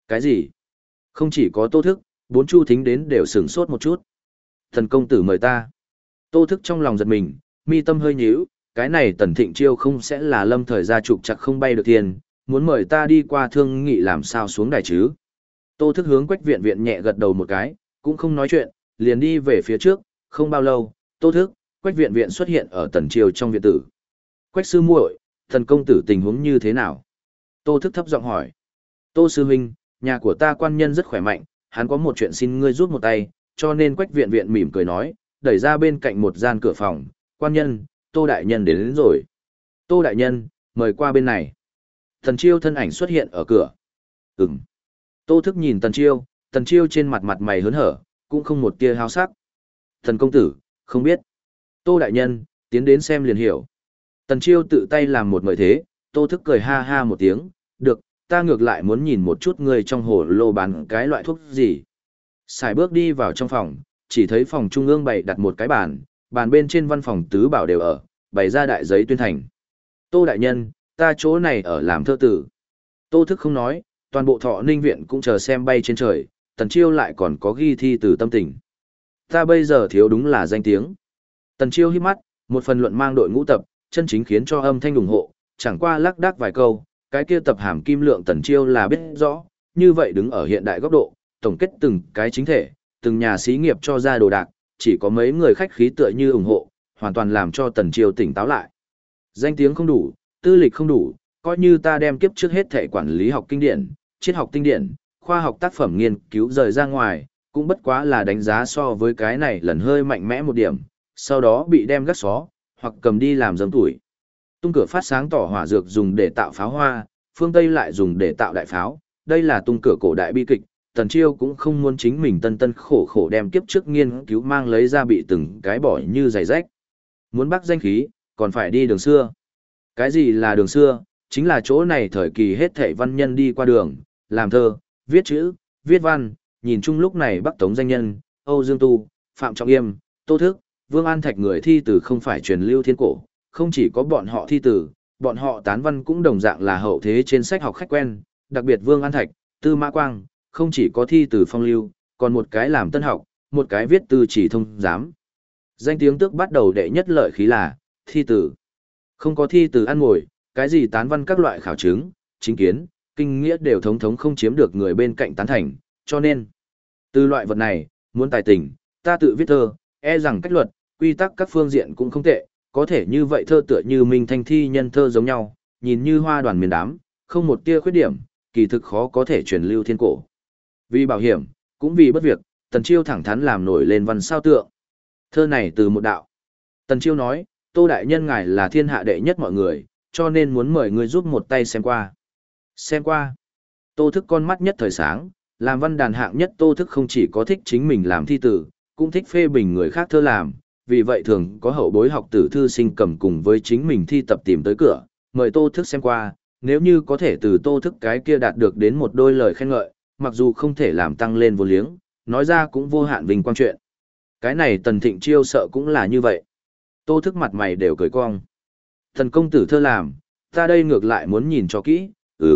Cái gì? Không chỉ có Tô Thức, bốn Chu Thính đến đều sửng sốt một chút. Thần công tử mời ta. Tô Thức trong lòng giật mình, mi tâm hơi nhíu, cái này Tần Thịnh Chiêu không sẽ là lâm thời gia trục chặt không bay được tiền, muốn mời ta đi qua thương nghị làm sao xuống đài chứ. Tô Thức hướng Quách Viện Viện nhẹ gật đầu một cái, cũng không nói chuyện, liền đi về phía trước, không bao lâu, Tô Thức, Quách Viện Viện xuất hiện ở Tần Chiêu trong viện tử. Quách sư muội, thần công tử tình huống như thế nào? Tô Thức thấp giọng hỏi. Tô sư huynh, nhà của ta quan nhân rất khỏe mạnh, hắn có một chuyện xin ngươi giúp một tay, cho nên Quách Viện Viện mỉm cười nói, đẩy ra bên cạnh một gian cửa phòng, quan nhân, Tô đại nhân đến rồi. Tô đại nhân, mời qua bên này. Tần Chiêu thân ảnh xuất hiện ở cửa. Ừm. Tô Thức nhìn Tần Chiêu trên mặt mặt mày hớn hở, cũng không một tia háo sắc. Thần công tử, không biết. Tô đại nhân, tiến đến xem liền hiểu. Tần Chiêu tự tay làm một mời thế, Tô Thức cười ha ha một tiếng, được, ta ngược lại muốn nhìn một chút ngươi trong hồ lô bán cái loại thuốc gì. Xài bước đi vào trong phòng, chỉ thấy phòng trung ương bày đặt một cái bàn, bàn bên trên văn phòng tứ bảo đều ở, bày ra đại giấy tuyên thành. Tô đại nhân, ta chỗ này ở làm thơ tử. Tô Thức không nói, toàn bộ Thọ Ninh viện cũng chờ xem bay trên trời, Tần Chiêu lại còn có ghi thi từ tâm tình. Ta bây giờ thiếu đúng là danh tiếng. Tần Chiêu hít mắt, một phần luận mang đội ngũ tập, chân chính khiến cho âm thanh ủng hộ, chẳng qua lắc đắc vài câu, cái kia tập hàm kim lượng Tần Chiêu là biết rõ, như vậy đứng ở hiện đại góc độ, tổng kết từng cái chính thể, từng nhà xí nghiệp cho ra đồ đạc, chỉ có mấy người khách khí tựa như ủng hộ, hoàn toàn làm cho Tần Chiêu tỉnh táo lại. Danh tiếng không đủ, tư lịch không đủ, coi như ta đem kiếp trước hết thể quản lý học kinh điển, triết học tinh điển, khoa học tác phẩm nghiên cứu rời ra ngoài, cũng bất quá là đánh giá so với cái này lần hơi mạnh mẽ một điểm, sau đó bị đem gắt xó, hoặc cầm đi làm dấm tuổi. Tung cửa phát sáng tỏ hỏa dược dùng để tạo pháo hoa, phương Tây lại dùng để tạo đại pháo, đây là tung cửa cổ đại bi kịch, Tần Chiêu cũng không muốn chính mình tân tân khổ khổ đem kiếp trước nghiên cứu mang lấy ra bị từng cái bỏ như giày rách. Muốn bắt danh khí, còn phải đi đường xưa. Cái gì là đường xưa? Chính là chỗ này thời kỳ hết thảy văn nhân đi qua đường, làm thơ, viết chữ, viết văn, nhìn chung lúc này Bắc Tống danh nhân, Âu Dương Tu, Phạm Trọng Yêm, Tô Thức, Vương An Thạch người thi từ không phải truyền lưu thiên cổ, không chỉ có bọn họ thi từ, bọn họ tán văn cũng đồng dạng là hậu thế trên sách học khách quen, đặc biệt Vương An Thạch, Tư Mã Quang, không chỉ có thi từ phong lưu, còn một cái làm tân học, một cái viết từ chỉ thông giám. Danh tiếng tước bắt đầu đệ nhất lợi khí là thi từ. Không có thi từ ăn ngồi, cái gì tán văn các loại khảo chứng, chính kiến, kinh nghĩa đều thống thống không chiếm được người bên cạnh tán thành, cho nên từ loại vật này, muốn tài tình, ta tự viết thơ, e rằng cách luật, quy tắc các phương diện cũng không tệ, có thể như vậy thơ tựa như minh thanh thi nhân thơ giống nhau, nhìn như hoa đoàn miền đám, không một tia khuyết điểm, kỳ thực khó có thể truyền lưu thiên cổ. Vì bảo hiểm, cũng vì bất việc, Tần Chiêu thẳng thắn làm nổi lên văn sao tượng. Thơ này từ một đạo. Tần Chiêu nói, Tô đại nhân ngài là thiên hạ đệ nhất mọi người, cho nên muốn mời ngươi giúp một tay xem qua. Xem qua. Tô Thức con mắt nhất thời sáng, làm văn đàn hạng nhất Tô Thức không chỉ có thích chính mình làm thi tử, cũng thích phê bình người khác thơ làm, vì vậy thường có hậu bối học tử thư sinh cầm cùng với chính mình thi tập tìm tới cửa, mời Tô Thức xem qua, nếu như có thể từ Tô Thức cái kia đạt được đến một đôi lời khen ngợi, mặc dù không thể làm tăng lên vô liếng, nói ra cũng vô hạn vinh quang chuyện. Cái này Tần Thịnh Chiêu sợ cũng là như vậy. Tô Thức mặt mày đều cười cong. Thần công tử thơ làm, ta đây ngược lại muốn nhìn cho kỹ,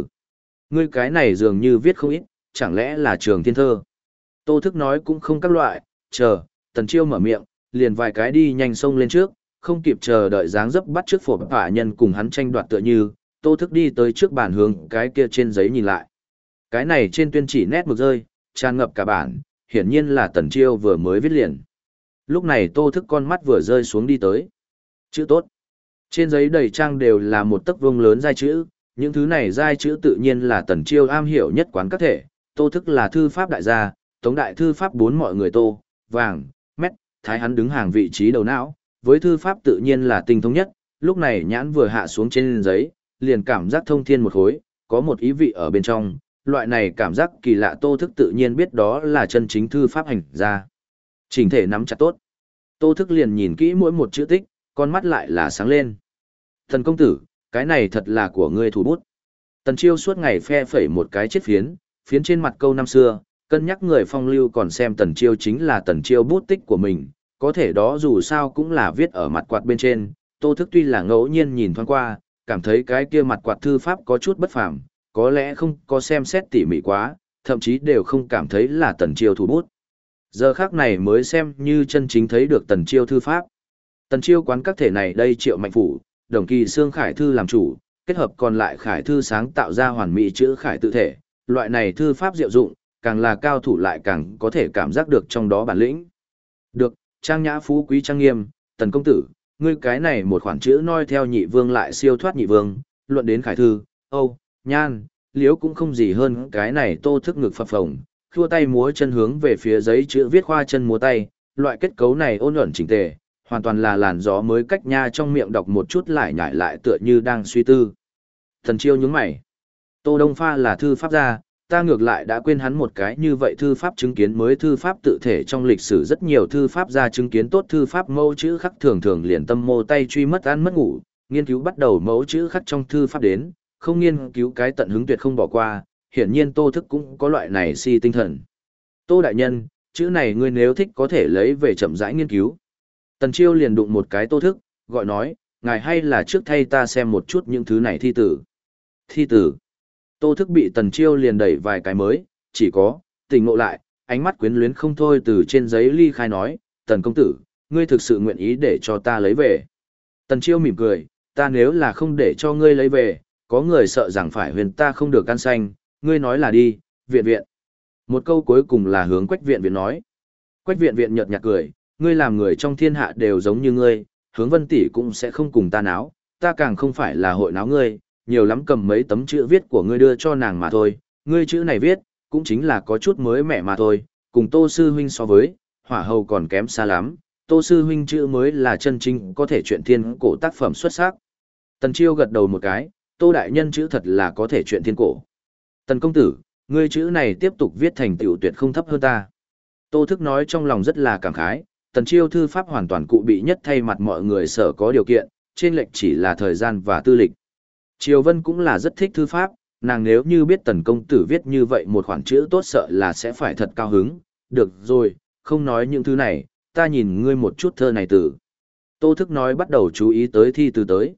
ngươi cái này dường như viết không ít, chẳng lẽ là trường thiên thơ. Tô Thức nói cũng không các loại, chờ, Tần Chiêu mở miệng, liền vài cái đi nhanh xông lên trước, không kịp chờ đợi dáng dấp bắt trước phổ bả nhân cùng hắn tranh đoạt tựa như, Tô Thức đi tới trước bàn hướng cái kia trên giấy nhìn lại. Cái này trên tuyên chỉ nét mực rơi, tràn ngập cả bản, hiển nhiên là Tần Chiêu vừa mới viết liền. Lúc này Tô Thức con mắt vừa rơi xuống đi tới. Chữ tốt. Trên giấy đầy trang đều là một tấc vuông lớn giai chữ, những thứ này giai chữ tự nhiên là Tần Chiêu am hiểu nhất quán các thể, Tô Thức là thư pháp đại gia, Tống đại thư pháp bốn mọi người Tô, Vàng, Mét, Thái hắn đứng hàng vị trí đầu não, với thư pháp tự nhiên là tinh thông nhất, lúc này nhãn vừa hạ xuống trên giấy, liền cảm giác thông thiên một khối, có một ý vị ở bên trong, loại này cảm giác kỳ lạ Tô Thức tự nhiên biết đó là chân chính thư pháp hành ra. Chỉnh thể nắm chặt tốt. Tô Thức liền nhìn kỹ mỗi một chữ tích, con mắt lại là sáng lên. Thần công tử, cái này thật là của ngươi thủ bút. Tần Chiêu suốt ngày phe phẩy một cái chiếc phiến, phiến trên mặt câu năm xưa, cân nhắc người phong lưu còn xem Tần Chiêu chính là Tần Chiêu bút tích của mình, có thể đó dù sao cũng là viết ở mặt quạt bên trên. Tô Thức tuy là ngẫu nhiên nhìn thoáng qua, cảm thấy cái kia mặt quạt thư pháp có chút bất phàm, có lẽ không có xem xét tỉ mỉ quá, thậm chí đều không cảm thấy là Tần Chiêu thủ bút. Giờ khác này mới xem như chân chính thấy được Tần Chiêu thư pháp. Tần Chiêu quán các thể này đây Triệu Mạnh Phủ, Đồng Kỳ Xương Khải Thư làm chủ, kết hợp còn lại Khải Thư sáng tạo ra hoàn mỹ chữ Khải tự thể, loại này thư pháp diệu dụng, càng là cao thủ lại càng có thể cảm giác được trong đó bản lĩnh. Được, trang nhã phú quý trang nghiêm, Tần công tử, ngươi cái này một khoản chữ noi theo nhị vương lại siêu thoát nhị vương, luận đến Khải Thư, Âu, Nhan, Liễu cũng không gì hơn cái này Tô Thức ngực phập phồng, khua tay múa chân hướng về phía giấy chữ viết khoa chân múa tay, loại kết cấu này ôn nhuận chỉnh tề, hoàn toàn là làn gió mới cách nha trong miệng đọc một chút lại nhải lại tựa như đang suy tư. Thần Chiêu nhướng mày. Tô Đông Pha là thư pháp gia, ta ngược lại đã quên hắn một cái như vậy thư pháp chứng kiến mới thư pháp tự thể trong lịch sử rất nhiều thư pháp gia chứng kiến tốt thư pháp mẫu chữ khắc thường thường liền tâm mô tay truy mất ăn mất ngủ, nghiên cứu bắt đầu mẫu chữ khắc trong thư pháp đến, không nghiên cứu cái tận hứng tuyệt không bỏ qua, hiển nhiên Tô Thức cũng có loại này si tinh thần. Tô đại nhân, chữ này ngươi nếu thích có thể lấy về chậm rãi nghiên cứu. Tần Chiêu liền đụng một cái Tô Thức, gọi nói, ngài hay là trước thay ta xem một chút những thứ này thi tử. Thi tử. Tô Thức bị Tần Chiêu liền đẩy vài cái mới, chỉ có, tỉnh ngộ lại, ánh mắt quyến luyến không thôi từ trên giấy ly khai nói, Tần công tử, ngươi thực sự nguyện ý để cho ta lấy về. Tần Chiêu mỉm cười, ta nếu là không để cho ngươi lấy về, có người sợ rằng phải huyền ta không được ăn xanh, ngươi nói là đi, viện viện. Một câu cuối cùng là hướng Quách viện viện nói. Quách viện viện nhợt nhạt cười, ngươi làm người trong thiên hạ đều giống như ngươi, hướng Vân tỷ cũng sẽ không cùng ta náo, ta càng không phải là hội náo ngươi, nhiều lắm cầm mấy tấm chữ viết của ngươi đưa cho nàng mà thôi, ngươi chữ này viết, cũng chính là có chút mới mẻ mà thôi, cùng Tô sư huynh so với, hỏa hầu còn kém xa lắm, Tô sư huynh chữ mới là chân chính có thể truyện thiên cổ tác phẩm xuất sắc. Tần Chiêu gật đầu một cái, Tô đại nhân chữ thật là có thể truyện thiên cổ. Tần công tử, ngươi chữ này tiếp tục viết thành tựu tuyệt không thấp hơn ta. Tô Thức nói trong lòng rất là cảm khái, Tần Chiêu thư pháp hoàn toàn cụ bị nhất thay mặt mọi người sở có điều kiện, trên lệch chỉ là thời gian và tư lịch. Triều Vân cũng là rất thích thư pháp, nàng nếu như biết Tần công tử viết như vậy một khoản chữ tốt sợ là sẽ phải thật cao hứng. Được rồi, không nói những thứ này, ta nhìn ngươi một chút thơ này từ. Tô Thức nói bắt đầu chú ý tới thi từ tới.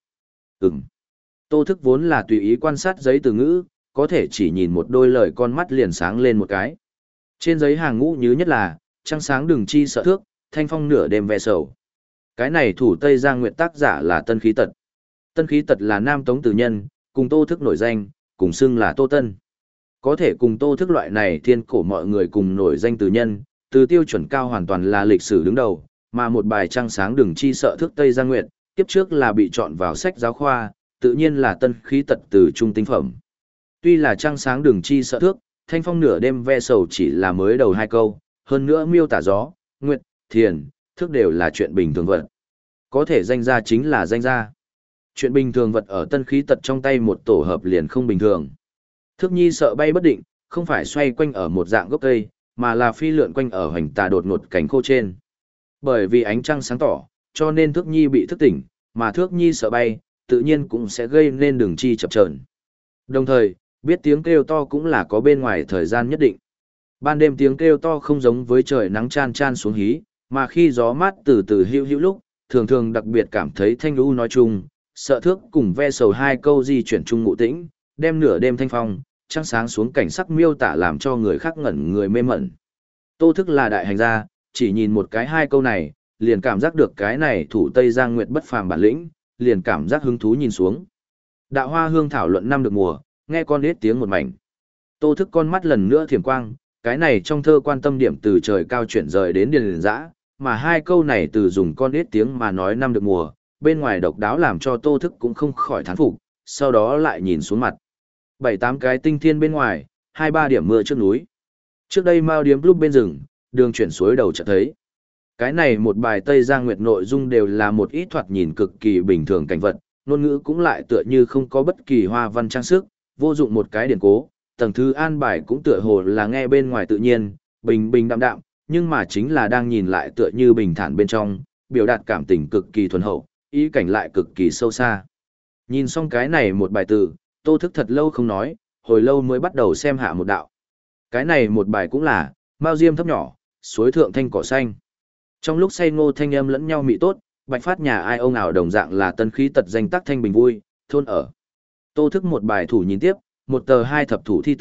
Tô Thức vốn là tùy ý quan sát giấy từ ngữ, có thể chỉ nhìn một đôi lời con mắt liền sáng lên một cái. Trên giấy hàng ngũ nhứ nhất là, trăng sáng đừng chi sợ thước, thanh phong nửa đêm ve sầu. Cái này thủ Tây Giang Nguyệt tác giả là Tân Khí Tật. Tân Khí Tật là nam tống tử nhân, cùng Tô Thức nổi danh, cùng xưng là Tô Tân. Có thể cùng Tô Thức loại này thiên cổ mọi người cùng nổi danh tử nhân, từ tiêu chuẩn cao hoàn toàn là lịch sử đứng đầu, mà một bài trăng sáng đừng chi sợ thước Tây Giang Nguyệt, kiếp trước là bị chọn vào sách giáo khoa, tự nhiên là Tân Khí Tật từ trung tinh phẩm. Tuy là trăng sáng đừng chi sợ thước, thanh phong nửa đêm ve sầu chỉ là mới đầu hai câu, hơn nữa miêu tả gió, nguyệt, thiền, thước đều là chuyện bình thường vật. Có thể danh ra chính là danh ra. Chuyện bình thường vật ở Tân Khí Tật trong tay một tổ hợp liền không bình thường. Thước nhi sợ bay bất định, không phải xoay quanh ở một dạng gốc cây, mà là phi lượn quanh ở hoành tà đột ngột cánh khô trên. Bởi vì ánh trăng sáng tỏ, cho nên thước nhi bị thức tỉnh, mà thước nhi sợ bay, tự nhiên cũng sẽ gây nên đường chi chập chờn. Đồng thời, biết tiếng kêu to cũng là có bên ngoài thời gian nhất định. Ban đêm tiếng kêu to không giống với trời nắng chan chan xuống hí, mà khi gió mát từ từ hữu hữu lúc, thường thường đặc biệt cảm thấy thanh lưu nói chung, sợ thước cùng ve sầu hai câu di chuyển chung ngụ tĩnh, đem nửa đêm thanh phong, trăng sáng xuống cảnh sắc miêu tả làm cho người khác ngẩn người mê mẩn. Tô Thức là đại hành gia, chỉ nhìn một cái hai câu này, liền cảm giác được cái này thủ Tây Giang Nguyệt bất phàm bản lĩnh, liền cảm giác hứng thú nhìn xuống. Đạo hoa hương thảo luận năm được mùa, nghe con đết tiếng một mảnh. Tô Thức con mắt lần nữa thiểm quang, cái này trong thơ quan tâm điểm từ trời cao chuyển rời đến điền dã, mà hai câu này từ dùng con đết tiếng mà nói năm được mùa, bên ngoài độc đáo làm cho Tô Thức cũng không khỏi thán phục, sau đó lại nhìn xuống mặt. 7-8 cái tinh thiên bên ngoài, 2-3 điểm mưa trước núi. Trước đây Mao Điếm lúc bên rừng, đường chuyển suối đầu chợt thấy. Cái này một bài Tây Giang Nguyệt nội dung đều là một ít thoạt nhìn cực kỳ bình thường cảnh vật, ngôn ngữ cũng lại tựa như không có bất kỳ hoa văn trang sức, vô dụng một cái điển cố, tầng thứ an bài cũng tựa hồ là nghe bên ngoài tự nhiên, bình bình đạm đạm, nhưng mà chính là đang nhìn lại tựa như bình thản bên trong, biểu đạt cảm tình cực kỳ thuần hậu, ý cảnh lại cực kỳ sâu xa. Nhìn xong cái này một bài từ, Tô Thức thật lâu không nói, hồi lâu mới bắt đầu xem hạ một đạo. Cái này một bài cũng là, mao diêm thấp nhỏ, suối thượng thanh cỏ xanh. Trong lúc say ngô thanh âm lẫn nhau mị tốt, bạch phát nhà ai ông nào đồng dạng là Tân Khí Tật danh tác thanh bình vui, thôn ở. Tô Thức một bài thủ nhìn tiếp, một tờ hai thập thủ thi tử,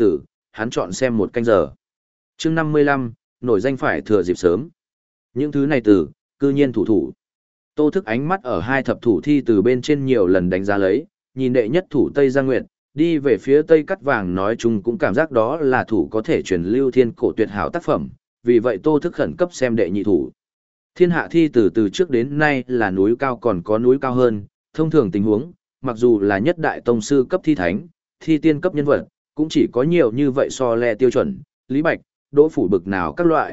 hắn chọn xem một canh giờ. Chương 55, nổi danh phải thừa dịp sớm. Những thứ này từ, cư nhiên thủ thủ. Tô Thức ánh mắt ở hai thập thủ thi từ bên trên nhiều lần đánh giá lấy, nhìn đệ nhất thủ Tây Giang Nguyệt, đi về phía Tây Cắt Vàng nói chung cũng cảm giác đó là thủ có thể truyền lưu thiên cổ tuyệt hảo tác phẩm, vì vậy Tô Thức khẩn cấp xem đệ nhị thủ. Thiên hạ thi từ trước đến nay là núi cao còn có núi cao hơn, thông thường tình huống, mặc dù là nhất đại tông sư cấp thi thánh, thi tiên cấp nhân vật, cũng chỉ có nhiều như vậy so le tiêu chuẩn, Lý Bạch, Đỗ Phủ bực nào các loại,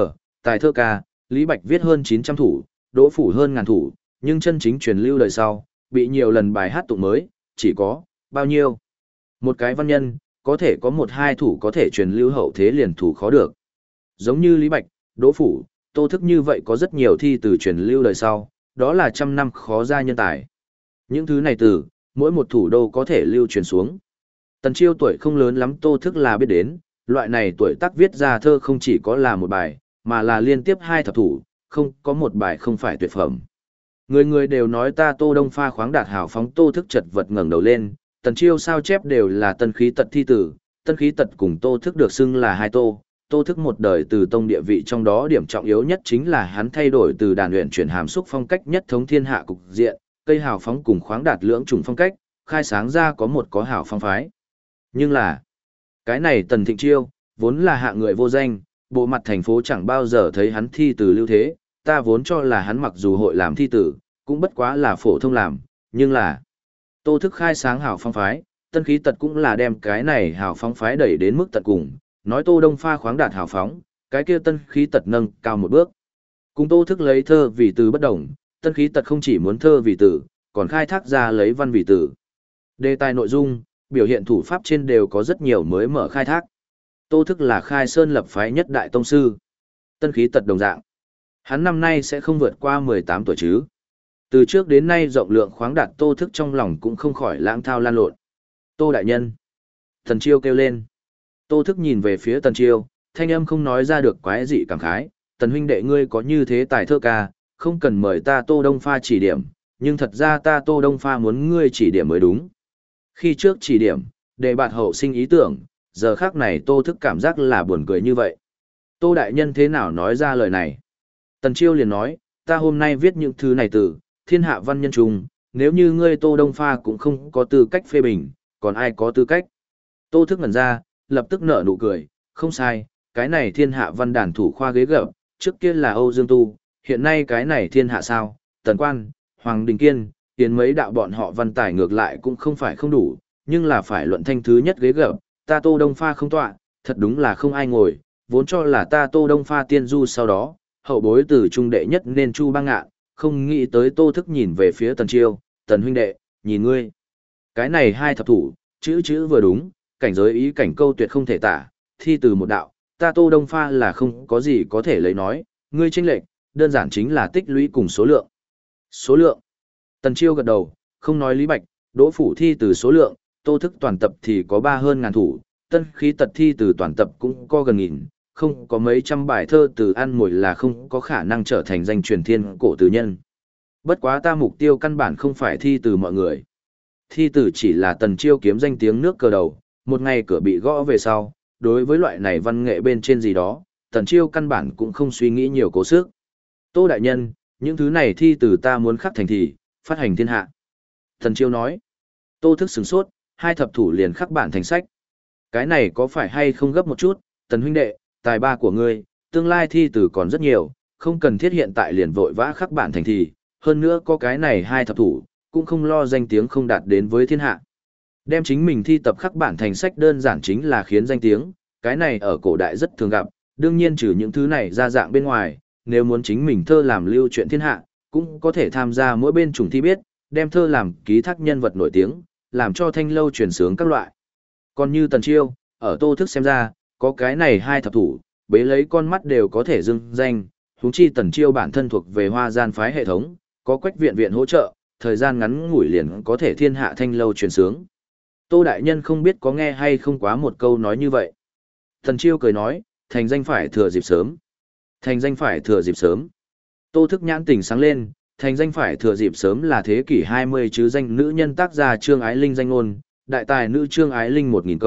tài thơ ca, Lý Bạch viết hơn 900 thủ, Đỗ Phủ hơn ngàn thủ, nhưng chân chính truyền lưu đời sau, bị nhiều lần bài hát tụng mới, chỉ có, bao nhiêu. Một cái văn nhân, có thể có một hai thủ có thể truyền lưu hậu thế liền thủ khó được. Giống như Lý Bạch, Đỗ Phủ, Tô Thức như vậy có rất nhiều thi từ truyền lưu đời sau, đó là trăm năm khó ra nhân tài. Những thứ này từ, mỗi một thủ đô có thể lưu truyền xuống. Tần Chiêu tuổi không lớn lắm Tô Thức là biết đến, loại này tuổi tác viết ra thơ không chỉ có là một bài, mà là liên tiếp hai thập thủ, không có một bài không phải tuyệt phẩm. Người người đều nói ta Tô Đông pha khoáng đạt hào phóng. Tô Thức chật vật ngẩng đầu lên, Tần Chiêu sao chép đều là tân khí tật thi tử, tân khí tật cùng Tô Thức được xưng là hai Tô. Tô Thức một đời từ tông địa vị trong đó điểm trọng yếu nhất chính là hắn thay đổi từ đàn luyện chuyển hàm xúc phong cách nhất thống thiên hạ cục diện, cây hào phóng cùng khoáng đạt lưỡng trùng phong cách, khai sáng ra có một có hào phong phái. Nhưng là, cái này Tần Thịnh Chiêu, vốn là hạ người vô danh, bộ mặt thành phố chẳng bao giờ thấy hắn thi từ lưu thế, ta vốn cho là hắn mặc dù hội làm thi tử, cũng bất quá là phổ thông làm, nhưng là Tô Thức khai sáng hào phong phái, tân khí tật cũng là đem cái này hào phong phái đẩy đến mức tận cùng, nói Tô Đông pha khoáng đạt hào phóng, cái kia tân khí tật nâng cao một bước. Cùng Tô Thức lấy thơ vì từ bất đồng, tân khí tật không chỉ muốn thơ vì từ, còn khai thác ra lấy văn vì từ. Đề tài nội dung, biểu hiện thủ pháp trên đều có rất nhiều mới mở khai thác. Tô Thức là khai sơn lập phái nhất đại tông sư. Tân khí tật đồng dạng. Hắn năm nay sẽ không vượt qua 18 tuổi chứ. Từ trước đến nay rộng lượng khoáng đạt Tô Thức trong lòng cũng không khỏi lãng thao lan lộn. Tô đại nhân. Tần Chiêu kêu lên. Tô Thức nhìn về phía Tần Chiêu, thanh âm không nói ra được quái dị cảm khái. Tần huynh đệ ngươi có như thế tài thơ ca, không cần mời ta Tô Đông pha chỉ điểm, nhưng thật ra ta Tô Đông pha muốn ngươi chỉ điểm mới đúng. Khi trước chỉ điểm, để bạn hậu sinh ý tưởng, giờ khác này Tô Thức cảm giác là buồn cười như vậy. Tô đại nhân thế nào nói ra lời này? Tần Chiêu liền nói, ta hôm nay viết những thứ này từ, thiên hạ văn nhân trùng, nếu như ngươi Tô Đông pha cũng không có tư cách phê bình, còn ai có tư cách? Tô Thức ngẩn ra, lập tức nở nụ cười, không sai, cái này thiên hạ văn đàn thủ khoa ghế gập, trước kia là Âu Dương Tu, hiện nay cái này thiên hạ sao, Tần Quan, Hoàng Đình Kiên, tiến mấy đạo bọn họ văn tài ngược lại cũng không phải không đủ, nhưng là phải luận thanh thứ nhất ghế gập, ta Tô Đông pha không tọa, thật đúng là không ai ngồi, vốn cho là ta Tô Đông pha tiên du sau đó, hậu bối từ trung đệ nhất nên Chu Bang Ngạn, không nghĩ tới Tô Thức nhìn về phía Tần Chiêu, Tần huynh đệ, nhìn ngươi. Cái này hai thập thủ, chữ vừa đúng, cảnh giới ý cảnh câu tuyệt không thể tả, thi từ một đạo, ta Tô Đông pha là không có gì có thể lấy nói, ngươi chênh lệch, đơn giản chính là tích lũy cùng số lượng. Số lượng. Tần Chiêu gật đầu, không nói Lý Bạch, Đỗ Phủ thi từ số lượng, Tô Thức toàn tập thì có 3 hơn ngàn thủ, tân khí tật thi từ toàn tập cũng có gần nghìn, không có mấy trăm bài thơ từ ăn mồi là không có khả năng trở thành danh truyền thiên cổ từ nhân. Bất quá ta mục tiêu căn bản không phải thi từ mọi người. Thi từ chỉ là Tần Chiêu kiếm danh tiếng nước cờ đầu, một ngày cửa bị gõ về sau, đối với loại này văn nghệ bên trên gì đó, Tần Chiêu căn bản cũng không suy nghĩ nhiều cố sức. Tô đại nhân, những thứ này thi từ ta muốn khắc thành thì, phát hành thiên hạ. Tần Chiêu nói. Tô Thức sửng sốt, hai thập thủ liền khắc bản thành sách. Cái này có phải hay không gấp một chút, Tần huynh đệ, tài ba của ngươi, tương lai thi từ còn rất nhiều, không cần thiết hiện tại liền vội vã khắc bản thành thì, hơn nữa có cái này hai thập thủ, cũng không lo danh tiếng không đạt đến với thiên hạ. Đem chính mình thi tập khắc bản thành sách đơn giản chính là khiến danh tiếng, cái này ở cổ đại rất thường gặp, đương nhiên trừ những thứ này ra dạng bên ngoài, nếu muốn chính mình thơ làm lưu chuyện thiên hạ, cũng có thể tham gia mỗi bên chủng thi biết, đem thơ làm ký thác nhân vật nổi tiếng, làm cho thanh lâu truyền sướng các loại. Còn như Tần Chiêu, ở Tô Thức xem ra, có cái này hai thập thủ, bế lấy con mắt đều có thể dưng danh, huống chi Tần Chiêu bản thân thuộc về Hoa Gian phái hệ thống, có Quách viện viện hỗ trợ, thời gian ngắn ngủi liền có thể thiên hạ thanh lâu truyền sướng. Tô đại nhân không biết có nghe hay không quá một câu nói như vậy. Tần Chiêu cười nói, thành danh phải thừa dịp sớm. Thành danh phải thừa dịp sớm. Tô Thức nhãn tỉnh sáng lên, thành danh phải thừa dịp sớm là thế kỷ 20 chứ danh nữ nhân tác gia Trương Ái Linh danh ngôn, đại tài nữ Trương Ái Linh 1000 câu,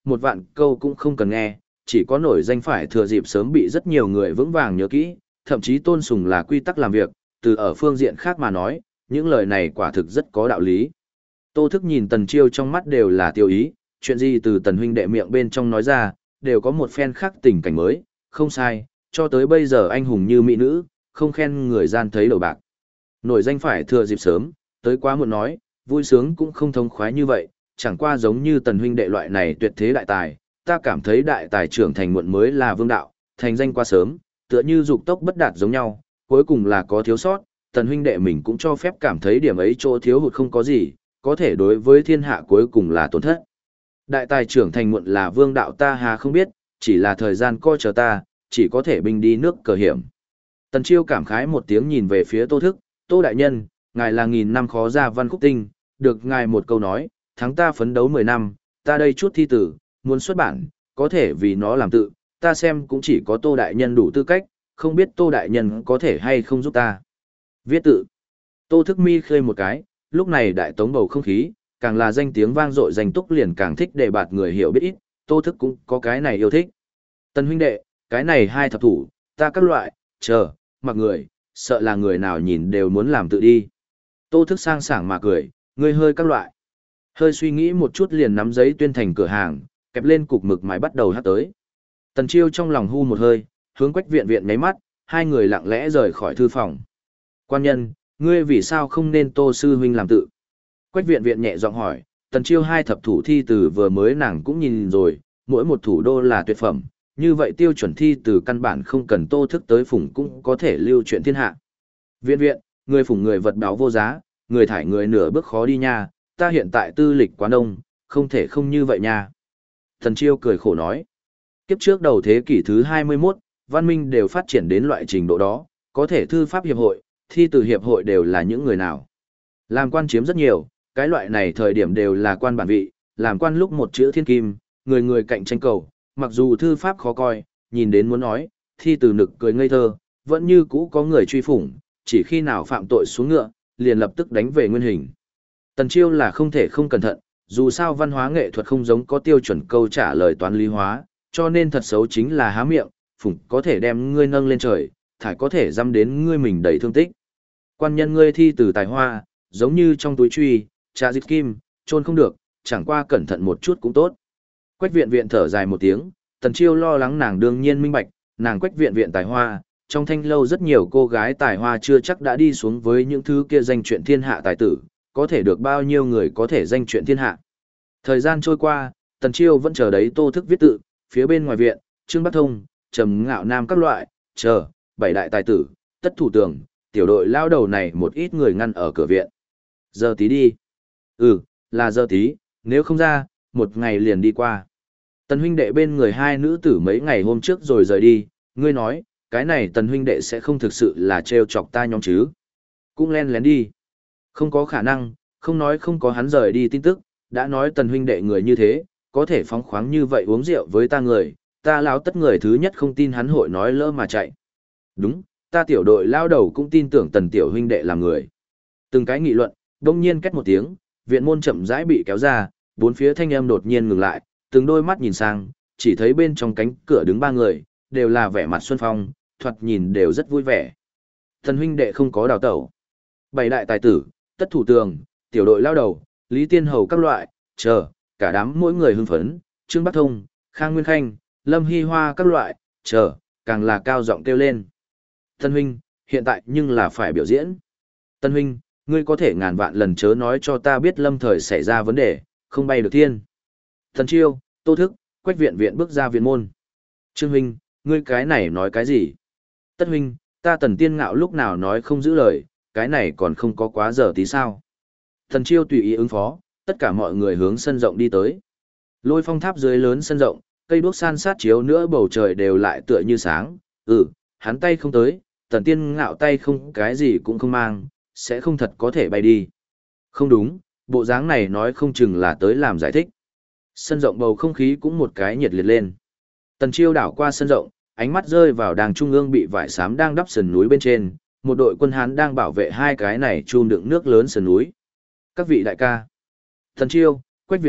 một vạn câu cũng không cần nghe, chỉ có nổi danh phải thừa dịp sớm bị rất nhiều người vững vàng nhớ kỹ, thậm chí tôn sùng là quy tắc làm việc, từ ở phương diện khác mà nói, những lời này quả thực rất có đạo lý. Tô Thức nhìn Tần Chiêu trong mắt đều là tiêu ý, chuyện gì từ Tần huynh đệ miệng bên trong nói ra, đều có một phen khác tình cảnh mới, không sai, cho tới bây giờ anh hùng như mỹ nữ, không khen người gian thấy đầu bạc. Nổi danh phải thừa dịp sớm, tới quá muộn nói, vui sướng cũng không thông khoái như vậy, chẳng qua giống như Tần huynh đệ loại này tuyệt thế đại tài, ta cảm thấy đại tài trưởng thành muộn mới là vương đạo, thành danh quá sớm, tựa như dục tốc bất đạt giống nhau, cuối cùng là có thiếu sót, Tần huynh đệ mình cũng cho phép cảm thấy điểm ấy chỗ thiếu hụt không có gì, có thể đối với thiên hạ cuối cùng là tổn thất. Đại tài trưởng thành muộn là vương đạo ta hà không biết, chỉ là thời gian coi chờ ta, chỉ có thể binh đi nước cờ hiểm. Tần Chiêu cảm khái một tiếng nhìn về phía Tô Thức, Tô đại nhân, ngài là nghìn năm khó ra văn khúc tinh, được ngài một câu nói, thắng ta phấn đấu 10 năm, ta đây chút thi tử, muốn xuất bản, có thể vì nó làm tự, ta xem cũng chỉ có Tô đại nhân đủ tư cách, không biết Tô đại nhân có thể hay không giúp ta. Viết tự. Tô Thức mi khơi một cái, lúc này đại tống bầu không khí, càng là danh tiếng vang dội danh túc liền càng thích để bạt người hiểu biết ít, Tô Thức cũng có cái này yêu thích. Tần huynh đệ, cái này hai thập thủ, ta các loại, chờ, mặc người, sợ là người nào nhìn đều muốn làm tự đi. Tô Thức sang sảng mà cười, ngươi hơi các loại. Hơi suy nghĩ một chút liền nắm giấy tuyên thành cửa hàng, kẹp lên cục mực mài bắt đầu hát tới. Tần Chiêu trong lòng hu một hơi, hướng Quách Viện Viện nháy mắt, hai người lặng lẽ rời khỏi thư phòng. Quan nhân, ngươi vì sao không nên Tô sư huynh làm tự? Quách Viện Viện nhẹ giọng hỏi, Tần Chiêu hai thập thủ thi từ vừa mới nàng cũng nhìn rồi, mỗi một thủ đô là tuyệt phẩm, như vậy tiêu chuẩn thi từ căn bản không cần Tô Thức tới phủng cũng có thể lưu truyền thiên hạ. Viện Viện, người phủng người vật báo vô giá, người thải người nửa bước khó đi nha, ta hiện tại tư lịch quá đông, không thể không như vậy nha. Tần Chiêu cười khổ nói, kiếp trước đầu thế kỷ thứ 21, văn minh đều phát triển đến loại trình độ đó, có thể thư pháp hiệp hội, thi từ hiệp hội đều là những người nào. Làm quan chiếm rất nhiều, cái loại này thời điểm đều là quan bản vị, làm quan lúc một chữ thiên kim, người người cạnh tranh cầu, mặc dù thư pháp khó coi, nhìn đến muốn nói, thi từ nực cười ngây thơ, vẫn như cũ có người truy phủng, chỉ khi nào phạm tội xuống ngựa, liền lập tức đánh về nguyên hình. Tần Chiêu là không thể không cẩn thận, dù sao văn hóa nghệ thuật không giống có tiêu chuẩn câu trả lời toán lý hóa, cho nên thật xấu chính là há miệng, phủng có thể đem ngươi nâng lên trời, thải có thể dăm đến ngươi mình đầy thương tích. Quan nhân ngươi thi từ tài hoa, giống như trong túi truy, trà dịch kim, trôn không được, chẳng qua cẩn thận một chút cũng tốt. Quách Viện Viện thở dài một tiếng, Tần Chiêu lo lắng nàng đương nhiên minh bạch, nàng Quách Viện Viện tài hoa, trong thanh lâu rất nhiều cô gái tài hoa chưa chắc đã đi xuống với những thứ kia danh chuyện thiên hạ tài tử, có thể được bao nhiêu người có thể danh chuyện thiên hạ. Thời gian trôi qua, Tần Chiêu vẫn chờ đấy Tô Thức viết tự, phía bên ngoài viện, Trương Bắc Thông, Trầm Ngạo Nam các loại, chờ, bảy đại tài tử, tất thủ tường, tiểu đội lao đầu này một ít người ngăn ở cửa viện. Giờ tí đi. Ừ, là giờ tí, nếu không ra, một ngày liền đi qua. Tần huynh đệ bên người hai nữ tử mấy ngày hôm trước rồi rời đi, ngươi nói, cái này tần huynh đệ sẽ không thực sự là trêu chọc ta nhóm chứ. Cũng len lén đi. Không có khả năng, không nói không có hắn rời đi tin tức, đã nói tần huynh đệ người như thế, có thể phóng khoáng như vậy uống rượu với ta người, ta lão tất người thứ nhất không tin hắn hội nói lỡ mà chạy. Đúng, ta tiểu đội lao đầu cũng tin tưởng tần tiểu huynh đệ là người. Từng cái nghị luận, đông nhiên két một tiếng, viện môn chậm rãi bị kéo ra, bốn phía thanh âm đột nhiên ngừng lại, từng đôi mắt nhìn sang, chỉ thấy bên trong cánh cửa đứng ba người, đều là vẻ mặt xuân phong, thoạt nhìn đều rất vui vẻ. Tần huynh đệ không có đào tẩu. Bảy đại tài tử, tất thủ tường, tiểu đội lao đầu, Lý Tiên Hầu các loại, chờ, cả đám mỗi người hưng phấn, Trương Bắc Thông, Khang Nguyên Khanh, Lâm Hy Hoa các loại, chờ, càng là cao giọng kêu lên. Tân huynh, hiện tại nhưng là phải biểu diễn. Tân huynh, ngươi có thể ngàn vạn lần chớ nói cho ta biết lâm thời xảy ra vấn đề, không bay được thiên. Tần Chiêu, Tô Thức, Quách Viện Viện bước ra viện môn. Trương huynh, ngươi cái này nói cái gì? Tất huynh, ta Tần Tiên Ngạo lúc nào nói không giữ lời, cái này còn không có quá giờ tí sao. Tần Chiêu tùy ý ứng phó, tất cả mọi người hướng sân rộng đi tới. Lôi phong tháp dưới lớn sân rộng, cây đuốc san sát chiếu nữa bầu trời đều lại tựa như sáng. Hắn tay không tới, Tần Tiên Ngạo tay không cái gì cũng không mang, sẽ không thật có thể bay đi. Không đúng, bộ dáng này nói không chừng là tới làm giải thích. Sân rộng bầu không khí cũng một cái nhiệt liệt lên. Tần Chiêu đảo qua sân rộng, ánh mắt rơi vào đàng trung ương bị vải xám đang đắp sườn núi bên trên, một đội quân Hán đang bảo vệ hai cái này chum đựng nước lớn sườn núi. Các vị đại ca, Tần Chiêu, Quách Viện Viện,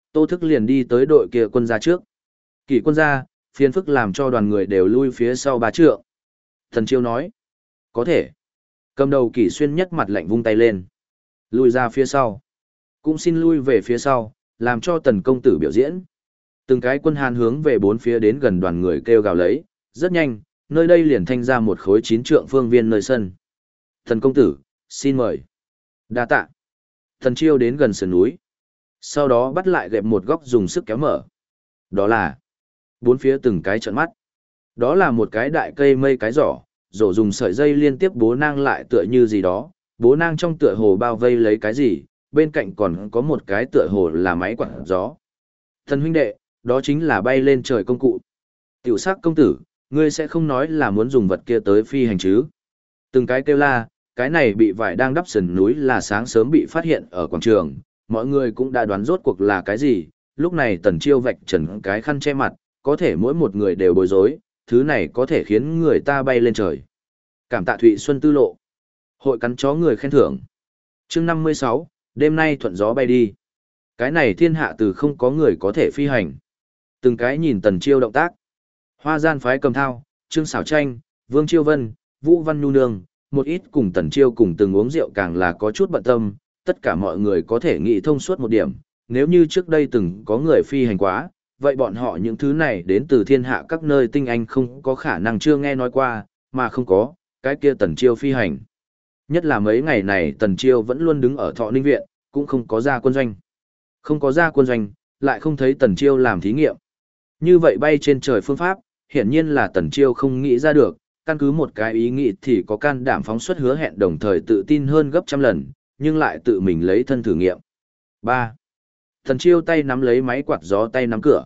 Tô Thức liền đi tới đội kia quân gia trước. Kỷ quân gia, phiền phức làm cho đoàn người đều lui phía sau 3 trượng. Tần Chiêu nói, có thể. Cầm đầu Kỷ Xuyên nhất mặt lạnh vung tay lên. Lui ra phía sau. Cũng xin lui về phía sau, làm cho Tần công tử biểu diễn. Từng cái quân Hán hướng về 4 phía đến gần đoàn người kêu gào lấy, rất nhanh, nơi đây liền thanh ra một khối 9 trượng phương viên nơi sân. Tần công tử, xin mời. Đa tạ. Tần Chiêu đến gần sườn núi. Sau đó bắt lại gệm một góc dùng sức kéo mở. Đó là 4 phía từng cái trợn mắt. Đó là một cái đại cây mây cái giỏ, rổ dùng sợi dây liên tiếp bố nang lại tựa như gì đó, bố nang trong tựa hồ bao vây lấy cái gì, bên cạnh còn có một cái tựa hồ là máy quạt gió. Thần huynh đệ, đó chính là bay lên trời công cụ. Tiểu sắc công tử, ngươi sẽ không nói là muốn dùng vật kia tới phi hành chứ? Từng cái kêu la, cái này bị vải đang đắp sườn núi là sáng sớm bị phát hiện ở quảng trường, mọi người cũng đã đoán rốt cuộc là cái gì, lúc này Tần Chiêu vạch trần cái khăn che mặt, có thể mỗi một người đều bối rối, thứ này có thể khiến người ta bay lên trời. Cảm tạ Thụy Xuân Tư Lộ. Hội cắn chó người khen thưởng. Chương 56, đêm nay thuận gió bay đi. Cái này thiên hạ từ không có người có thể phi hành. Từng cái nhìn Tần Chiêu động tác. Hoa gian phái Cầm Thao, Trương Sảo Tranh, Vương Chiêu Vân, Vũ Văn Nhu Nương, một ít cùng Tần Chiêu cùng từng uống rượu càng là có chút bận tâm, tất cả mọi người có thể nghĩ thông suốt một điểm, nếu như trước đây từng có người phi hành quá, vậy bọn họ những thứ này đến từ thiên hạ các nơi tinh anh không có khả năng chưa nghe nói qua, mà không có, cái kia Tần Chiêu phi hành. Nhất là mấy ngày này Tần Chiêu vẫn luôn đứng ở Thọ Ninh Viện, cũng không có ra quân doanh. Không có ra quân doanh, lại không thấy Tần Chiêu làm thí nghiệm. Như vậy bay trên trời phương pháp, hiển nhiên là Tần Chiêu không nghĩ ra được, căn cứ một cái ý nghĩ thì có can đảm phóng xuất hứa hẹn đồng thời tự tin hơn gấp trăm lần, nhưng lại tự mình lấy thân thử nghiệm. 3. Tần Chiêu tay nắm lấy máy quạt gió tay nắm cửa.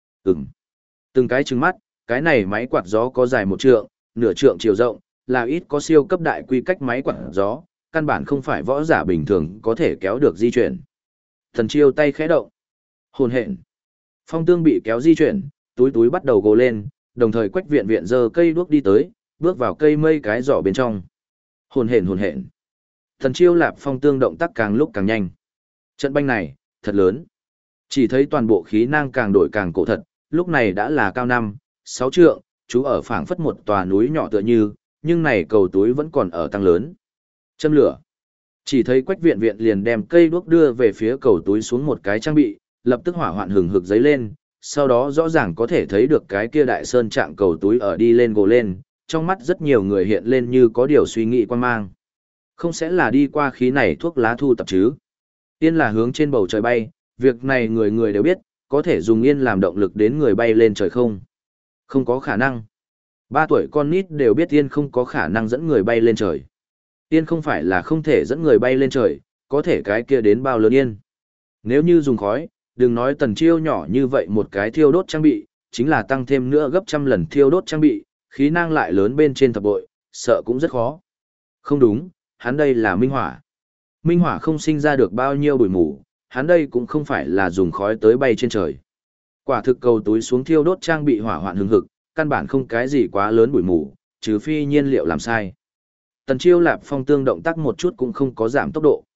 Từng cái trừng mắt, cái này máy quạt gió có dài 1 trượng, nửa trượng chiều rộng, là ít có siêu cấp đại quy cách máy quạt gió, căn bản không phải võ giả bình thường có thể kéo được di chuyển. Tần Chiêu tay khẽ động. Hồn hện. Phong tương bị kéo di chuyển, túi bắt đầu gồ lên, đồng thời Quách Viện Viện giơ cây đuốc đi tới, bước vào cây mây cái giỏ bên trong. Hồn hện. Tần Chiêu lạp phong tương động tác càng lúc càng nhanh. Trận banh này, thật lớn. Chỉ thấy toàn bộ khí năng càng đổi càng cổ thật, lúc này đã là cao 5, 6 trượng, chú ở phảng phất một tòa núi nhỏ tựa như, nhưng này cầu túi vẫn còn ở tăng lớn. Châm lửa. Chỉ thấy Quách Viện Viện liền đem cây đuốc đưa về phía cầu túi xuống một cái trang bị, lập tức hỏa hoạn hừng hực giấy lên, sau đó rõ ràng có thể thấy được cái kia đại sơn trạng cầu túi ở đi lên gồ lên, trong mắt rất nhiều người hiện lên như có điều suy nghĩ quan mang. Không sẽ là đi qua khí này thuốc lá thu tập chứ? Yên là hướng trên bầu trời bay, việc này người người đều biết, có thể dùng yên làm động lực đến người bay lên trời không? Không có khả năng. 3 tuổi con nít đều biết yên không có khả năng dẫn người bay lên trời. Yên không phải là không thể dẫn người bay lên trời, có thể cái kia đến bao lớn yên. Nếu như dùng khói, đừng nói Tần Chiêu nhỏ như vậy một cái thiêu đốt trang bị, chính là tăng thêm nữa gấp trăm lần thiêu đốt trang bị, khí năng lại lớn bên trên thập bội, sợ cũng rất khó. Không đúng, hắn đây là minh hỏa. Minh hỏa không sinh ra được bao nhiêu bụi mù, hắn đây cũng không phải là dùng khói tới bay trên trời. Quả thực cầu túi xuống thiêu đốt trang bị hỏa hoạn hừng hực, căn bản không cái gì quá lớn bụi mù, trừ phi nhiên liệu làm sai. Tần Chiêu lạp phong tương động tác một chút cũng không có giảm tốc độ.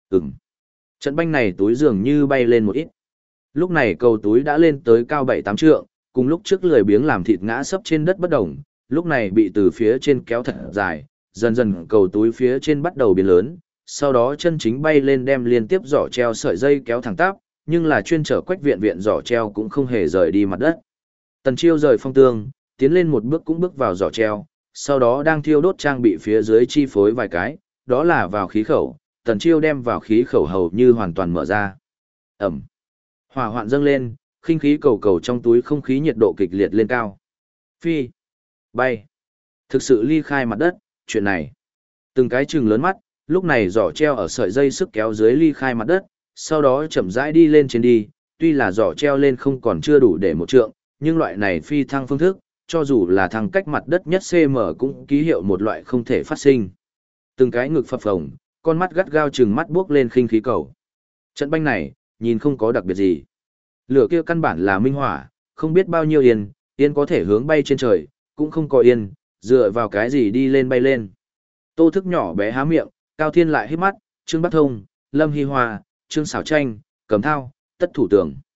Trận banh này túi dường như bay lên một ít. Lúc này cầu túi đã lên tới cao 7-8 trượng, cùng lúc trước lười biếng làm thịt ngã sấp trên đất bất động, lúc này bị từ phía trên kéo thật dài, dần dần cầu túi phía trên bắt đầu biến lớn, sau đó chân chính bay lên đem liên tiếp giỏ treo sợi dây kéo thẳng tắp, nhưng là chuyên chở Quách Viện Viện giỏ treo cũng không hề rời đi mặt đất. Tần Chiêu rời phong tương, tiến lên một bước cũng bước vào giỏ treo, sau đó đang thiêu đốt trang bị phía dưới chi phối vài cái, đó là vào khí khẩu, Tần Chiêu đem vào khí khẩu hầu như hoàn toàn mở ra. Hỏa hoạn dâng lên, khinh khí cầu cầu trong túi không khí nhiệt độ kịch liệt lên cao. Phi, bay, thực sự ly khai mặt đất, chuyện này. Từng cái chừng lớn mắt, lúc này giỏ treo ở sợi dây sức kéo dưới ly khai mặt đất, sau đó chậm rãi đi lên trên đi, tuy là giỏ treo lên không còn chưa đủ để 1 trượng, nhưng loại này phi thăng phương thức, cho dù là thăng cách mặt đất nhất cm cũng ký hiệu một loại không thể phát sinh. Từng cái ngực phập phồng, con mắt gắt gao chừng mắt buốc lên khinh khí cầu. Trận banh này, nhìn không có đặc biệt gì. Lửa kia căn bản là minh hỏa, không biết bao nhiêu yên có thể hướng bay trên trời, cũng không có yên, dựa vào cái gì đi lên bay lên. Tô Thức nhỏ bé há miệng, Cao Thiên lại hít mắt, Trương Bắc Thông, Lâm Hy Hoa, Trương Sảo Tranh, Cầm Thao, Tất Thủ Tường,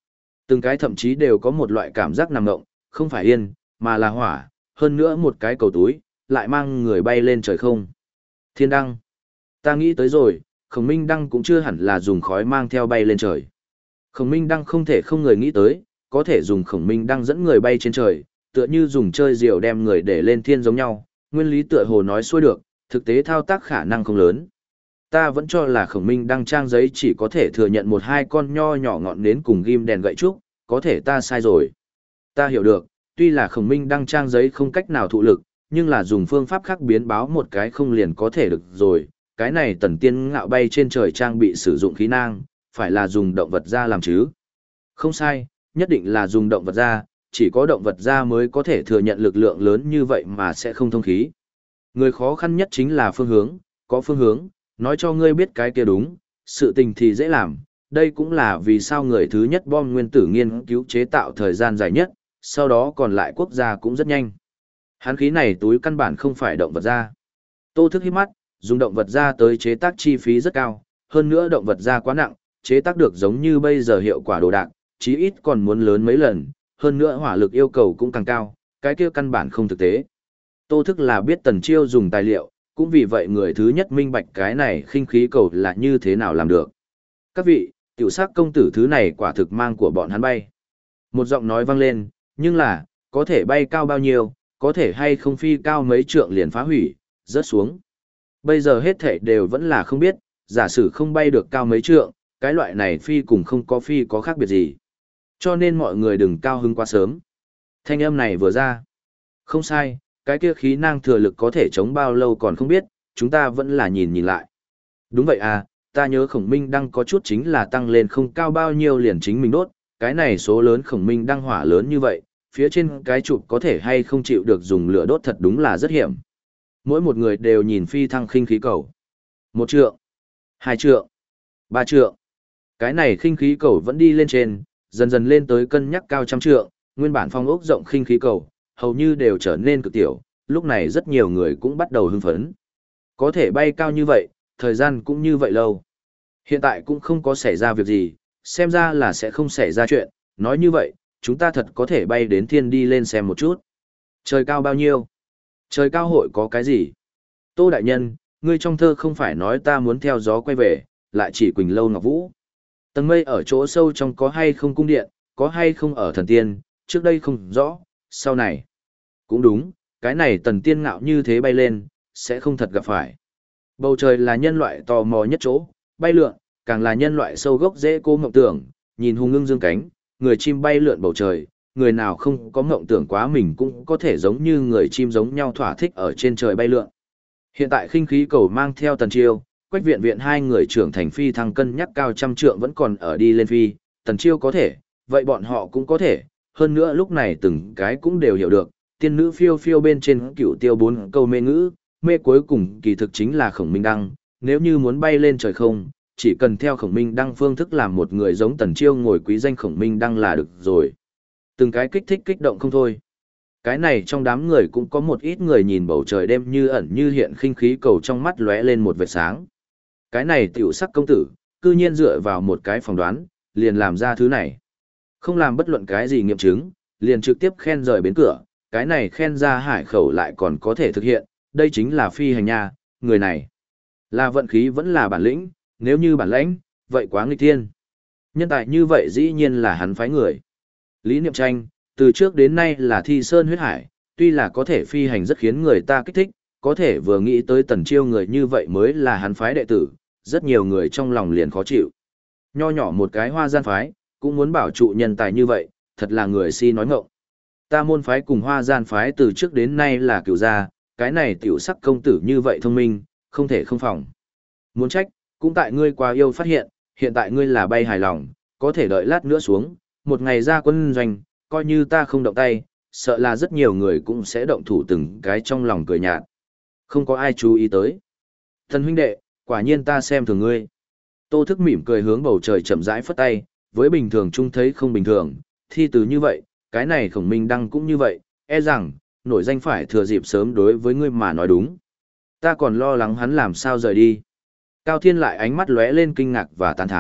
Từng cái thậm chí đều có một loại cảm giác nằm ngộng, không phải yên, mà là hỏa, hơn nữa một cái cầu túi, lại mang người bay lên trời không. Thiên đăng. Ta nghĩ tới rồi, Khổng Minh Đăng cũng chưa hẳn là dùng khói mang theo bay lên trời. Khổng Minh Đăng không thể không người nghĩ tới, có thể dùng Khổng Minh Đăng dẫn người bay trên trời, tựa như dùng chơi diều đem người để lên thiên giống nhau, nguyên lý tựa hồ nói xuôi được, thực tế thao tác khả năng không lớn. Ta vẫn cho là Khổng Minh Đăng trang giấy chỉ có thể thừa nhận một hai con nho nhỏ ngọn nến cùng ghim đèn gậy trúc, có thể ta sai rồi. Ta hiểu được, tuy là Khổng Minh Đăng trang giấy không cách nào thụ lực, nhưng là dùng phương pháp khác biến báo một cái không liền có thể được rồi. Cái này Tần Tiên Ngạo bay trên trời trang bị sử dụng khí nang, phải là dùng động vật da làm chứ. Không sai, nhất định là dùng động vật da, chỉ có động vật da mới có thể thừa nhận lực lượng lớn như vậy mà sẽ không thông khí. Người khó khăn nhất chính là phương hướng, có phương hướng, nói cho ngươi biết cái kia đúng, sự tình thì dễ làm. Đây cũng là vì sao người thứ nhất bom nguyên tử nghiên cứu chế tạo thời gian dài nhất, sau đó còn lại quốc gia cũng rất nhanh. Hán khí này túi căn bản không phải động vật da. Tô Thức hít mắt, dùng động vật da tới chế tác chi phí rất cao, hơn nữa động vật da quá nặng, chế tác được giống như bây giờ hiệu quả đồ đạc, chí ít còn muốn lớn mấy lần, hơn nữa hỏa lực yêu cầu cũng càng cao, cái kia căn bản không thực tế. Tô Thức là biết Tần Chiêu dùng tài liệu, cũng vì vậy người thứ nhất minh bạch cái này khinh khí cầu là như thế nào làm được. Các vị, tiểu sắc công tử thứ này quả thực mang của bọn hắn bay. Một giọng nói vang lên, nhưng là, có thể bay cao bao nhiêu, có thể hay không phi cao mấy trượng liền phá hủy, rớt xuống. Bây giờ hết thảy đều vẫn là không biết, giả sử không bay được cao mấy trượng, cái loại này phi cùng không có phi có khác biệt gì. Cho nên mọi người đừng cao hứng quá sớm. Thanh âm này vừa ra. Không sai, cái kia khí năng thừa lực có thể chống bao lâu còn không biết, chúng ta vẫn là nhìn lại. Đúng vậy à, ta nhớ Khổng Minh Đăng có chút chính là tăng lên không cao bao nhiêu liền chính mình đốt, cái này số lớn Khổng Minh Đăng hỏa lớn như vậy, phía trên cái chụp có thể hay không chịu được dùng lửa đốt thật đúng là rất hiểm. Mỗi một người đều nhìn phi thăng khinh khí cầu. 1 trượng, 2 trượng, 3 trượng. Cái này khinh khí cầu vẫn đi lên trên, dần dần lên tới cân nhắc cao trăm trượng, nguyên bản phong ốc rộng khinh khí cầu, hầu như đều trở nên cực tiểu, lúc này rất nhiều người cũng bắt đầu hưng phấn. Có thể bay cao như vậy, thời gian cũng như vậy lâu. Hiện tại cũng không có xảy ra việc gì, xem ra là sẽ không xảy ra chuyện, nói như vậy, chúng ta thật có thể bay đến thiên đi lên xem một chút. Trời cao bao nhiêu? Trời cao hội có cái gì? Tô Đại Nhân, ngươi trong thơ không phải nói ta muốn theo gió quay về, lại chỉ Quỳnh Lâu Ngọc Vũ. Tầng mây ở chỗ sâu trong có hay không cung điện, có hay không ở thần tiên, trước đây không rõ, sau này. Cũng đúng, cái này Tần Tiên Ngạo như thế bay lên, sẽ không thật gặp phải. Bầu trời là nhân loại tò mò nhất chỗ, bay lượn, càng là nhân loại sâu gốc dễ cô mộng tưởng, nhìn hùng ưng dương cánh, người chim bay lượn bầu trời, người nào không có mộng tưởng quá mình cũng có thể giống như người chim giống nhau thỏa thích ở trên trời bay lượn. Hiện tại khinh khí cầu mang theo Tần Chiêu, Quách Viện Viện hai người trưởng thành phi thăng cân nhắc cao trăm trượng vẫn còn ở đi lên phi, Tần Chiêu có thể, vậy bọn họ cũng có thể, hơn nữa lúc này từng cái cũng đều hiểu được, tiên nữ phiêu phiêu bên trên cửu tiêu 4 câu mê ngữ, mê cuối cùng kỳ thực chính là Khổng Minh Đăng, nếu như muốn bay lên trời không, chỉ cần theo Khổng Minh Đăng phương thức làm một người giống Tần Chiêu ngồi quý danh Khổng Minh Đăng là được rồi. Từng cái kích thích kích động không thôi. Cái này trong đám người cũng có một ít người nhìn bầu trời đêm như ẩn như hiện khinh khí cầu trong mắt lóe lên một vệt sáng. Cái này tiểu sắc công tử, cư nhiên dựa vào một cái phỏng đoán, liền làm ra thứ này. Không làm bất luận cái gì nghiệm chứng, liền trực tiếp khen rời bến cửa, cái này khen ra hải khẩu lại còn có thể thực hiện, đây chính là phi hành nha, người này. Là vận khí vẫn là bản lĩnh, nếu như bản lãnh, vậy quá nghịch thiên. Nhân tài như vậy dĩ nhiên là hắn phái người. Lý Niệm Tranh, từ trước đến nay là thi sơn huyết hải, tuy là có thể phi hành rất khiến người ta kích thích, có thể vừa nghĩ tới Tần Chiêu người như vậy mới là hắn phái đệ tử, rất nhiều người trong lòng liền khó chịu. Nho nhỏ một cái Hoa Gian phái, cũng muốn bảo trụ nhân tài như vậy, thật là người si nói ngọng. Ta môn phái cùng Hoa Gian phái từ trước đến nay là cửu gia, cái này tiểu sắc công tử như vậy thông minh, không thể không phòng. Muốn trách, cũng tại ngươi quá yêu phát hiện, hiện tại ngươi là bay hài lòng, có thể đợi lát nữa xuống, một ngày ra quân doanh, coi như ta không động tay, sợ là rất nhiều người cũng sẽ động thủ từng cái trong lòng cười nhạt. Không có ai chú ý tới. Thần huynh đệ, quả nhiên ta xem thường ngươi. Tô Thức mỉm cười hướng bầu trời chậm rãi phất tay, với bình thường chung thấy không bình thường, thi từ như vậy, cái này Khổng Minh Đăng cũng như vậy, e rằng, nổi danh phải thừa dịp sớm đối với ngươi mà nói đúng. Ta còn lo lắng hắn làm sao rời đi. Cao Thiên lại ánh mắt lóe lên kinh ngạc và tán thán,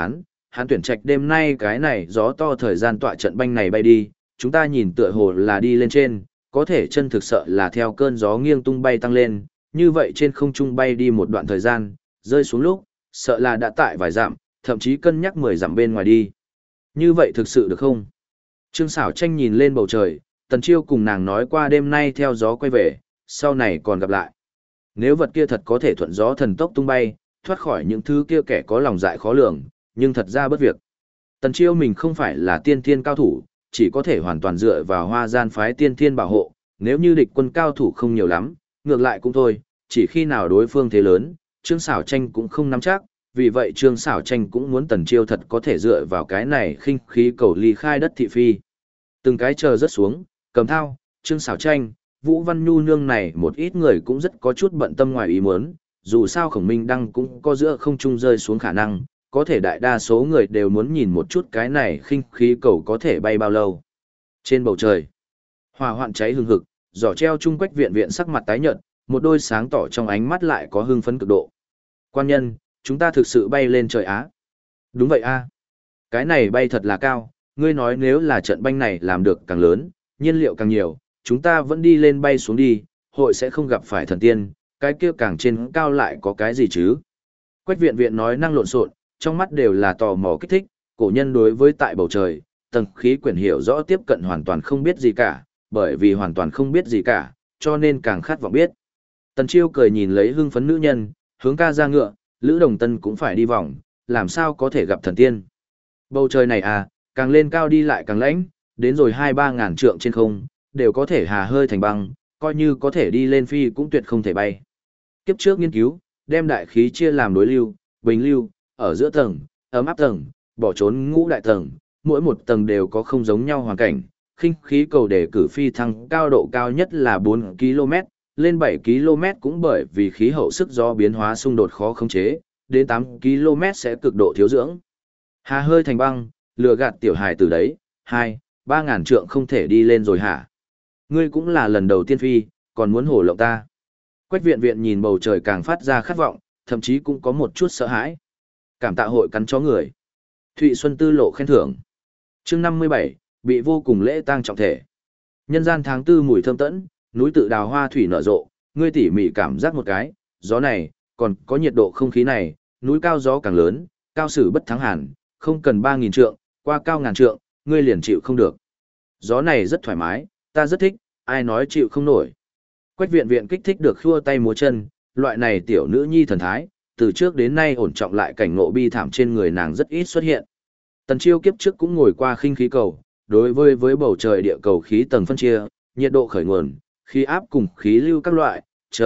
hắn tuyển trạch đêm nay cái này gió to thời gian tọa trận banh này bay đi, chúng ta nhìn tựa hồ là đi lên trên, có thể chân thực sợ là theo cơn gió nghiêng tung bay tăng lên, như vậy trên không trung bay đi một đoạn thời gian, rơi xuống lúc, sợ là đã tại vài dặm, thậm chí cân nhắc 10 dặm bên ngoài đi. Như vậy thực sự được không? Trương Sảo Tranh nhìn lên bầu trời, Tần Chiêu cùng nàng nói qua đêm nay theo gió quay về, sau này còn gặp lại. Nếu vật kia thật có thể thuận gió thần tốc tung bay, thoát khỏi những thứ kia kẻ có lòng dạ khó lường, nhưng thật ra bất việc. Tần Chiêu mình không phải là tiên thiên cao thủ, chỉ có thể hoàn toàn dựa vào Hoa Gian phái tiên thiên bảo hộ, nếu như địch quân cao thủ không nhiều lắm, ngược lại cũng thôi, chỉ khi nào đối phương thế lớn, Trương Sảo Tranh cũng không nắm chắc, vì vậy Trương Sảo Tranh cũng muốn Tần Chiêu thật có thể dựa vào cái này khinh khí cầu ly khai đất thị phi. Từng cái chờ rất xuống, Cầm Thao, Trương Sảo Tranh, Vũ Văn Nhu nương này một ít người cũng rất có chút bận tâm ngoài ý muốn, dù sao Khổng Minh Đăng cũng có giữa không trung rơi xuống khả năng, có thể đại đa số người đều muốn nhìn một chút cái này khinh khí cầu có thể bay bao lâu. Trên bầu trời, hỏa hoạn cháy hừng hực, giỏ treo chung Quách Viện Viện sắc mặt tái nhợt, một đôi sáng tỏ trong ánh mắt lại có hưng phấn cực độ. Quan nhân, chúng ta thực sự bay lên trời á. Đúng vậy a. Cái này bay thật là cao, ngươi nói nếu là trận banh này làm được càng lớn, nhiên liệu càng nhiều, chúng ta vẫn đi lên bay xuống đi, hội sẽ không gặp phải thần tiên, cái kia càng trên cao lại có cái gì chứ. Quách Viện Viện nói năng lộn xộn, trong mắt đều là tò mò kích thích, cổ nhân đối với tại bầu trời, tầng khí quyển hiểu rõ tiếp cận hoàn toàn không biết gì cả, bởi vì hoàn toàn không biết gì cả, cho nên càng khát vọng biết. Tần Chiêu cười nhìn lấy hưng phấn nữ nhân, hướng ca ra ngựa, Lữ Đồng Tân cũng phải đi vòng, làm sao có thể gặp thần tiên. Bầu trời này à, càng lên cao đi lại càng lãnh, đến rồi 2-3 ngàn trượng trên không, đều có thể hà hơi thành băng, coi như có thể đi lên phi cũng tuyệt không thể bay. Kiếp trước nghiên cứu, đem đại khí chia làm đối lưu, bình lưu, ở giữa tầng, ấm áp tầng, bỏ trốn ngũ đại tầng, mỗi một tầng đều có không giống nhau hoàn cảnh. Khinh khí cầu để cử phi thăng cao độ cao nhất là 4 km, lên 7 km cũng bởi vì khí hậu sức gió biến hóa xung đột khó khống chế, đến 8 km sẽ cực độ thiếu dưỡng. Hà hơi thành băng, lừa gạt tiểu hài từ đấy, 2-3 ngàn trượng không thể đi lên rồi hả? Ngươi cũng là lần đầu tiên phi, còn muốn hổ lộng ta. Quách Viện Viện nhìn bầu trời càng phát ra khát vọng, thậm chí cũng có một chút sợ hãi. Cảm tạ hội cắn chó người. Thụy Xuân Tư lộ khen thưởng. Chương 57, bị vô cùng lễ tang trọng thể. Nhân gian tháng tư mùi thơm tẫn, núi tự đào hoa thủy nở rộ, ngươi tỉ mỉ cảm giác một cái, gió này, còn có nhiệt độ không khí này, núi cao gió càng lớn, cao sử bất thắng hàn, không cần 3.000 trượng, qua cao ngàn trượng, ngươi liền chịu không được. Gió này rất thoải mái, ta rất thích, ai nói chịu không nổi. Quách Viện Viện kích thích được khua tay múa chân, loại này tiểu nữ nhi thần thái, từ trước đến nay ổn trọng lại cảnh ngộ bi thảm trên người nàng rất ít xuất hiện. Tần Chiêu kiếp trước cũng ngồi qua khinh khí cầu, đối với bầu trời địa cầu khí tầng phân chia, nhiệt độ khởi nguồn, khí áp cùng khí lưu các loại,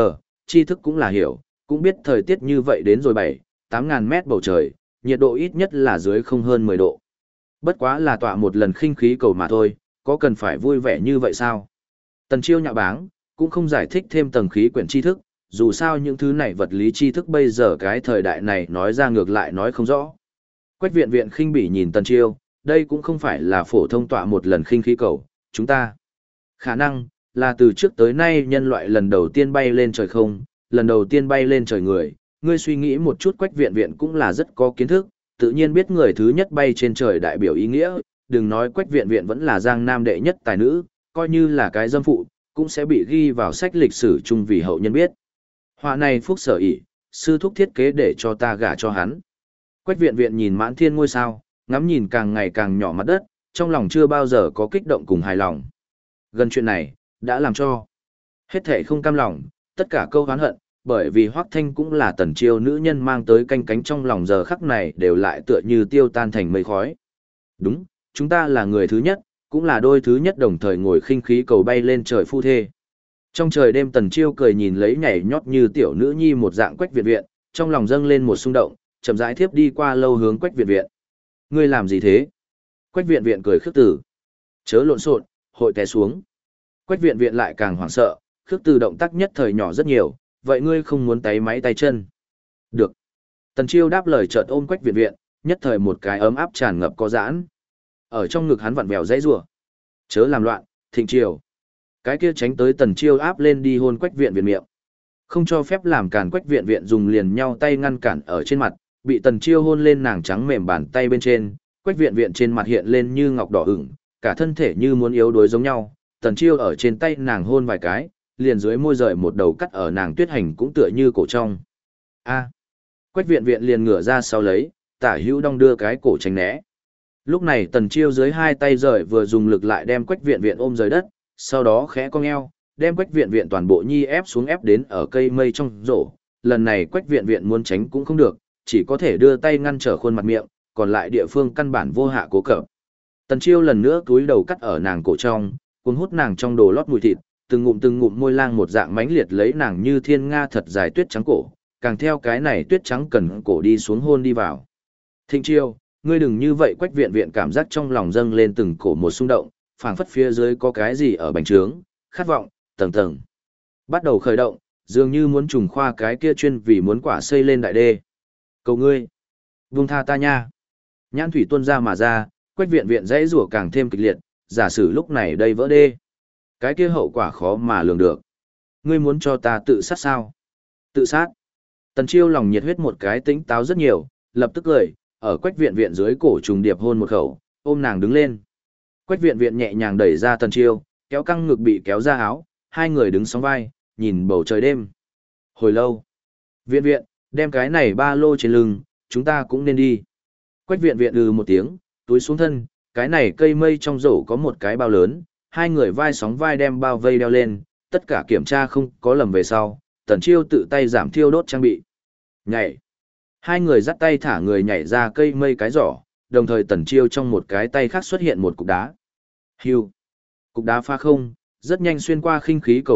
tri thức cũng là hiểu, cũng biết thời tiết như vậy đến rồi 7-8 ngàn mét bầu trời, nhiệt độ ít nhất là dưới không hơn 10 độ. Bất quá là tọa một lần khinh khí cầu mà thôi, có cần phải vui vẻ như vậy sao? Tần Chiêu nhạo báng, cũng không giải thích thêm tầng khí quyển tri thức, dù sao những thứ này vật lý tri thức bây giờ cái thời đại này nói ra ngược lại nói không rõ. Quách Viện Viện khinh bỉ nhìn Tần Chiêu, đây cũng không phải là phổ thông tọa một lần khinh khí cầu, chúng ta. Khả năng, là từ trước tới nay nhân loại lần đầu tiên bay lên trời không, lần đầu tiên bay lên trời người, ngươi suy nghĩ một chút Quách Viện Viện cũng là rất có kiến thức, tự nhiên biết người thứ nhất bay trên trời đại biểu ý nghĩa, đừng nói Quách Viện Viện vẫn là Giang Nam đệ nhất tài nữ, coi như là cái dâm phụ, cũng sẽ bị ghi vào sách lịch sử chung vì hậu nhân biết. Họa này phúc sở ỷ, sư thúc thiết kế để cho ta gả cho hắn. Quách Viện Viện nhìn mãn thiên ngôi sao, ngắm nhìn càng ngày càng nhỏ mặt đất, trong lòng chưa bao giờ có kích động cùng hài lòng. Gần chuyện này, đã làm cho hết thảy không cam lòng, tất cả câu oán hận, bởi vì Hoắc Thanh cũng là Tần Chiêu nữ nhân mang tới canh cánh trong lòng giờ khắc này đều lại tựa như tiêu tan thành mây khói. Đúng, chúng ta là người thứ nhất, cũng là đôi thứ nhất đồng thời ngồi khinh khí cầu bay lên trời phu thê. Trong trời đêm Tần Chiêu cười nhìn lấy nhảy nhót như tiểu nữ nhi một dạng Quách Viện Viện, trong lòng dâng lên một xung động, chậm rãi thiếp đi qua lâu hướng Quách Viện Viện. Ngươi làm gì thế? Quách Viện Viện cười khước từ. Chớ lộn xộn, hội té xuống. Quách Viện Viện lại càng hoảng sợ, khước từ động tác nhất thời nhỏ rất nhiều, vậy ngươi không muốn tay máy tay chân? Được. Tần Chiêu đáp lời chợt ôm Quách Viện Viện, nhất thời một cái ấm áp tràn ngập có giãn. Ở trong ngực hắn vặn vẹo dãy rủa. Chớ làm loạn, Thịnh Triều. Cái kia tránh tới Tần Chiêu áp lên đi hôn Quách Viện Viện miệng. Không cho phép làm cản Quách Viện Viện dùng liền nhau tay ngăn cản ở trên mặt, bị Tần Chiêu hôn lên nàng trắng mềm bàn tay bên trên, Quách Viện Viện trên mặt hiện lên như ngọc đỏ ửng, cả thân thể như muốn yếu đuối giống nhau. Tần Chiêu ở trên tay nàng hôn vài cái, liền dưới môi rời một đầu cắt ở nàng tuyết hành cũng tựa như cổ trong. A. Quách Viện Viện liền ngửa ra sau lấy, tả hữu đong đưa cái cổ tránh né. Lúc này Tần Chiêu dưới hai tay rời vừa dùng lực lại đem Quách Viện Viện ôm rời đất, sau đó khẽ cong eo, đem Quách Viện Viện toàn bộ nhi ép xuống ép đến ở cây mây trong rổ. Lần này Quách Viện Viện muốn tránh cũng không được, chỉ có thể đưa tay ngăn trở khuôn mặt miệng, còn lại địa phương căn bản vô hạ cố cập. Tần Chiêu lần nữa túi đầu cắt ở nàng cổ trong, cuốn hút nàng trong đồ lót mùi thịt, từng ngụm môi lang một dạng mãnh liệt lấy nàng như thiên nga thật dài tuyết trắng cổ, càng theo cái này tuyết trắng cần cổ đi xuống hôn đi vào. Thịnh Chiêu, ngươi đừng như vậy. Quách Viện Viện cảm giác trong lòng dâng lên từng cổ một xung động, phảng phất phía dưới có cái gì ở bành trướng, khát vọng, tầng tầng. Bắt đầu khởi động, dường như muốn trùng khoa cái kia chuyên vì muốn quả xây lên đại đê. Cầu ngươi, buông tha ta nha. Nhãn thủy tuôn ra mà ra, Quách Viện Viện dãy rủa càng thêm kịch liệt, giả sử lúc này đây vỡ đê. Cái kia hậu quả khó mà lường được. Ngươi muốn cho ta tự sát sao? Tự sát. Tần Chiêu lòng nhiệt huyết một cái tĩnh táo rất nhiều, lập tức cười, ở Quách Viện Viện dưới cổ trùng điệp hôn một khẩu, ôm nàng đứng lên. Quách Viện Viện nhẹ nhàng đẩy ra Tần Chiêu, kéo căng ngực bị kéo ra áo, hai người đứng sóng vai, nhìn bầu trời đêm. Hồi lâu. Viện Viện, đem cái này ba lô trên lưng, chúng ta cũng nên đi. Quách Viện Viện một tiếng, túi xuống thân, cái này cây mây trong rổ có một cái bao lớn, hai người vai sóng vai đem bao vây đeo lên, tất cả kiểm tra không có lầm về sau, Tần Chiêu tự tay giảm thiêu đốt trang bị. Nhảy. Hai người dắt tay thả người nhảy ra cây mây cái giỏ, đồng thời Tần Chiêu trong một cái tay khác xuất hiện một cục đá. Hưu. Cục đá phá không, rất nhanh xuyên qua khinh khí cầu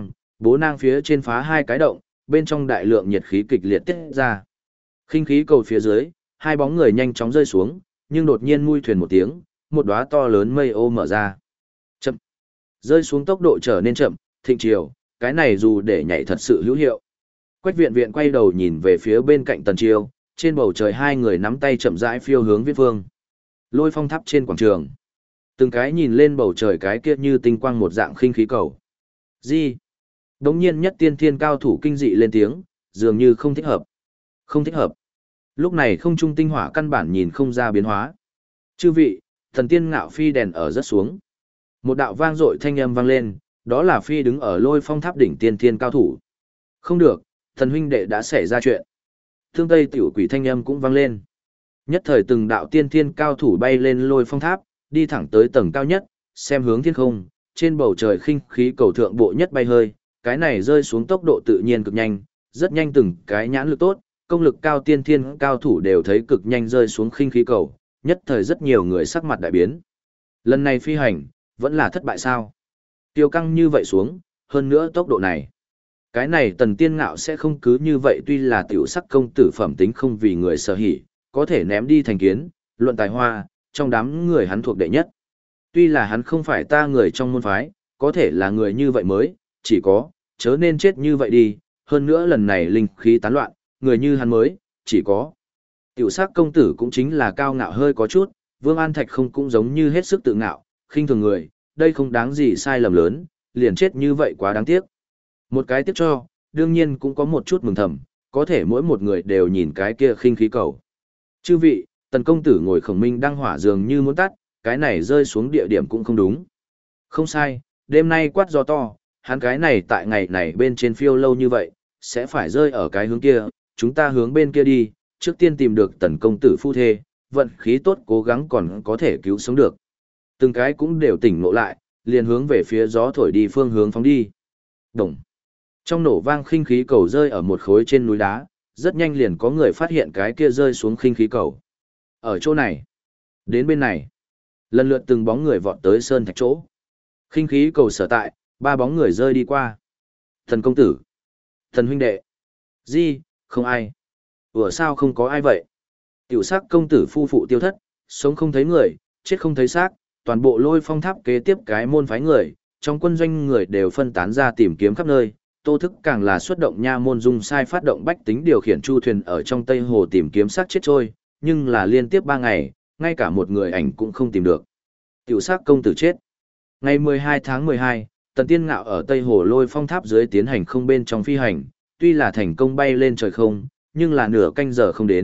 bố nang phía trên phá hai cái động, bên trong đại lượng nhiệt khí kịch liệt tiết ra. Khinh khí cầu phía dưới, hai bóng người nhanh chóng rơi xuống, nhưng đột nhiên mui thuyền một tiếng, một đóa to lớn mây ô mở ra. Chậm. Rơi xuống tốc độ trở nên chậm, Thịnh Chiêu, cái này dù để nhảy thật sự hữu hiệu. Quách Viện Viện quay đầu nhìn về phía bên cạnh Tần Chiêu, trên bầu trời hai người nắm tay chậm rãi phiêu hướng viễn phương. Lôi Phong tháp trên quảng trường. Từng cái nhìn lên bầu trời cái kia như tinh quang một dạng khinh khí cầu. Gì? Đống nhiên nhất tiên thiên cao thủ kinh dị lên tiếng, dường như không thích hợp. Không thích hợp. Lúc này không trung tinh hỏa căn bản nhìn không ra biến hóa. Chư vị, thần tiên ngạo phi đèn ở rất xuống. Một đạo vang dội thanh âm vang lên, đó là phi đứng ở Lôi Phong tháp đỉnh tiên thiên cao thủ. Không được, thần huynh đệ đã xảy ra chuyện. Thương Tây tiểu quỷ thanh âm cũng vang lên. Nhất thời từng đạo tiên thiên cao thủ bay lên Lôi Phong tháp, đi thẳng tới tầng cao nhất, xem hướng thiên không, trên bầu trời khinh khí cầu thượng bộ nhất bay hơi, cái này rơi xuống tốc độ tự nhiên cực nhanh, rất nhanh từng cái nhãn lực tốt, công lực cao tiên thiên cao thủ đều thấy cực nhanh rơi xuống khinh khí cầu, nhất thời rất nhiều người sắc mặt đại biến. Lần này phi hành, vẫn là thất bại sao? Tiêu căng như vậy xuống, hơn nữa tốc độ này. Cái này Tần Tiên Ngạo sẽ không cứ như vậy, tuy là tiểu sắc công tử phẩm tính không vì người sở hỉ, có thể ném đi thành kiến, luận tài hoa, trong đám người hắn thuộc đệ nhất. Tuy là hắn không phải ta người trong môn phái, có thể là người như vậy mới, chỉ có, chớ nên chết như vậy đi, hơn nữa lần này linh khí tán loạn, người như hắn mới, chỉ có. Tiểu sắc công tử cũng chính là cao ngạo hơi có chút, Vương An Thạch không cũng giống như hết sức tự ngạo, khinh thường người, đây không đáng gì sai lầm lớn, liền chết như vậy quá đáng tiếc. Một cái tiếc cho, đương nhiên cũng có một chút mừng thầm, có thể mỗi một người đều nhìn cái kia khinh khí cầu. Chư vị, Tần công tử ngồi khổng minh đang hỏa dường như muốn tắt, cái này rơi xuống địa điểm cũng không đúng. Không sai, đêm nay quát gió to, hắn cái này tại ngày này bên trên phiêu lâu như vậy, sẽ phải rơi ở cái hướng kia, chúng ta hướng bên kia đi, trước tiên tìm được Tần công tử phu thê, vận khí tốt cố gắng còn có thể cứu sống được. Từng cái cũng đều tỉnh ngộ lại, liền hướng về phía gió thổi đi phương hướng phóng đi. Đồng. Trong nổ vang khinh khí cầu rơi ở một khối trên núi đá, rất nhanh liền có người phát hiện cái kia rơi xuống khinh khí cầu. Ở chỗ này, đến bên này, lần lượt từng bóng người vọt tới sơn thạch chỗ. Khinh khí cầu sở tại, ba bóng người rơi đi qua. Thần công tử, thần huynh đệ, gì, không ai. Ủa sao không có ai vậy? Tiểu sắc công tử phu phụ tiêu thất, sống không thấy người, chết không thấy xác, toàn bộ Lôi Phong tháp kế tiếp cái môn phái người, trong quân doanh người đều phân tán ra tìm kiếm khắp nơi. Tô Thức càng là xuất động nha môn dung sai phát động bách tính điều khiển chu thuyền ở trong Tây Hồ tìm kiếm xác chết trôi, nhưng là liên tiếp 3 ngày, ngay cả một người ảnh cũng không tìm được. Tiểu sắc công tử chết. Ngày 12 tháng 12, Tần Tiên Ngạo ở Tây Hồ Lôi Phong tháp dưới tiến hành không bên trong phi hành, tuy là thành công bay lên trời không, nhưng là nửa canh giờ không đến,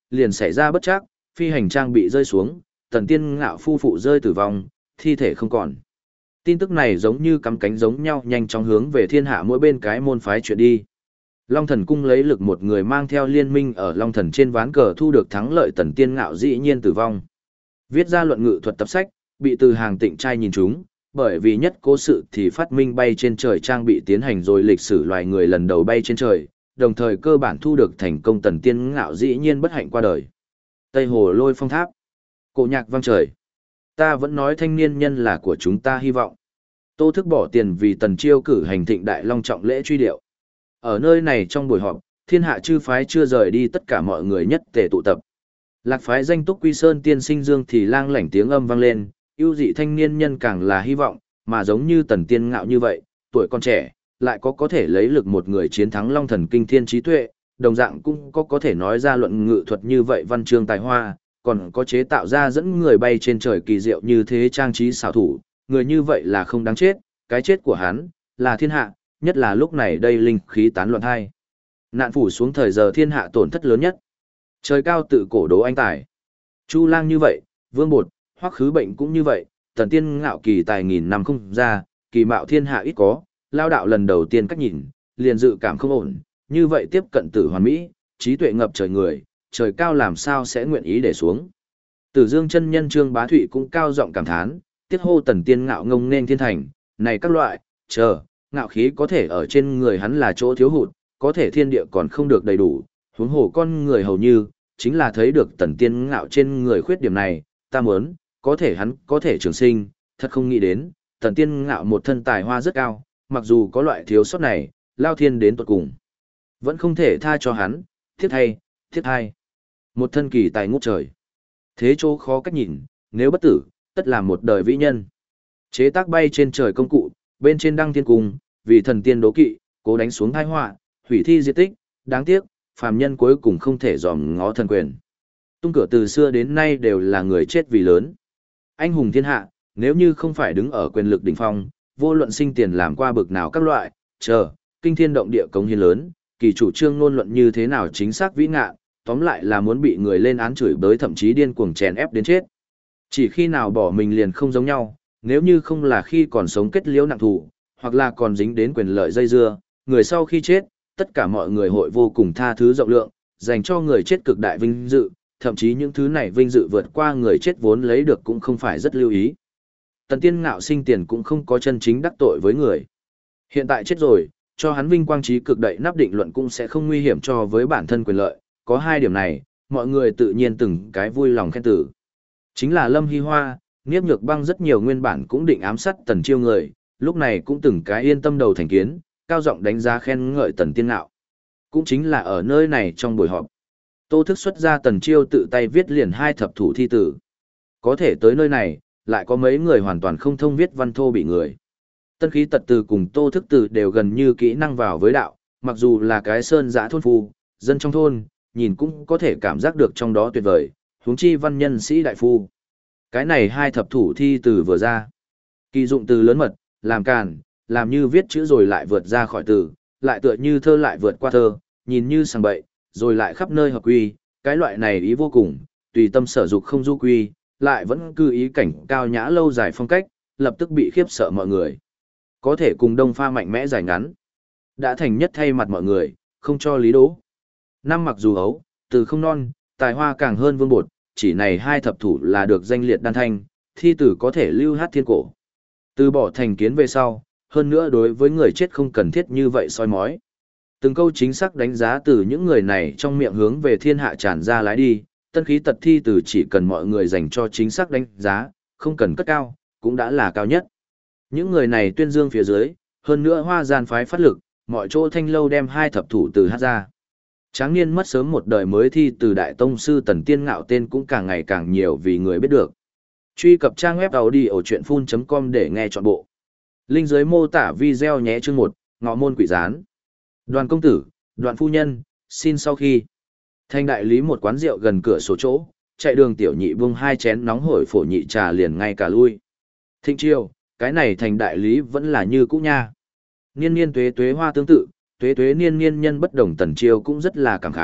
liền xảy ra bất trắc, phi hành trang bị rơi xuống, Tần Tiên Ngạo phu phụ rơi tử vong, thi thể không còn. Tin tức này giống như cắm cánh giống nhau nhanh chóng hướng về thiên hạ mỗi bên cái môn phái chuyện đi. Long Thần Cung lấy lực một người mang theo liên minh ở Long Thần trên ván cờ thu được thắng lợi, Tần Tiên Ngạo dĩ nhiên tử vong. Viết ra luận ngự thuật tập sách, bị Từ Hàng Tịnh trai nhìn chúng, bởi vì nhất cố sự thì phát minh bay trên trời trang bị tiến hành rồi lịch sử loài người lần đầu bay trên trời, đồng thời cơ bản thu được thành công, Tần Tiên Ngạo dĩ nhiên bất hạnh qua đời. Tây Hồ Lôi Phong Tháp. Cổ nhạc vang trời. Ta vẫn nói thanh niên nhân là của chúng ta hy vọng. Tô Thức bỏ tiền vì Tần Chiêu cử hành thịnh đại long trọng lễ truy điệu. Ở nơi này trong buổi họp, thiên hạ chư phái chưa rời đi, tất cả mọi người nhất tề tụ tập. Lạc phái danh túc Quy Sơn tiên sinh Dương thì lang lảnh tiếng âm vang lên, ưu dị thanh niên nhân càng là hy vọng, mà giống như Tần Tiên Ngạo như vậy, tuổi còn trẻ, lại có thể lấy lực một người chiến thắng Long Thần kinh thiên trí tuệ, đồng dạng cũng có thể nói ra luận ngự thuật như vậy văn chương tài hoa, còn có chế tạo ra dẫn người bay trên trời kỳ diệu như thế trang trí xảo thủ, người như vậy là không đáng chết, cái chết của hắn là thiên hạ, nhất là lúc này đây linh khí tán loạn hai. Nạn phủ xuống thời giờ thiên hạ tổn thất lớn nhất. Trời cao tự cổ đố anh tài. Chu Lang như vậy, Vương Bột, Hoắc Khứ Bệnh cũng như vậy, Tần Tiên Ngạo kỳ tài nghìn năm không ra, kỳ mạo thiên hạ ít có, lao đạo lần đầu tiên cách nhìn, liền dự cảm không ổn, như vậy tiếp cận tử hoàn mỹ, trí tuệ ngập trời người, trời cao làm sao sẽ nguyện ý để xuống. Tử Dương chân nhân Trương Bá Thụy cũng cao giọng cảm thán, tiết hô Tần Tiên Ngạo ngông nên thiên thành, này các loại, ngạo khí có thể ở trên người hắn là chỗ thiếu hụt, có thể thiên địa còn không được đầy đủ, huống hồ con người hầu như, chính là thấy được Tần Tiên Ngạo trên người khuyết điểm này, ta muốn, có thể hắn có thể trường sinh, thật không nghĩ đến, Tần Tiên Ngạo một thân tài hoa rất cao, mặc dù có loại thiếu sót này, lao thiên đến tuột cùng. Vẫn không thể tha cho hắn, thiết hay. Một thân kỳ tài ngút trời. Thế chỗ khó cách nhìn, nếu bất tử, tất là một đời vĩ nhân. Chế tác bay trên trời công cụ, bên trên đăng thiên cung, vì thần tiên đố kỵ, cố đánh xuống tai họa, hủy thi diệt tích, đáng tiếc, phàm nhân cuối cùng không thể dòm ngó thần quyền. Tung cửa từ xưa đến nay đều là người chết vì lớn. Anh hùng thiên hạ, nếu như không phải đứng ở quyền lực đỉnh phong, vô luận sinh tiền làm qua bực nào các loại, kinh thiên động địa cống hiến lớn, kỳ chủ trương ngôn luận như thế nào chính xác vĩ ngạn, tóm lại là muốn bị người lên án chửi bới, thậm chí điên cuồng chèn ép đến chết. Chỉ khi nào bỏ mình liền không giống nhau, nếu như không là khi còn sống kết liễu nặng thù, hoặc là còn dính đến quyền lợi dây dưa, người sau khi chết, tất cả mọi người hội vô cùng tha thứ rộng lượng, dành cho người chết cực đại vinh dự, thậm chí những thứ này vinh dự vượt qua người chết vốn lấy được cũng không phải rất lưu ý. Tần Tiên Ngạo sinh tiền cũng không có chân chính đắc tội với người. Hiện tại chết rồi, cho hắn vinh quang trí cực đậy nắp định luận cũng sẽ không nguy hiểm cho với bản thân quyền lợi, có hai điểm này, mọi người tự nhiên từng cái vui lòng khen tử. Chính là Lâm Hy Hoa, Niếp Nhược Băng rất nhiều nguyên bản cũng định ám sát Tần Chiêu người, lúc này cũng từng cái yên tâm đầu thành kiến, cao giọng đánh giá khen ngợi Tần Tiên Ngạo. Cũng chính là ở nơi này trong buổi họp, Tô Thức xuất ra Tần Chiêu tự tay viết liền 2 thập thủ thi tử. Có thể tới nơi này, lại có mấy người hoàn toàn không thông viết văn thô bị người. Tân Khí Tật Từ cùng Tô Thức Từ đều gần như kỹ năng vào với đạo, mặc dù là cái sơn dã thôn phu, dân trong thôn, nhìn cũng có thể cảm giác được trong đó tuyệt vời, huống chi văn nhân sĩ đại phu. Cái này 2 thập thủ thi từ vừa ra. Kỳ dụng từ lớn mật, làm càn, làm như viết chữ rồi lại vượt ra khỏi từ, lại tựa như thơ lại vượt qua thơ, nhìn như sằng bậy, rồi lại khắp nơi hợp quy, cái loại này ý vô cùng, tùy tâm sở dục không du quy, lại vẫn cư ý cảnh cao nhã lâu dài phong cách, lập tức bị khiếp sợ mọi người. Có thể cùng đông pha mạnh mẽ dài ngắn, đã thành nhất thay mặt mọi người, không cho lý đố. Năm mặc dù ấu, từ không non, tài hoa càng hơn Vương Bột, chỉ này 2 thập thủ là được danh liệt đan thanh, thi tử có thể lưu hát thiên cổ. Từ bỏ thành kiến về sau, hơn nữa đối với người chết không cần thiết như vậy soi mói. Từng câu chính xác đánh giá từ những người này trong miệng hướng về thiên hạ tràn ra lái đi, Tân Khí Tật thi từ chỉ cần mọi người dành cho chính xác đánh giá, không cần cất cao, cũng đã là cao nhất. Những người này tuyên dương phía dưới, hơn nữa Hoa Gian phái phát lực, mọi chỗ thanh lâu đem 2 thập thủ từ hát ra. Tráng niên mất sớm một đời mới thi từ đại tông sư Tần Tiên Ngạo tên cũng càng ngày càng nhiều vì người biết được. Truy cập trang web audiochuyenphun.com để nghe trọn bộ. Link dưới mô tả video nhé. Chương 1, Ngọ môn quỷ gián. Đoàn công tử, Đoàn phu nhân, xin sau khi. Thanh đại lý một quán rượu gần cửa sổ chỗ, chạy đường tiểu nhị buông 2 chén nóng hổi phổ nhị trà liền ngay cả lui. Thịnh chiêu, cái này thành đại lý vẫn là như cũ nha. Niên niên tuế tuế hoa tương tự, tuế tuế niên niên nhân bất đồng. Tần Chiêu cũng rất là cảm khái,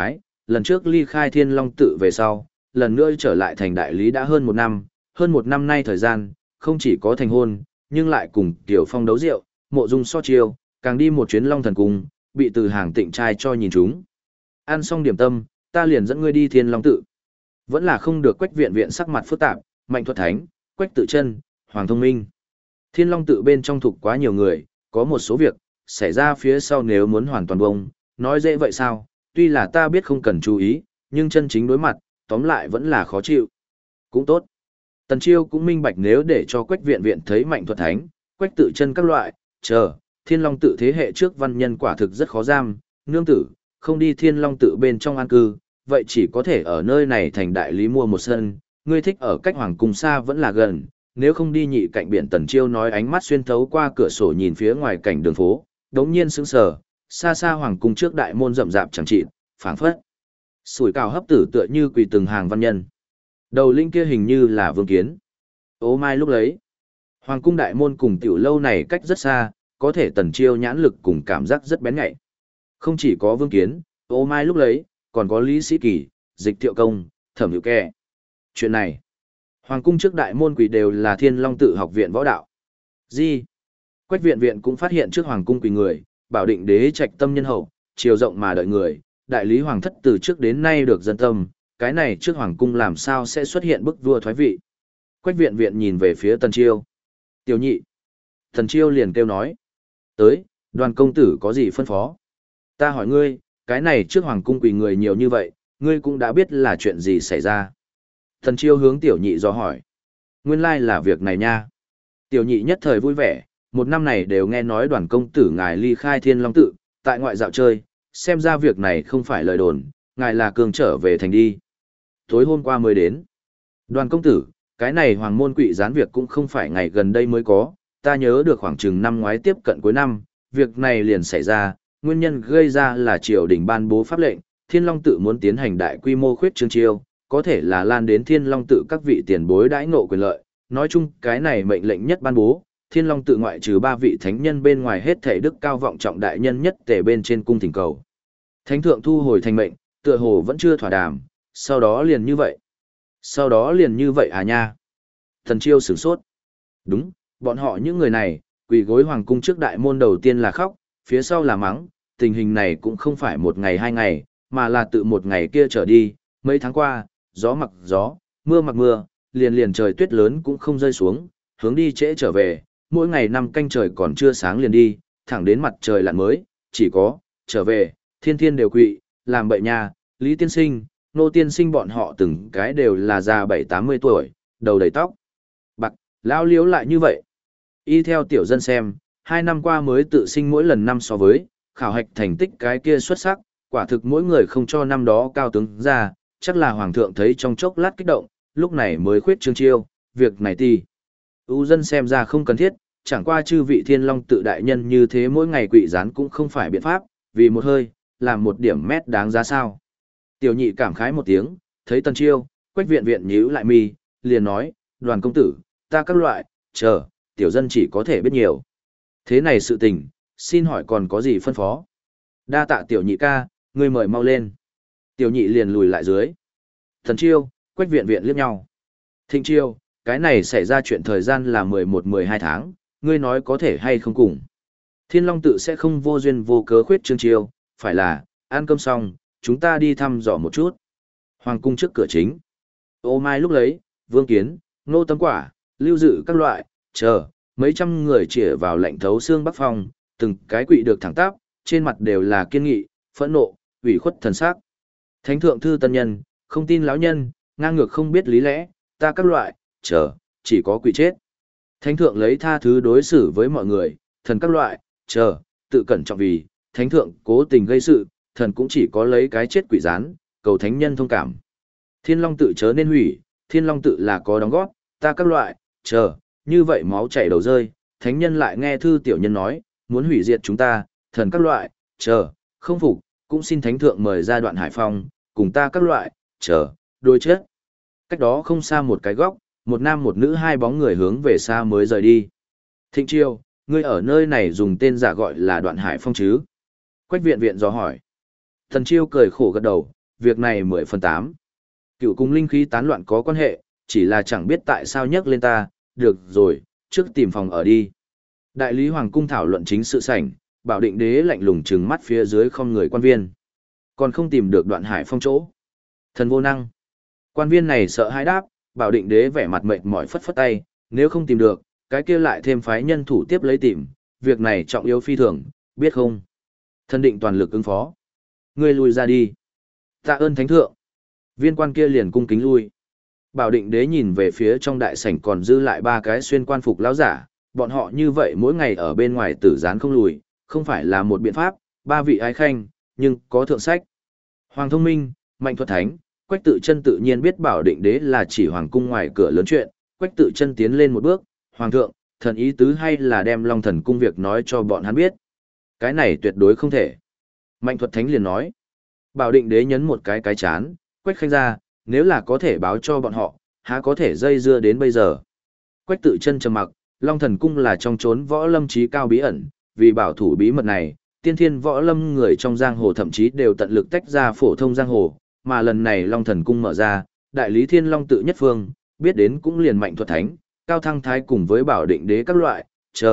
lần trước ly khai Thiên Long tự về sau, lần nữa trở lại thành đại lý đã hơn một năm nay thời gian, không chỉ có thành hôn, nhưng lại cùng Tiểu Phong đấu rượu, mộ dung so chiêu, càng đi một chuyến Long Thần Cung, bị từ hàng tịnh trai cho nhìn chúng. Ăn xong điểm tâm, ta liền dẫn ngươi đi Thiên Long tự. Vẫn là không được Quách Viện Viện sắc mặt phức tạp, Mạnh Thuật Thánh, Quách Tự Chân, Hoàng Thông Minh. Thiên Long tự bên trong thuộc quá nhiều người, có một số việc xảy ra phía sau nếu muốn hoàn toàn bông, nói dễ vậy sao? Tuy là ta biết không cần chú ý, nhưng chân chính đối mặt, tóm lại vẫn là khó chịu. Cũng tốt. Tần Chiêu cũng minh bạch nếu để cho Quách Viện Viện thấy Mạnh Thuật Thánh, Quách Tự Chân các loại, Thiên Long tự thế hệ trước văn nhân quả thực rất khó giam, nương tử, không đi Thiên Long tự bên trong an cư, vậy chỉ có thể ở nơi này thành đại lý mua một sân, ngươi thích ở cách hoàng cung xa vẫn là gần, nếu không đi nhị cạnh biển. Tần Chiêu nói, ánh mắt xuyên thấu qua cửa sổ nhìn phía ngoài cảnh đường phố, đống nhiên sững sờ, xa xa hoàng cung trước đại môn rậm rạp chẳng chịt, phảng phất sủi cảo hấp tử tựa như quỳ từng hàng văn nhân. Đầu linh kia hình như là Vương Kiến. Ô mai lúc lấy, hoàng cung đại môn cùng tiểu lâu này cách rất xa, có thể Tần Chiêu nhãn lực cùng cảm giác rất bén nhạy. Không chỉ có Vương Kiến, ô mai lúc lấy, còn có Lý Sĩ Kỳ, Dịch Thiệu Công, Thẩm Hữu Kè. Chuyện này, hoàng cung trước đại môn quỳ đều là Thiên Long tự học viện võ đạo. Gì? Quách Viện Viện cũng phát hiện trước hoàng cung quỳ người, bảo định đế trạch tâm nhân hậu, chiều rộng mà đợi người, đại lý hoàng thất từ trước đến nay được dân tâm, cái này trước hoàng cung làm sao sẽ xuất hiện bức vua thoái vị. Quách Viện Viện nhìn về phía Tần Chiêu. Tiểu nhị. Tần Chiêu liền kêu nói. Tới, Đoàn công tử có gì phân phó? Ta hỏi ngươi, cái này trước hoàng cung quỳ người nhiều như vậy, ngươi cũng đã biết là chuyện gì xảy ra. Tần Chiêu hướng tiểu nhị do hỏi. Nguyên lai là việc này nha. Tiểu nhị nhất thời vui vẻ, một năm này đều nghe nói Đoàn công tử ngài ly khai Thiên Long tự, tại ngoại dạo chơi, xem ra việc này không phải lời đồn, ngài là cường trở về thành đi. Tối hôm qua mới đến. Đoàn công tử, cái này hoàng môn quỵ gián việc cũng không phải ngày gần đây mới có, ta nhớ được khoảng chừng năm ngoái tiếp cận cuối năm, việc này liền xảy ra, nguyên nhân gây ra là triều đình ban bố pháp lệnh, Thiên Long tự muốn tiến hành đại quy mô khuyết trương chiêu, có thể là lan đến Thiên Long tự các vị tiền bối đãi ngộ quyền lợi, nói chung cái này mệnh lệnh nhất ban bố, Thiên Long tự ngoại trừ 3 vị thánh nhân bên ngoài hết thảy đức cao vọng trọng đại nhân nhất tề bên trên cung thỉnh cầu. Thánh thượng thu hồi thành mệnh, tựa hồ vẫn chưa thỏa đàm, sau đó liền như vậy. Sau đó liền như vậy à nha. Thần Chiêu sửng sốt. Đúng, bọn họ những người này, quỳ gối hoàng cung trước đại môn đầu tiên là khóc, phía sau là mắng, tình hình này cũng không phải một ngày hai ngày, mà là tự một ngày kia trở đi, mấy tháng qua, gió mặc gió, mưa mặc mưa, liền liền trời tuyết lớn cũng không rơi xuống, hướng đi trễ trở về, mỗi ngày 5 canh trời còn chưa sáng liền đi, thẳng đến mặt trời lặn mới, chỉ có, trở về, thiên thiên đều quỵ, làm bậy nha, Lý Tiên Sinh, Nô Tiên Sinh bọn họ từng cái đều là già 7-80 tuổi, đầu đầy tóc bạc, lao liếu lại như vậy. Y theo tiểu dân xem, 2 năm qua mới tự sinh mỗi lần năm so với, khảo hạch thành tích cái kia xuất sắc, quả thực mỗi người không cho năm đó cao tướng ra, chắc là hoàng thượng thấy trong chốc lát kích động, lúc này mới khuyết trương chiêu, việc này thì dân xem ra không cần thiết, chẳng qua chư vị Thiên Long tự đại nhân như thế mỗi ngày quỵ gián cũng không phải biện pháp, vì một hơi, làm một điểm mét đáng giá sao. Tiểu nhị cảm khái một tiếng, thấy Tần Chiêu, Quách Viện Viện nhíu lại mi, liền nói, Đoàn công tử, ta các loại, tiểu dân chỉ có thể biết nhiều. Thế này sự tình, xin hỏi còn có gì phân phó? Đa tạ tiểu nhị ca, ngươi mời mau lên. Tiểu nhị liền lùi lại dưới. Tần Chiêu, Quách Viện Viện liếc nhau. Thịnh Chiêu, cái này xảy ra chuyện thời gian là 11-12 tháng, ngươi nói có thể hay không cùng. Thiên Long tự sẽ không vô duyên vô cớ khuyết trương chiêu, phải là, ăn cơm xong, chúng ta đi thăm dò một chút. Hoàng cung trước cửa chính. Ô mai lúc lấy, Vương Kiến, Nô Tấm Quả, Lưu Dự các loại, mấy trăm người chĩa vào lạnh thấu xương bắc phong, từng cái quỵ được thẳng tắp, trên mặt đều là kiên nghị, phẫn nộ, ủy khuất thần sắc. Thánh thượng thư tân nhân, không tin lão nhân, ngang ngược không biết lý lẽ, ta các loại, chỉ có quỵ chết. Thánh thượng lấy tha thứ đối xử với mọi người, thần các loại, tự cẩn trọng vì, thánh thượng cố tình gây sự, thần cũng chỉ có lấy cái chết quỷ rán, cầu thánh nhân thông cảm. Thiên Long tự chớ nên hủy, Thiên Long tự là có đóng góp, ta các loại, như vậy máu chảy đầu rơi, thánh nhân lại nghe thư tiểu nhân nói, muốn hủy diệt chúng ta, thần các loại, không phục, cũng xin thánh thượng mời ra Đoạn Hải Phong, cùng ta các loại, đôi chết. Cách đó không xa một cái góc, một nam một nữ hai bóng người hướng về xa mới rời đi. Thịnh Chiêu, ngươi ở nơi này dùng tên giả gọi là Đoạn Hải Phong chứ? Quách Viện Viện dò hỏi. Thần Chiêu cười khổ gật đầu, việc này 10/8. Cựu cùng linh khí tán loạn có quan hệ, chỉ là chẳng biết tại sao nhắc lên ta, được rồi, trước tìm phòng ở đi. Đại lý hoàng cung thảo luận chính sự sảnh, Bảo Định Đế lạnh lùng trừng mắt phía dưới không người quan viên. Còn không tìm được Đoạn Hải Phong chỗ. Thần vô năng. Quan viên này sợ hãi đáp, Bảo Định Đế vẻ mặt mệt mỏi phất phất tay, nếu không tìm được, cái kia lại thêm phái nhân thủ tiếp lấy tìm, việc này trọng yếu phi thường, biết không? Thần định toàn lực ứng phó. Ngươi lui ra đi. Tạ ơn thánh thượng. Viên quan kia liền cung kính lui. Bảo Định Đế nhìn về phía trong đại sảnh còn dư lại 3 cái xuyên quan phục lão giả, bọn họ như vậy mỗi ngày ở bên ngoài tử gián không lùi, không phải là một biện pháp, 3 vị ái khanh, nhưng có thượng sách. Hoàng Thông Minh, Mạnh Thuật Thánh, Quách Tự Chân tự nhiên biết Bảo Định Đế là chỉ hoàng cung ngoài cửa lớn chuyện, Quách Tự Chân tiến lên một bước, "Hoàng thượng, thần ý tứ hay là đem Long Thần cung việc nói cho bọn hắn biết?" Cái này tuyệt đối không thể. Mạnh Thuật Thánh liền nói. Bảo Định Đế nhấn một cái chán, Quách khanh ra, nếu là có thể báo cho bọn họ, há có thể dây dưa đến bây giờ. Quách Tự Chân trầm mặc, Long Thần cung là trong chốn võ lâm trí cao bí ẩn, vì bảo thủ bí mật này, tiên thiên võ lâm người trong giang hồ thậm chí đều tận lực tách ra phổ thông giang hồ, mà lần này Long Thần cung mở ra, đại lý Thiên Long tự nhất phương, biết đến cũng liền Mạnh Thuật Thánh, Cao Thăng Thái cùng với Bảo Định Đế các loại,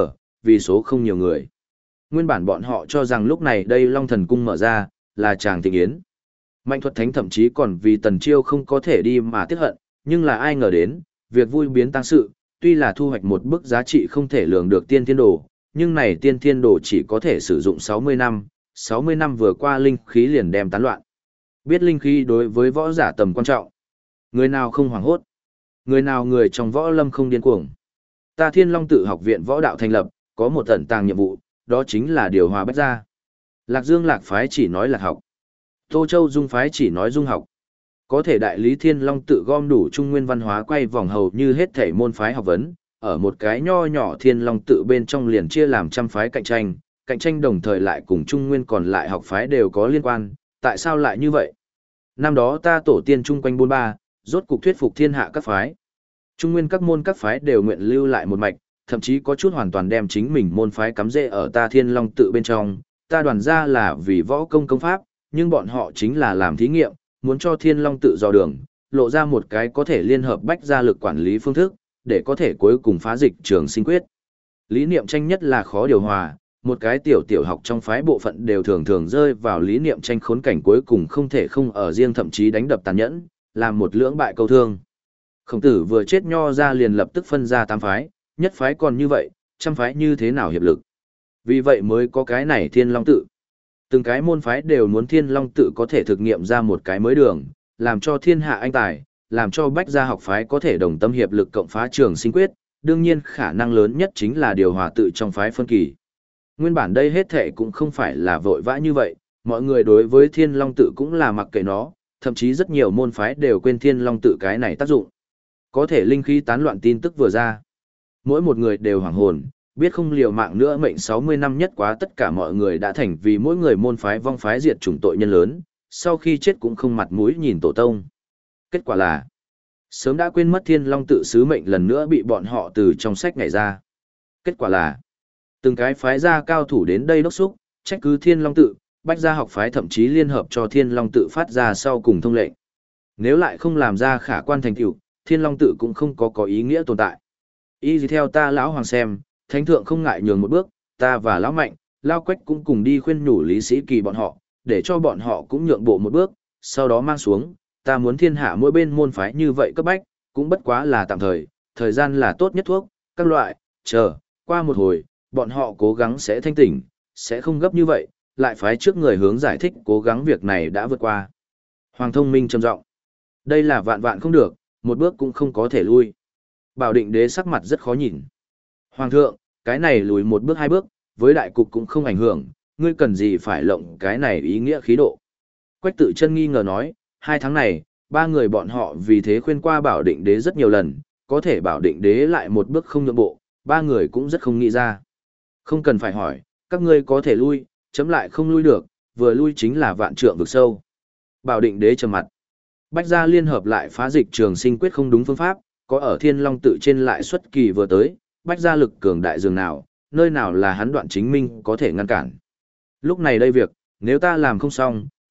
vì số không nhiều người. Nguyên bản bọn họ cho rằng lúc này đây Long Thần cung mở ra, là chàng thịnh yến. Mạnh Thuật Thánh thậm chí còn vì Tần Chiêu không có thể đi mà tiếc hận, nhưng là ai ngờ đến, việc vui biến tăng sự, tuy là thu hoạch một bức giá trị không thể lường được tiên thiên đồ, nhưng này tiên thiên đồ chỉ có thể sử dụng 60 năm, 60 năm vừa qua linh khí liền đem tán loạn. Biết linh khí đối với võ giả tầm quan trọng. Người nào không hoảng hốt, người nào người trong võ lâm không điên cuồng. Ta Thiên Long Tự học viện võ đạo thành lập, có một tận tàng nhiệm vụ, đó chính là điều hòa bách gia. Lạc Dương Lạc phái chỉ nói lạc học. Tô Châu Dung phái chỉ nói dung học. Có thể đại lý Thiên Long Tự gom đủ trung nguyên văn hóa quay vòng hầu như hết thảy môn phái học vấn, ở một cái nho nhỏ Thiên Long Tự bên trong liền chia làm trăm phái cạnh tranh đồng thời lại cùng trung nguyên còn lại học phái đều có liên quan, tại sao lại như vậy? Năm đó ta tổ tiên chung quanh 43, rốt cục thuyết phục thiên hạ các phái. Trung nguyên các môn các phái đều nguyện lưu lại một mạch, thậm chí có chút hoàn toàn đem chính mình môn phái cắm rễ ở ta Thiên Long Tự bên trong, ta đoàn ra là vì võ công công pháp, nhưng bọn họ chính là làm thí nghiệm, muốn cho Thiên Long Tự dò đường, lộ ra một cái có thể liên hợp bách gia lực quản lý phương thức, để có thể cuối cùng phá dịch trường sinh quyết. Lý niệm tranh nhất là khó điều hòa, một cái tiểu học trong phái bộ phận đều thường thường rơi vào lý niệm tranh khốn cảnh cuối cùng không thể không ở riêng thậm chí đánh đập tàn nhẫn, làm một lưỡng bại câu thương. Khổng Tử vừa chết nho ra liền lập tức phân ra 8 phái, nhất phái còn như vậy, trăm phái như thế nào hiệp lực. Vì vậy mới có cái này Thiên Long Tự. Từng cái môn phái đều muốn Thiên Long Tự có thể thực nghiệm ra một cái mới đường, làm cho thiên hạ anh tài, làm cho bách gia học phái có thể đồng tâm hiệp lực cộng phá trường sinh quyết, đương nhiên khả năng lớn nhất chính là điều hòa tự trong phái phân kỳ. Nguyên bản đây hết thệ cũng không phải là vội vã như vậy, mọi người đối với Thiên Long Tự cũng là mặc kệ nó, thậm chí rất nhiều môn phái đều quên Thiên Long Tự cái này tác dụng. Có thể linh khí tán loạn tin tức vừa ra. Mỗi một người đều hoảng hồn, biết không liều mạng nữa mệnh 60 năm nhất quá tất cả mọi người đã thành vì mỗi người môn phái vong phái diệt chủng tội nhân lớn, sau khi chết cũng không mặt mũi nhìn tổ tông. Kết quả là, sớm đã quên mất Thiên Long Tự sứ mệnh lần nữa bị bọn họ từ trong sách nhảy ra. Kết quả là, từng cái phái gia cao thủ đến đây đốc xúc, trách cứ Thiên Long Tự, bách gia học phái thậm chí liên hợp cho Thiên Long Tự phát ra sau cùng thông lệnh. Nếu lại không làm ra khả quan thành tựu, Thiên Long Tự cũng không có ý nghĩa tồn tại. Y gì theo ta lão hoàng xem, thánh thượng không ngại nhường một bước, ta và lão Mạnh, Lao Quách cũng cùng đi khuyên nhủ Lý Sĩ Kỳ bọn họ, để cho bọn họ cũng nhượng bộ một bước, sau đó mang xuống, ta muốn thiên hạ mỗi bên môn phái như vậy cấp bách, cũng bất quá là tạm thời, thời gian là tốt nhất thuốc, các loại, qua một hồi, bọn họ cố gắng sẽ thanh tỉnh, sẽ không gấp như vậy, lại phái trước người hướng giải thích cố gắng việc này đã vượt qua. Hoàng Thông Minh trầm giọng, đây là vạn vạn không được, một bước cũng không có thể lui. Bảo Định Đế sắc mặt rất khó nhìn. Hoàng thượng, cái này lùi một bước hai bước, với đại cục cũng không ảnh hưởng, ngươi cần gì phải lộng cái này ý nghĩa khí độ. Quách Tự Chân nghi ngờ nói, 2 tháng này, 3 người bọn họ vì thế khuyên qua Bảo Định Đế rất nhiều lần, có thể Bảo Định Đế lại một bước không nhượng bộ, 3 người cũng rất không nghĩ ra. Không cần phải hỏi, các ngươi có thể lui, chấm lại không lui được, vừa lui chính là vạn trượng vực sâu. Bảo Định Đế trầm mặt. Bách gia liên hợp lại phá dịch trường sinh quyết không đúng phương pháp, có ở Thiên Long Tự trên lại xuất kỳ vừa tới, bách gia lực cường đại dường nào, nơi nào là hắn Đoạn Chính Minh có thể ngăn cản. Lúc này đây việc, nếu ta làm không xong,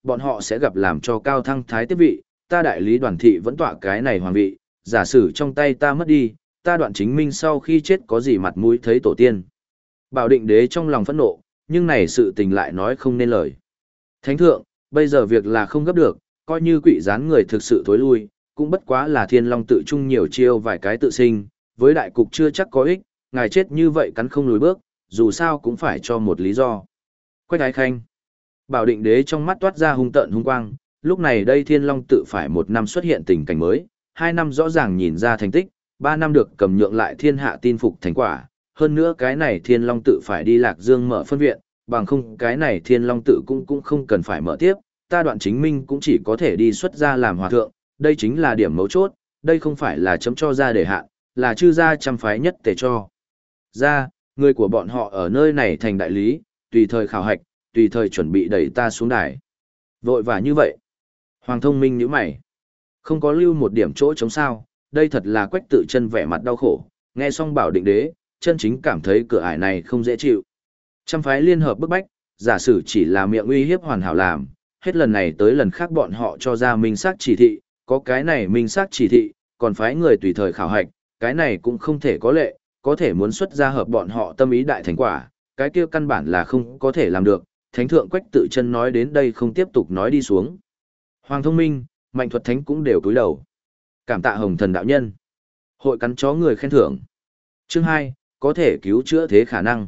bọn họ sẽ gặp làm cho cao thăng thái tiếp vị, ta đại lý đoàn thị vẫn tọa cái này hoàng vị, giả sử trong tay ta mất đi, ta Đoạn Chính Minh sau khi chết có gì mặt mũi thấy tổ tiên. Bảo Định Đế trong lòng phẫn nộ, nhưng này sự tình lại nói không nên lời. Thánh thượng, bây giờ việc là không gấp được, coi như Quỷ Gián người thực sự thối lui, cũng bất quá là Thiên Long tự trung nhiều chiêu vài cái tự sinh, với đại cục chưa chắc có ích, ngài chết như vậy cắn không lùi bước, dù sao cũng phải cho một lý do. Quách Ái Khanh. Bảo Định Đế trong mắt toát ra hung tợn hung quang, lúc này đây Thiên Long tự phải 1 năm xuất hiện tình cảnh mới, 2 năm rõ ràng nhìn ra thành tích, 3 năm được cầm nhượng lại thiên hạ tin phục thành quả, hơn nữa cái này Thiên Long tự phải đi Lạc Dương mở phân viện, bằng không cái này Thiên Long tự cũng không cần phải mở tiếp, ta Đoạn Chính Minh cũng chỉ có thể đi xuất gia làm hòa thượng, đây chính là điểm mấu chốt, đây không phải là chấm cho ra để hạn, là chư gia trăm phái nhất tề cho. Ra, người của bọn họ ở nơi này thành đại lý, tùy thời khảo hạch, tùy thời chuẩn bị đẩy ta xuống đài. Vội và như vậy. Hoàng Thông Minh nhíu mày. Không có lưu một điểm chỗ chống sao, đây thật là Quách Tự Chân vẻ mặt đau khổ, nghe xong Bảo Định Đế, chân chính cảm thấy cửa ải này không dễ chịu. Trăm phái liên hợp bức bách, giả sử chỉ là miệng uy hiếp hoàn hảo làm, hết lần này tới lần khác bọn họ cho ra minh xác chỉ thị, có cái này minh xác chỉ thị, còn phái người tùy thời khảo hạch, cái này cũng không thể có lệ, có thể muốn xuất ra hợp bọn họ tâm ý đại thành quả, cái kia căn bản là không có thể làm được. Thánh thượng Quách Tự Chân nói đến đây không tiếp tục nói đi xuống. Hoàng Thông Minh, Mạnh Thuật Thánh cũng đều cúi đầu. Cảm tạ Hồng Thần đạo nhân. Hội cắn chó người khen thưởng. Chương 2, có thể cứu chữa thế khả năng.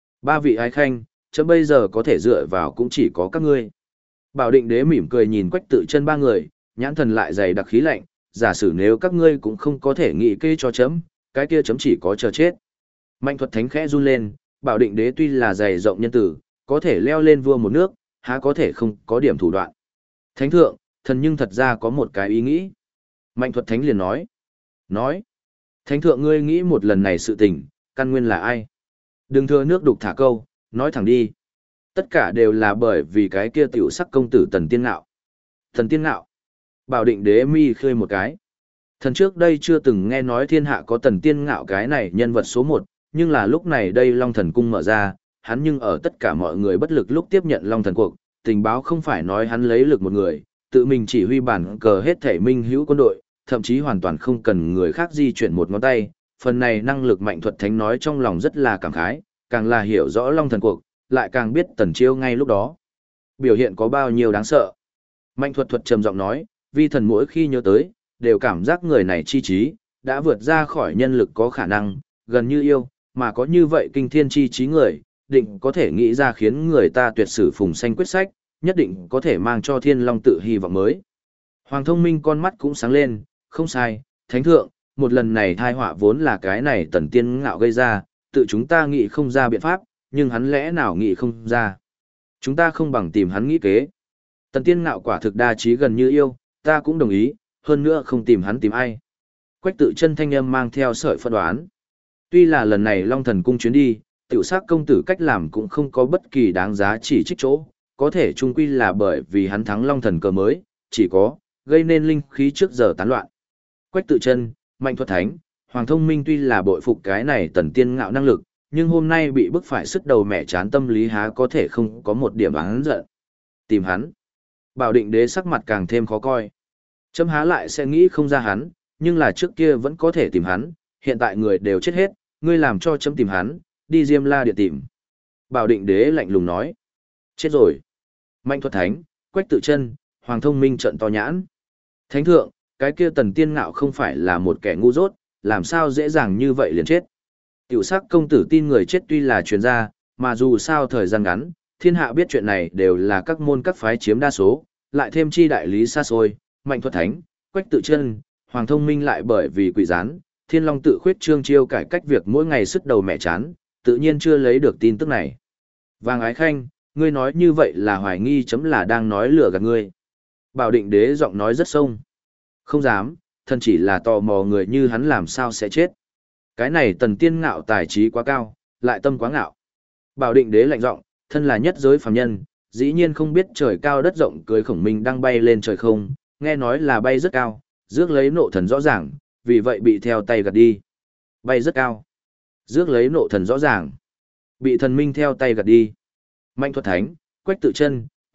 3 vị ái khanh, chấm bây giờ có thể dựa vào cũng chỉ có các ngươi. Bảo Định Đế mỉm cười nhìn Quách Tự Chân 3 người, nhãn thần lại dày đặc khí lạnh, giả sử nếu các ngươi cũng không có thể nghị kê cho chấm, cái kia chấm chỉ có chờ chết. Mạnh Thuật Thánh khẽ run lên, Bảo Định Đế tuy là dày rộng nhân tử, có thể leo lên vua một nước, há có thể không có điểm thủ đoạn. Thánh thượng, thần nhưng thật ra có một cái ý nghĩ. Mạnh Thuật Thánh liền nói. Nói. Thánh thượng ngươi nghĩ một lần này sự tình, căn nguyên là ai? Đừng thừa nước đục thả câu, nói thẳng đi. Tất cả đều là bởi vì cái kia tiểu sắc công tử Tần Tiên Ngạo. Tần Tiên Ngạo. Bảo Định Đế mi khơi một cái. Thần trước đây chưa từng nghe nói thiên hạ có Tần Tiên Ngạo cái này nhân vật số 1, nhưng là lúc này đây Long Thần Cung mở ra, hắn nhưng ở tất cả mọi người bất lực lúc tiếp nhận Long Thần cuộc, tình báo không phải nói hắn lấy lực một người, tự mình chỉ huy bản cờ hết thể minh hữu quân đội, thậm chí hoàn toàn không cần người khác di chuyển một ngón tay, phần này năng lực Mạnh Thuật Thánh nói trong lòng rất là cảm khái, càng là hiểu rõ Long Thần cuộc, lại càng biết Tần Chiêu ngay lúc đó. Biểu hiện có bao nhiêu đáng sợ. Mạnh Thuật trầm giọng nói, vi thần mỗi khi nhớ tới, đều cảm giác người này chi trí, đã vượt ra khỏi nhân lực có khả năng, gần như yêu, mà có như vậy kinh thiên chi trí người, định có thể nghĩ ra khiến người ta tuyệt sử phùng sanh quyết sách, nhất định có thể mang cho Thiên Long tự hy vọng mới. Hoàng Thông Minh con mắt cũng sáng lên, không sai, Thánh thượng, một lần này thai họa vốn là cái này Tần Tiên Ngạo gây ra, tự chúng ta nghĩ không ra biện pháp, nhưng hắn lẽ nào nghĩ không ra. Chúng ta không bằng tìm hắn nghĩ kế. Tần Tiên Ngạo quả thực đa trí gần như yêu, ta cũng đồng ý, hơn nữa không tìm hắn tìm ai. Quách Tự Chân thanh âm mang theo sợi phân đoán. Tuy là lần này Long Thần Cung chuyến đi, tiểu sắc công tử cách làm cũng không có bất kỳ đáng giá chỉ trích chỗ, có thể chung quy là bởi vì hắn thắng Long Thần cờ mới, chỉ có gây nên linh khí trước giờ tán loạn. Quách Tự Chân, Mạnh Thuật Thánh, Hoàng Thông Minh tuy là bội phục cái này Tần Tiên Ngạo năng lực, nhưng hôm nay bị bức phải sứt đầu mẹ chán tâm lý há có thể không có một điểm oán giận. Tìm hắn. Bảo Định Đế sắc mặt càng thêm khó coi. Chấm há lại sẽ nghĩ không ra hắn, nhưng là trước kia vẫn có thể tìm hắn, hiện tại người đều chết hết, ngươi làm cho chấm tìm hắn, đi Diêm La Điện tìm. Bảo Định Đế lạnh lùng nói. Chết rồi. Mạnh Thuật Thánh, Quách Tự Chân, Hoàng Thông Minh trợn to nhãn. Thánh thượng, cái kia Tần Tiên Ngạo không phải là một kẻ ngu dốt, làm sao dễ dàng như vậy liền chết. Tiểu sắc công tử tin người chết tuy là truyền ra, mà dù sao thời gian ngắn, thiên hạ biết chuyện này đều là các môn các phái chiếm đa số, lại thêm chi đại lý xa xôi, Mạnh Thuật Thánh, Quách Tự Chân, Hoàng Thông Minh lại bởi vì Quỷ Gián, Thiên Long tự khuyết trương chiêu cải cách việc mỗi ngày sứt đầu mẹ chán, tự nhiên chưa lấy được tin tức này. Vàng Ái Khanh, ngươi nói như vậy là hoài nghi chấm là đang nói lừa gạt ngươi. Bảo Định Đế giọng nói rất sông. Không dám, thân chỉ là tò mò người như hắn làm sao sẽ chết. Cái này Tần Tiên Ngạo tài trí quá cao, lại tâm quá ngạo. Bảo Định Đế lạnh giọng, thân là nhất giới phàm nhân, dĩ nhiên không biết trời cao đất rộng cưới Khổng Minh đang bay lên trời không, nghe nói là bay rất cao, rước lấy nộ thần rõ ràng, vì vậy bị theo tay gạt đi. Bay rất cao, rước lấy nộ thần rõ ràng, bị thần minh theo tay gạt đi. Mạnh Thuật Thánh, Quách Tự Chân,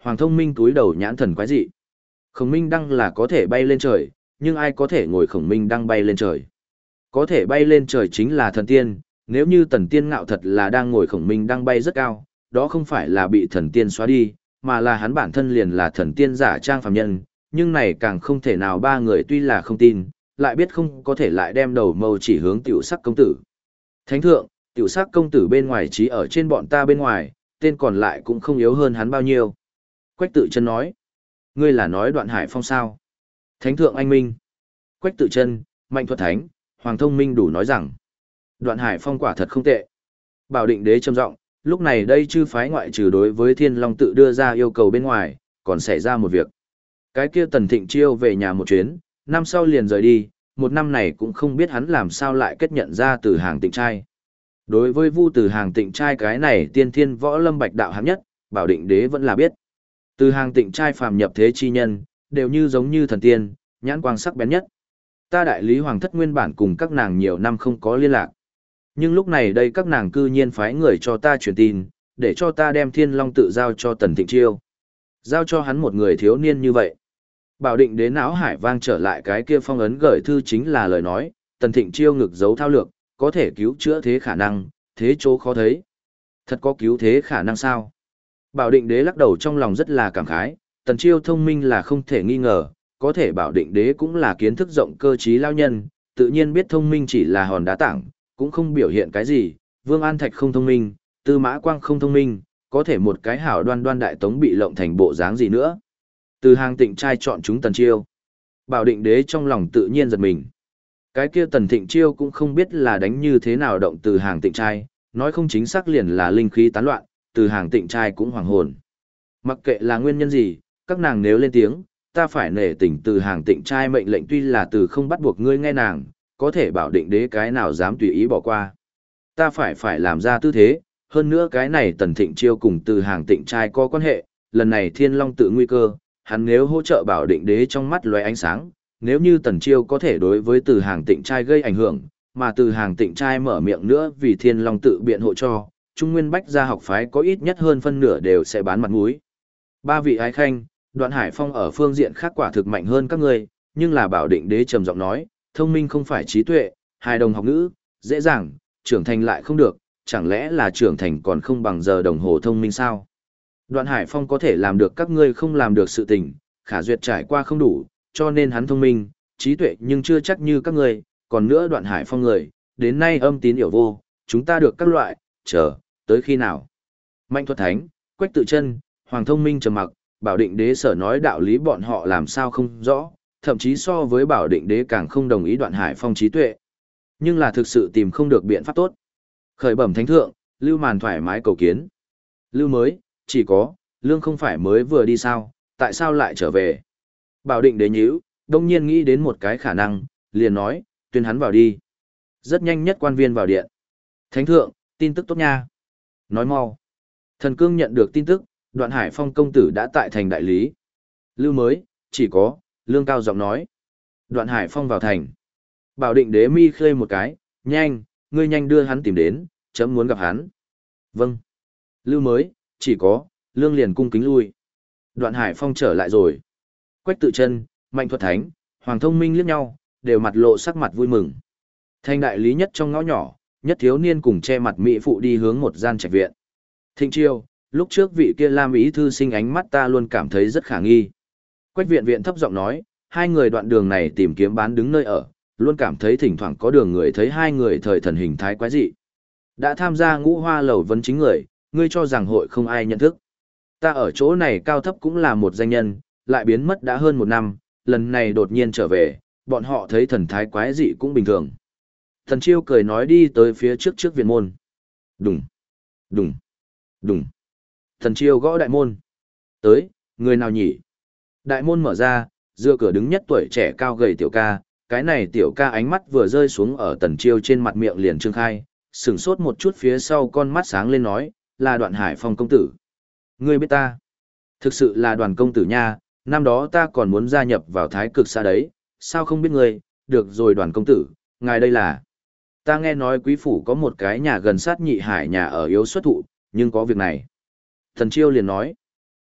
Hoàng Thông Minh túi đầu nhãn thần quái dị. Khổng Minh Đăng là có thể bay lên trời, nhưng ai có thể ngồi Khổng Minh Đăng bay lên trời? Có thể bay lên trời chính là thần tiên, nếu như Tần Tiên Ngạo thật là đang ngồi Khổng Minh Đăng bay rất cao, đó không phải là bị thần tiên xóa đi, mà là hắn bản thân liền là thần tiên giả trang phàm nhân, nhưng này càng không thể nào ba người tuy là không tin, lại biết không có thể lại đem đầu mâu chỉ hướng tiểu sắc công tử. Thánh thượng, tiểu sắc công tử bên ngoài trí ở trên bọn ta bên ngoài, tên còn lại cũng không yếu hơn hắn bao nhiêu. Quách Tự Chân nói, ngươi là nói Đoạn Hải Phong sao? Thánh thượng anh minh. Quách Tự Chân, Mạnh Thuật Thánh, Hoàng Thông Minh đủ nói rằng, Đoạn Hải Phong quả thật không tệ. Bảo Định Đế trầm giọng, lúc này đây chư phái ngoại trừ đối với Thiên Long tự đưa ra yêu cầu bên ngoài, còn xảy ra một việc. Cái kia Tần Thịnh Chiêu về nhà một chuyến, năm sau liền rời đi, một năm này cũng không biết hắn làm sao lại kết nhận ra Từ Hàng Tịnh trai. Đối với Vu Từ Hàng Tịnh trai cái này tiên thiên võ lâm bạch đạo hạng nhất, Bảo Định Đế vẫn là biết. Từ Hàng Tịnh trai phàm nhập thế chi nhân, đều như giống như thần tiên, nhãn quang sắc bén nhất. Ta đại lý hoàng thất nguyên bản cùng các nàng nhiều năm không có liên lạc. Nhưng lúc này đây các nàng cư nhiên phái người cho ta truyền tin, để cho ta đem Thiên Long tự giao cho Tần Thịnh Chiêu. Giao cho hắn một người thiếu niên như vậy. Bảo Định Đế não hải vang trở lại cái kia phong ấn gửi thư chính là lời nói, Tần Thịnh Chiêu ngực giấu thao lược, có thể cứu chữa thế khả năng, thế chỗ khó thấy. Thật có cứu thế khả năng sao? Bảo Định Đế lắc đầu trong lòng rất là cảm khái, Tần Chiêu thông minh là không thể nghi ngờ, có thể Bảo Định Đế cũng là kiến thức rộng cơ trí lao nhân, tự nhiên biết thông minh chỉ là hòn đá tảng, cũng không biểu hiện cái gì, Vương An Thạch không thông minh, Tư Mã Quang không thông minh, có thể một cái hảo đoan đoan đại tống bị lộng thành bộ dáng gì nữa. Từ Hàng Tịnh trai chọn chúng Tần Chiêu. Bảo Định Đế trong lòng tự nhiên giật mình. Cái kia Tần Thịnh Chiêu cũng không biết là đánh như thế nào động Từ Hàng Tịnh trai, nói không chính xác liền là linh khí tán loạn, Từ Hàng Tịnh trai cũng hoàng hồn. Mặc kệ là nguyên nhân gì, các nàng nếu lên tiếng, ta phải nể tình Từ Hàng Tịnh trai mệnh lệnh tuy là từ không bắt buộc ngươi nghe nàng, có thể Bảo Định Đế cái nào dám tùy ý bỏ qua. Ta phải làm ra tư thế, hơn nữa cái này Tần Thịnh Chiêu cùng Từ Hàng Tịnh trai có quan hệ, lần này Thiên Long tự nguy cơ, hắn nếu hỗ trợ Bảo Định Đế trong mắt lóe ánh sáng, nếu như Tần Chiêu có thể đối với Từ Hàng Tịnh trai gây ảnh hưởng, mà Từ Hàng Tịnh trai mở miệng nữa vì Thiên Long tự biện hộ cho, Trung Nguyên Bách gia học phái có ít nhất hơn phân nửa đều sẽ bán mặt mũi. Ba vị ái khanh, Đoạn Hải Phong ở phương diện khác quả thực mạnh hơn các ngươi, nhưng là Bảo Định Đế trầm giọng nói, thông minh không phải trí tuệ, hài đồng học ngữ, dễ dàng, trưởng thành lại không được, chẳng lẽ là trưởng thành còn không bằng giờ đồng hồ thông minh sao? Đoạn Hải Phong có thể làm được các ngươi không làm được sự tình, khả duyệt trải qua không đủ, cho nên hắn thông minh, trí tuệ nhưng chưa chắc như các ngươi, còn nữa Đoạn Hải Phong người, đến nay âm tín hiểu vô, chúng ta được các loại, chờ, tới khi nào? Mạnh Thuật Thánh, Quách Tự Chân, Hoàng Thông Minh trầm mặc, Bảo Định Đế sở nói đạo lý bọn họ làm sao không rõ, thậm chí so với Bảo Định Đế càng không đồng ý Đoạn Hải Phong trí tuệ. Nhưng là thực sự tìm không được biện pháp tốt. Khởi bẩm thánh thượng, Lưu Màn thoải mái cầu kiến. Lưu mới, chỉ có, Lương không phải mới vừa đi sao, tại sao lại trở về? Bảo Định Đế nhíu, đông nhiên nghĩ đến một cái khả năng, liền nói, tuyên hắn vào đi. Rất nhanh nhất quan viên vào điện. Thánh thượng, tin tức tốt nha. Nói mau. Thần Cương nhận được tin tức, Đoạn Hải Phong công tử đã tại thành đại lý. Lưu mới, chỉ có, Lương cao giọng nói. Đoạn Hải Phong vào thành. Bảo Định Đế mi khơi một cái, nhanh, ngươi nhanh đưa hắn tìm đến, chấm muốn gặp hắn. Vâng. Lưu mới, chỉ có, Lương liền cung kính lui. Đoạn Hải Phong trở lại rồi. Quách Tự Chân, Mạnh Thuật Thánh, Hoàng Thông Minh liếc nhau, đều mặt lộ sắc mặt vui mừng. Thành đại lý nhất trong ngõ nhỏ, nhất thiếu niên cùng che mặt mỹ phụ đi hướng một gian trạch viện. Thịnh Chiêu, lúc trước vị kia Lam ý thư sinh ánh mắt ta luôn cảm thấy rất khả nghi. Quách viện viện thấp giọng nói, hai người đoạn đường này tìm kiếm bán đứng nơi ở, luôn cảm thấy thỉnh thoảng có đường người thấy hai người thời thần hình thái quái dị. Đã tham gia Ngũ Hoa lầu vấn chính người, ngươi cho rằng hội không ai nhận thức. Ta ở chỗ này cao thấp cũng là một danh nhân, lại biến mất đã hơn một năm, lần này đột nhiên trở về, bọn họ thấy thần thái quái dị cũng bình thường. Thần Chiêu cười nói đi tới phía trước viện môn. Đùng, đùng, đùng. Thần Chiêu gõ đại môn. Tới, người nào nhỉ? Đại môn mở ra, dựa cửa đứng nhất tuổi trẻ cao gầy tiểu ca, cái này tiểu ca ánh mắt vừa rơi xuống ở Tần Chiêu trên mặt miệng liền trương khai, sửng sốt một chút phía sau con mắt sáng lên nói, là Đoạn Hải Phong công tử. Ngươi biết ta? Thực sự là Đoàn công tử nha, năm đó ta còn muốn gia nhập vào Thái Cực xã đấy, sao không biết ngươi, được rồi Đoàn công tử, ngài đây là. Ta nghe nói quý phủ có một cái nhà gần sát Nhị Hải nhà ở yếu xuất thụ, nhưng có việc này. Tần Chiêu liền nói,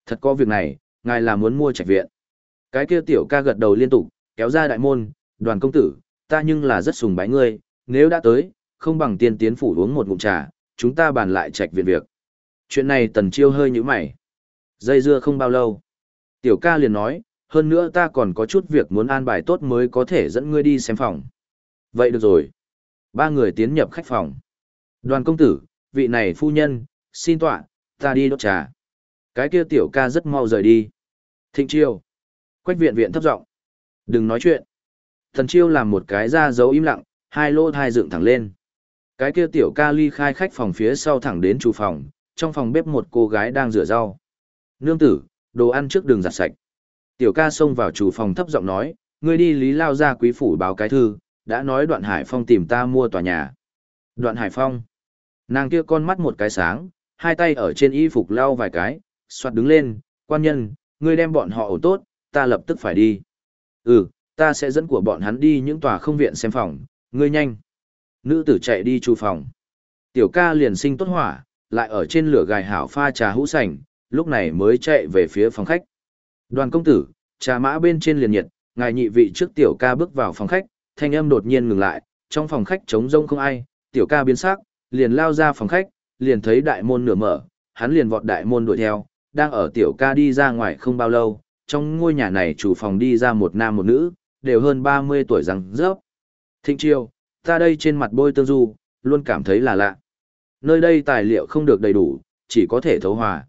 Thật có việc này, ngài là muốn mua trạch viện. Cái kia tiểu ca gật đầu liên tục, kéo ra đại môn, Đoàn công tử, ta nhưng là rất sùng bái ngươi, nếu đã tới, không bằng tiên tiến phủ uống một ngụm trà, chúng ta bàn lại trạch viện việc. Chuyện này Tần Chiêu hơi nhíu mày. Dây dưa không bao lâu. Tiểu ca liền nói, hơn nữa ta còn có chút việc muốn an bài tốt mới có thể dẫn ngươi đi xem phòng. Vậy được rồi. Ba người tiến nhập khách phòng. Đoàn công tử, vị này phu nhân, xin tọa, ta đi đốt trà. Cái kia tiểu ca rất mau rời đi. Thịnh Chiêu. Quách viện viện thấp giọng. Đừng nói chuyện. Thần Chiêu làm một cái ra dấu im lặng, hai lô thai dựng thẳng lên. Cái kia tiểu ca ly khai khách phòng phía sau thẳng đến chủ phòng, trong phòng bếp một cô gái đang rửa rau. Nương tử, đồ ăn trước đường giặt sạch. Tiểu ca xông vào chủ phòng thấp giọng nói, ngươi đi Lý Lao gia quý phủ báo cái thư, đã nói Đoạn Hải Phong tìm ta mua tòa nhà. Đoạn Hải Phong. Nàng kia con mắt một cái sáng, hai tay ở trên y phục lau vài cái, xoát đứng lên, quan nhân, ngươi đem bọn họ ổn tốt, ta lập tức phải đi. Ừ, ta sẽ dẫn của bọn hắn đi những tòa không viện xem phòng, ngươi nhanh. Nữ tử chạy đi chủ phòng. Tiểu ca liền sinh tốt hỏa, lại ở trên lửa gài hảo pha trà hũ sành, lúc này mới chạy về phía phòng khách. Đoàn công tử, trà mã bên trên liền nhiệt, ngài nhị vị trước tiểu ca bước vào phòng khách, thanh âm đột nhiên ngừng lại, trong phòng khách trống rông không ai, tiểu ca biến sắc, liền lao ra phòng khách, liền thấy đại môn nửa mở, hắn liền vọt đại môn đuổi theo, đang ở tiểu ca đi ra ngoài không bao lâu, trong ngôi nhà này chủ phòng đi ra một nam một nữ, đều hơn 30 tuổi răng rớp. Thịnh Chiêu, ta đây trên mặt bôi tương du, luôn cảm thấy là lạ. Nơi đây tài liệu không được đầy đủ, chỉ có thể thấu hòa,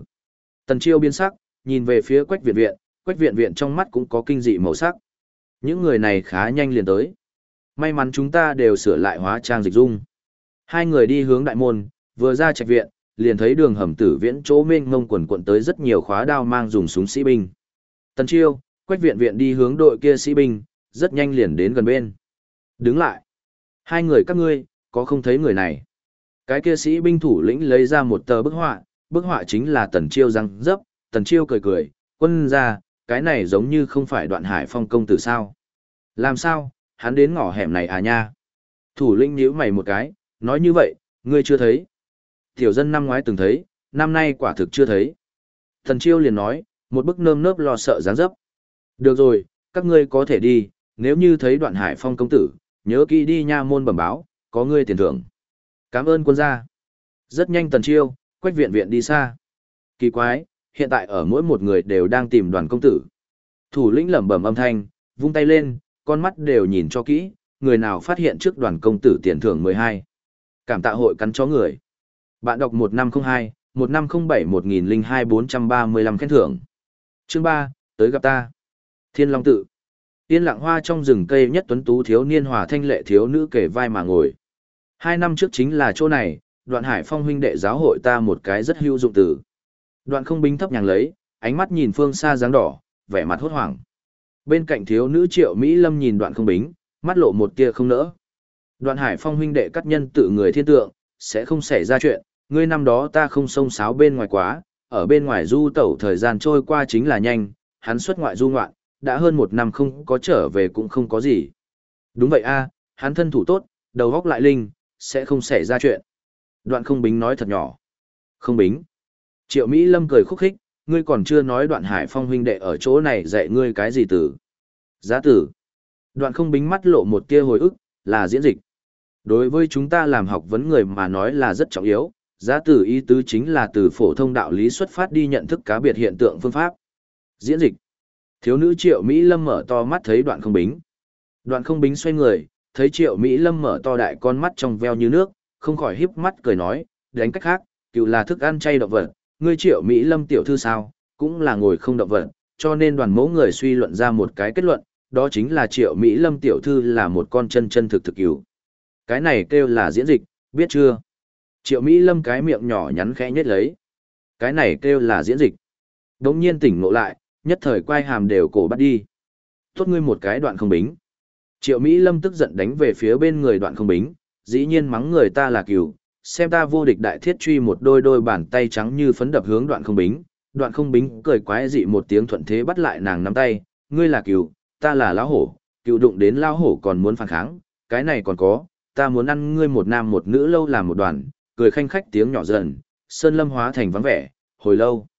Tần Chiêu biến sắc, nhìn về phía Quách viện viện trong mắt cũng có kinh dị màu sắc. Những người này khá nhanh liền tới. May mắn chúng ta đều sửa lại hóa trang dịch dung. Hai người đi hướng đại môn, vừa ra trạch viện, liền thấy đường hầm tử viễn chỗ mênh mông quần quận tới rất nhiều khóa đao mang dùng súng sĩ binh. Tần Chiêu, Quách viện đi hướng đội kia sĩ binh, rất nhanh liền đến gần bên. Đứng lại. Hai người các ngươi, có không thấy người này? Cái kia sĩ binh thủ lĩnh lấy ra một tờ bức họa chính là Tần Chiêu răng dấp, Tần Chiêu cười cười, quân ra, cái này giống như không phải Đoạn Hải Phong công tử sao? Làm sao, hắn đến ngõ hẻm này à nha? Thủ lĩnh nhíu mày một cái, nói như vậy, ngươi chưa thấy. Tiểu dân năm ngoái từng thấy, năm nay quả thực chưa thấy. Tần Chiêu liền nói, một bức nơm nớp lo sợ dáng dấp. Được rồi, các ngươi có thể đi, nếu như thấy Đoạn Hải Phong công tử, nhớ kỹ đi nha môn bẩm báo, có ngươi tiền thưởng. Cảm ơn quân gia. Rất nhanh Tần Chiêu, Quách viện đi xa. Kỳ quái, hiện tại ở mỗi một người đều đang tìm Đoàn công tử. Thủ lĩnh lẩm bẩm âm thanh, vung tay lên, con mắt đều nhìn cho kỹ, người nào phát hiện trước Đoàn công tử tiền thưởng 12. Cảm tạ hội cắn chó người. Bạn đọc 1502, 1507 1002 435 khen thưởng. Chương 3, tới gặp ta. Thiên Long tự. Yên lặng hoa trong rừng cây nhất tuấn tú thiếu niên hòa thanh lệ thiếu nữ kề vai mà ngồi. 2 năm trước chính là chỗ này, Đoạn Hải Phong huynh đệ giáo hội ta một cái rất hữu dụng từ. Đoạn Không Bính thấp nhàng lấy, ánh mắt nhìn phương xa dáng đỏ, vẻ mặt hốt hoảng. Bên cạnh thiếu nữ Triệu Mỹ Lâm nhìn Đoạn Không Bính, mắt lộ một tia không nỡ. Đoạn Hải Phong huynh đệ cắt nhân tự người thiên tượng, sẽ không xảy ra chuyện, ngươi năm đó ta không xông xáo bên ngoài quá, ở bên ngoài du tẩu thời gian trôi qua chính là nhanh, hắn xuất ngoại du ngoạn, đã hơn 1 năm không có trở về cũng không có gì. Đúng vậy a, hắn thân thủ tốt, đầu óc lại linh, sẽ không xảy ra chuyện. Đoạn Không Bính nói thật nhỏ. Không Bính. Triệu Mỹ Lâm cười khúc khích, ngươi còn chưa nói Đoạn Hải Phong huynh đệ ở chỗ này dạy ngươi cái gì từ. Giá tử. Đoạn Không Bính mắt lộ một tia hồi ức, là diễn dịch. Đối với chúng ta làm học vấn người mà nói là rất trọng yếu, giá tử ý tứ chính là từ phổ thông đạo lý xuất phát đi nhận thức cá biệt hiện tượng phương pháp. Diễn dịch. Thiếu nữ Triệu Mỹ Lâm mở to mắt thấy Đoạn Không Bính. Đoạn Không Bính xoay người, thấy Triệu Mỹ Lâm mở to đại con mắt trong veo như nước, không khỏi híp mắt cười nói, đánh cách khác, cựu là thức ăn chay động vật, ngươi Triệu Mỹ Lâm tiểu thư sao, cũng là ngồi không động vật, cho nên đoàn mẫu người suy luận ra một cái kết luận, đó chính là Triệu Mỹ Lâm tiểu thư là một con chân chân thực thực cừu. Cái này kêu là diễn dịch, biết chưa? Triệu Mỹ Lâm cái miệng nhỏ nhắn khẽ nhếch lấy. Cái này kêu là diễn dịch. Đống nhiên tỉnh ngộ lại, nhất thời quay hàm đều cổ bắt đi. Tốt ngươi một cái Đoạn Không Bính. Triệu Mỹ Lâm tức giận đánh về phía bên người Đoạn Không Bính, dĩ nhiên mắng người ta là cừu, xem ta vô địch đại thiết truy một đôi bàn tay trắng như phấn đập hướng Đoạn Không Bính. Đoạn Không Bính cười quái dị một tiếng thuận thế bắt lại nàng nắm tay, ngươi là cừu, ta là lão hổ, cừu đụng đến lão hổ còn muốn phản kháng, cái này còn có, ta muốn ăn ngươi một nam một nữ lâu làm một đoàn, cười khanh khách tiếng nhỏ dần, sơn lâm hóa thành vắng vẻ, hồi lâu.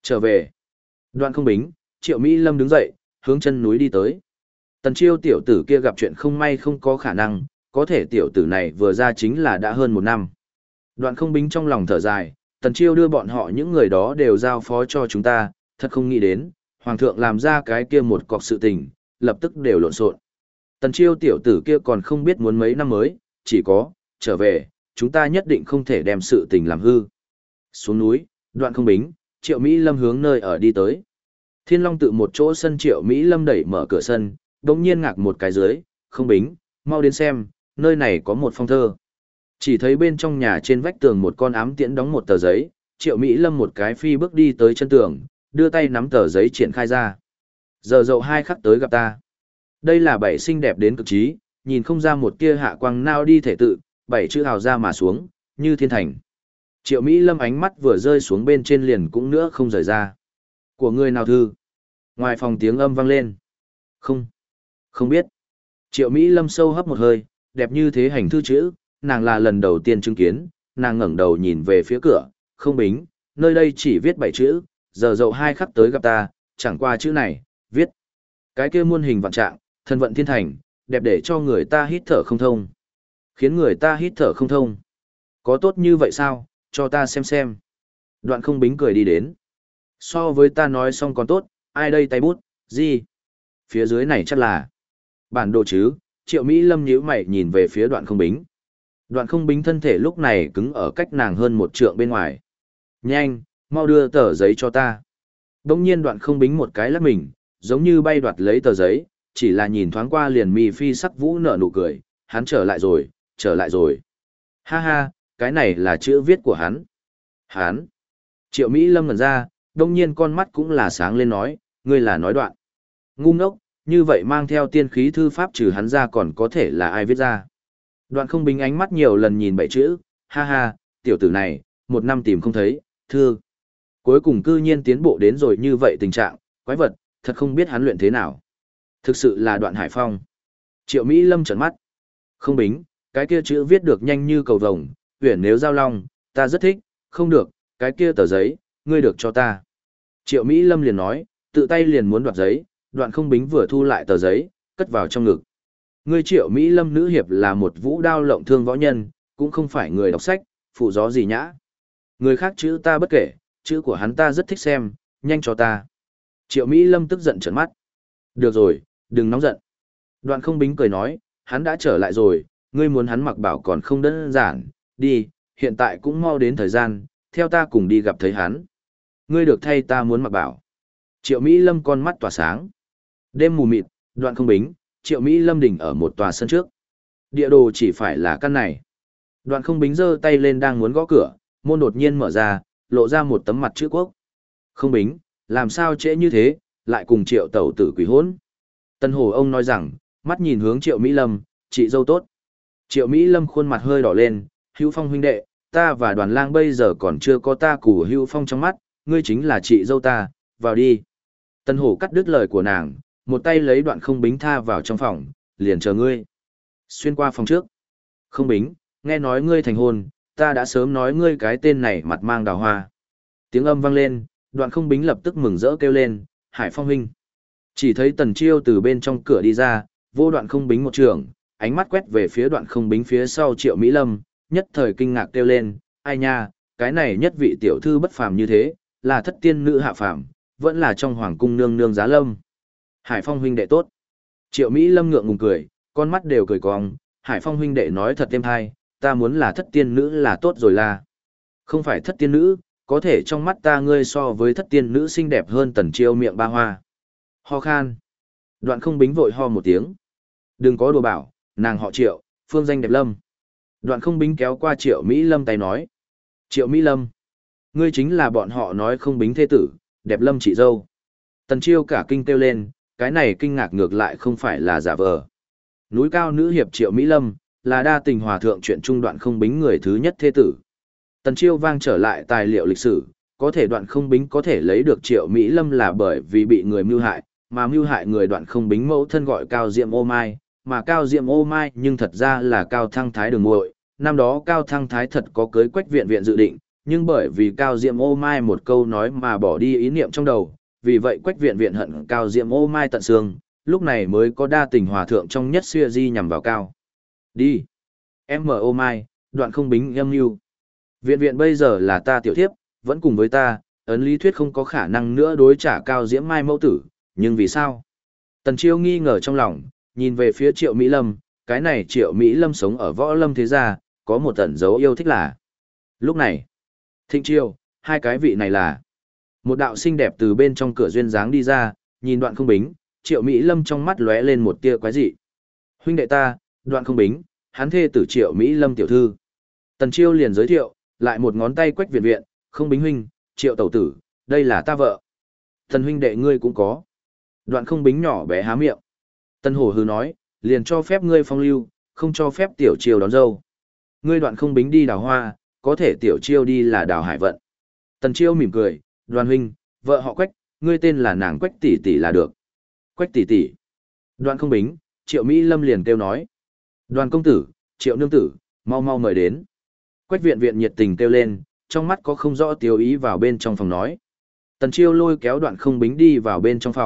Trở về. Đoạn không bính, Triệu Mỹ Lâm đứng dậy, hướng chân núi đi tới. Tần Chiêu tiểu tử kia gặp chuyện không may không có khả năng, có thể tiểu tử này vừa ra chính là đã hơn 1 năm. Đoạn không bính trong lòng thở dài, Tần Chiêu đưa bọn họ những người đó đều giao phó cho chúng ta, thật không nghĩ đến, Hoàng thượng làm ra cái kia một cọc sự tình, lập tức đều lộn xộn. Tần Chiêu tiểu tử kia còn không biết muốn mấy năm mới, chỉ có, trở về, chúng ta nhất định không thể đem sự tình làm hư. Xuống núi, Đoạn không bính, Triệu Mỹ Lâm hướng nơi ở đi tới. Thiên Long tự một chỗ sân Triệu Mỹ Lâm đẩy mở cửa sân, đột nhiên ngạc một cái dưới, không bính, mau đến xem, nơi này có một phong thơ. Chỉ thấy bên trong nhà trên vách tường một con ám tiễn đóng một tờ giấy, Triệu Mỹ Lâm một cái phi bước đi tới chân tường, đưa tay nắm tờ giấy triển khai ra. Giờ dậu 2 khắc tới gặp ta. Đây là 7 xinh đẹp đến cực trí, nhìn không ra một tia hạ quang nào đi thể tự, 7 chữ hào ra mà xuống, như thiên thành. Triệu Mỹ Lâm ánh mắt vừa rơi xuống bên trên liền cũng nữa không rời ra. Của người nào thư? Ngoài phòng tiếng âm vang lên. Không biết. Triệu Mỹ Lâm sâu hấp một hơi, đẹp như thế hành thư chữ, nàng là lần đầu tiên chứng kiến, nàng ngẩng đầu nhìn về phía cửa, không bính, nơi đây chỉ viết 7 chữ, giờ dậu 2 khắc tới gặp ta, chẳng qua chữ này, viết. Cái kia muôn hình vạn trạng, thân vận thiên thành, đẹp để cho người ta hít thở không thông. Khiến người ta hít thở không thông. Có tốt như vậy sao, cho ta xem. Đoạn không bính cười đi đến. So với ta nói xong còn tốt, ai đây tay bút, gì? Phía dưới này chắc là bản đồ chứ. Triệu Mỹ Lâm nhíu mày nhìn về phía đoạn không bính. Đoạn không bính thân thể lúc này cứng ở cách nàng hơn 1 trượng bên ngoài. Nhanh, mau đưa tờ giấy cho ta. Đông nhiên đoạn không bính một cái lắc mình, giống như bay đoạt lấy tờ giấy, chỉ là nhìn thoáng qua liền mi phi sắc vũ nở nụ cười, hắn trở lại rồi. Ha ha, cái này là chữ viết của hắn. Hắn. Triệu Mỹ Lâm ngẩn ra, đông nhiên con mắt cũng là sáng lên nói, ngươi là nói đoạn. Ngu ngốc, như vậy mang theo tiên khí thư pháp trừ hắn ra còn có thể là ai viết ra. Đoạn không bính ánh mắt nhiều lần nhìn 7 chữ, ha ha, tiểu tử này, 1 năm tìm không thấy, thư. Cuối cùng cư nhiên tiến bộ đến rồi như vậy tình trạng, quái vật, thật không biết hắn luyện thế nào. Thực sự là Đoạn Hải Phong. Triệu Mỹ Lâm trợn mắt. Không bính, cái kia chữ viết được nhanh như cầu vồng, huyền nếu giao long, ta rất thích, không được, cái kia tờ giấy, ngươi được cho ta. Triệu Mỹ Lâm liền nói, tự tay liền muốn đoạt giấy, Đoạn không bính vừa thu lại tờ giấy, cất vào trong ngực. Ngươi Triệu Mỹ Lâm nữ hiệp là một vũ đao lộng thương võ nhân, cũng không phải người đọc sách, phụ gió gì nhã. Người khác chữ ta bất kể, chữ của hắn ta rất thích xem, nhanh cho ta. Triệu Mỹ Lâm tức giận trợn mắt. Được rồi, đừng nóng giận. Đoạn không bính cười nói, hắn đã trở lại rồi, ngươi muốn hắn mặc bảo còn không đơn giản, đi, hiện tại cũng mau đến thời gian, theo ta cùng đi gặp thấy hắn. Ngươi được thay ta muốn mặc bảo. Triệu Mỹ Lâm con mắt tỏa sáng. Đêm mù mịt, Đoạn không bính, Triệu Mỹ Lâm đỉnh ở một tòa sân trước. Địa đồ chỉ phải là căn này. Đoạn không bính giơ tay lên đang muốn gõ cửa, môn đột nhiên mở ra, lộ ra một tấm mặt chữ quốc. Không bính, làm sao trễ như thế, lại cùng Triệu tẩu tử quỷ hôn. Tân Hồ ông nói rằng, mắt nhìn hướng Triệu Mỹ Lâm, chị dâu tốt. Triệu Mỹ Lâm khuôn mặt hơi đỏ lên, Hữu Phong huynh đệ, ta và Đoàn Lang bây giờ còn chưa có ta củ Hữu Phong trong mắt, ngươi chính là chị dâu ta, vào đi. Tân Hổ cắt đứt lời của nàng, một tay lấy Đoạn không bính tha vào trong phòng, liền chờ ngươi. Xuyên qua phòng trước. Không bính, nghe nói ngươi thành hôn, ta đã sớm nói ngươi cái tên này mặt mang đào hoa. Tiếng âm vang lên, Đoạn không bính lập tức mừng rỡ kêu lên, Hải Phong huynh. Chỉ thấy Tần Chiêu từ bên trong cửa đi ra, vô Đoạn không bính một trường, ánh mắt quét về phía Đoạn không bính phía sau Triệu Mỹ Lâm, nhất thời kinh ngạc kêu lên, ai nha, cái này nhất vị tiểu thư bất phàm như thế, là thất tiên nữ hạ phàm, vẫn là trong hoàng cung nương nương giá lâm. Hải Phong huynh đệ tốt. Triệu Mỹ Lâm ngượng ngùng cười, con mắt đều cười cong, Hải Phong huynh đệ nói thật êm hay, ta muốn là thất tiên nữ là tốt rồi là. Không phải thất tiên nữ, có thể trong mắt ta ngươi so với thất tiên nữ xinh đẹp hơn Tần Chiêu miệng ba hoa. Ho khan. Đoạn không bính vội ho một tiếng. Đừng có đùa bảo, nàng họ Triệu, phương danh đẹp lâm. Đoạn không bính kéo qua Triệu Mỹ Lâm tay nói. Triệu Mỹ Lâm. Ngươi chính là bọn họ nói không bính thế tử, đẹp lâm chị dâu. Tần Chiêu cả kinh kêu lên, cái này kinh ngạc ngược lại không phải là giả vờ. Núi cao nữ hiệp Triệu Mỹ Lâm, là đa tình hòa thượng chuyện trung Đoạn không bính người thứ nhất thế tử. Tần Chiêu vang trở lại tài liệu lịch sử, có thể Đoạn không bính có thể lấy được Triệu Mỹ Lâm là bởi vì bị người mưu hại, mà mưu hại người Đoạn không bính mẫu thân gọi Cao Diệm Ô Mai, mà Cao Diệm Ô Mai nhưng thật ra là Cao Thăng Thái đường muội. Năm đó Cao Thăng Thái thật có cưới Quách Viện Viện dự định, nhưng bởi vì Cao Diệm Ô Mai một câu nói mà bỏ đi ý niệm trong đầu, vì vậy Quách Viện Viện hận Cao Diệm Ô Mai tận xương, lúc này mới có đa tình hòa thượng trong nhất xuya di nhằm vào Cao. Đi. Em mở Ô Mai, đoạn không bính âm mưu. Viện Viện bây giờ là ta tiểu thiếp, vẫn cùng với ta, ấn lý thuyết không có khả năng nữa đối trả Cao Diễm Mai mẫu tử, nhưng vì sao? Tần Chiêu nghi ngờ trong lòng, nhìn về phía Triệu Mỹ Lâm, cái này Triệu Mỹ Lâm sống ở võ lâm thế gia, có một tẩn dấu yêu thích là. Lúc này, Thịnh Chiêu, hai cái vị này là. Một đạo xinh đẹp từ bên trong cửa duyên dáng đi ra, nhìn đoạn không bính, Triệu Mỹ Lâm trong mắt lóe lên một tia quái dị. Huynh đệ ta, đoạn không bính, hắn thê tử Triệu Mỹ Lâm tiểu thư. Tần Chiêu liền giới thiệu, lại một ngón tay Quách Viện Viện, không bính huynh, Triệu tẩu tử, đây là ta vợ. Tần huynh đệ ngươi cũng có. Đoạn không bính nhỏ bé há miệng. Tần hổ hừ nói, liền cho phép ngươi phong lưu, không cho phép tiểu Chiêu đón dâu. Ngươi đoạn không bính đi đào hoa, có thể tiểu Chiêu đi là đào hải vận. Tần Chiêu mỉm cười, Đoàn huynh, vợ họ Quách, ngươi tên là nàng Quách tỷ tỷ là được. Quách tỷ tỷ. Đoạn không bính, Triệu Mỹ Lâm liền kêu nói. Đoàn công tử, Triệu nương tử, mau mau mời đến. Quách Viện Viện nhiệt tình kêu lên, trong mắt có không rõ tiêu ý vào bên trong phòng nói. Tần Chiêu lôi kéo đoạn không bính đi vào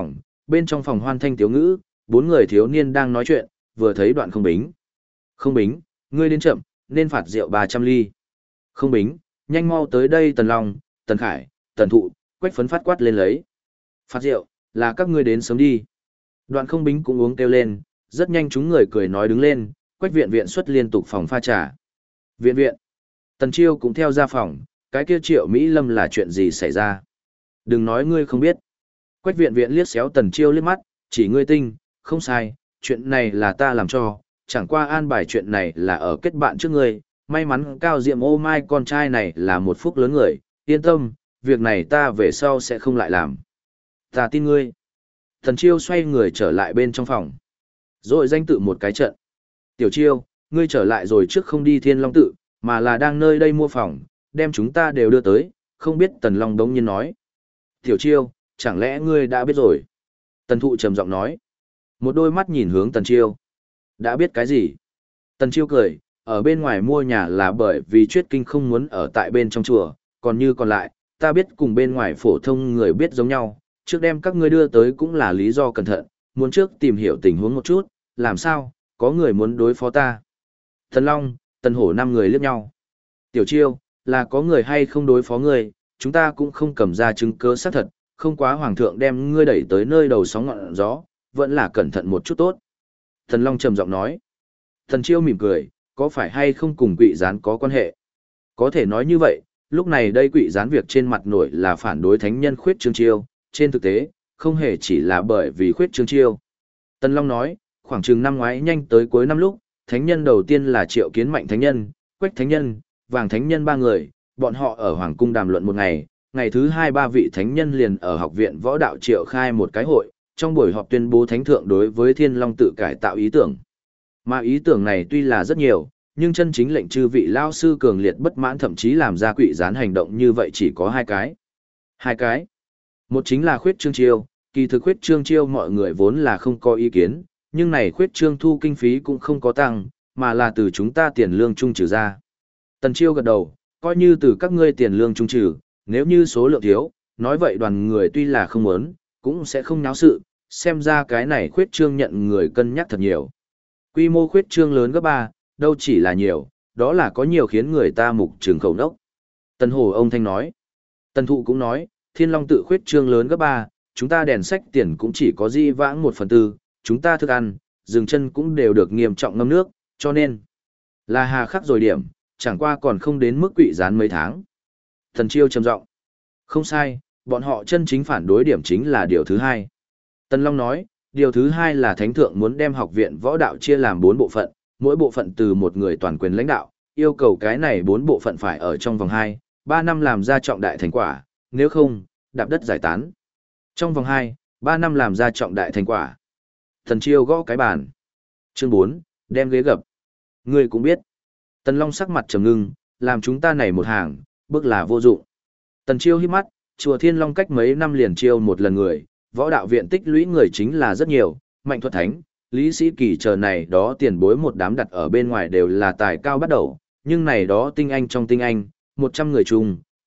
bên trong phòng hoan thanh tiếu ngữ, bốn người thiếu niên đang nói chuyện, vừa thấy đoạn không bính. Không bính, ngươi đến chậm, nên phạt rượu 300 ly. Không bính, nhanh mau tới đây Tần Long, Tần Khải, Tần Thụ, Quách Phấn phát quát lên lấy. Phạt rượu, là các ngươi đến sớm đi. Đoạn không bính cũng uống kêu lên, rất nhanh chúng người cười nói đứng lên, Quách Viện Viện xuất liên tục phòng pha trà. Viện Viện. Tần Chiêu cũng theo ra phòng, cái kia Triệu Mỹ Lâm là chuyện gì xảy ra? Đừng nói ngươi không biết. Quách Viện Viện liếc xéo Tần Chiêu liếc mắt, chỉ ngươi tinh, không sai, chuyện này là ta làm cho, chẳng qua an bài chuyện này là ở kết bạn trước ngươi, may mắn Cao Diệm Ô Mai con trai này là một phúc lớn người, yên tâm, việc này ta về sau sẽ không lại làm. Ta tin ngươi. Tần Chiêu xoay người trở lại bên trong phòng. Rồi danh tự một cái trận. Tiểu Chiêu, ngươi trở lại rồi trước không đi Thiên Long tự, mà là đang nơi đây mua phòng, đem chúng ta đều đưa tới, không biết Tần Long đống nhiên nói. Tiểu Chiêu, chẳng lẽ ngươi đã biết rồi? Tần Thụ trầm giọng nói. Một đôi mắt nhìn hướng Tần Chiêu. Đã biết cái gì? Tần Chiêu cười, ở bên ngoài mua nhà là bởi vì Chuyết Kinh không muốn ở tại bên trong chùa, còn như còn lại, ta biết cùng bên ngoài phổ thông người biết giống nhau, trước đem các ngươi đưa tới cũng là lý do cẩn thận, muốn trước tìm hiểu tình huống một chút, làm sao, có người muốn đối phó ta. Thần Long, Tần Hổ năm người liếc nhau. Tiểu Chiêu, là có người hay không đối phó ngươi, chúng ta cũng không cầm ra chứng cứ xác thật, không quá hoàng thượng đem ngươi đẩy tới nơi đầu sóng ngọn gió, vẫn là cẩn thận một chút tốt. Thần Long trầm giọng nói. Thần Chiêu mỉm cười, có phải hay không cùng Quỷ Gián có quan hệ? Có thể nói như vậy, lúc này đây Quỷ Gián việc trên mặt nổi là phản đối thánh nhân Khuyết Trương Chiêu, trên thực tế, không hề chỉ là bởi vì Khuyết Trương Chiêu. Tần Long nói, khoảng chừng năm ngoái nhanh tới cuối năm lúc, thánh nhân đầu tiên là Triệu Kiến Mạnh thánh nhân, Quách thánh nhân, Vàng thánh nhân ba người, bọn họ ở hoàng cung đàm luận một ngày, ngày thứ hai ba vị thánh nhân liền ở học viện võ đạo triệu khai một cái hội, trong buổi họp tuyên bố thánh thượng đối với Thiên Long tự cải tạo ý tưởng. Mà ý tưởng này tuy là rất nhiều, nhưng chân chính lệnh chư vị lao sư cường liệt bất mãn thậm chí làm ra Quỷ Gián hành động như vậy chỉ có hai cái. Hai cái. Một chính là Khuyết Trương Chiêu, kỳ thực Khuyết Trương Chiêu mọi người vốn là không có ý kiến, nhưng này Khuyết Trương thu kinh phí cũng không có tăng, mà là từ chúng ta tiền lương trung trừ ra. Tần Chiêu gật đầu, coi như từ các ngươi tiền lương trung trừ, nếu như số lượng thiếu, nói vậy đoàn người tuy là không muốn, cũng sẽ không náo sự, xem ra cái này Khuyết Trương nhận người cân nhắc thật nhiều. Quy mô Khuyết Trương lớn gấp 3, đâu chỉ là nhiều, đó là có nhiều khiến người ta mục trường khẩu nốc. Tần Hổ ông thanh nói. Tần Thụ cũng nói, Thiên Long tự Khuyết Trương lớn gấp 3, chúng ta đèn sách tiền cũng chỉ có di vãng 1/4, chúng ta thức ăn, dừng chân cũng đều được nghiêm trọng ngâm nước, cho nên là hà khắc rồi điểm, chẳng qua còn không đến mức Quỷ Gián mấy tháng. Thần Chiêu trầm giọng. Không sai, bọn họ chân chính phản đối điểm chính là điều thứ hai. Tần Long nói, điều thứ hai là Thánh Thượng muốn đem học viện võ đạo chia làm 4 bộ phận, mỗi bộ phận từ một người toàn quyền lãnh đạo, yêu cầu cái này 4 bộ phận phải ở trong vòng 2, 3 năm làm ra trọng đại thành quả, nếu không, đạp đất giải tán. Trong vòng 2, 3 năm làm ra trọng đại thành quả. Thần Chiêu gõ cái bàn. Chương 4, đem ghế gập. Ngươi cũng biết. Tần Long sắc mặt trầm ngưng, làm chúng ta này một hàng, bước là vô dụng. Tần Chiêu híp mắt, chùa Thiên Long cách mấy năm liền chiêu một lần người, võ đạo viện tích lũy người chính là rất nhiều, Mạnh Thuật Thánh, Lý Sĩ Kỳ chờ này đó tiền bối một đám đặt ở bên ngoài đều là tài cao bắt đầu, nhưng này đó tinh anh trong tinh anh, 100 người chung,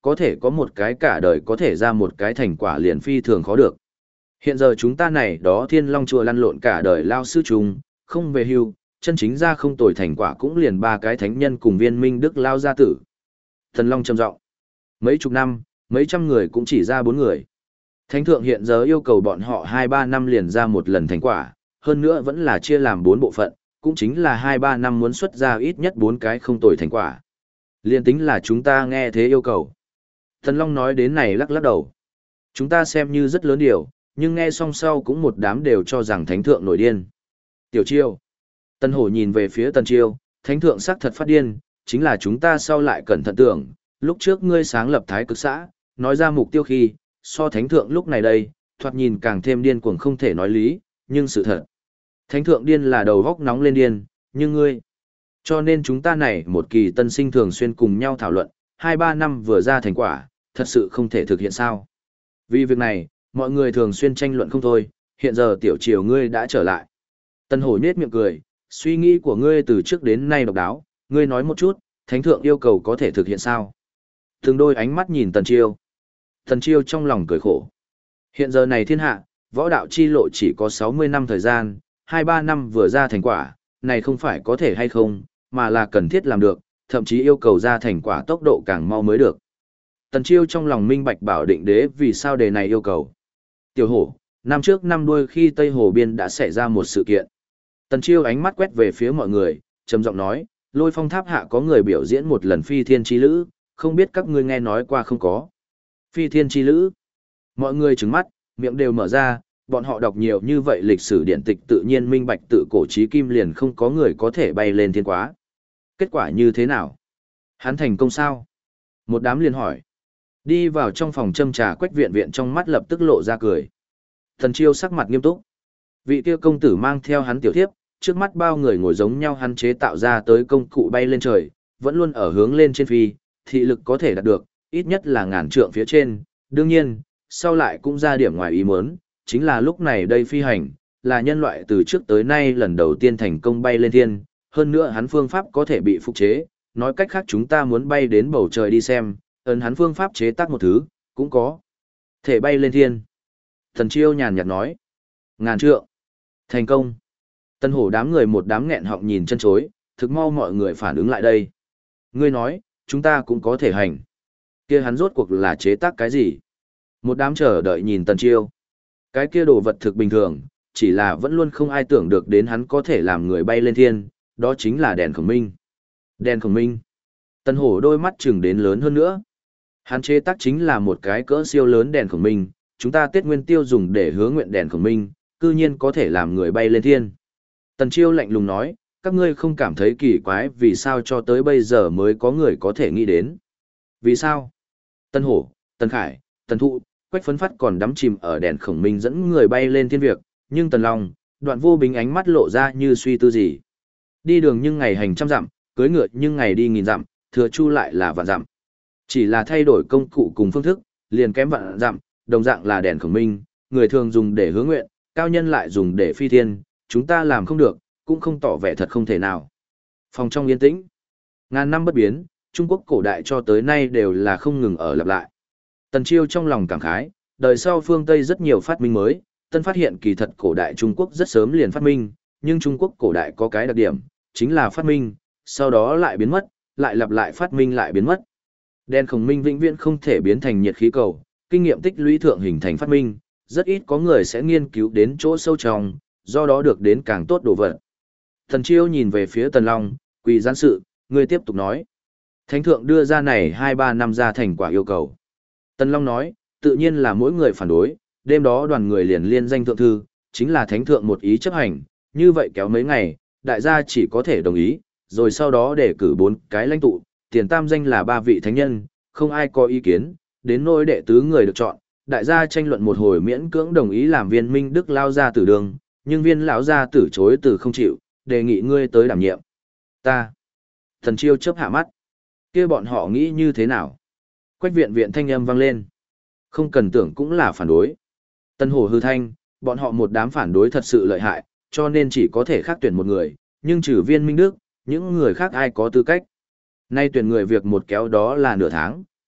có thể có một cái cả đời có thể ra một cái thành quả liền phi thường khó được. Hiện giờ chúng ta này đó Thiên Long chùa lăn lộn cả đời lao sư trùng, không về hưu, chân chính ra không tồi thành quả cũng liền ba cái thánh nhân cùng viên minh đức lao gia tử. Thần Long trầm giọng, mấy chục năm, mấy trăm người cũng chỉ ra 4 người. Thánh thượng hiện giờ yêu cầu bọn họ 2-3 năm liền ra một lần thành quả, hơn nữa vẫn là chia làm 4 bộ phận, cũng chính là 2-3 năm muốn xuất ra ít nhất 4 cái không tồi thành quả. Liên tính là chúng ta nghe thế yêu cầu. Thần Long nói đến này lắc lắc đầu. Chúng ta xem như rất lớn điều, nhưng nghe xong sau cũng một đám đều cho rằng thánh thượng nổi điên. Tiểu Chiêu. Tân Hổ nhìn về phía Tần Chiêu, thánh thượng xác thật phát điên, chính là chúng ta sau lại cẩn thận tưởng, lúc trước ngươi sáng lập thái cực xã, nói ra mục tiêu khi, so thánh thượng lúc này đây, thoạt nhìn càng thêm điên cuồng không thể nói lý, nhưng sự thật. Thánh thượng điên là đầu góc nóng lên điên, nhưng ngươi. Cho nên chúng ta này một kỳ tân sinh thường xuyên cùng nhau thảo luận, 2-3 năm vừa ra thành quả, thật sự không thể thực hiện sao. Vì việc này, mọi người thường xuyên tranh luận không thôi, hiện giờ tiểu triều ngươi đã trở lại. Tân Hổ nhếch miệng cười, suy nghĩ của ngươi từ trước đến nay độc đáo, ngươi nói một chút, thánh thượng yêu cầu có thể thực hiện sao. Từng đôi ánh mắt nhìn Tần Chiêu. Tần Chiêu trong lòng cười khổ. Hiện giờ này thiên hạ, võ đạo chi lộ chỉ có 60 năm thời gian, 2-3 năm vừa ra thành quả, này không phải có thể hay không, mà là cần thiết làm được, thậm chí yêu cầu ra thành quả tốc độ càng mau mới được. Tần Chiêu trong lòng minh bạch bảo định đế vì sao đề này yêu cầu. Tiểu Hổ, năm trước năm đuôi khi Tây Hồ Biên đã xảy ra một sự kiện. Tần Chiêu ánh mắt quét về phía mọi người, trầm giọng nói, Lôi Phong Tháp hạ có người biểu diễn một lần phi thiên chi lữ, không biết các ngươi nghe nói qua không có. Phi thiên chi lữ. Mọi người trừng mắt, miệng đều mở ra, bọn họ đọc nhiều như vậy lịch sử điển tịch tự nhiên minh bạch tự cổ chí kim liền không có người có thể bay lên thiên quá. Kết quả như thế nào? Hắn thành công sao? Một đám liền hỏi. Đi vào trong phòng châm trà Quách Viện Viện trong mắt lập tức lộ ra cười. Tần Chiêu sắc mặt nghiêm túc. Vị kia công tử mang theo hắn tiểu thiếp, trước mắt bao người ngồi giống nhau hắn chế tạo ra tới công cụ bay lên trời, vẫn luôn ở hướng lên trên phi, thị lực có thể đạt được, ít nhất là ngàn trượng phía trên. Đương nhiên, sau lại cũng ra điểm ngoài ý muốn, chính là lúc này đây phi hành, là nhân loại từ trước tới nay lần đầu tiên thành công bay lên thiên, hơn nữa hắn phương pháp có thể bị phục chế, nói cách khác chúng ta muốn bay đến bầu trời đi xem, ấn hắn phương pháp chế tác một thứ, cũng có thể bay lên thiên. Thần Chiêu nhàn nhạt nói, ngàn trượng, thành công. Tân Hổ đám người một đám nghẹn họng nhìn chân chối, thực mau mọi người phản ứng lại đây. Ngươi nói, chúng ta cũng có thể hành. Kia hắn rốt cuộc là chế tác cái gì? Một đám chờ đợi nhìn Tần Chiêu. Cái kia đồ vật thực bình thường, chỉ là vẫn luôn không ai tưởng được đến hắn có thể làm người bay lên thiên, đó chính là đèn khổng minh. Đèn khổng minh. Tân Hổ đôi mắt chừng đến lớn hơn nữa. Hắn chế tác chính là một cái cỡ siêu lớn đèn khổng minh, chúng ta Tết Nguyên Tiêu dùng để hứa nguyện đèn khổng minh, cư nhiên có thể làm người bay lên thiên. Tần Chiêu lạnh lùng nói, các ngươi không cảm thấy kỳ quái vì sao cho tới bây giờ mới có người có thể nghĩ đến. Vì sao? Tân Hổ, Tần Khải, Tần Thụ, Quách Phấn Phát còn đắm chìm ở đèn khổng minh dẫn người bay lên thiên việc, nhưng Tần Long, Đoạn Vô Bính ánh mắt lộ ra như suy tư gì. Đi đường nhưng ngày hành trăm dặm, cưỡi ngựa nhưng ngày đi nghìn dặm, thừa chu lại là vạn dặm. Chỉ là thay đổi công cụ cùng phương thức, liền kém vạn dặm, đồng dạng là đèn khổng minh, người thường dùng để hứa nguyện, cao nhân lại dùng để phi thiên, chúng ta làm không được, cũng không tỏ vẻ thật không thể nào. Phòng trong yên tĩnh, ngàn năm bất biến, Trung Quốc cổ đại cho tới nay đều là không ngừng ở lặp lại. Tần Chiêu trong lòng cảm khái, đời sau phương Tây rất nhiều phát minh mới, tân phát hiện kỳ thật cổ đại Trung Quốc rất sớm liền phát minh, nhưng Trung Quốc cổ đại có cái đặc điểm, chính là phát minh, sau đó lại biến mất, lại lặp lại phát minh lại biến mất. Đèn khổng minh vĩnh viễn không thể biến thành nhiệt khí cầu, kinh nghiệm tích lũy thượng hình thành phát minh, rất ít có người sẽ nghiên cứu đến chỗ sâu trong, do đó được đến càng tốt đồ vật. Tần Chiêu nhìn về phía Tần Long, quỳ gián sự, người tiếp tục nói. Thánh thượng đưa ra này 2-3 năm ra thành quả yêu cầu. Tần Long nói, tự nhiên là mỗi người phản đối, đêm đó đoàn người liền liên danh thượng thư, chính là thánh thượng một ý chấp hành, như vậy kéo mấy ngày, đại gia chỉ có thể đồng ý, rồi sau đó để cử 4 cái lãnh tụ, tiền tam danh là 3 vị thánh nhân, không ai có ý kiến, đến nỗi đệ tứ người được chọn, đại gia tranh luận một hồi miễn cưỡng đồng ý làm viên minh đức lao ra tử đường, nhưng viên lão gia từ chối từ không chịu, đề nghị ngươi tới đảm nhiệm. Ta. Thần Chiêu chớp hạ mắt. Kia bọn họ nghĩ như thế nào? Quách Viện Viện thanh âm vang lên. Không cần tưởng cũng là phản đối. Tân Hổ hư thanh, bọn họ một đám phản đối thật sự lợi hại, cho nên chỉ có thể khác tuyển một người, nhưng trừ viên minh đức, những người khác ai có tư cách. Nay tuyển người việc một kéo đó là nửa tháng,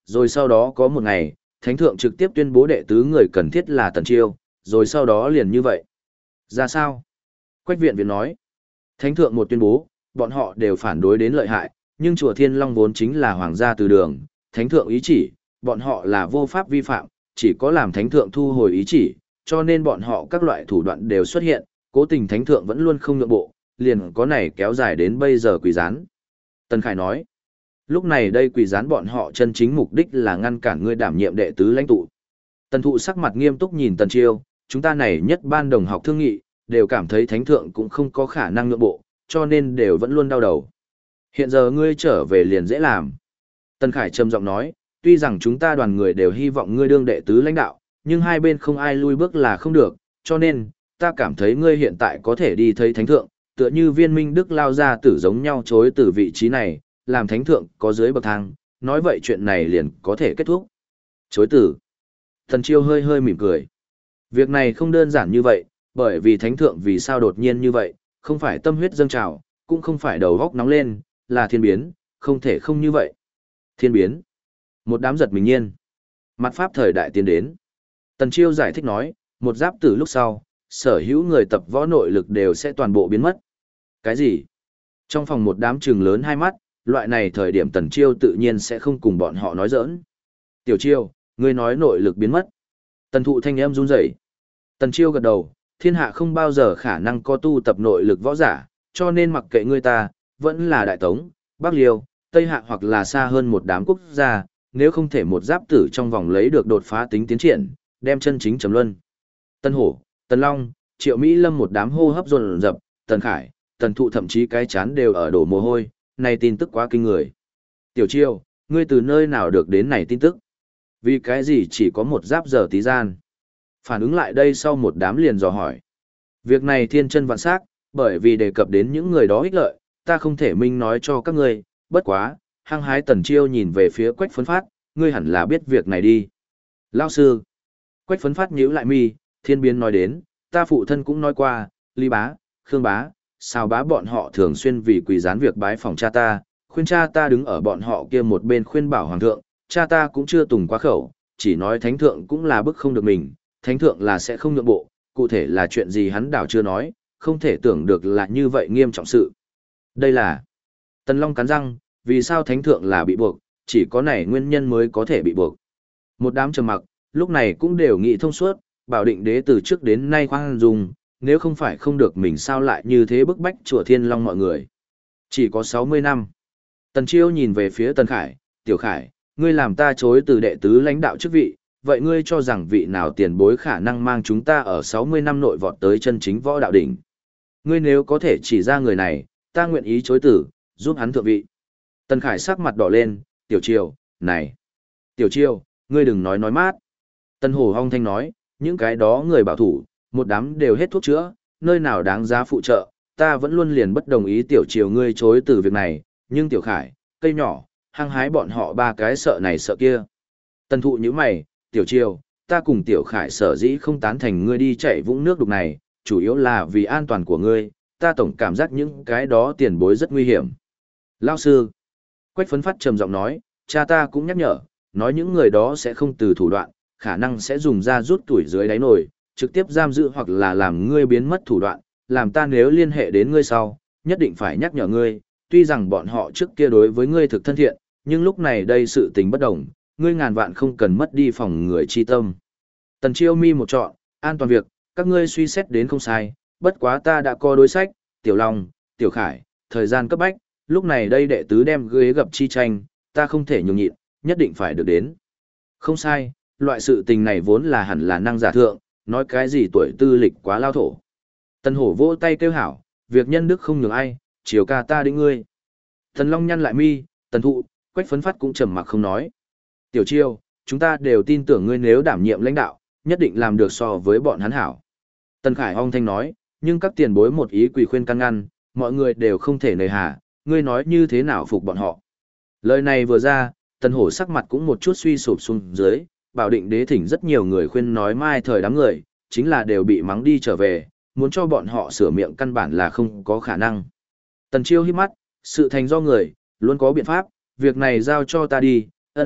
rồi sau đó có một ngày, thánh thượng trực tiếp tuyên bố đệ tứ người cần thiết là Tần Chiêu, rồi sau đó liền như vậy. Ra sao? Quách viện viện nói, thánh thượng một tuyên bố, bọn họ đều phản đối đến lợi hại, nhưng chùa Thiên Long vốn chính là hoàng gia từ đường, thánh thượng ý chỉ, bọn họ là vô pháp vi phạm, chỉ có làm thánh thượng thu hồi ý chỉ, cho nên bọn họ các loại thủ đoạn đều xuất hiện, cố tình thánh thượng vẫn luôn không nhượng bộ, liền có này kéo dài đến bây giờ quỷ gián. Tần Khải nói, lúc này đây quỷ gián bọn họ chân chính mục đích là ngăn cản ngươi đảm nhiệm đệ tứ lãnh tụ. Tần Thụ sắc mặt nghiêm túc nhìn Tần Chiêu, chúng ta này nhất ban đồng học thương nghị, đều cảm thấy thánh thượng cũng không có khả năng nhượng bộ, cho nên đều vẫn luôn đau đầu. Hiện giờ ngươi trở về liền dễ làm. Tần Khải trầm giọng nói, tuy rằng chúng ta đoàn người đều hy vọng ngươi đương đệ tứ lãnh đạo, nhưng hai bên không ai lui bước là không được, cho nên, ta cảm thấy ngươi hiện tại có thể đi thấy thánh thượng, tựa như viên minh đức lao ra tử giống nhau chối từ vị trí này, làm thánh thượng có dưới bậc thang, nói vậy chuyện này liền có thể kết thúc. Chối từ. Thần Chiêu hơi hơi mỉm cười. Việc này không đơn giản như vậy, bởi vì thánh thượng vì sao đột nhiên như vậy, không phải tâm huyết dâng trào, cũng không phải đầu góc nóng lên, là thiên biến, không thể không như vậy. Thiên biến. Một đám giật mình nhiên. Mặt pháp thời đại tiến đến. Tần Chiêu giải thích nói, một giáp tử lúc sau, sở hữu người tập võ nội lực đều sẽ toàn bộ biến mất. Cái gì? Trong phòng một đám trừng lớn hai mắt, loại này thời điểm Tần Chiêu tự nhiên sẽ không cùng bọn họ nói giỡn. Tiểu Chiêu, ngươi nói nội lực biến mất. Tần Thụ thanh âm run rẩy. Tần Chiêu gật đầu, thiên hạ không bao giờ khả năng có tu tập nội lực võ giả, cho nên mặc kệ ngươi ta, vẫn là Đại Tống, Bắc Liêu, Tây Hạ hoặc là xa hơn một đám quốc gia, nếu không thể một giáp tử trong vòng lấy được đột phá tính tiến triển, đem chân chính chấm luân. Tân Hổ, Tần Long, Triệu Mỹ Lâm một đám hô hấp dồn dập, Tần Khải, Tần Thụ thậm chí cái chán đều ở đổ mồ hôi, này tin tức quá kinh người. Tiểu Chiêu, ngươi từ nơi nào được đến này tin tức? Vì cái gì chỉ có một giáp giờ tí gian? Phản ứng lại đây sau một đám liền dò hỏi. Việc này thiên chân vạn sắc, bởi vì đề cập đến những người đó ích lợi, ta không thể minh nói cho các ngươi, bất quá, hăng hái Tần Chiêu nhìn về phía Quách Phấn Phát, ngươi hẳn là biết việc này đi. Lao sư. Quách Phấn Phát nhíu lại mi, thiên biến nói đến, ta phụ thân cũng nói qua, Lý Bá, Khương Bá, Sao Bá bọn họ thường xuyên vì quỳ gián việc bái phòng cha ta, khuyên cha ta đứng ở bọn họ kia một bên khuyên bảo hoàng thượng, cha ta cũng chưa tùng quá khẩu, chỉ nói thánh thượng cũng là bức không được mình, thánh thượng là sẽ không nhượng bộ, cụ thể là chuyện gì hắn đảo chưa nói, không thể tưởng được là như vậy nghiêm trọng sự. Đây là Tần Long cắn răng, vì sao thánh thượng là bị buộc, chỉ có này nguyên nhân mới có thể bị buộc. Một đám trầm mặc, lúc này cũng đều nghĩ thông suốt, bảo định đế từ trước đến nay khoan dung, nếu không phải không được mình sao lại như thế bức bách chùa Thiên Long mọi người. Chỉ có 60 năm. Tần Chiêu nhìn về phía Tần Khải, Tiểu Khải, ngươi làm ta chối từ đệ tứ lãnh đạo chức vị, vậy ngươi cho rằng vị nào tiền bối khả năng mang chúng ta ở 60 năm nội vọt tới chân chính võ đạo đỉnh. Ngươi nếu có thể chỉ ra người này, ta nguyện ý chối từ, giúp hắn thượng vị. Tần Khải sắc mặt đỏ lên, Tiểu Chiêu, này. Tiểu Chiêu, ngươi đừng nói mát. Tần Hổ hong thanh nói, những cái đó người bảo thủ, một đám đều hết thuốc chữa, nơi nào đáng giá phụ trợ, ta vẫn luôn liền bất đồng ý Tiểu Chiêu ngươi chối từ việc này, nhưng Tiểu Khải, cây nhỏ, hăng hái bọn họ ba cái sợ này sợ kia. Tần Thụ như mày, Tiểu Chiêu, ta cùng Tiểu Khải sở dĩ không tán thành ngươi đi chạy vũng nước đục này, chủ yếu là vì an toàn của ngươi, ta tổng cảm giác những cái đó tiền bối rất nguy hiểm. Lao sư, Quách Phấn Phát trầm giọng nói, cha ta cũng nhắc nhở, nói những người đó sẽ không từ thủ đoạn, khả năng sẽ dùng ra rút tuổi dưới đáy nồi, trực tiếp giam giữ hoặc là làm ngươi biến mất thủ đoạn, làm ta nếu liên hệ đến ngươi sau, nhất định phải nhắc nhở ngươi, tuy rằng bọn họ trước kia đối với ngươi thực thân thiện, nhưng lúc này đây sự tình bất đồng, ngươi ngàn vạn không cần mất đi phòng người chi tâm. Tần Chiêu mi một chọn, an toàn việc, các ngươi suy xét đến không sai, bất quá ta đã có đối sách, Tiểu Long, Tiểu Khải, thời gian cấp bách, lúc này đây đệ tứ đem ghế gặp chi tranh, ta không thể nhường nhịn, nhất định phải được đến. Không sai, loại sự tình này vốn là hẳn là năng giả thượng, nói cái gì tuổi tư lịch quá lao thổ. Tần Hổ vỗ tay kêu hảo, việc nhân đức không nhường ai, chiều ca ta đĩnh ngươi. Tần Long nhăn lại mi, Tần Thụ, Quách Phấn Phát cũng trầm mặc không nói. Tiểu Chiêu, chúng ta đều tin tưởng ngươi nếu đảm nhiệm lãnh đạo, nhất định làm được so với bọn hắn hảo. Tần Khải ong thanh nói, nhưng các tiền bối một ý quỳ khuyên can ngăn, mọi người đều không thể nề hà, ngươi nói như thế nào phục bọn họ. Lời này vừa ra, Tần Hổ sắc mặt cũng một chút suy sụp xuống dưới, bảo định đế thỉnh rất nhiều người khuyên nói mai thời đám người, chính là đều bị mắng đi trở về, muốn cho bọn họ sửa miệng căn bản là không có khả năng. Tần Chiêu hít mắt, sự thành do người, luôn có biện pháp, việc này giao cho ta đi,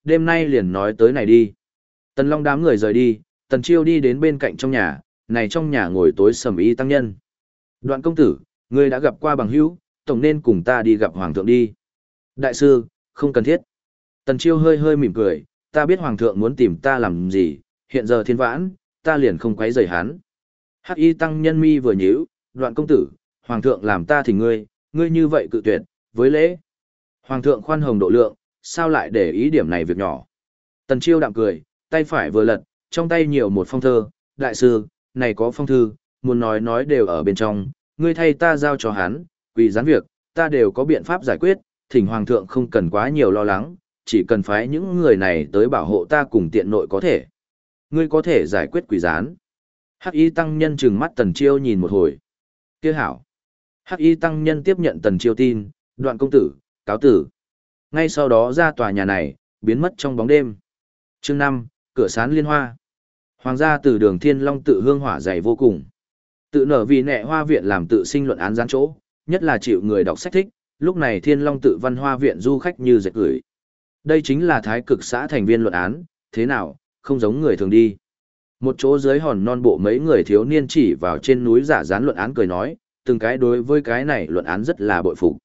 đêm nay liền nói tới này đi. Tần Long đám người rời đi, Tần Chiêu đi đến bên cạnh trong nhà, này trong nhà ngồi tối sầm y tăng nhân. Đoạn công tử, ngươi đã gặp qua bằng hữu, tổng nên cùng ta đi gặp hoàng thượng đi. Đại sư, không cần thiết. Tần Chiêu hơi hơi mỉm cười, ta biết hoàng thượng muốn tìm ta làm gì, hiện giờ thiên vãn, ta liền không quấy rầy hắn. Hắc y tăng nhân mi vừa nhíu, đoạn công tử, hoàng thượng làm ta thì ngươi như vậy cự tuyệt, với lễ. Hoàng thượng khoan hồng độ lượng, sao lại để ý điểm này việc nhỏ. Tần Chiêu đạm cười, tay phải vừa lật, trong tay nhiều một phong thơ, đại sư, này có phong thư, muốn nói đều ở bên trong, ngươi thay ta giao cho hắn, quỳ gián việc, ta đều có biện pháp giải quyết, thỉnh hoàng thượng không cần quá nhiều lo lắng, chỉ cần phái những người này tới bảo hộ ta cùng tiện nội có thể. Ngươi có thể giải quyết quỷ gián. Hắc y tăng nhân trừng mắt Tần Chiêu nhìn một hồi. Kia hảo. Hắc y tăng nhân tiếp nhận Tần Chiêu tin, đoạn công tử, cáo tử. Ngay sau đó ra tòa nhà này, biến mất trong bóng đêm. Chương 5, cửa sán liên hoa. Hoàng gia từ đường Thiên Long tự hương hỏa dày vô cùng. Tự nở vì nệ hoa viện làm tự sinh luận án gián chỗ, nhất là chịu người đọc sách thích, lúc này Thiên Long tự văn hoa viện du khách như dệt gửi. Đây chính là thái cực xã thành viên luận án, thế nào, không giống người thường đi. Một chỗ dưới hòn non bộ mấy người thiếu niên chỉ vào trên núi giả dán luận án cười nói, từng cái đối với cái này luận án rất là bội phục.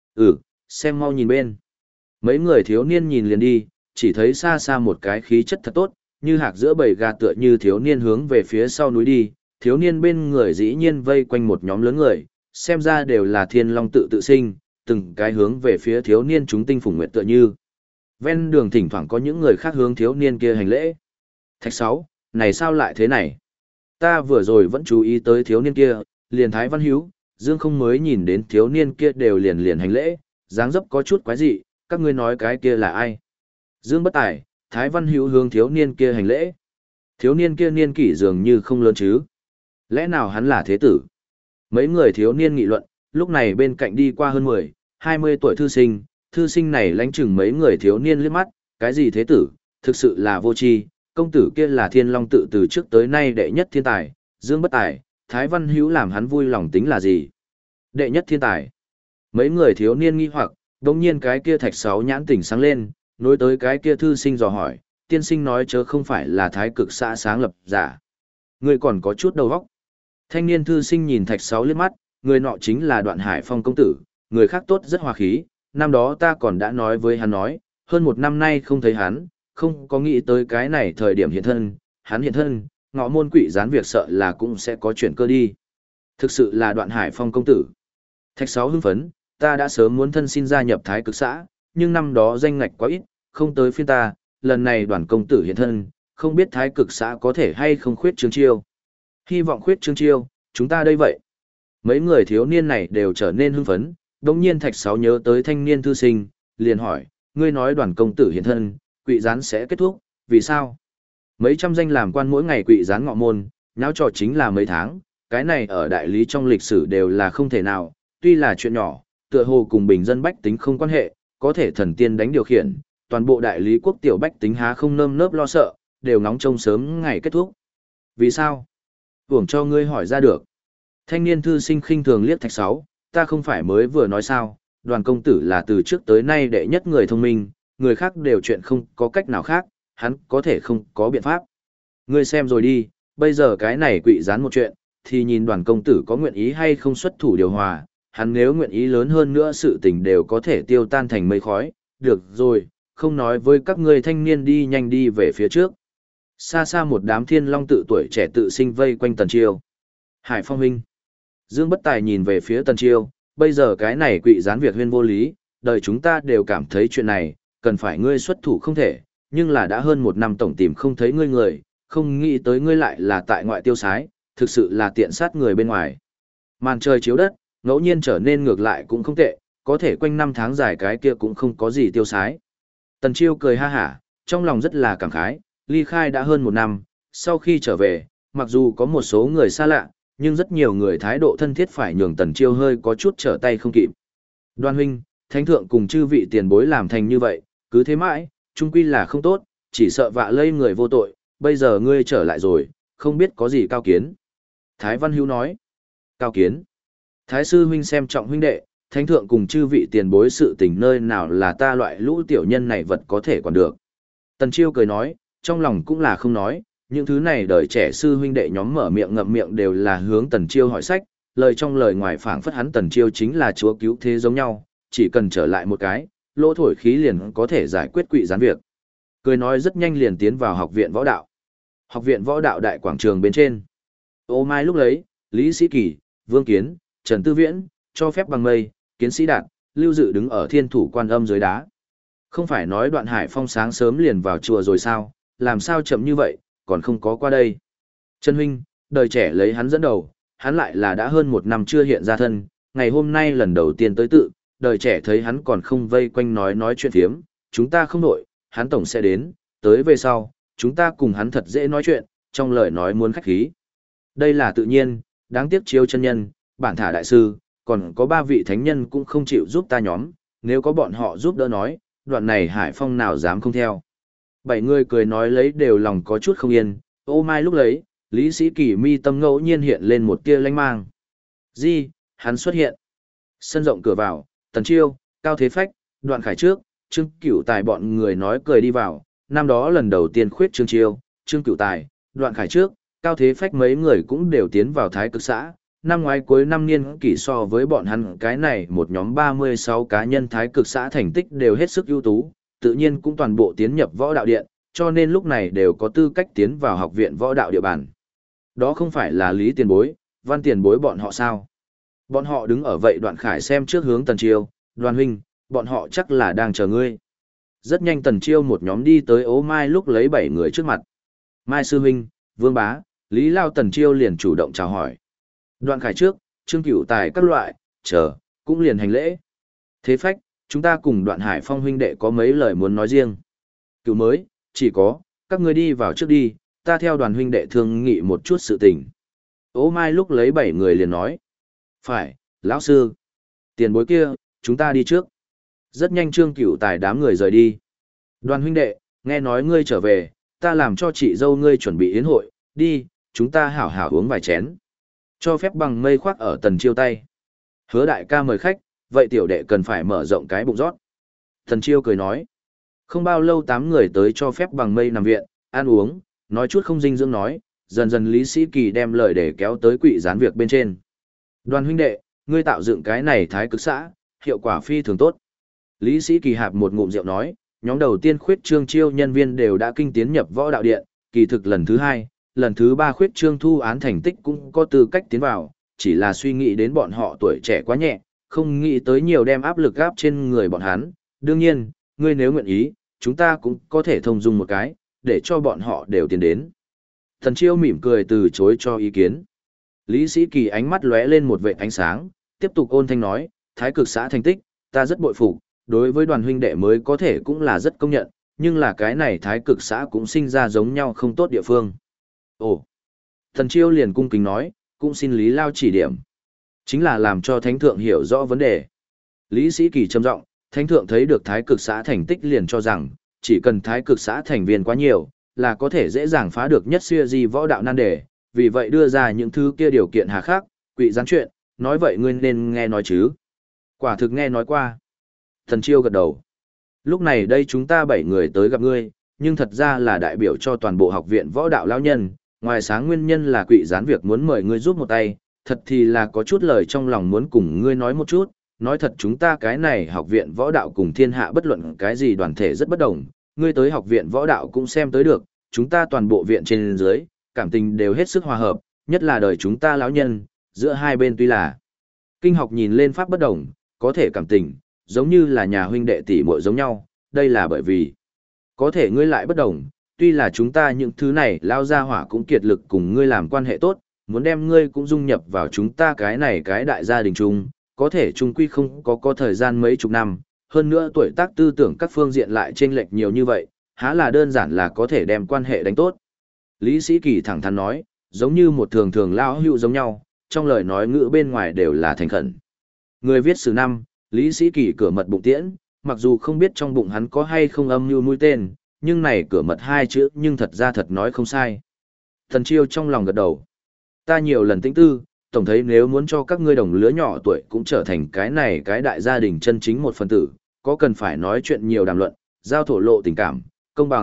Xem mau nhìn bên. Mấy người thiếu niên nhìn liền đi, chỉ thấy xa xa một cái khí chất thật tốt, như hạc giữa bầy gà tựa như thiếu niên hướng về phía sau núi đi, thiếu niên bên người dĩ nhiên vây quanh một nhóm lớn người, xem ra đều là Thiên Long tự tự sinh, từng cái hướng về phía thiếu niên chúng tinh phùng nguyệt tựa như. Ven đường thỉnh thoảng có những người khác hướng thiếu niên kia hành lễ. Thạch sáu, này sao lại thế này? Ta vừa rồi vẫn chú ý tới thiếu niên kia, liền Thái Văn Hiếu, Dương không mới nhìn đến thiếu niên kia đều liền hành lễ, dáng dấp có chút quái dị, các ngươi nói cái kia là ai? Dương bất tài, Thái Văn Hiếu hướng thiếu niên kia hành lễ. Thiếu niên kia niên kỷ dường như không lớn chứ? Lẽ nào hắn là thế tử? Mấy người thiếu niên nghị luận, lúc này bên cạnh đi qua hơn 10, 20 tuổi thư sinh này lánh chừng mấy người thiếu niên liếc mắt, cái gì thế tử, thực sự là vô tri, công tử kia là Thiên Long tự từ trước tới nay đệ nhất thiên tài, Dương bất tài, Thái Văn Hữu làm hắn vui lòng tính là gì? Đệ nhất thiên tài. Mấy người thiếu niên nghi hoặc, đồng nhiên cái kia Thạch Sáu nhãn tỉnh sáng lên, nối tới cái kia thư sinh dò hỏi, tiên sinh nói chớ không phải là thái cực xã sáng lập giả. Người còn có chút đầu óc. Thanh niên thư sinh nhìn Thạch Sáu liếc mắt, người nọ chính là Đoạn Hải Phong công tử, người khác tốt rất hòa khí, năm đó ta còn đã nói với hắn nói, hơn một năm nay không thấy hắn, không có nghĩ tới cái này thời điểm hiện thân, hắn hiện thân, ngọ môn quỷ gián việc sợ là cũng sẽ có chuyển cơ đi. Thực sự là Đoạn Hải Phong công tử. Thạch Sáu hưng phấn, ta đã sớm muốn thân xin gia nhập thái cực xã, nhưng năm đó danh ngạch quá ít, không tới phiên ta, lần này Đoàn công tử hiện thân, không biết thái cực xã có thể hay không khuyết trương chiêu. Hy vọng khuyết trương chiêu, chúng ta đây vậy. Mấy người thiếu niên này đều trở nên hưng phấn, đồng nhiên Thạch Sáu nhớ tới thanh niên thư sinh, liền hỏi, ngươi nói Đoàn công tử hiện thân, quỷ gián sẽ kết thúc, vì sao? Mấy trăm danh làm quan mỗi ngày quỷ gián ngọ môn, nháo trò chính là mấy tháng, cái này ở đại lý trong lịch sử đều là không thể nào, tuy là chuyện nhỏ, tựa hồ cùng bình dân bách tính không quan hệ, có thể thần tiên đánh điều khiển, toàn bộ đại lý quốc tiểu bách tính há không nơm nớp lo sợ, đều ngóng trông sớm ngày kết thúc. Vì sao? Hưởng cho ngươi hỏi ra được. Thanh niên thư sinh khinh thường liếc Thạch Sáu, ta không phải mới vừa nói sao, Đoàn công tử là từ trước tới nay đệ nhất người thông minh, người khác đều chuyện không có cách nào khác, hắn có thể không có biện pháp. Ngươi xem rồi đi, bây giờ cái này quỵ gián một chuyện, thì nhìn Đoàn công tử có nguyện ý hay không xuất thủ điều hòa, hắn nếu nguyện ý lớn hơn nữa sự tình đều có thể tiêu tan thành mây khói, được rồi, không nói với các ngươi thanh niên đi nhanh đi về phía trước. Xa xa một đám Thiên Long tự tuổi trẻ tự sinh vây quanh Tần Chiêu. Hải Phong huynh. Dương bất tài nhìn về phía Tần Chiêu, bây giờ cái này quỵ gián việc huyên vô lý, đời chúng ta đều cảm thấy chuyện này, cần phải ngươi xuất thủ không thể, nhưng là đã hơn một năm tổng tìm không thấy ngươi người, không nghĩ tới ngươi lại là tại ngoại tiêu sái, thực sự là tiện sát người bên ngoài. Màn trời chiếu đất, ngẫu nhiên trở nên ngược lại cũng không tệ, có thể quanh năm tháng dài cái kia cũng không có gì tiêu sái. Tần Chiêu cười ha hả, trong lòng rất là cảm khái, ly khai đã hơn một năm, sau khi trở về, mặc dù có một số người xa lạ, nhưng rất nhiều người thái độ thân thiết phải nhường Tần Chiêu hơi có chút trở tay không kịp. Đoan huynh, thánh thượng cùng chư vị tiền bối làm thành như vậy, cứ thế mãi, chung quy là không tốt, chỉ sợ vạ lây người vô tội, bây giờ ngươi trở lại rồi, không biết có gì cao kiến. Thái Văn Hữu nói, cao kiến. Thái sư huynh xem trọng huynh đệ, thánh thượng cùng chư vị tiền bối sự tình nơi nào là ta loại lũ tiểu nhân này vật có thể quản được. Tần Chiêu cười nói, trong lòng cũng là không nói, những thứ này đời trẻ sư huynh đệ nhóm mở miệng ngậm miệng đều là hướng Tần Chiêu hỏi sách, lời trong lời ngoài phảng phất hắn Tần Chiêu chính là chúa cứu thế giống nhau, chỉ cần trở lại một cái, lỗ thổi khí liền có thể giải quyết quỷ gián việc. Cười nói rất nhanh liền tiến vào học viện võ đạo. Học viện võ đạo đại quảng trường bên trên. Ô Mai lúc lấy, Lý Sĩ Kỳ, Vương Kiến, Trần Tư Viễn, cho phép bằng mây, Kiến Sĩ Đạt, Lưu Dự đứng ở thiên thủ quan âm dưới đá. Không phải nói Đoạn Hải Phong sáng sớm liền vào chùa rồi sao, làm sao chậm như vậy, còn không có qua đây. Trần Huynh, đời trẻ lấy hắn dẫn đầu, hắn lại là đã hơn 1 năm chưa hiện ra thân, ngày hôm nay lần đầu tiên tới tự, đời trẻ thấy hắn còn không vây quanh nói chuyện phiếm, chúng ta không nổi, hắn tổng sẽ đến, tới về sau, chúng ta cùng hắn thật dễ nói chuyện, trong lời nói muốn khách khí. Đây là tự nhiên, đáng tiếc Chiêu chân nhân, bản thả đại sư, còn có 3 vị thánh nhân cũng không chịu giúp ta nhóm, nếu có bọn họ giúp đỡ nói, đoạn này Hải Phong nào dám không theo. 7 người cười nói lấy đều lòng có chút không yên, Ô Mai lúc lấy, Lý Sĩ Kỳ mi tâm ngẫu nhiên hiện lên một tia lanh mang. Di, hắn xuất hiện. Sân rộng cửa vào, Tần Chiêu, Cao Thế Phách, Đoạn Khải trước, Trương Cửu Tài bọn người nói cười đi vào, năm đó lần đầu tiên khuyết Trương Chiêu, Trương Cửu Tài, Đoạn Khải trước, Cao Thế Phách mấy người cũng đều tiến vào Thái Cực xã. Năm ngoái cuối năm niên kỷ so với bọn hắn cái này một nhóm 36 cá nhân Thái Cực xã thành tích đều hết sức ưu tú, tự nhiên cũng toàn bộ tiến nhập võ đạo điện, cho nên lúc này đều có tư cách tiến vào học viện võ đạo địa bàn. Đó không phải là Lý tiền bối, Văn tiền bối bọn họ sao? Bọn họ đứng ở vậy Đoạn Khải xem trước hướng Tần Chiêu, Đoàn huynh, bọn họ chắc là đang chờ ngươi. Rất nhanh Tần Chiêu một nhóm đi tới Ố Mai lúc lấy 7 người trước mặt. Mai sư huynh, Vương bá, Lý Lao Tần Chiêu liền chủ động chào hỏi. Đoạn Khải trước, Trương Cửu Tài các loại, chờ, cũng liền hành lễ. Thế Phách, chúng ta cùng Đoạn Hải Phong huynh đệ có mấy lời muốn nói riêng. Cửu mới, chỉ có, các ngươi đi vào trước đi, ta theo Đoàn huynh đệ thương nghị một chút sự tình. Ố Mai lúc lấy 7 người liền nói. Phải, lão sư. Tiền bối kia, chúng ta đi trước. Rất nhanh Trương Cửu Tài đám người rời đi. Đoàn huynh đệ, nghe nói ngươi trở về, ta làm cho chị dâu ngươi chuẩn bị yến hội, đi, chúng ta hảo hảo uống vài chén. Cho phép bằng mây khoác ở Tần Chiêu tay. Hứa đại ca mời khách, vậy tiểu đệ cần phải mở rộng cái bụng rót. Tần Chiêu cười nói. Không bao lâu 8 người tới cho phép bằng mây nằm viện, ăn uống, nói chút không dinh dưỡng nói, dần dần Lý Sĩ Kỳ đem lời để kéo tới quỷ gián việc bên trên. Đoàn huynh đệ, ngươi tạo dựng cái này Thái Cực xã, hiệu quả phi thường tốt. Lý Sĩ Kỳ hạp một ngụm rượu nói, nhóm đầu tiên khuyết trương chiêu nhân viên đều đã kinh tiến nhập võ đạo điện, kỳ thực lần thứ 2, lần thứ 3 khuyết trương thu án thành tích cũng có tư cách tiến vào, chỉ là suy nghĩ đến bọn họ tuổi trẻ quá nhẹ, không nghĩ tới nhiều đem áp lực gáp trên người bọn hắn. Đương nhiên, ngươi nếu nguyện ý, chúng ta cũng có thể thông dung một cái, để cho bọn họ đều tiến đến. Thần Chiêu mỉm cười từ chối cho ý kiến. Lý Sĩ Kỳ ánh mắt lóe lên một vệt ánh sáng, tiếp tục ôn thanh nói, Thái Cực xã thành tích, ta rất bội phục, đối với Đoàn huynh đệ mới có thể cũng là rất công nhận, nhưng là cái này Thái Cực xã cũng sinh ra giống nhau không tốt địa phương. Ồ! Thần Chiêu liền cung kính nói, cũng xin Lý Lao chỉ điểm. Chính là làm cho Thánh Thượng hiểu rõ vấn đề. Lý Sĩ Kỳ trầm giọng, Thánh Thượng thấy được Thái Cực xã thành tích liền cho rằng, chỉ cần Thái Cực xã thành viên quá nhiều, là có thể dễ dàng phá được nhất xưa di võ đạo nan đề, vì vậy đưa ra những thứ kia điều kiện hà khắc, quỷ gián chuyện, nói vậy ngươi nên nghe nói chứ. Quả thực nghe nói qua. Thần Chiêu gật đầu. Lúc này đây chúng ta 7 người tới gặp ngươi, nhưng thật ra là đại biểu cho toàn bộ học viện võ đạo lão nhân, ngoài sáng nguyên nhân là quỷ gián việc muốn mời ngươi giúp một tay, thật thì là có chút lời trong lòng muốn cùng ngươi nói một chút, nói thật chúng ta cái này học viện võ đạo cùng thiên hạ bất luận cái gì đoàn thể rất bất đồng, ngươi tới học viện võ đạo cũng xem tới được, chúng ta toàn bộ viện trên dưới, cảm tình đều hết sức hòa hợp, nhất là đời chúng ta lão nhân, giữa hai bên tuy là kinh học nhìn lên pháp bất đồng, có thể cảm tình, giống như là nhà huynh đệ tỷ muội giống nhau, đây là bởi vì có thể ngươi lại bất đồng, tuy là chúng ta những thứ này lao ra hỏa cũng kiệt lực cùng ngươi làm quan hệ tốt, muốn đem ngươi cũng dung nhập vào chúng ta cái này cái đại gia đình chung, có thể chung quy không có thời gian mấy chục năm, hơn nữa tuổi tác tư tưởng các phương diện lại chênh lệch nhiều như vậy, há là đơn giản là có thể đem quan hệ đánh tốt. Lý Sĩ Kỳ thẳng thắn nói, giống như một thường thường lao hữu giống nhau, trong lời nói ngữ bên ngoài đều là thành khẩn. Người viết sử năm, Lý Sĩ Kỳ cửa mật bụng tiễn, mặc dù không biết trong bụng hắn có hay không âm mưu mũi tên, nhưng này cửa mật 2 chữ nhưng thật ra thật nói không sai. Thần Chiêu trong lòng gật đầu. Ta nhiều lần tĩnh tư, tổng thấy nếu muốn cho các ngươi đồng lứa nhỏ tuổi cũng trở thành cái này cái đại gia đình chân chính một phần tử, có cần phải nói chuyện nhiều đàm luận, giao thổ lộ tình cảm, công bằng,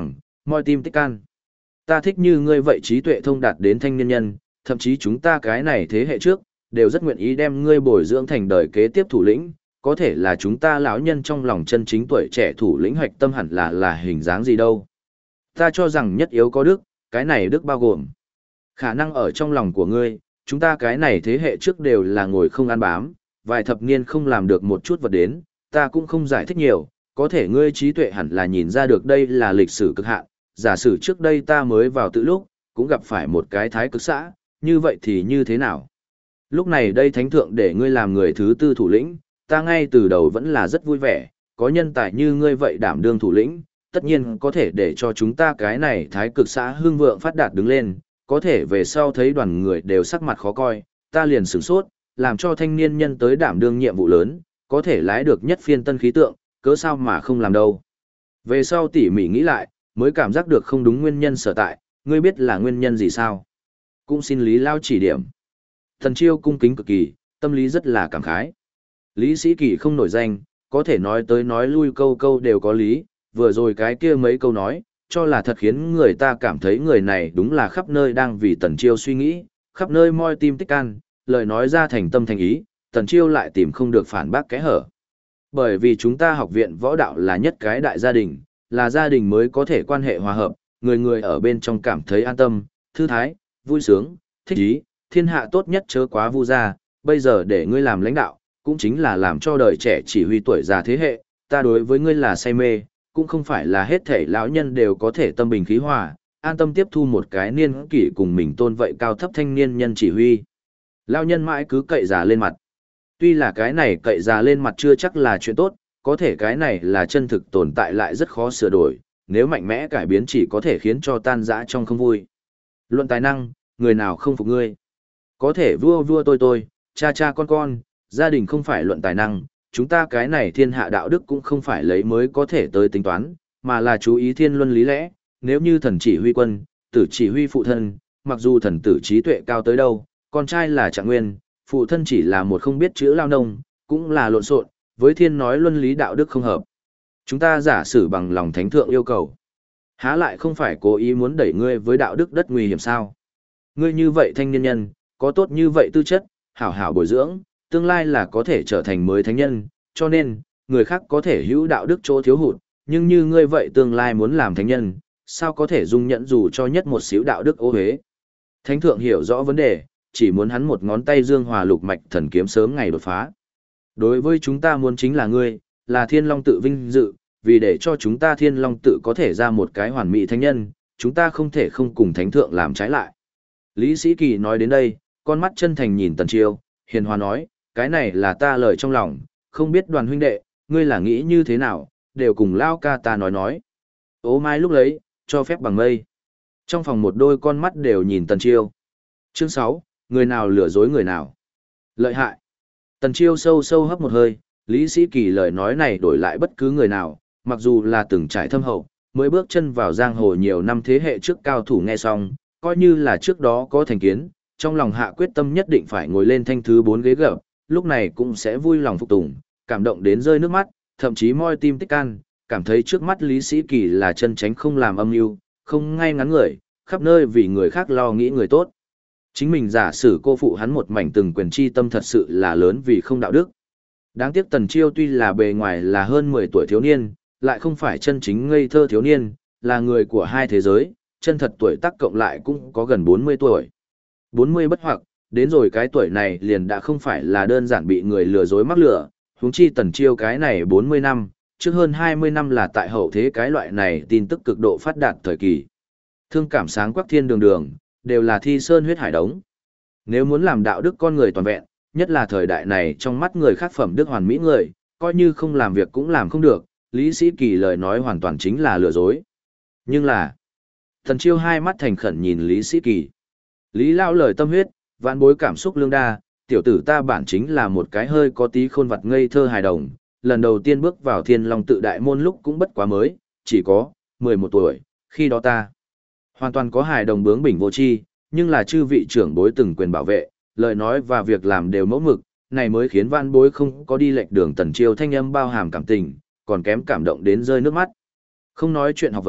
moi tim tích can. Ta thích như ngươi vậy trí tuệ thông đạt đến thanh niên nhân, thậm chí chúng ta cái này thế hệ trước, đều rất nguyện ý đem ngươi bồi dưỡng thành đời kế tiếp thủ lĩnh, có thể là chúng ta lão nhân trong lòng chân chính tuổi trẻ thủ lĩnh hoạch tâm hẳn là hình dáng gì đâu. Ta cho rằng nhất yếu có đức, cái này đức bao gồm khả năng ở trong lòng của ngươi, chúng ta cái này thế hệ trước đều là ngồi không ăn bám, vài thập niên không làm được một chút vật đến, ta cũng không giải thích nhiều, có thể ngươi trí tuệ hẳn là nhìn ra được đây là lịch sử cực hạn, giả sử trước đây ta mới vào tự lúc, cũng gặp phải một cái thái cực xã, như vậy thì như thế nào? Lúc này đây thánh thượng để ngươi làm người thứ tư thủ lĩnh, ta ngay từ đầu vẫn là rất vui vẻ, có nhân tài như ngươi vậy đảm đương thủ lĩnh, tất nhiên có thể để cho chúng ta cái này thái cực xã hưng vượng phát đạt đứng lên, có thể về sau thấy đoàn người đều sắc mặt khó coi, ta liền sửng sốt, làm cho thanh niên nhân tới đảm đương nhiệm vụ lớn, có thể lái được nhất phiên tân khí tượng, cớ sao mà không làm đâu. Về sau tỉ mỉ nghĩ lại, mới cảm giác được không đúng nguyên nhân sở tại, ngươi biết là nguyên nhân gì sao? Cũng xin Lý Lao chỉ điểm. Thần Chiêu cung kính cực kỳ, tâm lý rất là cảm khái. Lý Sĩ Kỳ không nổi danh, có thể nói tới nói lui câu câu đều có lý, vừa rồi cái kia mấy câu nói, cho là thật khiến người ta cảm thấy người này đúng là khắp nơi đang vì Tần Chiêu suy nghĩ, khắp nơi moi tim tích can, lời nói ra thành tâm thành ý, Tần Chiêu lại tìm không được phản bác kẽ hở. Bởi vì chúng ta học viện võ đạo là nhất cái đại gia đình, là gia đình mới có thể quan hệ hòa hợp, người người ở bên trong cảm thấy an tâm, thư thái, vui sướng, thích ý, thiên hạ tốt nhất chớ quá vu gia, bây giờ để ngươi làm lãnh đạo, cũng chính là làm cho đời trẻ chỉ huy tuổi già thế hệ, ta đối với ngươi là say mê, cũng không phải là hết thể lão nhân đều có thể tâm bình khí hòa, an tâm tiếp thu một cái niên kỷ cùng mình tôn vậy cao thấp thanh niên nhân chỉ huy. Lão nhân mãi cứ cậy già lên mặt. Tuy là cái này cậy già lên mặt chưa chắc là chuyện tốt, có thể cái này là chân thực tồn tại lại rất khó sửa đổi, nếu mạnh mẽ cải biến chỉ có thể khiến cho tan rã trong không vui. Luận tài năng, người nào không phục ngươi? Có thể vua vua tôi, cha cha con, gia đình không phải luận tài năng, chúng ta cái này thiên hạ đạo đức cũng không phải lấy mới có thể tới tính toán, mà là chú ý thiên luân lý lẽ, nếu như thần chỉ huy quân, tử chỉ huy phụ thân, mặc dù thần tử trí tuệ cao tới đâu, con trai là Trạng Nguyên, phụ thân chỉ là một không biết chữ lao nông, cũng là lộn xộn, với thiên nói luân lý đạo đức không hợp. Chúng ta giả sử bằng lòng thánh thượng yêu cầu. Há lại không phải cố ý muốn đẩy ngươi với đạo đức đất nguy hiểm sao? Ngươi như vậy thanh niên nhân, có tốt như vậy tư chất, hảo hảo bồi dưỡng, tương lai là có thể trở thành mới thánh nhân, cho nên, người khác có thể hữu đạo đức chỗ thiếu hụt, nhưng như ngươi vậy tương lai muốn làm thánh nhân, sao có thể dung nhẫn dù cho nhất một xíu đạo đức ô hế. Thánh thượng hiểu rõ vấn đề, chỉ muốn hắn một ngón tay dương hòa lục mạch thần kiếm sớm ngày đột phá. Đối với chúng ta muốn chính là ngươi, là thiên long tự vinh dự, vì để cho chúng ta thiên long tự có thể ra một cái hoàn mỹ thánh nhân, chúng ta không thể không cùng thánh thượng làm trái lại. Lý Sĩ Kỳ nói đến đây, con mắt chân thành nhìn Tần Chiêu, hiền hòa nói, cái này là ta lời trong lòng, không biết Đoàn huynh đệ, ngươi là nghĩ như thế nào, đều cùng lao ca ta nói. Ô mai lúc lấy, cho phép bằng mây. Trong phòng một đôi con mắt đều nhìn Tần Chiêu. Chương 6, người nào lừa dối người nào. Lợi hại. Tần Chiêu sâu sâu hấp một hơi, Lý Sĩ Kỳ lời nói này đổi lại bất cứ người nào, mặc dù là từng trải thâm hậu, mới bước chân vào giang hồ nhiều năm thế hệ trước cao thủ nghe xong, coi như là trước đó có thành kiến, trong lòng hạ quyết tâm nhất định phải ngồi lên thanh thứ 4 ghế gập, lúc này cũng sẽ vui lòng phục tùng, cảm động đến rơi nước mắt, thậm chí moi tim tích can, cảm thấy trước mắt Lý Sĩ Kỳ là chân tránh không làm âm mưu, không ngay ngắn người, khắp nơi vì người khác lo nghĩ người tốt. Chính mình giả sử cô phụ hắn một mảnh từng quyền chi tâm thật sự là lớn vì không đạo đức. Đáng tiếc Tần Chiêu tuy là bề ngoài là hơn 10 tuổi thiếu niên, lại không phải chân chính ngây thơ thiếu niên, là người của hai thế giới, chân thật tuổi tác cộng lại cũng có gần 40 tuổi. 40 bất hoặc, đến rồi cái tuổi này liền đã không phải là đơn giản bị người lừa dối mắc lừa, huống chi Tần Chiêu cái này 40 năm, trước hơn 20 năm là tại hậu thế cái loại này tin tức cực độ phát đạt thời kỳ. Thương cảm sáng quắc thiên đường, đều là thi sơn huyết hải đống. Nếu muốn làm đạo đức con người toàn vẹn, nhất là thời đại này trong mắt người khác phẩm đức hoàn mỹ người, coi như không làm việc cũng làm không được, Lý Sĩ Kỳ lời nói hoàn toàn chính là lừa dối. Nhưng là, Tần Chiêu hai mắt thành khẩn nhìn Lý Sĩ Kỳ. Lý lão lời tâm huyết, vạn bối cảm xúc lương đa, tiểu tử ta bản chính là một cái hơi có tí khôn vặt ngây thơ hài đồng, lần đầu tiên bước vào Thiên Long tự đại môn lúc cũng bất quá mới, chỉ có 11 tuổi, khi đó ta hoàn toàn có hài đồng bướng bỉnh vô tri, nhưng là chư vị trưởng bối từng quyền bảo vệ, lời nói và việc làm đều mẫu mực, này mới khiến vạn bối không có đi lệch đường. Tần Chiêu thanh âm bao hàm cảm tình, còn kém cảm động đến rơi nước mắt. Không nói chuyện học vấn,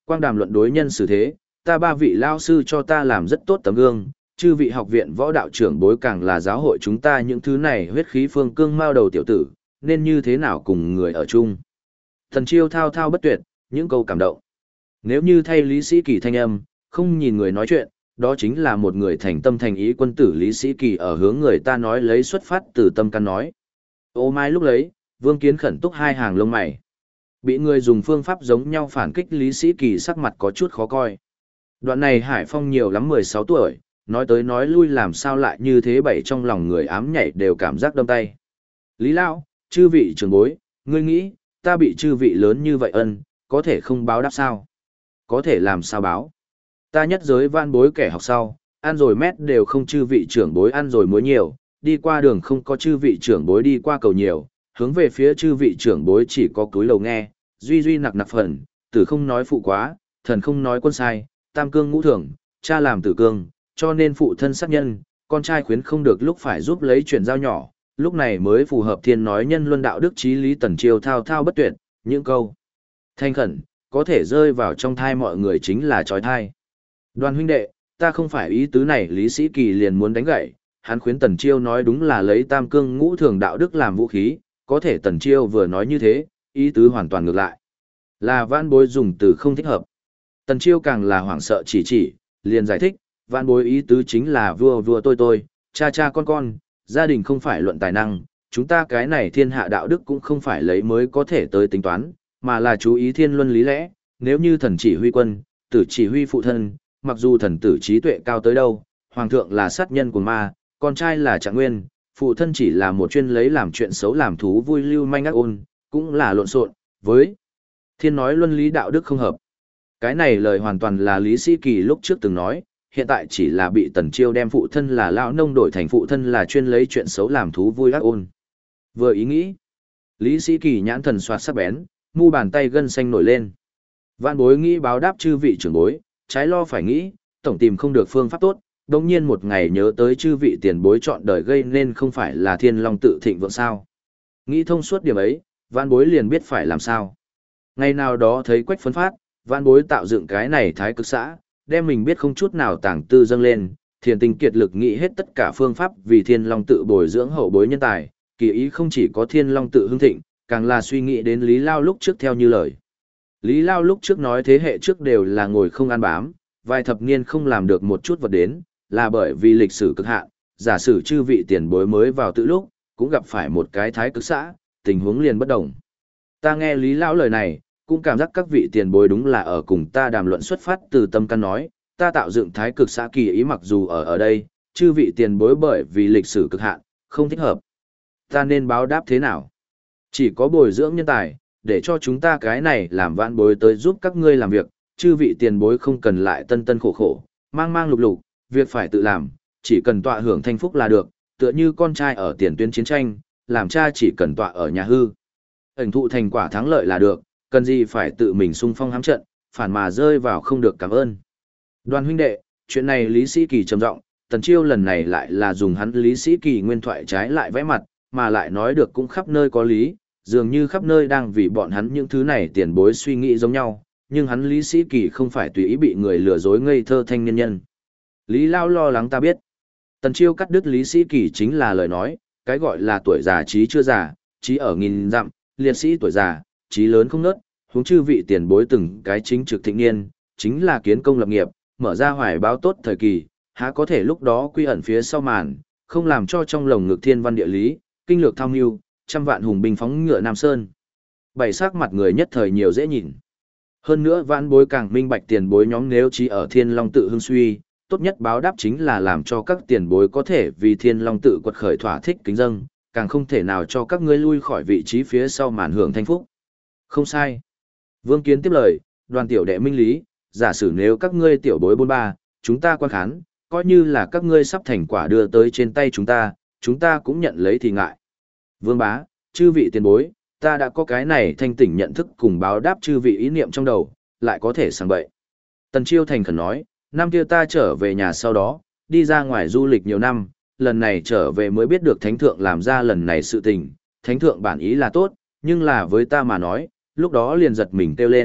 Quang đàm luận đối nhân xử thế, ta ba vị lao sư cho ta làm rất tốt tấm gương, chư vị học viện võ đạo trưởng bối càng là giáo hội chúng ta những thứ này huyết khí phương cương mao đầu tiểu tử, nên như thế nào cùng người ở chung. Tần Chiêu thao thao bất tuyệt, những câu cảm động. Nếu như thay Lý Sĩ Kỳ thanh âm, không nhìn người nói chuyện, đó chính là một người thành tâm thành ý quân tử Lý Sĩ Kỳ ở hướng người ta nói lấy xuất phát từ tâm căn nói. Ô mai lúc lấy, Vương Kiến khẩn túc hai hàng lông mày. Bị người dùng phương pháp giống nhau phản kích Lý Sĩ Kỳ sắc mặt có chút khó coi. Đoạn này Hải Phong nhiều lắm 16 tuổi, nói tới nói lui làm sao lại như thế bảy trong lòng người ám nhảy đều cảm giác đâm tay. Lý Lao, chư vị trưởng bối, ngươi nghĩ, ta bị chư vị lớn như vậy ân, có thể không báo đáp sao? Có thể làm sao báo? Ta nhất giới van bối kẻ học sau, ăn rồi mét đều không chư vị trưởng bối ăn rồi muối nhiều, đi qua đường không có chư vị trưởng bối đi qua cầu nhiều, hướng về phía chư vị trưởng bối chỉ có cúi đầu nghe, duy duy nặc nặc phần, tử không nói phụ quá, thần không nói quân sai, tam cương ngũ thường, cha làm tử cương, cho nên phụ thân sát nhân, con trai khuyến không được lúc phải giúp lấy chuyển giao nhỏ, lúc này mới phù hợp thiên nói nhân luân đạo đức chí lý. Tần Chiêu thao thao bất tuyệt, những câu thanh khẩn, có thể rơi vào trong thai mọi người chính là trói thai. Đoàn huynh đệ, ta không phải ý tứ này. Lý Sĩ Kỳ liền muốn đánh gậy, hắn khuyến Tần Chiêu nói đúng là lấy tam cương ngũ thường đạo đức làm vũ khí, có thể Tần Chiêu vừa nói như thế, ý tứ hoàn toàn ngược lại. Là vãn bối dùng từ không thích hợp. Tần Chiêu càng là hoảng sợ chỉ, liền giải thích, vãn bối ý tứ chính là vua vua tôi, cha cha con, gia đình không phải luận tài năng, chúng ta cái này thiên hạ đạo đức cũng không phải lấy mới có thể tới tính toán, mà là chú ý thiên luân lý lẽ, nếu như thần chỉ huy quân, tử chỉ huy phụ thân, mặc dù thần tử trí tuệ cao tới đâu, hoàng thượng là sát nhân của ma, con trai là Trạng Nguyên, phụ thân chỉ là một chuyên lấy làm chuyện xấu làm thú vui lưu manh ác ôn, cũng là lộn xộn, với thiên nói luân lý đạo đức không hợp. Cái này lời hoàn toàn là Lý Sĩ Kỳ lúc trước từng nói, hiện tại chỉ là bị Tần Chiêu đem phụ thân là lão nông đổi thành phụ thân là chuyên lấy chuyện xấu làm thú vui ác ôn. Vừa ý nghĩ, Lý Sĩ Kỳ nhãn thần xoạt sắc bén, mu bàn tay gân xanh nổi lên. Vạn bối nghĩ báo đáp chư vị trưởng bối, trái lo phải nghĩ, tổng tìm không được phương pháp tốt, đồng nhiên một ngày nhớ tới chư vị tiền bối chọn đời gây nên không phải là thiên long tự thịnh vượng sao. Nghĩ thông suốt điểm ấy, vạn bối liền biết phải làm sao. Ngày nào đó thấy Quách Phấn phát, vạn bối tạo dựng cái này thái cực xã, đem mình biết không chút nào tàng tư dâng lên, thiền tình kiệt lực nghĩ hết tất cả phương pháp vì thiên long tự bồi dưỡng hậu bối nhân tài, kỳ ý không chỉ có thiên long tự hưng thịnh, càng là suy nghĩ đến Lý Lao lúc trước theo như lời. Lý Lao lúc trước nói thế hệ trước đều là ngồi không ăn bám, vài thập niên không làm được một chút vật đến, là bởi vì lịch sử cực hạn, giả sử chư vị tiền bối mới vào tự lúc, cũng gặp phải một cái thái cực xã, tình huống liền bất đồng. Ta nghe Lý Lao lời này, cũng cảm giác các vị tiền bối đúng là ở cùng ta đàm luận xuất phát từ tâm căn nói, ta tạo dựng thái cực xã kỳ ý mặc dù ở đây, chư vị tiền bối bởi vì lịch sử cực hạn, không thích hợp. Ta nên báo đáp thế nào? Chỉ có bồi dưỡng nhân tài, để cho chúng ta cái này làm vãn bối tới giúp các ngươi làm việc, chư vị tiền bối không cần lại tân tân khổ khổ, mang lục lục, việc phải tự làm, chỉ cần tọa hưởng thanh phúc là được, tựa như con trai ở tiền tuyến chiến tranh, làm cha chỉ cần tọa ở nhà hư. Ẩn thụ thành quả thắng lợi là được, cần gì phải tự mình xung phong hãm trận, phản mà rơi vào không được cảm ơn. Đoàn huynh đệ, chuyện này Lý Sĩ Kỳ trầm giọng, Tần Chiêu lần này lại là dùng hắn Lý Sĩ Kỳ nguyên thoại trái lại vẽ mặt, mà lại nói được cũng khắp nơi có lý, dường như khắp nơi đang vì bọn hắn những thứ này tiền bối suy nghĩ giống nhau, nhưng hắn Lý Sĩ Kỳ không phải tùy ý bị người lừa dối ngây thơ thanh niên nhân. Lý Lao lo lắng ta biết. Tần Chiêu cắt đứt Lý Sĩ Kỳ chính là lời nói, cái gọi là tuổi già trí chưa già, trí ở nghìn dặm, liệt sĩ tuổi già, trí lớn không nớt, huống chư vị tiền bối từng cái chính trực thịnh niên, chính là kiến công lập nghiệp, mở ra hoài báo tốt thời kỳ, há có thể lúc đó quy ẩn phía sau màn, không làm cho trong lồng ngực thiên văn địa lý, kinh lược thao mưu, trăm vạn hùng binh phóng ngựa Nam Sơn. Bảy sắc mặt người nhất thời nhiều dễ nhìn. Hơn nữa vãn bối càng minh bạch tiền bối nhóm nếu chỉ ở thiên long tự hưng suy, tốt nhất báo đáp chính là làm cho các tiền bối có thể vì thiên long tự quật khởi thỏa thích kính dâng, càng không thể nào cho các ngươi lui khỏi vị trí phía sau màn hưởng thanh phúc. Không sai. Vương Kiến tiếp lời, đoàn tiểu đệ minh lý, giả sử nếu các ngươi tiểu bối bôn ba, chúng ta quan khán, coi như là các ngươi sắp thành quả đưa tới trên tay chúng ta cũng nhận lấy thì ngại. Vương bá, chư vị tiền bối, ta đã có cái này thanh tỉnh nhận thức cùng báo đáp chư vị ý niệm trong đầu, lại có thể sang bậy. Tần Chiêu thành khẩn nói, năm kia ta trở về nhà sau đó, đi ra ngoài du lịch nhiều năm, lần này trở về mới biết được thánh thượng làm ra lần này sự tình, thánh thượng bản ý là tốt, nhưng là với ta mà nói, lúc đó liền giật mình kêu lên,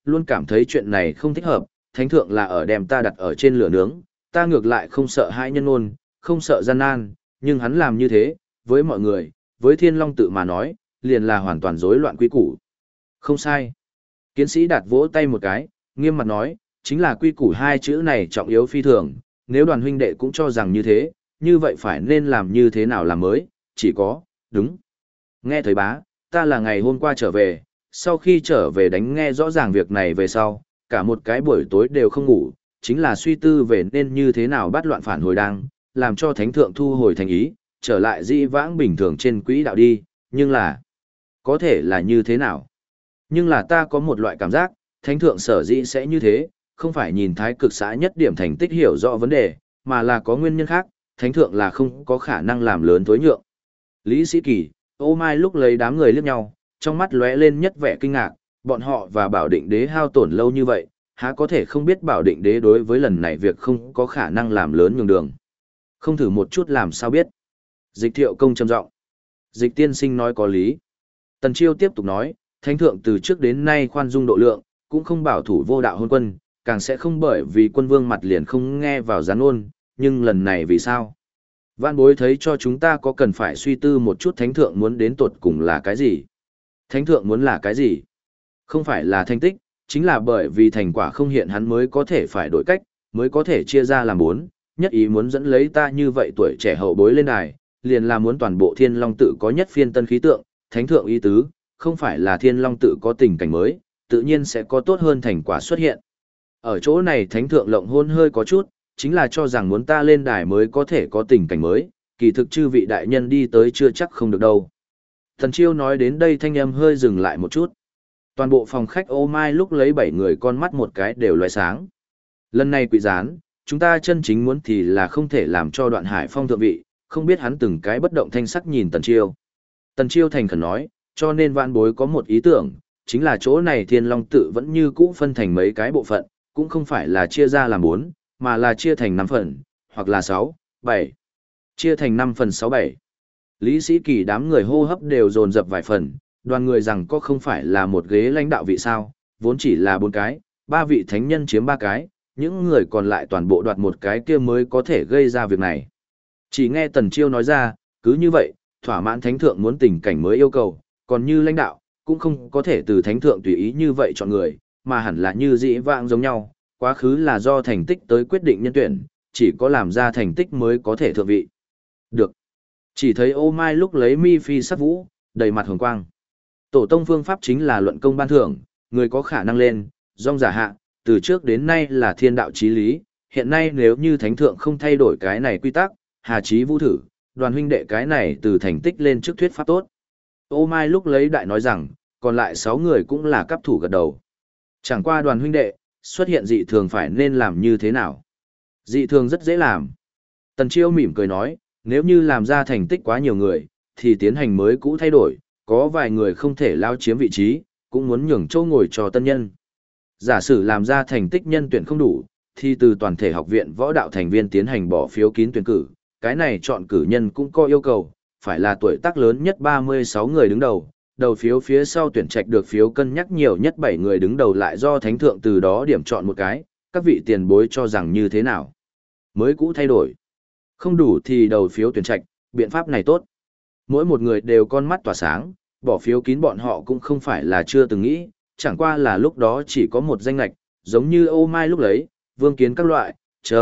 luôn cảm thấy chuyện này không thích hợp, thánh thượng là ở đem ta đặt ở trên lửa nướng, ta ngược lại không sợ hãi nhân ôn, không sợ gian nan, nhưng hắn làm như thế, với mọi người, với Thiên Long tự mà nói, liền là hoàn toàn rối loạn quy củ. Không sai. Kiến sĩ Đạt vỗ tay một cái, nghiêm mặt nói, chính là quy củ hai chữ này trọng yếu phi thường, nếu đoàn huynh đệ cũng cho rằng như thế, như vậy phải nên làm như thế nào làm mới, chỉ có, đúng. Nghe thời bá, ta là ngày hôm qua trở về, sau khi trở về đánh nghe rõ ràng việc này về sau, cả một cái buổi tối đều không ngủ, chính là suy tư về nên như thế nào bắt loạn phản hồi đang, làm cho thánh thượng thu hồi thành ý, trở lại dĩ vãng bình thường trên quỹ đạo đi, nhưng là, có thể là như thế nào? Nhưng là ta có một loại cảm giác, thánh thượng sở dĩ sẽ như thế, không phải nhìn thái cực xã nhất điểm thành tích hiểu rõ vấn đề, mà là có nguyên nhân khác, thánh thượng là không có khả năng làm lớn tối nhượng. Lý Sĩ Kỳ, Ô Mai lúc lấy đám người liếc nhau, trong mắt lóe lên nhất vẻ kinh ngạc, bọn họ và Bảo Định Đế hao tổn lâu như vậy, há có thể không biết Bảo Định Đế đối với lần này việc không có khả năng làm lớn nhường đường. Không thử một chút làm sao biết. Dịch Thiệu Công trầm giọng. Dịch tiên sinh nói có lý. Tần Chiêu tiếp tục nói, thánh thượng từ trước đến nay khoan dung độ lượng, cũng không bảo thủ vô đạo hôn quân, càng sẽ không bởi vì quân vương mặt liền không nghe vào gián ôn, nhưng lần này vì sao? Vạn bối thấy cho chúng ta có cần phải suy tư một chút thánh thượng muốn đến tột cùng là cái gì? Thánh thượng muốn là cái gì? Không phải là thành tích, chính là bởi vì thành quả không hiện hắn mới có thể phải đổi cách, mới có thể chia ra làm bốn, nhất ý muốn dẫn lấy ta như vậy tuổi trẻ hậu bối lên đài, liền là muốn toàn bộ Thiên Long tự có nhất phiên tân khí tượng, thánh thượng ý tứ, không phải là Thiên Long tự có tình cảnh mới, tự nhiên sẽ có tốt hơn thành quả xuất hiện. Ở chỗ này thánh thượng lộng hôn hơi có chút, chính là cho rằng muốn ta lên đài mới có thể có tình cảnh mới, kỳ thực chư vị đại nhân đi tới chưa chắc không được đâu. Thần Chiêu nói đến đây thanh âm hơi dừng lại một chút. Toàn bộ phòng khách Ô Mai lúc lấy 7 người con mắt một cái đều lóe sáng. Lần này Quỷ Gián, chúng ta chân chính muốn thì là không thể làm cho Đoạn Hải Phong thượng vị, không biết hắn từng cái bất động thanh sắc nhìn Tần Chiêu. Tần Chiêu thành khẩn nói, cho nên vạn bối có một ý tưởng, chính là chỗ này Thiên Long tự vẫn như cũ phân thành mấy cái bộ phận, cũng không phải là chia ra làm 4, mà là chia thành 5 phần, hoặc là 6, 7. Chia thành 5 phần 6 7. Lý Sĩ Kỳ đám người hô hấp đều dồn dập vài phần, đoàn người rằng có không phải là một ghế lãnh đạo vị sao, vốn chỉ là 4 cái, 3 vị thánh nhân chiếm 3 cái, những người còn lại toàn bộ đoạt một cái kia mới có thể gây ra việc này. Chỉ nghe Tần Chiêu nói ra, cứ như vậy, thỏa mãn thánh thượng muốn tình cảnh mới yêu cầu, còn như lãnh đạo, cũng không có thể từ thánh thượng tùy ý như vậy chọn người, mà hẳn là như dĩ vãng giống nhau, quá khứ là do thành tích tới quyết định nhân tuyển, chỉ có làm ra thành tích mới có thể thượng vị. Được. Chỉ thấy Ô Mai lúc lấy mi phi sắc vũ, đầy mặt hồng quang. Tổ tông phương pháp chính là luận công ban thưởng, người có khả năng lên, dòng giả hạ, từ trước đến nay là thiên đạo chí lý, hiện nay nếu như thánh thượng không thay đổi cái này quy tắc, hà chí vũ thử, đoàn huynh đệ cái này từ thành tích lên trước thuyết pháp tốt. Ô Mai lúc lấy đại nói rằng, còn lại 6 người cũng là cấp thủ gật đầu. Chẳng qua đoàn huynh đệ, xuất hiện dị thường phải nên làm như thế nào? Dị thường rất dễ làm. Tần Chiêu mỉm cười nói, nếu như làm ra thành tích quá nhiều người, thì tiến hành mới cũ thay đổi, có vài người không thể lao chiếm vị trí, cũng muốn nhường chỗ ngồi cho tân nhân. Giả sử làm ra thành tích nhân tuyển không đủ, thì từ toàn thể học viện võ đạo thành viên tiến hành bỏ phiếu kín tuyển cử, cái này chọn cử nhân cũng có yêu cầu, phải là tuổi tác lớn nhất 36 người đứng đầu, đầu phiếu phía sau tuyển trạch được phiếu cân nhắc nhiều nhất 7 người đứng đầu lại do thánh thượng từ đó điểm chọn một cái, các vị tiền bối cho rằng như thế nào. Mới cũ thay đổi. Không đủ thì đầu phiếu tuyển trạch, biện pháp này tốt. Mỗi một người đều con mắt tỏa sáng, bỏ phiếu kín bọn họ cũng không phải là chưa từng nghĩ, chẳng qua là lúc đó chỉ có một danh lệch, giống như Ô Mai lúc lấy, Vương Kiến các loại,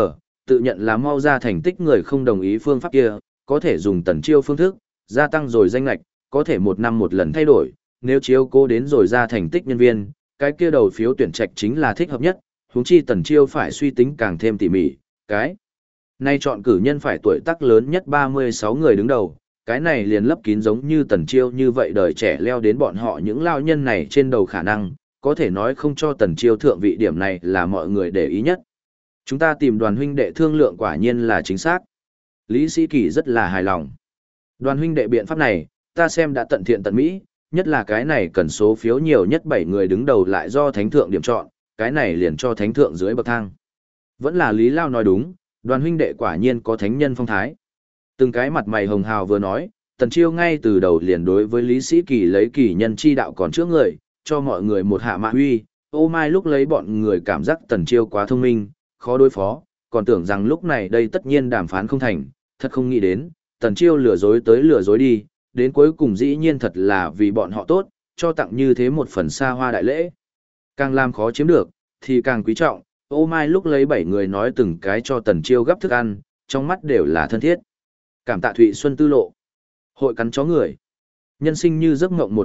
tự nhận là mau ra thành tích người không đồng ý phương pháp kia, có thể dùng Tần Chiêu phương thức, gia tăng rồi danh lệch, có thể một năm một lần thay đổi, nếu chiếu cố đến rồi ra thành tích nhân viên, cái kia đầu phiếu tuyển trạch chính là thích hợp nhất, huống chi Tần Chiêu phải suy tính càng thêm tỉ mỉ, cái nay chọn cử nhân phải tuổi tác lớn nhất 36 người đứng đầu, cái này liền lấp kín giống như Tần Chiêu như vậy đời trẻ leo đến bọn họ những lao nhân này trên đầu khả năng, có thể nói không cho Tần Chiêu thượng vị điểm này là mọi người để ý nhất. Chúng ta tìm đoàn huynh đệ thương lượng quả nhiên là chính xác. Lý Sĩ Kỳ rất là hài lòng. Đoàn huynh đệ biện pháp này, ta xem đã tận thiện tận mỹ, nhất là cái này cần số phiếu nhiều nhất 7 người đứng đầu lại do thánh thượng điểm chọn, cái này liền cho thánh thượng dưới bậc thang. Vẫn là Lý Lao nói đúng, đoàn huynh đệ quả nhiên có thánh nhân phong thái. Từng cái mặt mày hồng hào vừa nói, Tần Chiêu ngay từ đầu liền đối với Lý Sĩ Kỳ lấy kỳ nhân chi đạo còn trước người, cho mọi người một hạ mạ huy, Ô Mai lúc lấy bọn người cảm giác Tần Chiêu quá thông minh, khó đối phó, còn tưởng rằng lúc này đây tất nhiên đàm phán không thành, thật không nghĩ đến, Tần Chiêu lừa dối tới lừa dối đi, đến cuối cùng dĩ nhiên thật là vì bọn họ tốt, cho tặng như thế một phần xa hoa đại lễ. Càng làm khó chiếm được, thì càng quý trọng, Ô Mai lúc lấy 7 người nói từng cái cho Tần Chiêu gấp thức ăn, trong mắt đều là thân thiết. Cảm tạ Thụy Xuân Tư Lộ. Hội cắn chó người. Nhân sinh như giấc mộng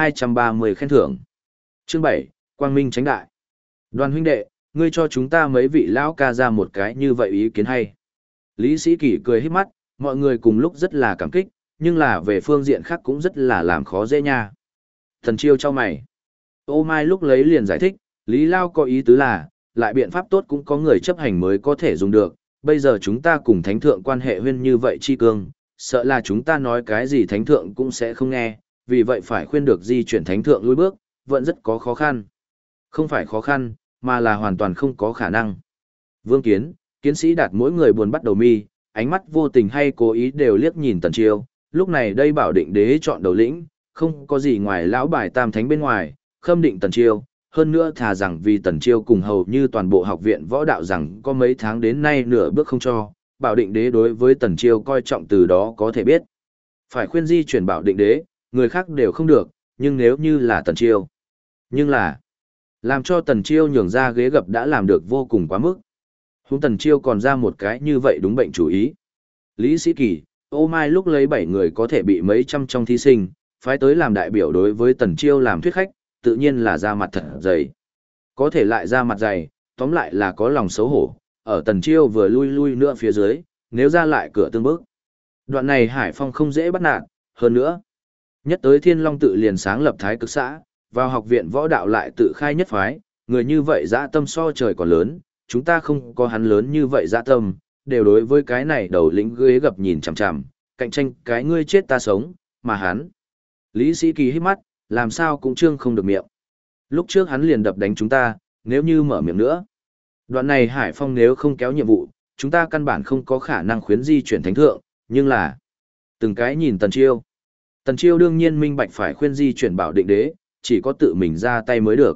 1230 khen thưởng. Chương 7, Quang Minh Chánh Đại. Đoàn huynh đệ, ngươi cho chúng ta mấy vị lão ca ra một cái như vậy ý kiến hay. Lý Sĩ Kỳ cười híp mắt, mọi người cùng lúc rất là cảm kích, nhưng là về phương diện khác cũng rất là làm khó dễ nha. Tần Chiêu cho mày. Ô Mai lúc lấy liền giải thích, Lý Lao có ý tứ là, lại biện pháp tốt cũng có người chấp hành mới có thể dùng được, bây giờ chúng ta cùng thánh thượng quan hệ huyên như vậy chi cương, sợ là chúng ta nói cái gì thánh thượng cũng sẽ không nghe, vì vậy phải khuyên được di chuyển thánh thượng lùi bước, vẫn rất có khó khăn. Không phải khó khăn, mà là hoàn toàn không có khả năng. Vương Kiến, Kiến sĩ Đạt mỗi người buồn bắt đầu mi, ánh mắt vô tình hay cố ý đều liếc nhìn Tần Chiêu, lúc này đây Bảo Định Đế chọn đầu lĩnh, không có gì ngoài lão bài tam thánh bên ngoài, khâm định Tần Chiêu, hơn nữa thà rằng vì Tần Chiêu cùng hầu như toàn bộ học viện võ đạo rằng có mấy tháng đến nay nửa bước không cho, Bảo Định Đế đối với Tần Chiêu coi trọng từ đó có thể biết. Phải khuyên di chuyển Bảo Định Đế, người khác đều không được, nhưng nếu như là Tần Chiêu. Nhưng là, làm cho Tần Chiêu nhường ra ghế gập đã làm được vô cùng quá mức. Huống Tần Chiêu còn ra một cái như vậy đúng bệnh chủ ý. Lý Sĩ Kỳ, Ô Mai lúc lấy 7 người có thể bị mấy trăm trong thí sinh, phái tới làm đại biểu đối với Tần Chiêu làm thuyết khách, tự nhiên là ra mặt thật dày. Có thể lại ra mặt dày, tóm lại là có lòng xấu hổ, ở Tần Chiêu vừa lui nữa phía dưới, nếu ra lại cửa tương bước. Đoạn này Hải Phong không dễ bắt nạt, hơn nữa. Nhất tới Thiên Long tự liền sáng lập Thái Cực xã, vào học viện võ đạo lại tự khai nhất phái, người như vậy dã tâm so trời còn lớn, chúng ta không có hắn lớn như vậy dã tâm, đều đối với cái này đầu lĩnh ghế gập nhìn chằm chằm, cạnh tranh cái ngươi chết ta sống, mà hắn. Lý Sĩ Kỳ hít mắt, làm sao cũng trương không được miệng. Lúc trước hắn liền đập đánh chúng ta, nếu như mở miệng nữa. Đoạn này Hải Phong nếu không kéo nhiệm vụ, chúng ta căn bản không có khả năng khuyến di chuyển thánh thượng, nhưng là từng cái nhìn Tần Chiêu. Tần Chiêu đương nhiên minh bạch phải khuyên di chuyển Bảo Định Đế, chỉ có tự mình ra tay mới được.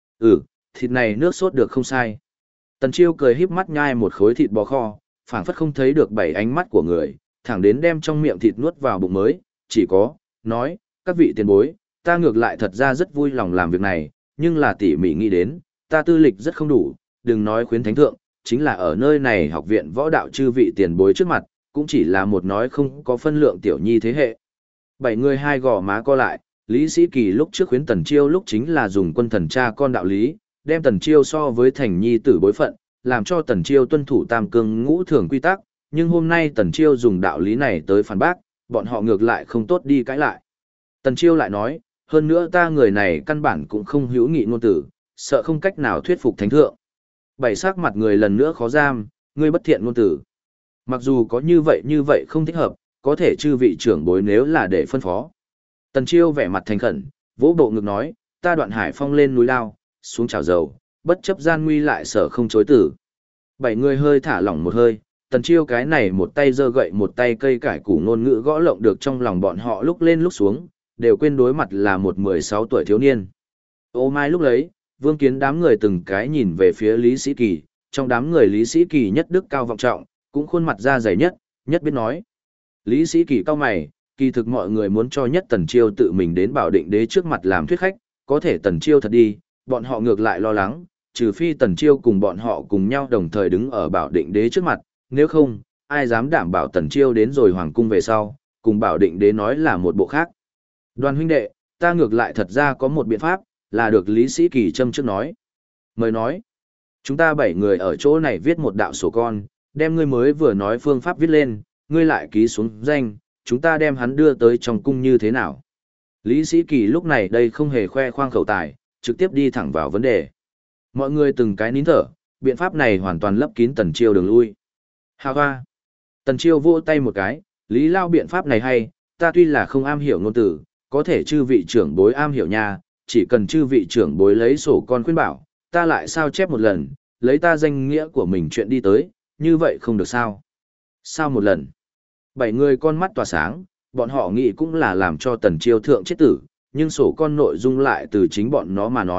Thịt này nước sốt được không sai. Tần Chiêu cười híp mắt nhai một khối thịt bò kho, phảng phất không thấy được 7 ánh mắt của người, thẳng đến đem trong miệng thịt nuốt vào bụng mới, chỉ có, nói, các vị tiền bối, ta ngược lại thật ra rất vui lòng làm việc này, nhưng là tỉ mỉ nghĩ đến, ta tư lịch rất không đủ, đừng nói khuyến thánh thượng, chính là ở nơi này học viện võ đạo chư vị tiền bối trước mặt, cũng chỉ là một nói không có phân lượng tiểu nhi thế hệ. 7 người hai gò má co lại, Lý Sĩ Kỳ lúc trước khuyến Tần Chiêu lúc chính là dùng quân thần cha con đạo lý, đem Tần Chiêu so với thành nhi tử bối phận, làm cho Tần Chiêu tuân thủ tam cương ngũ thường quy tắc, nhưng hôm nay Tần Chiêu dùng đạo lý này tới phản bác, bọn họ ngược lại không tốt đi cãi lại. Tần Chiêu lại nói, hơn nữa ta người này căn bản cũng không hữu nghị ngôn tử, sợ không cách nào thuyết phục thánh thượng. 7 sắc mặt người lần nữa khó giam, ngươi bất thiện ngôn tử. Mặc dù có như vậy không thích hợp, có thể chư vị trưởng bối nếu là để phân phó. Tần Chiêu vẻ mặt thành khẩn, vỗ bộ ngực nói, ta Đoạn Hải Phong lên núi lao, xuống chảo dầu, bất chấp gian nguy lại sợ không chối tử. 7 người hơi thả lỏng một hơi, Tần Chiêu cái này một tay giơ gậy một tay cây cải củ ngôn ngữ gõ lộng được trong lòng bọn họ lúc lên lúc xuống, đều quên đối mặt là một 16 tuổi thiếu niên. Ô Mai lúc lấy, Vương Kiến đám người từng cái nhìn về phía Lý Sĩ Kỳ, trong đám người Lý Sĩ Kỳ nhất đức cao vọng trọng, cũng khuôn mặt ra dày nhất biết nói. Lý Sĩ Kỳ cao mày, kỳ thực mọi người muốn cho nhất Tần Chiêu tự mình đến Bảo Định Đế trước mặt làm thuyết khách, có thể Tần Chiêu thật đi, bọn họ ngược lại lo lắng, trừ phi Tần Chiêu cùng bọn họ cùng nhau đồng thời đứng ở Bảo Định Đế trước mặt, nếu không, ai dám đảm bảo Tần Chiêu đến rồi hoàng cung về sau, cùng Bảo Định Đế nói là một bộ khác. Đoàn huynh đệ, ta ngược lại thật ra có một biện pháp, là được Lý Sĩ Kỳ châm trước nói. Mời nói, chúng ta 7 người ở chỗ này viết một đạo sổ con, đem ngươi mới vừa nói phương pháp viết lên, ngươi lại ký xuống danh, chúng ta đem hắn đưa tới trong cung như thế nào. Lý Sĩ Kỳ lúc này đây không hề khoe khoang khẩu tài, trực tiếp đi thẳng vào vấn đề. Mọi người từng cái nín thở, biện pháp này hoàn toàn lấp kín Tần Chiêu đường lui. Hà hoa. Tần Chiêu vỗ tay một cái, Lý Lao biện pháp này hay, ta tuy là không am hiểu ngôn từ, có thể chư vị trưởng bối am hiểu nha, chỉ cần chư vị trưởng bối lấy sổ con khuyên bảo, ta lại sao chép một lần, lấy ta danh nghĩa của mình chuyện đi tới, như vậy không được sao. Sao một lần? 7 người con mắt tỏa sáng, bọn họ nghĩ cũng là làm cho Tần Chiêu thượng chết tử, nhưng sổ con nội dung lại từ chính bọn nó mà nói,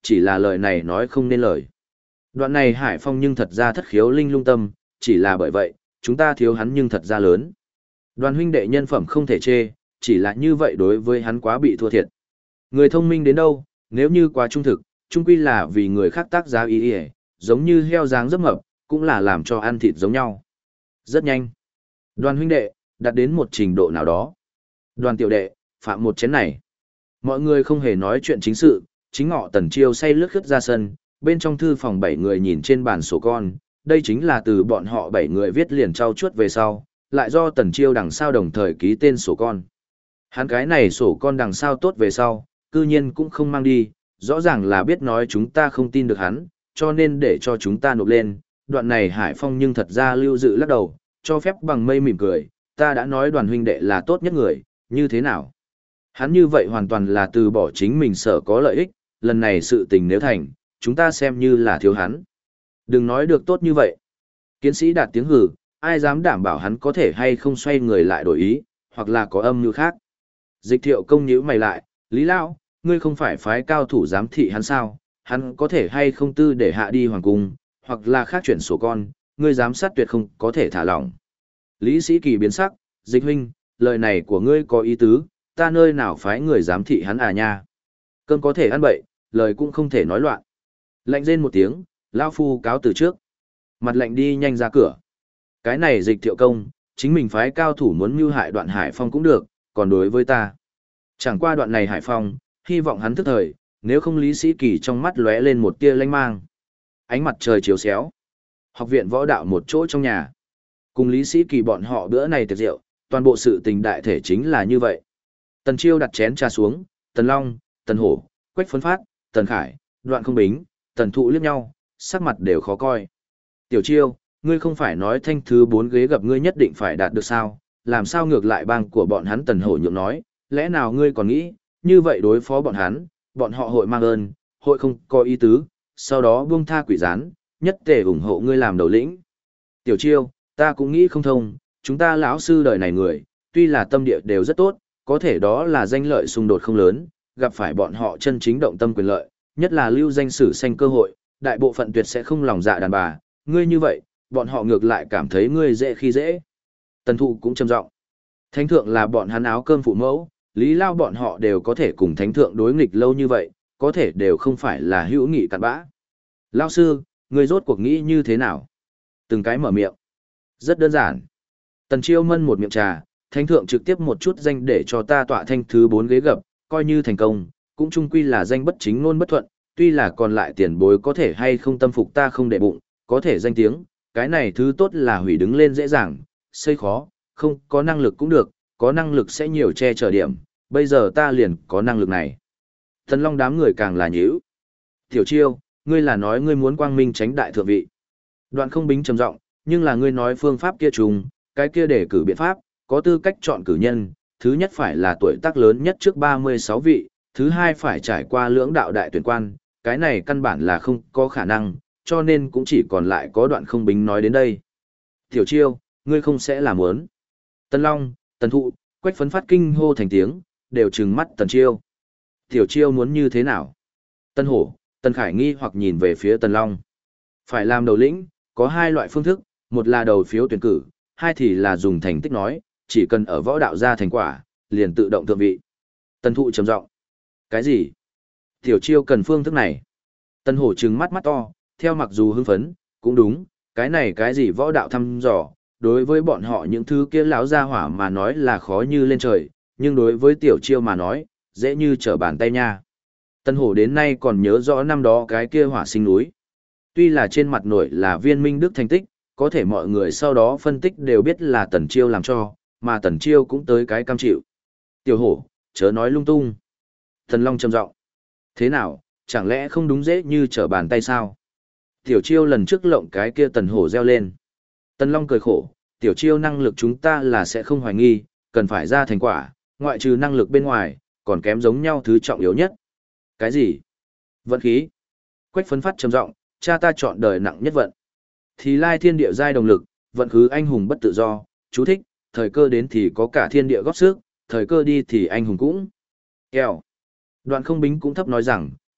chỉ là lời này nói không nên lời. Đoạn này Hải Phong nhưng thật ra thất khiếu linh lung tâm, chỉ là bởi vậy, chúng ta thiếu hắn nhưng thật ra lớn. Đoàn huynh đệ nhân phẩm không thể chê, chỉ là như vậy đối với hắn quá bị thua thiệt. Người thông minh đến đâu, nếu như quá trung thực, chung quy là vì người khác tác giá ý ý, giống như heo dáng rất mập, cũng là làm cho ăn thịt giống nhau. Rất nhanh. Đoàn huynh đệ, đạt đến một trình độ nào đó. Đoàn tiểu đệ, phạm một chén này. Mọi người không hề nói chuyện chính sự, chính ngọ Tần Chiêu say lướt khướt ra sân, bên trong thư phòng 7 người nhìn trên bàn sổ con, đây chính là từ bọn họ 7 người viết liền trao chuốt về sau, lại do Tần Chiêu đằng sau đồng thời ký tên sổ con. Hắn cái này sổ con đằng sau tốt về sau, cư nhiên cũng không mang đi, rõ ràng là biết nói chúng ta không tin được hắn, cho nên để cho chúng ta nộp lên. Đoạn này Hải Phong nhưng thật ra lưu dự lắc đầu, cho phép bằng mây mỉm cười, ta đã nói đoàn huynh đệ là tốt nhất người, như thế nào? Hắn như vậy hoàn toàn là từ bỏ chính mình sở có lợi ích, lần này sự tình nếu thành, chúng ta xem như là thiếu hắn. Đừng nói được tốt như vậy. Kiến sĩ đạt tiếng hừ, ai dám đảm bảo hắn có thể hay không xoay người lại đổi ý, hoặc là có âm mưu khác. Dịch Thiệu công nhíu mày lại, Lý Lão, ngươi không phải phái cao thủ giám thị hắn sao, hắn có thể hay không tư để hạ đi hoàng cung, hoặc là khác chuyển sổ con, ngươi giám sát tuyệt không có thể thả lỏng. Lý Sĩ Kỳ biến sắc, Dịch huynh, lời này của ngươi có ý tứ, ta nơi nào phái người giám thị hắn à nha. Cơm có thể ăn bậy, lời cũng không thể nói loạn. Lạnh rên một tiếng, Lão Phu cáo từ trước. Mặt lạnh đi nhanh ra cửa. Cái này Dịch Thiệu công, chính mình phái cao thủ muốn mưu hại Đoạn Hải Phong cũng được, còn đối với ta. Chẳng qua đoạn này Hải Phong, hy vọng hắn thức thời, nếu không Lý Sĩ Kỳ trong mắt lóe lên một tia lanh mang. Ánh mặt trời chiếu xéo. Học viện võ đạo một chỗ trong nhà. Cùng Lý Sĩ Kỳ bọn họ bữa này tiệc rượu, toàn bộ sự tình đại thể chính là như vậy. Tần Chiêu đặt chén trà xuống, Tần Long, Tần Hổ, Quách Phấn Phát, Tần Khải, Đoạn Không Bính, Tần Thụ liếc nhau, sắc mặt đều khó coi. Tiểu Chiêu, ngươi không phải nói thanh thứ 4 ghế gặp ngươi nhất định phải đạt được sao, làm sao ngược lại bang của bọn hắn Tần Hổ nhượng nói, lẽ nào ngươi còn nghĩ, như vậy đối phó bọn hắn, bọn họ hội mang ơn, hội không có ý tứ, sau đó buông tha quỷ gián, nhất tề ủng hộ ngươi làm đầu lĩnh. Tiểu Chiêu, ta cũng nghĩ không thông, chúng ta lão sư đời này người, tuy là tâm địa đều rất tốt, có thể đó là danh lợi xung đột không lớn, gặp phải bọn họ chân chính động tâm quyền lợi, nhất là lưu danh sử sanh cơ hội, đại bộ phận tuyệt sẽ không lòng dạ đàn bà, ngươi như vậy, bọn họ ngược lại cảm thấy ngươi dễ khi dễ. Tần Thụ cũng trầm giọng. Thánh thượng là bọn hắn áo cơm phụ mẫu, Lý Lao bọn họ đều có thể cùng thánh thượng đối nghịch lâu như vậy, có thể đều không phải là hữu nghị cặn bã. Lao sư, người rốt cuộc nghĩ như thế nào? Từng cái mở miệng. Rất đơn giản. Tần Chiêu mân một miệng trà, thánh thượng trực tiếp một chút danh để cho ta tọa thanh thứ 4 ghế gập, coi như thành công, cũng chung quy là danh bất chính ngôn bất thuận, tuy là còn lại tiền bối có thể hay không tâm phục ta không để bụng, có thể danh tiếng, cái này thứ tốt là hủy đứng lên dễ dàng, xây khó, không có năng lực cũng được, có năng lực sẽ nhiều che chở điểm, bây giờ ta liền có năng lực này. Thần Long đám người càng là nhíu. Tiểu Chiêu, ngươi là nói ngươi muốn quang minh tránh đại thượng vị. Đoạn Không Bính trầm giọng, nhưng là ngươi nói phương pháp kia trùng, cái kia để cử biện pháp, có tư cách chọn cử nhân, thứ nhất phải là tuổi tác lớn nhất trước 36 vị, thứ hai phải trải qua lưỡng đạo đại tuyển quan, cái này căn bản là không có khả năng, cho nên cũng chỉ còn lại có Đoạn Không Bính nói đến đây. Tiểu Chiêu, ngươi không sẽ làm muốn. Tân Long, Tần Thụ, Quách Phấn Phát kinh hô thành tiếng, đều trừng mắt Tần Chiêu. Tiểu Chiêu muốn như thế nào? Tân Hổ, Tần Khải nghi hoặc nhìn về phía Tần Long. Phải làm đầu lĩnh, có hai loại phương thức, một là đầu phiếu tuyển cử, hai thì là dùng thành tích nói, chỉ cần ở võ đạo ra thành quả, liền tự động thượng vị. Tần Thụ trầm giọng. Cái gì? Tiểu Chiêu cần phương thức này. Tần Hổ trừng mắt mắt to, theo mặc dù hưng phấn, cũng đúng, cái này cái gì võ đạo thăm dò, đối với bọn họ những thứ kia lão gia hỏa mà nói là khó như lên trời, nhưng đối với Tiểu Chiêu mà nói, dễ như trở bàn tay nha. Tân Hổ đến nay còn nhớ rõ năm đó cái kia hỏa sinh núi. Tuy là trên mặt nổi là viên minh đức thành tích, có thể mọi người sau đó phân tích đều biết là Tần Chiêu làm cho, mà Tần Chiêu cũng tới cái cam chịu. Tiểu Hổ, chớ nói lung tung. Thần Long trầm giọng. Thế nào, chẳng lẽ không đúng dễ như trở bàn tay sao? Tiểu Chiêu lần trước lộng cái kia Tần Hổ reo lên. Tần Long cười khổ, Tiểu Chiêu năng lực chúng ta là sẽ không hoài nghi, cần phải ra thành quả, ngoại trừ năng lực bên ngoài, còn kém giống nhau thứ trọng yếu nhất. Cái gì? Vận khí. Quách Phấn Phát trầm giọng, cha ta chọn đời nặng nhất vận. Thì lai thiên địa giai đồng lực, vận khứ anh hùng bất tự do, chú thích, thời cơ đến thì có cả thiên địa góp sức, thời cơ đi thì anh hùng cũng. Kèo. Đoạn Không Bính cũng thấp nói rằng,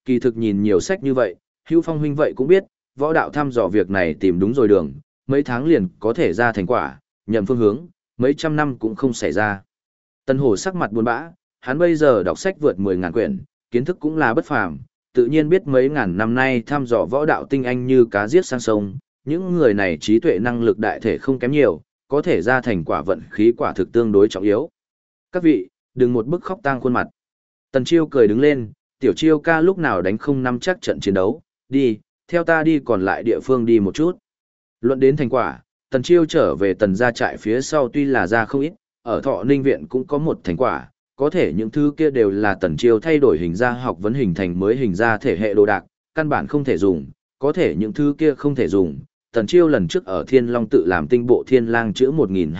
kỳ thực nhìn nhiều sách như vậy, Hữu Phong huynh vậy cũng biết, võ đạo thăm dò việc này tìm đúng rồi đường, mấy tháng liền có thể ra thành quả, nhầm phương hướng, mấy trăm năm cũng không xảy ra. Tân Hổ sắc mặt buồn bã, hắn bây giờ đọc sách vượt 10.000 quyển, kiến thức cũng là bất phàm, tự nhiên biết mấy ngàn năm nay thăm dò võ đạo tinh anh như cá giết sang sông, những người này trí tuệ năng lực đại thể không kém nhiều, có thể ra thành quả vận khí quả thực tương đối trọng yếu. Các vị, đừng một bức khóc tang khuôn mặt. Tần Chiêu cười đứng lên, tiểu Chiêu ca lúc nào đánh không nắm chắc trận chiến đấu, đi, theo ta đi còn lại địa phương đi một chút. Luận đến thành quả, Tần Chiêu trở về tần gia trại phía sau tuy là ra không ít, ở Thọ Ninh viện cũng có một thành quả, có thể những thứ kia đều là Tần Chiêu thay đổi hình ra học vấn hình thành mới hình ra thể hệ đồ đạc, căn bản không thể dùng, có thể những thứ kia không thể dùng. Tần Chiêu lần trước ở Thiên Long tự làm tinh bộ Thiên Lang chữ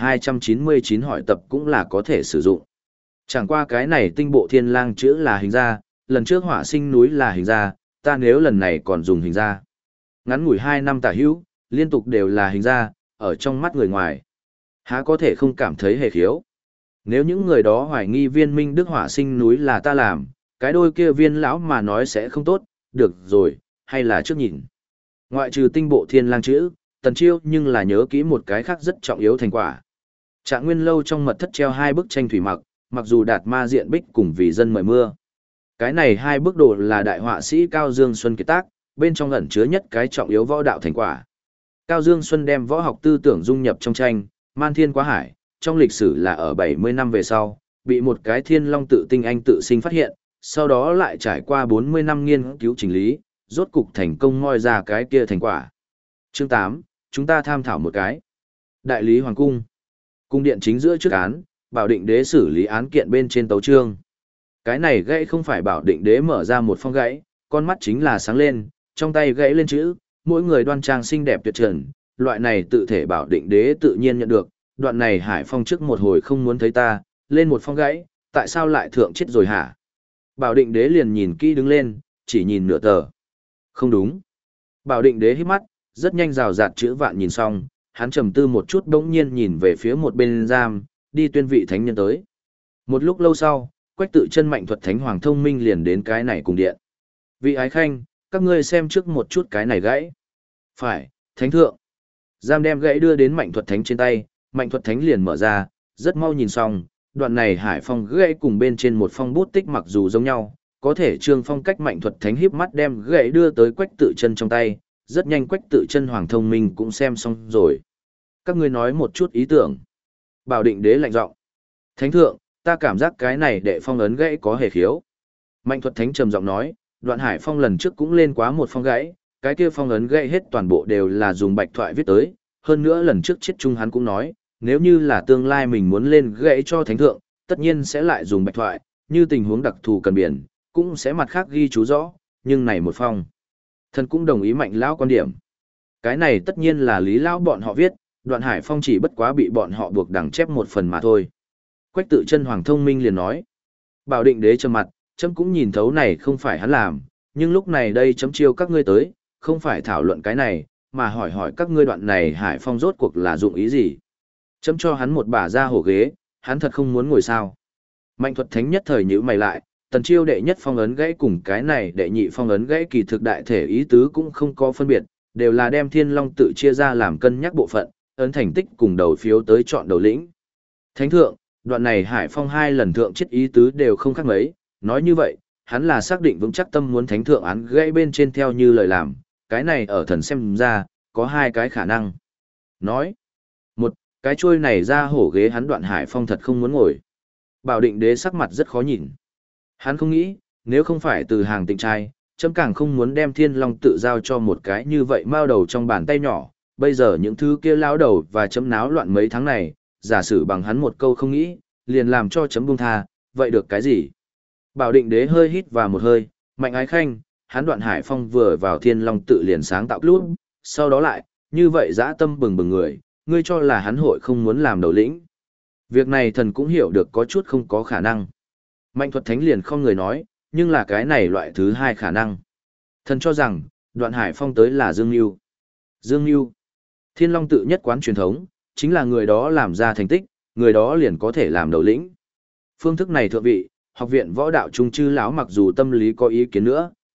1299 hỏi tập cũng là có thể sử dụng. Chẳng qua cái này tinh bộ Thiên Lang chữ là hình ra, lần trước Hỏa Sinh núi là hình ra, ta nếu lần này còn dùng hình ra. Ngắn ngủi 2 năm tả hữu, liên tục đều là hình ra, ở trong mắt người ngoài. Há có thể không cảm thấy hề khiếu. Nếu những người đó hoài nghi Viên Minh Đức Hỏa Sinh núi là ta làm, cái đôi kia Viên lão mà nói sẽ không tốt, được rồi, hay là trước nhìn. Ngoại trừ tinh bộ Thiên Lang chữ, Tần Chiêu nhưng là nhớ kỹ một cái khác rất trọng yếu thành quả. Trạng Nguyên lâu trong mật thất treo 2 bức tranh thủy mặc, mặc dù đạt ma diện bích cùng vì dân mời mưa. Cái này 2 bức đồ là đại họa sĩ Cao Dương Xuân kiệt tác, bên trong ẩn chứa nhất cái trọng yếu võ đạo thành quả. Cao Dương Xuân đem võ học tư tưởng dung nhập trong tranh, man thiên quá hải, trong lịch sử là ở 70 năm về sau, bị một cái Thiên Long tự tinh anh tự sinh phát hiện, sau đó lại trải qua 40 năm nghiên cứu chỉnh lý, rốt cục thành công moi ra cái kia thành quả. Chương 8, chúng ta tham thảo một cái. Đại lý Hoàng cung. Cung điện chính giữa trước án, Bảo Định Đế xử lý án kiện bên trên tấu chương. Cái này gãy không phải Bảo Định Đế mở ra một phong gãy, con mắt chính là sáng lên, trong tay gãy lên chữ, mỗi người đoan trang xinh đẹp tuyệt trần, loại này tự thể Bảo Định Đế tự nhiên nhận được, đoạn này Hải Phong trước một hồi không muốn thấy ta, lên một phong gãy, tại sao lại thượng chết rồi hả? Bảo Định Đế liền nhìn kỹ đứng lên, chỉ nhìn nửa tờ. Không đúng. Bảo Định Đế hít mắt, rất nhanh rào rạt chữ vạn nhìn xong, hắn trầm tư một chút bỗng nhiên nhìn về phía một bên giam, đi tuyên vị thánh nhân tới. Một lúc lâu sau, Quách Tự Chân Mạnh Thuật Thánh Hoàng Thông Minh liền đến cái này cùng điện. Vị ái khanh, các ngươi xem trước một chút cái này gãy. Phải, Thánh Thượng. Giam đem gãy đưa đến Mạnh Thuật Thánh trên tay, Mạnh Thuật Thánh liền mở ra, rất mau nhìn xong, đoạn này Hải Phong gãy cùng bên trên một phong bút tích mặc dù giống nhau, có thể Trương Phong cách Mạnh Thuật Thánh híp mắt đem gãy đưa tới Quách Tự Chân trong tay, rất nhanh Quách Tự Chân Hoàng Thông Minh cũng xem xong rồi. Các ngươi nói một chút ý tưởng. Bảo Định Đế lạnh giọng. Thánh thượng, ta cảm giác cái này đệ phong ấn gãy có hề khiếu. Mạnh Thuật Thánh trầm giọng nói, đoạn Hải Phong lần trước cũng lên quá một phong gãy, cái kia phong ấn gãy hết toàn bộ đều là dùng bạch thoại viết tới, hơn nữa lần trước chết chung hắn cũng nói, nếu như là tương lai mình muốn lên gãy cho thánh thượng, tất nhiên sẽ lại dùng bạch thoại, như tình huống đặc thù cần biển, cũng sẽ mặt khác ghi chú rõ, nhưng này một phong. Thần cũng đồng ý Mạnh lão quan điểm. Cái này tất nhiên là Lý lão bọn họ viết, đoạn Hải Phong chỉ bất quá bị bọn họ buộc đằng chép một phần mà thôi. Quách Tự Chân Hoàng Thông Minh liền nói. Bảo Định Đế trầm mặt, chấm cũng nhìn thấu này không phải hắn làm, nhưng lúc này đây chấm chiêu các ngươi tới, không phải thảo luận cái này, mà hỏi hỏi các ngươi đoạn này Hải Phong rốt cuộc là dụng ý gì. Chấm cho hắn một bả ra hổ ghế, hắn thật không muốn ngồi sao. Mạnh Thuật Thánh nhất thời nhíu mày lại, Tần Chiêu đệ nhất phong ấn gãy cùng cái này đệ nhị phong ấn gãy kỳ thực đại thể ý tứ cũng không có phân biệt, đều là đem Thiên Long tự chia ra làm cân nhắc bộ phận, ấn thành tích cùng đầu phiếu tới chọn đầu lĩnh. Thánh thượng, đoạn này Hải Phong 2 lần thượng chết ý tứ đều không khác mấy, nói như vậy, hắn là xác định vững chắc tâm muốn thánh thượng án gãy bên trên theo như lời làm, cái này ở thần xem ra, có 2 cái khả năng. Nói, một, cái chuôi này ra hổ ghế hắn đoạn Hải Phong thật không muốn ngồi. Bảo Định Đế sắc mặt rất khó nhìn. Hắn không nghĩ, nếu không phải từ hàng tịnh trai, chấm càng không muốn đem Thiên Long tự giao cho một cái như vậy mao đầu trong bàn tay nhỏ, bây giờ những thứ kia lao đầu và chấm náo loạn mấy tháng này, giả sử bằng hắn một câu không nghĩ, liền làm cho chấm buông tha, vậy được cái gì? Bảo Định Đế hơi hít vào một hơi, Mạnh ái khanh, hắn đoạn Hải Phong vừa vào Thiên Long tự liền sáng tạo lúc, sau đó lại, như vậy dã tâm bừng bừng người, ngươi cho là hắn hội không muốn làm đầu lĩnh. Việc này thần cũng hiểu được có chút không có khả năng. Mạnh Thuật Thánh liền không người nói, nhưng là cái này loại thứ 2 khả năng. Thần cho rằng, đoạn Hải Phong tới là Dương Nhu. Dương Nhu, Thiên Long tự nhất quán truyền thống, chính là người đó làm ra thành tích, người đó liền có thể làm đầu lĩnh. Phương thức này thượng vị, học viện võ đạo trung chư lão mặc dù tâm lý có ý kiến nữa,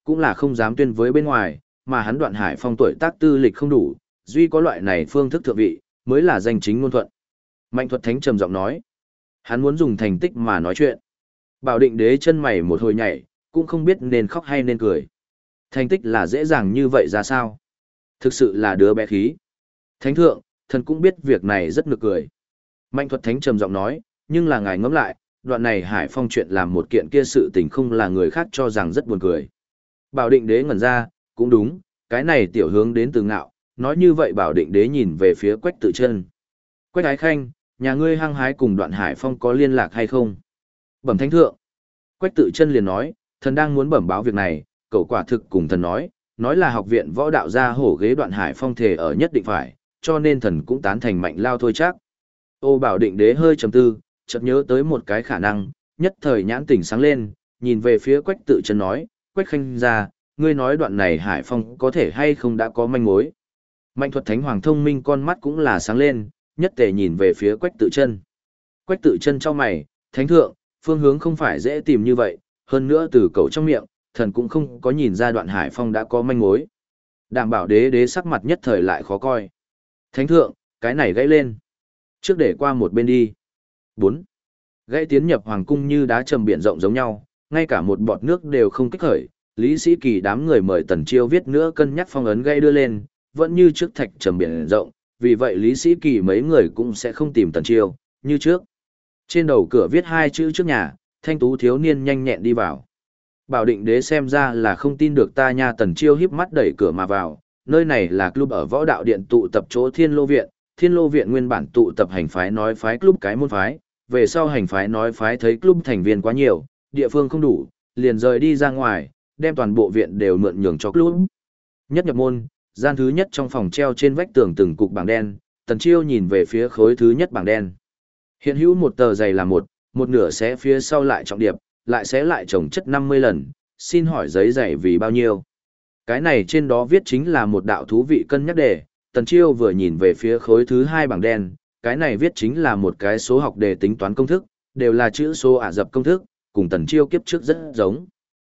cũng là không dám tuyên với bên ngoài, mà hắn Đoạn Hải Phong tuổi tác tư lịch không đủ, duy có loại này phương thức thượng vị, mới là danh chính ngôn thuận. Mạnh Thuật Thánh trầm giọng nói, hắn muốn dùng thành tích mà nói chuyện. Bảo Định Đế chân mày một hồi nhảy, cũng không biết nên khóc hay nên cười. Thành tích là dễ dàng như vậy ra sao? Thực sự là đứa bé khí. Thánh thượng, thần cũng biết việc này rất nực cười. Mạnh Thuật Thánh trầm giọng nói, nhưng là ngài ngẫm lại, đoạn này Hải Phong chuyện làm một kiện kia sự tình không là người khác cho rằng rất buồn cười. Bảo Định Đế ngẩn ra, cũng đúng, cái này tiểu hướng đến từ ngạo, nói như vậy Bảo Định Đế nhìn về phía Quách Tự Chân. Quách Ái Khanh, nhà ngươi hăng hái cùng đoạn Hải Phong có liên lạc hay không? Bẩm thánh thượng. Quách Tự Chân liền nói, thần đang muốn bẩm báo việc này, cậu quả thực cùng thần nói là học viện võ đạo gia hổ ghế đoạn Hải Phong thể ở nhất định phải, cho nên thần cũng tán thành Mạnh Lao thôi chắc. Ô Bảo Định Đế hơi trầm tư, chợt nhớ tới một cái khả năng, nhất thời nhãn tỉnh sáng lên, nhìn về phía Quách Tự Chân nói, Quách Khanh gia, ngươi nói đoạn này Hải Phong có thể hay không đã có manh mối. Mạnh Thuật Thánh Hoàng thông minh con mắt cũng là sáng lên, nhất tề nhìn về phía Quách Tự Chân. Quách Tự Chân chau mày, thánh thượng, phương hướng không phải dễ tìm như vậy, hơn nữa từ cậu trong miệng, thần cũng không có nhìn ra đoạn Hải Phong đã có manh mối. Đảm Bảo Đế sắc mặt nhất thời lại khó coi. Thánh thượng, cái này gãy lên. Trước để qua một bên đi. 4. Gãy tiến nhập hoàng cung như đá trầm biển rộng giống nhau, ngay cả một bọt nước đều không kích khởi. Lý Sĩ Kỳ đám người mời Tần Chiêu viết nữa cân nhắc phong ấn gãy đưa lên, vẫn như trước thạch trầm biển rộng, vì vậy Lý Sĩ Kỳ mấy người cũng sẽ không tìm Tần Chiêu, như trước. Trên đầu cửa viết 2 chữ trước nhà, thanh tú thiếu niên nhanh nhẹn đi vào. Bảo Định Đế xem ra là không tin được ta nha. Tần Chiêu híp mắt đẩy cửa mà vào, nơi này là club ở võ đạo điện tụ tập chỗ Thiên Lô Viện. Thiên Lô Viện nguyên bản tụ tập hành phái nói phái club cái môn phái, về sau hành phái nói phái thấy club thành viên quá nhiều, địa phương không đủ, liền rời đi ra ngoài, đem toàn bộ viện đều mượn nhường cho club. Nhất nhập môn, gian thứ nhất trong phòng treo trên vách tường từng cục bảng đen, Tần Chiêu nhìn về phía khối thứ nhất bảng đen. Hiện hữu một tờ dày là một nửa xé phía sau lại trọng điệp, lại xé lại chồng chất 50 lần, xin hỏi giấy dày vì bao nhiêu. Cái này trên đó viết chính là một đạo thú vị cân nhắc đề, Tần Chiêu vừa nhìn về phía khối thứ 2 bảng đen, cái này viết chính là một cái số học đề tính toán công thức, đều là chữ số Ả Rập công thức, cùng Tần Chiêu kiếp trước rất giống.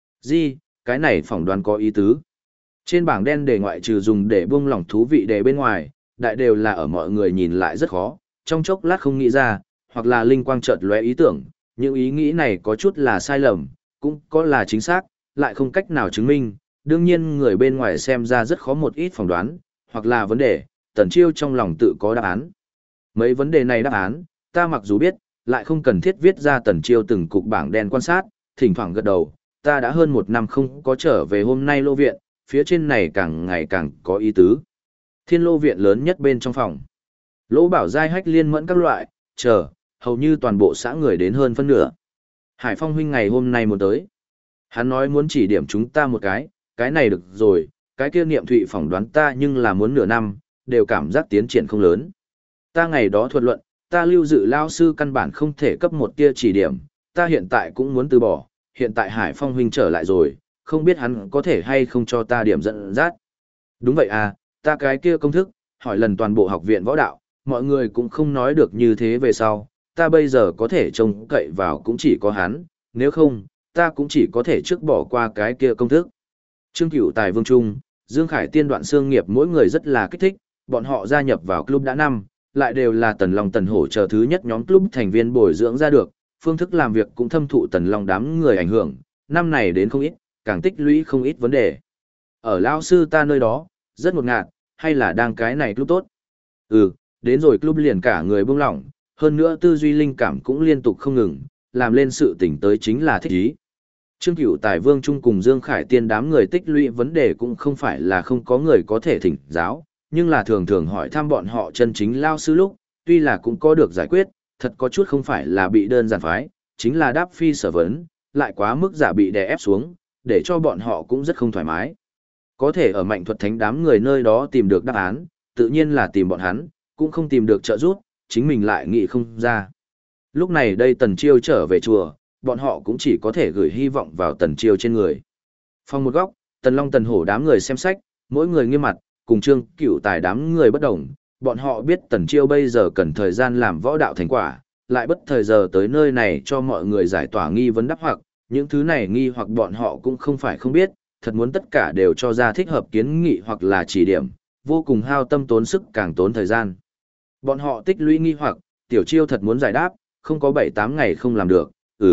Cái này phỏng đoán có ý tứ. Trên bảng đen đề ngoại trừ dùng để buông lỏng thú vị đề bên ngoài, đại đều là ở mọi người nhìn lại rất khó, trong chốc lát không nghĩ ra, hoặc là linh quang chợt lóe ý tưởng, những ý nghĩ này có chút là sai lầm, cũng có là chính xác, lại không cách nào chứng minh, đương nhiên người bên ngoài xem ra rất khó một ít phỏng đoán, hoặc là vấn đề, Tần Chiêu trong lòng tự có đáp án. Mấy vấn đề này đáp án, ta mặc dù biết, lại không cần thiết viết ra. Tần Chiêu từng cục bảng đen quan sát, thỉnh thoảng gật đầu, ta đã hơn 1 năm không có trở về hôm nay Lô Viện, phía trên này càng ngày càng có ý tứ. Thiên Lô Viện lớn nhất bên trong phòng. Lỗ Bảo Giai Hách Liên Mẫn các loại, hầu như toàn bộ xã người đến hơn phân nửa. Hải Phong huynh ngày hôm nay muốn tới. Hắn nói muốn chỉ điểm chúng ta một cái này được rồi, cái kia Niệm Thụy phỏng đoán ta nhưng là muốn nửa năm, đều cảm giác tiến triển không lớn. Ta ngày đó thuật luận, ta lưu dự lao sư căn bản không thể cấp một tia chỉ điểm, ta hiện tại cũng muốn từ bỏ, hiện tại Hải Phong huynh trở lại rồi, không biết hắn có thể hay không cho ta điểm dẫn dắt. Đúng vậy à, ta cái kia công thức, hỏi lần toàn bộ học viện võ đạo, mọi người cũng không nói được như thế về sau, ta bây giờ có thể trông cậy vào cũng chỉ có hắn, nếu không, ta cũng chỉ có thể trước bỏ qua cái kia công thức. Trương Cửu Tài Vương Trung, Dương Khải Tiên Đoạn Xương Nghiệp mỗi người rất là kích thích, bọn họ gia nhập vào club đã năm, lại đều là Tần Long Tần Hổ chờ thứ nhất nhóm club thành viên bồi dưỡng ra được, phương thức làm việc cũng thâm thụ Tần Long đám người ảnh hưởng, năm này đến không ít, càng tích lũy không ít vấn đề. Ở lao sư ta nơi đó, rất ngột ngạt, hay là đang cái này club tốt? Đến rồi club liền cả người buông lỏng, hơn nữa tư duy linh cảm cũng liên tục không ngừng, làm lên sự tỉnh tới chính là thích ý. Trương Cửu Tài Vương Trung cùng Dương Khải Tiên đám người tích lũy vấn đề cũng không phải là không có người có thể thỉnh giáo, nhưng là thường thường hỏi thăm bọn họ chân chính lao sư lúc, tuy là cũng có được giải quyết, thật có chút không phải là bị đơn giản phái, chính là đáp phi sở vấn, lại quá mức giả bị đè ép xuống, để cho bọn họ cũng rất không thoải mái. Có thể ở Mạnh Thuật Thánh đám người nơi đó tìm được đáp án, tự nhiên là tìm bọn hắn, cũng không tìm được trợ giúp, chính mình lại nghĩ không ra. Lúc này đây Tần Chiêu trở về chùa, bọn họ cũng chỉ có thể gửi hy vọng vào Tần Chiêu trên người. Phòng một góc, Tần Long Tần Hổ đám người xem sách, mỗi người nghiêm mặt, cùng Trương Cửu Tài đám người bất đồng, bọn họ biết Tần Chiêu bây giờ cần thời gian làm võ đạo thành quả, lại bất thời giờ tới nơi này cho mọi người giải tỏa nghi vấn đáp hoặc, những thứ này nghi hoặc bọn họ cũng không phải không biết, thật muốn tất cả đều cho ra thích hợp kiến nghị hoặc là chỉ điểm, vô cùng hao tâm tốn sức càng tốn thời gian. Bọn họ tích lũy nghi hoặc, Tiểu Chiêu thật muốn giải đáp, không có 7-8 ngày không làm được,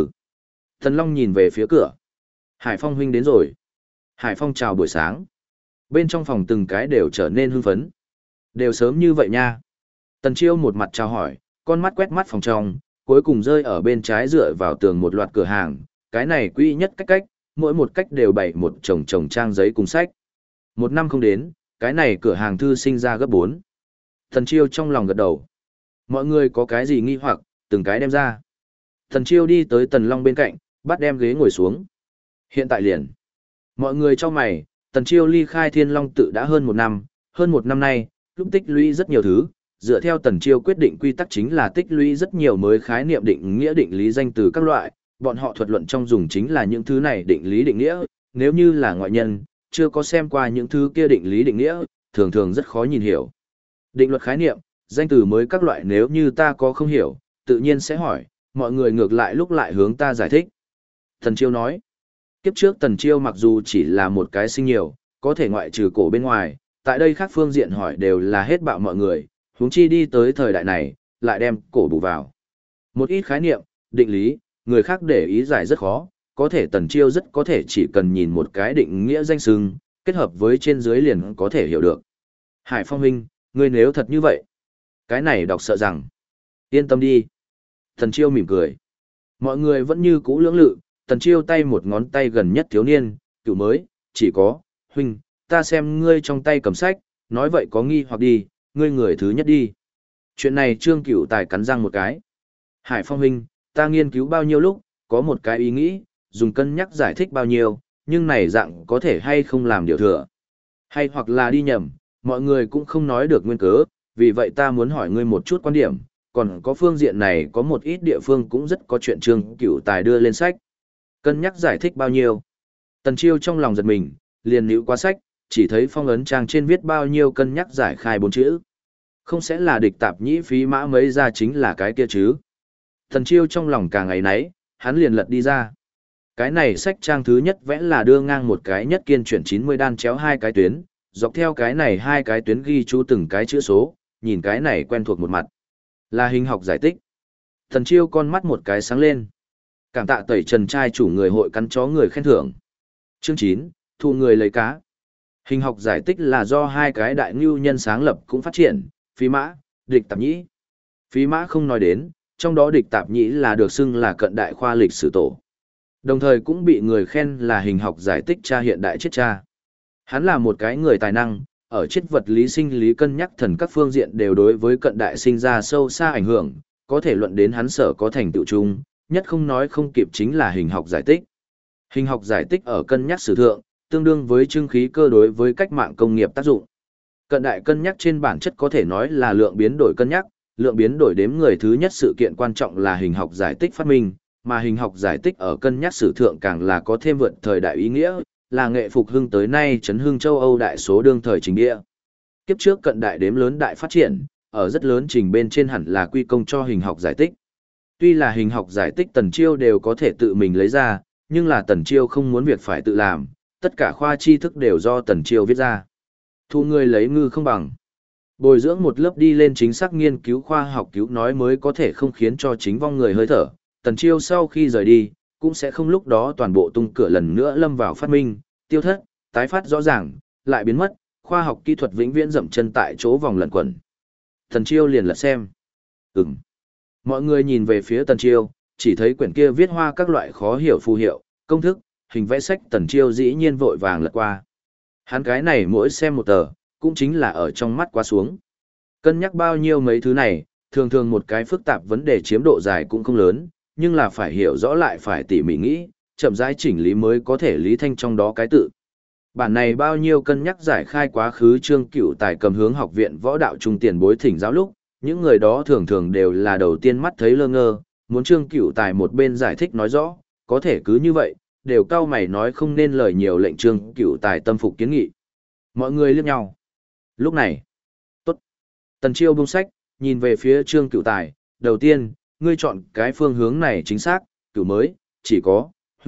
Thần Long nhìn về phía cửa. Hải Phong huynh đến rồi. Hải Phong chào buổi sáng. Bên trong phòng từng cái đều trở nên hưng phấn. Đều sớm như vậy nha. Tần Chiêu một mặt chào hỏi, con mắt quét mắt phòng trong, cuối cùng rơi ở bên trái dựa vào tường một loạt cửa hàng. Cái này quy nhất cách, mỗi một cách đều bày một chồng trang giấy cùng sách. Một năm không đến, cái này cửa hàng thư sinh ra gấp 4. Tần Chiêu trong lòng gật đầu. Mọi người có cái gì nghi hoặc, từng cái đem ra. Tần Chiêu đi tới Tần Long bên cạnh, bắt đem ghế ngồi xuống. Hiện tại liền. Mọi người cho mày, Tần Chiêu ly khai Thiên Long tự đã hơn một năm nay, lúc tích lũy rất nhiều thứ, dựa theo Tần Chiêu quyết định quy tắc chính là tích lũy rất nhiều mới khái niệm định nghĩa định lý danh từ các loại, bọn họ thuật luận trong dùng chính là những thứ này định lý định nghĩa, nếu như là ngoại nhân, chưa có xem qua những thứ kia định lý định nghĩa, thường thường rất khó nhìn hiểu. Định luật khái niệm, danh từ mới các loại nếu như ta có không hiểu, tự nhiên sẽ hỏi, mọi người ngược lại lúc lại hướng ta giải thích. Tần Chiêu nói, kiếp trước Tần Chiêu mặc dù chỉ là một cái sinh nhiều, có thể ngoại trừ cổ bên ngoài, tại đây khác phương diện hỏi đều là hết bạo mọi người, huống chi đi tới thời đại này, lại đem cổ bù vào. Một ít khái niệm, định lý, người khác để ý giải rất khó, có thể Tần Chiêu rất có thể chỉ cần nhìn một cái định nghĩa danh xưng, kết hợp với trên dưới liền có thể hiểu được. Hải Phong huynh, ngươi nếu thật như vậy, cái này đọc sợ rằng, yên tâm đi. Tần Chiêu mỉm cười. Mọi người vẫn như cũ lưỡng lự, Tần Chiêu tay một ngón tay gần nhất thiếu niên, cựu mới, chỉ có, huynh, ta xem ngươi trong tay cầm sách, nói vậy có nghi hoặc đi, ngươi người thứ nhất đi. Chuyện này Trương Cửu Tài cắn răng một cái. Hải Phong huynh, ta nghiên cứu bao nhiêu lúc, có một cái ý nghĩ, dùng cân nhắc giải thích bao nhiêu, nhưng này dạng có thể hay không làm điều thừa. Hay hoặc là đi nhầm, mọi người cũng không nói được nguyên cớ, vì vậy ta muốn hỏi ngươi một chút quan điểm, còn có phương diện này có một ít địa phương cũng rất có chuyện Trương Cửu Tài đưa lên sách. Cân nhắc giải thích bao nhiêu. Tần Chiêu trong lòng giật mình, liền níu qua sách, chỉ thấy phong ấn trang trên viết bao nhiêu cân nhắc giải khai 4 chữ. Không sẽ là địch tạp nhĩ phí mã mấy ra chính là cái kia chứ. Tần Chiêu trong lòng càng ngày nấy, hắn liền lật đi ra. Cái này sách trang thứ nhất vẽ là đưa ngang một cái nhất kiên chuyển 90 đan chéo hai cái tuyến, dọc theo cái này hai cái tuyến ghi chú từng cái chữ số, nhìn cái này quen thuộc một mặt. Là hình học giải tích. Tần Chiêu con mắt một cái sáng lên. Cảm tạ Tẩy Trần trai chủ người hội cắn chó người khen thưởng. Chương 9, thu người lấy cá. Hình học giải tích là do hai cái đại ngưu nhân sáng lập cũng phát triển, Phí Mã, Địch Tạp Nhĩ. Phí Mã không nói đến, trong đó Địch Tạp Nhĩ là được xưng là cận đại khoa lịch sử tổ. Đồng thời cũng bị người khen là hình học giải tích cha hiện đại triết cha. Hắn là một cái người tài năng, ở triết vật lý sinh lý cân nhắc thần các phương diện đều đối với cận đại sinh ra sâu xa ảnh hưởng, có thể luận đến hắn sở có thành tựu chung, nhất không nói không kịp chính là hình học giải tích. Hình học giải tích ở cân nhắc sử thượng, tương đương với trưng khí cơ đối với cách mạng công nghiệp tác dụng. Cận đại cân nhắc trên bản chất có thể nói là lượng biến đổi cân nhắc, lượng biến đổi đếm người thứ nhất sự kiện quan trọng là hình học giải tích phát minh, mà hình học giải tích ở cân nhắc sử thượng càng là có thêm vượt thời đại ý nghĩa, là nghệ phục hưng tới nay chấn hưng châu Âu đại số đương thời trình địa. Kiếp trước cận đại đếm lớn đại phát triển, ở rất lớn trình bên trên hẳn là quy công cho hình học giải tích. Tuy là hình học giải tích Tần Chiêu đều có thể tự mình lấy ra, nhưng là Tần Chiêu không muốn việc phải tự làm, tất cả khoa tri thức đều do Tần Chiêu viết ra. Thu người lấy ngư không bằng. Bồi dưỡng một lớp đi lên chính xác nghiên cứu khoa học cứu nói mới có thể không khiến cho chính vong người hơi thở. Tần Chiêu sau khi rời đi, cũng sẽ không lúc đó toàn bộ tung cửa lần nữa lâm vào phát minh, tiêu thất, tái phát rõ ràng, lại biến mất, khoa học kỹ thuật vĩnh viễn dậm chân tại chỗ vòng lẩn quẩn. Tần Chiêu liền lật xem. Mọi người nhìn về phía Tần Chiêu, chỉ thấy quyển kia viết hoa các loại khó hiểu phù hiệu, công thức, hình vẽ sách Tần Chiêu dĩ nhiên vội vàng lật qua. Hắn cái này mỗi xem một tờ, cũng chính là ở trong mắt quá xuống. Cân nhắc bao nhiêu mấy thứ này, thường thường một cái phức tạp vấn đề chiếm độ dài cũng không lớn, nhưng là phải hiểu rõ lại phải tỉ mỉ nghĩ, chậm rãi chỉnh lý mới có thể lý thanh trong đó cái tự. Bản này bao nhiêu cân nhắc giải khai quá khứ Trương Cửu Tài cầm hướng học viện võ đạo trung tiền bối thỉnh giáo lúc, những người đó thường thường đều là đầu tiên mắt thấy lơ ngơ, muốn Trương Cửu Tài một bên giải thích nói rõ, có thể cứ như vậy, đều cau mày nói không nên lời nhiều lệnh Trương Cửu Tài tâm phục kiến nghị. Mọi người liếc nhau. Lúc này, tốt. Tần Chiêu buông sách, nhìn về phía Trương Cửu Tài, đầu tiên, ngươi chọn cái phương hướng này chính xác, cửu mới, chỉ có, huynh,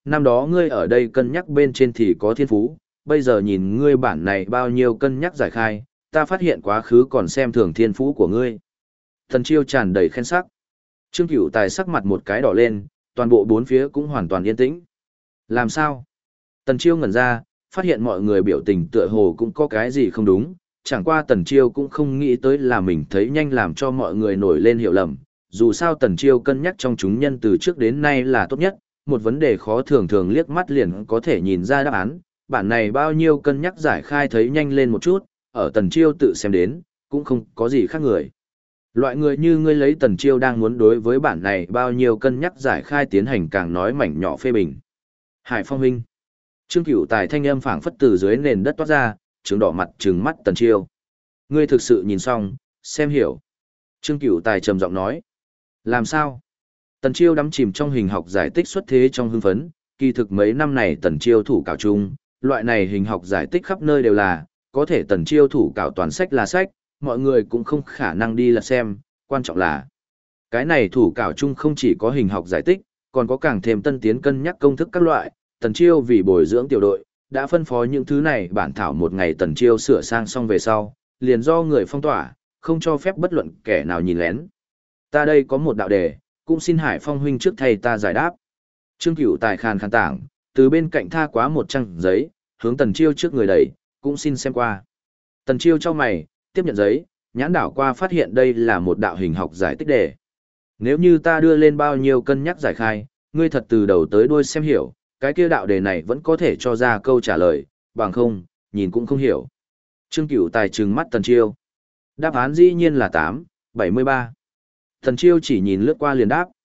năm đó ngươi ở đây cân nhắc bên trên thì có thiên phú, bây giờ nhìn ngươi bản này bao nhiêu cân nhắc giải khai, ta phát hiện quá khứ còn xem thường thiên phú của ngươi. Tần Chiêu tràn đầy khen sắc. Trương Cửu Tài sắc mặt một cái đỏ lên, toàn bộ bốn phía cũng hoàn toàn yên tĩnh. Làm sao? Tần Chiêu ngẩn ra, phát hiện mọi người biểu tình tựa hồ cũng có cái gì không đúng, chẳng qua Tần Chiêu cũng không nghĩ tới là mình thấy nhanh làm cho mọi người nổi lên hiểu lầm. Dù sao Tần Chiêu cân nhắc trong chúng nhân từ trước đến nay là tốt nhất, một vấn đề khó thường thường liếc mắt liền có thể nhìn ra đáp án, bản này bao nhiêu cân nhắc giải khai thấy nhanh lên một chút, ở Tần Chiêu tự xem đến, cũng không có gì khác người. Loại người như ngươi lấy Tần Chiêu đang muốn đối với bản này bao nhiêu cân nhắc giải khai tiến hành càng nói mảnh nhỏ phê bình. Hải Phong huynh. Trương Cửu Tài thanh âm phảng phất từ dưới nền đất toát ra, trừng đỏ mặt trừng mắt Tần Chiêu. Ngươi thực sự nhìn xong, xem hiểu. Trương Cửu Tài trầm giọng nói. Làm sao? Tần Chiêu đắm chìm trong hình học giải tích xuất thế trong hưng phấn, kỳ thực mấy năm này Tần Chiêu thủ cảo chung, loại này hình học giải tích khắp nơi đều là, có thể Tần Chiêu thủ cảo toàn sách là sách, mọi người cũng không khả năng đi lật xem, quan trọng là cái này thủ cảo chung không chỉ có hình học giải tích, còn có càng thêm tân tiến cân nhắc công thức các loại, Tần Chiêu vì bồi dưỡng tiểu đội, đã phân phó những thứ này bản thảo một ngày Tần Chiêu sửa sang xong về sau, liền do người phong tỏa, không cho phép bất luận kẻ nào nhìn lén. Ta đây có một đạo đề, cũng xin Hải Phong huynh trước thầy ta giải đáp. Trương Cửu Tài khàn khàn tảng, từ bên cạnh tha quá một trang giấy, hướng Tần Chiêu trước người đẩy, cũng xin xem qua. Tần Chiêu cho mày, tiếp nhận giấy, nhãn đảo qua phát hiện đây là một đạo hình học giải tích đề. Nếu như ta đưa lên bao nhiêu cân nhắc giải khai, ngươi thật từ đầu tới đuôi xem hiểu, cái kia đạo đề này vẫn có thể cho ra câu trả lời, bằng không, nhìn cũng không hiểu. Trương Cửu Tài trừng mắt Tần Chiêu. Đáp án dĩ nhiên là 873. Tần Chiêu chỉ nhìn lướt qua liền đáp.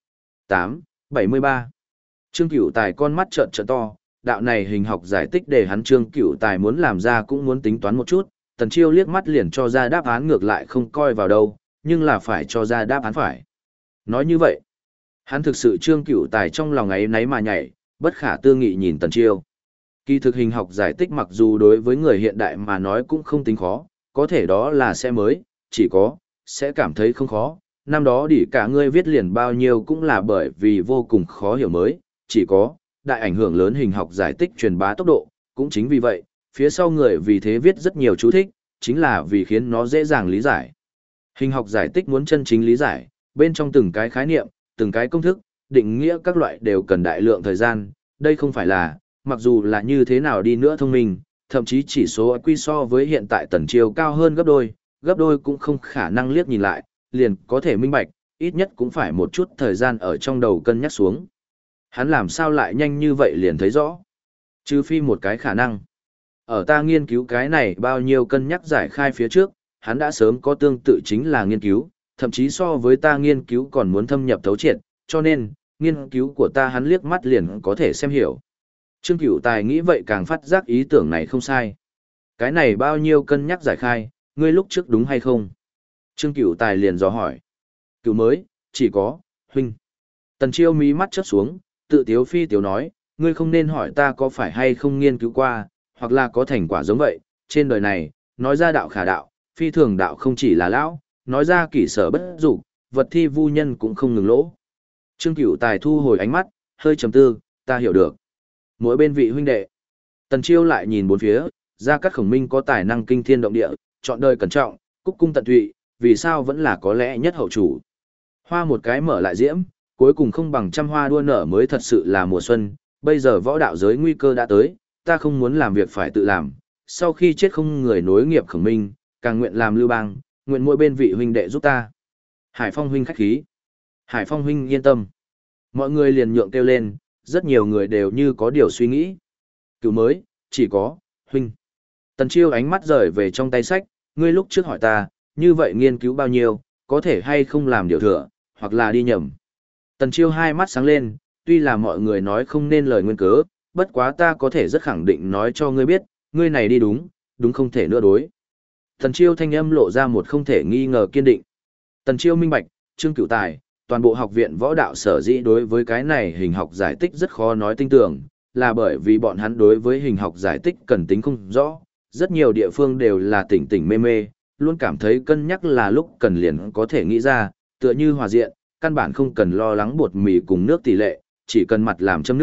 873. Trương Cửu Tài con mắt trợn trợn to, đạo này hình học giải tích để hắn Trương Cửu Tài muốn làm ra cũng muốn tính toán một chút, Tần Chiêu liếc mắt liền cho ra đáp án ngược lại không coi vào đâu, nhưng là phải cho ra đáp án phải. Nói như vậy, hắn thực sự Trương Cửu Tài trong lòng ấy nấy mà nhảy, bất khả tư nghị nhìn Tần Chiêu. Kỳ thực hình học giải tích mặc dù đối với người hiện đại mà nói cũng không tính khó, có thể đó là sẽ mới, chỉ có, sẽ cảm thấy không khó. Năm đó đỉ cả ngươi viết liền bao nhiêu cũng là bởi vì vô cùng khó hiểu mới, chỉ có, đại ảnh hưởng lớn hình học giải tích truyền bá tốc độ, cũng chính vì vậy, phía sau người vì thế viết rất nhiều chú thích, chính là vì khiến nó dễ dàng lý giải. Hình học giải tích muốn chân chính lý giải, bên trong từng cái khái niệm, từng cái công thức, định nghĩa các loại đều cần đại lượng thời gian, đây không phải là, mặc dù là như thế nào đi nữa thông minh, thậm chí chỉ số IQ so với hiện tại Tần Chiêu cao hơn gấp đôi cũng không khả năng liếc nhìn lại, liền có thể minh bạch, ít nhất cũng phải một chút thời gian ở trong đầu cân nhắc xuống. Hắn làm sao lại nhanh như vậy liền thấy rõ? Trừ phi một cái khả năng. Ở ta nghiên cứu cái này bao nhiêu cân nhắc giải khai phía trước, hắn đã sớm có tương tự chính là nghiên cứu, thậm chí so với ta nghiên cứu còn muốn thâm nhập thấu triệt, cho nên, nghiên cứu của ta hắn liếc mắt liền có thể xem hiểu. Trương Cửu Tài nghĩ vậy càng phát giác ý tưởng này không sai. Cái này bao nhiêu cân nhắc giải khai, ngươi lúc trước đúng hay không? Trương Cửu Tài liền dò hỏi. Cửu mới, chỉ có, huynh. Tần Chiêu mí mắt chớp xuống, tự tiếu phi tiếu nói, ngươi không nên hỏi ta có phải hay không nghiên cứu qua, hoặc là có thành quả giống vậy, trên đời này, nói ra đạo khả đạo, phi thường đạo không chỉ là lão, nói ra kỷ sở bất dục, vật thi vu nhân cũng không ngừng lỗ. Trương Cửu Tài thu hồi ánh mắt, hơi trầm tư, ta hiểu được. Mỗi bên vị huynh đệ. Tần Chiêu lại nhìn bốn phía, Gia Cát Khổng Minh có tài năng kinh thiên động địa, chọn đời cẩn trọng, cúc cung tận tụy, vì sao vẫn là có lẽ nhất hậu chủ. Hoa một cái mở lại diễm, cuối cùng không bằng trăm hoa đua nở mới thật sự là mùa xuân, bây giờ võ đạo giới nguy cơ đã tới, ta không muốn làm việc phải tự làm, sau khi chết không người nối nghiệp Khổng Minh, càng nguyện làm lưu bang, nguyện mỗi bên vị huynh đệ giúp ta. Hải Phong huynh khách khí. Hải Phong huynh yên tâm. Mọi người liền nhượng kêu lên, rất nhiều người đều như có điều suy nghĩ. Cửu mới, chỉ có, huynh. Tần Chiêu ánh mắt rời về trong tay sách, ngươi lúc trước hỏi ta, như vậy nghiên cứu bao nhiêu, có thể hay không làm điều thừa, hoặc là đi nhầm. Tần Chiêu hai mắt sáng lên, tuy là mọi người nói không nên lời nguyên cớ, bất quá ta có thể rất khẳng định nói cho ngươi biết, ngươi này đi đúng, đúng không thể nữa đối. Tần Chiêu thanh âm lộ ra một không thể nghi ngờ kiên định. Tần Chiêu minh bạch, Trương Cửu Tài, toàn bộ học viện võ đạo sở dĩ đối với cái này hình học giải tích rất khó nói tinh tưởng, là bởi vì bọn hắn đối với hình học giải tích cần tính không rõ, rất nhiều địa phương đều là tỉnh tỉnh mê mê, luôn cảm thấy cân nhắc là lúc cần liền có thể nghĩ ra, tựa như hòa diện, căn bản không cần lo lắng bột mì cùng nước tỷ lệ, chỉ cần mặt làm châm nước,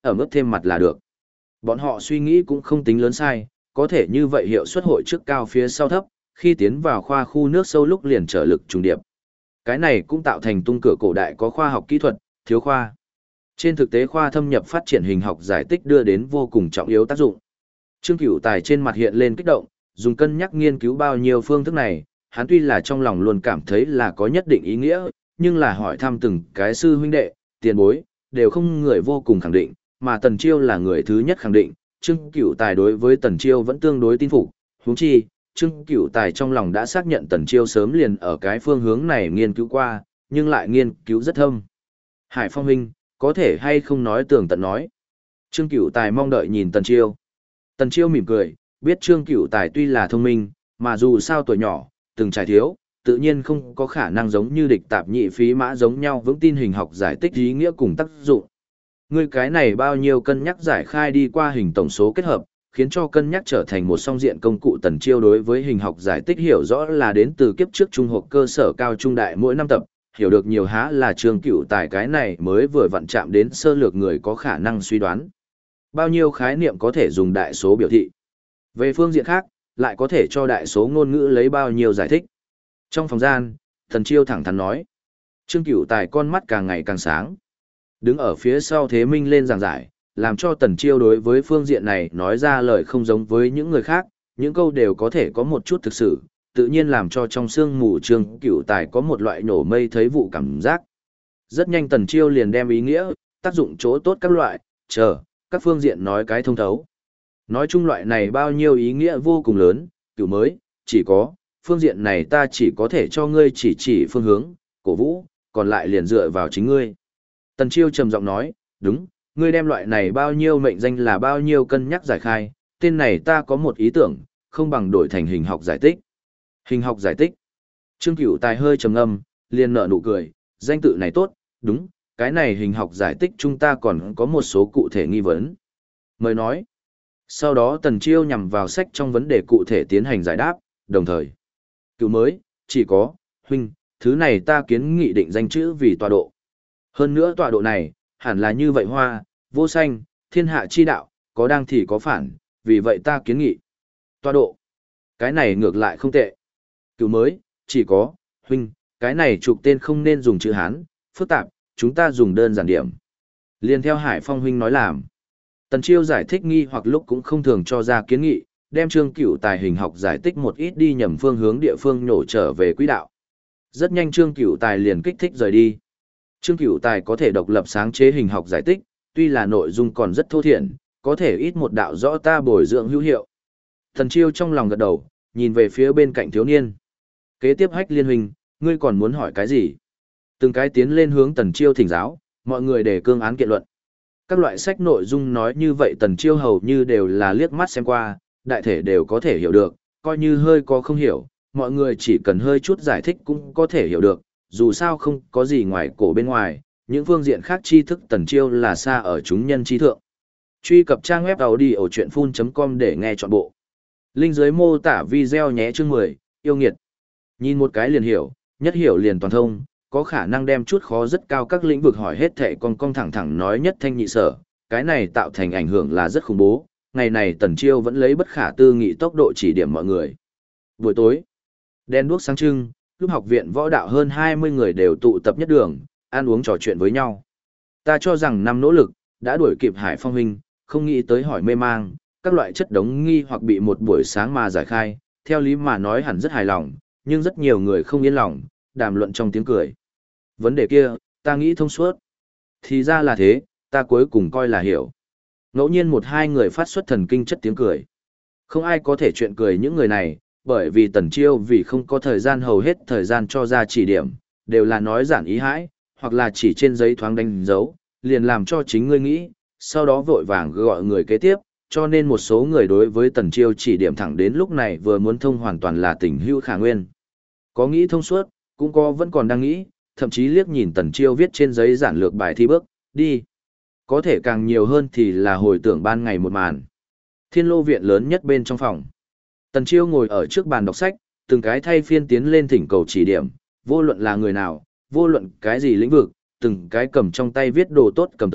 ở mức thêm mặt là được. Bọn họ suy nghĩ cũng không tính lớn sai, có thể như vậy hiệu suất hội trước cao phía sau thấp, khi tiến vào khoa khu nước sâu lúc liền trở lực trùng điệp. Cái này cũng tạo thành tung cửa cổ đại có khoa học kỹ thuật, thiếu khoa. Trên thực tế khoa thâm nhập phát triển hình học giải tích đưa đến vô cùng trọng yếu tác dụng. Trương Cửu Tài trên mặt hiện lên kích động, dùng cân nhắc nghiên cứu bao nhiêu phương thức này, hắn tuy là trong lòng luôn cảm thấy là có nhất định ý nghĩa, nhưng là hỏi thăm từng cái sư huynh đệ, tiền bối, đều không người vô cùng khẳng định, mà Tần Chiêu là người thứ nhất khẳng định, Trương Cửu Tài đối với Tần Chiêu vẫn tương đối tin phục, huống chi, Trương Cửu Tài trong lòng đã xác nhận Tần Chiêu sớm liền ở cái phương hướng này nghiên cứu qua, nhưng lại nghiên cứu rất thâm. Hải Phong huynh, có thể hay không nói tường tận nói. Trương Cửu Tài mong đợi nhìn Tần Chiêu. Tần Chiêu mỉm cười, biết Trương Cửu Tài tuy là thông minh, mà dù sao tuổi nhỏ, từng trải thiếu, tự nhiên không có khả năng giống như địch tạp nhị phí mã giống nhau vững tin hình học giải tích ý nghĩa cùng tác dụng. Ngươi cái này bao nhiêu cân nhắc giải khai đi qua hình tổng số kết hợp, khiến cho cân nhắc trở thành một song diện công cụ. Tần Chiêu đối với hình học giải tích hiểu rõ là đến từ kiếp trước trung học cơ sở cao trung đại mỗi năm tập, hiểu được nhiều há là Trương Cửu Tài cái này mới vừa vặn chạm đến sơ lược người có khả năng suy đoán. Bao nhiêu khái niệm có thể dùng đại số biểu thị. Về phương diện khác, lại có thể cho đại số ngôn ngữ lấy bao nhiêu giải thích. Trong phòng gian, Tần Chiêu thẳng thắn nói. Trương Cửu Tài con mắt càng ngày càng sáng. Đứng ở phía sau Thế Minh lên giảng giải, làm cho Tần Chiêu đối với phương diện này nói ra lời không giống với những người khác, những câu đều có thể có một chút thực sự, tự nhiên làm cho trong sương mù Trương Cửu Tài có một loại nổ mây thấy vụ cảm giác. Rất nhanh Tần Chiêu liền đem ý nghĩa, tác dụng chỗ tốt các loại, các phương diện nói cái thông thấu. Nói chung loại này bao nhiêu ý nghĩa vô cùng lớn, Cửu mới, chỉ có, phương diện này ta chỉ có thể cho ngươi chỉ phương hướng, cổ vũ, còn lại liền dựa vào chính ngươi. Tần Chiêu trầm giọng nói, đúng, ngươi đem loại này bao nhiêu mệnh danh là bao nhiêu cân nhắc giải khai, tên này ta có một ý tưởng, không bằng đổi thành hình học giải tích. Hình học giải tích. Trương Cửu Tài hơi trầm ngâm, liền nở nụ cười, danh tự này tốt, đúng, cái này hình học giải tích chúng ta còn có một số cụ thể nghi vấn. Mời nói. Sau đó Tần Chiêu nhằm vào sách trong vấn đề cụ thể tiến hành giải đáp, đồng thời. Cửu mới, chỉ có, huynh, thứ này ta kiến nghị định danh chữ vì tọa độ. Hơn nữa tọa độ này, hẳn là như vậy hoa, vô sanh, thiên hạ chi đạo, có đang thì có phản, vì vậy ta kiến nghị. Tọa độ. Cái này ngược lại không tệ. Cửu mới, chỉ có, huynh, cái này trục tên không nên dùng chữ Hán, phức tạp, chúng ta dùng đơn giản điểm. Liên theo Hải Phong huynh nói làm. Tần Chiêu giải thích nghi hoặc lúc cũng không thường cho ra kiến nghị, đem Trương Cửu Tài hình học giải tích một ít đi nhầm phương hướng địa phương nhổ trở về quỹ đạo. Rất nhanh Trương Cửu Tài liền kích thích rời đi. Trương Cửu Tài có thể độc lập sáng chế hình học giải tích, tuy là nội dung còn rất thô thiển, có thể ít một đạo rõ ta bồi dưỡng hữu hiệu. Tần Chiêu trong lòng gật đầu, nhìn về phía bên cạnh thiếu niên. Kế tiếp Hách Liên huynh, ngươi còn muốn hỏi cái gì? Từng cái tiến lên hướng Tần Chiêu thỉnh giáo, mọi người để cương án kiện luận. Các loại sách nội dung nói như vậy Tần Chiêu hầu như đều là liếc mắt xem qua, đại thể đều có thể hiểu được, coi như hơi có không hiểu, mọi người chỉ cần hơi chút giải thích cũng có thể hiểu được, dù sao không có gì ngoài cổ bên ngoài, những phương diện khác tri thức Tần Chiêu là xa ở chúng nhân trí thượng. Truy cập trang web audiochuyenphun.com để nghe trọn bộ. Link dưới mô tả video nhé. Chương 10, yêu nghiệt. Nhìn một cái liền hiểu, nhất hiểu liền toàn thông, có khả năng đem chút khó rất cao các lĩnh vực hỏi hết thệ con thẳng thẳng nói nhất thanh nhị sở, cái này tạo thành ảnh hưởng là rất khủng bố. Ngày này Tần Chiêu vẫn lấy bất khả tư nghị tốc độ chỉ điểm mọi người. Buổi tối, đèn đuốc sáng trưng, lúc học viện võ đạo hơn 20 người đều tụ tập nhất đường, ăn uống trò chuyện với nhau. Ta cho rằng năm nỗ lực, đã đuổi kịp Hải Phong huynh, không nghĩ tới hỏi mê mang, các loại chất đống nghi hoặc bị một buổi sáng mà giải khai, theo lý mà nói hẳn rất hài lòng, nhưng rất nhiều người không yên lòng, đàm luận trong tiếng cười. Vấn đề kia, ta nghĩ thông suốt. Thì ra là thế, ta cuối cùng coi là hiểu. Ngẫu nhiên một hai người phát xuất thần kinh chất tiếng cười. Không ai có thể chuyện cười những người này, bởi vì Tần Chiêu vì không có thời gian hầu hết thời gian cho ra chỉ điểm, đều là nói giản ý hãi, hoặc là chỉ trên giấy thoáng đánh dấu, liền làm cho chính ngươi nghĩ, sau đó vội vàng gọi người kế tiếp, cho nên một số người đối với Tần Chiêu chỉ điểm thẳng đến lúc này vừa muốn thông hoàn toàn là tình hữu khả nguyên. Có nghĩ thông suốt, cũng có vẫn còn đang nghĩ, thậm chí liếc nhìn Tần Chiêu viết trên giấy giản lược bài thi bước, đi. Có thể càng nhiều hơn thì là hồi tưởng ban ngày một màn. Thiên Lô viện lớn nhất bên trong phòng. Tần Chiêu ngồi ở trước bàn đọc sách, từng cái thay phiên tiến lên thỉnh cầu chỉ điểm, vô luận là người nào, vô luận cái gì lĩnh vực, từng cái cầm trong tay viết đồ tốt cầm tới,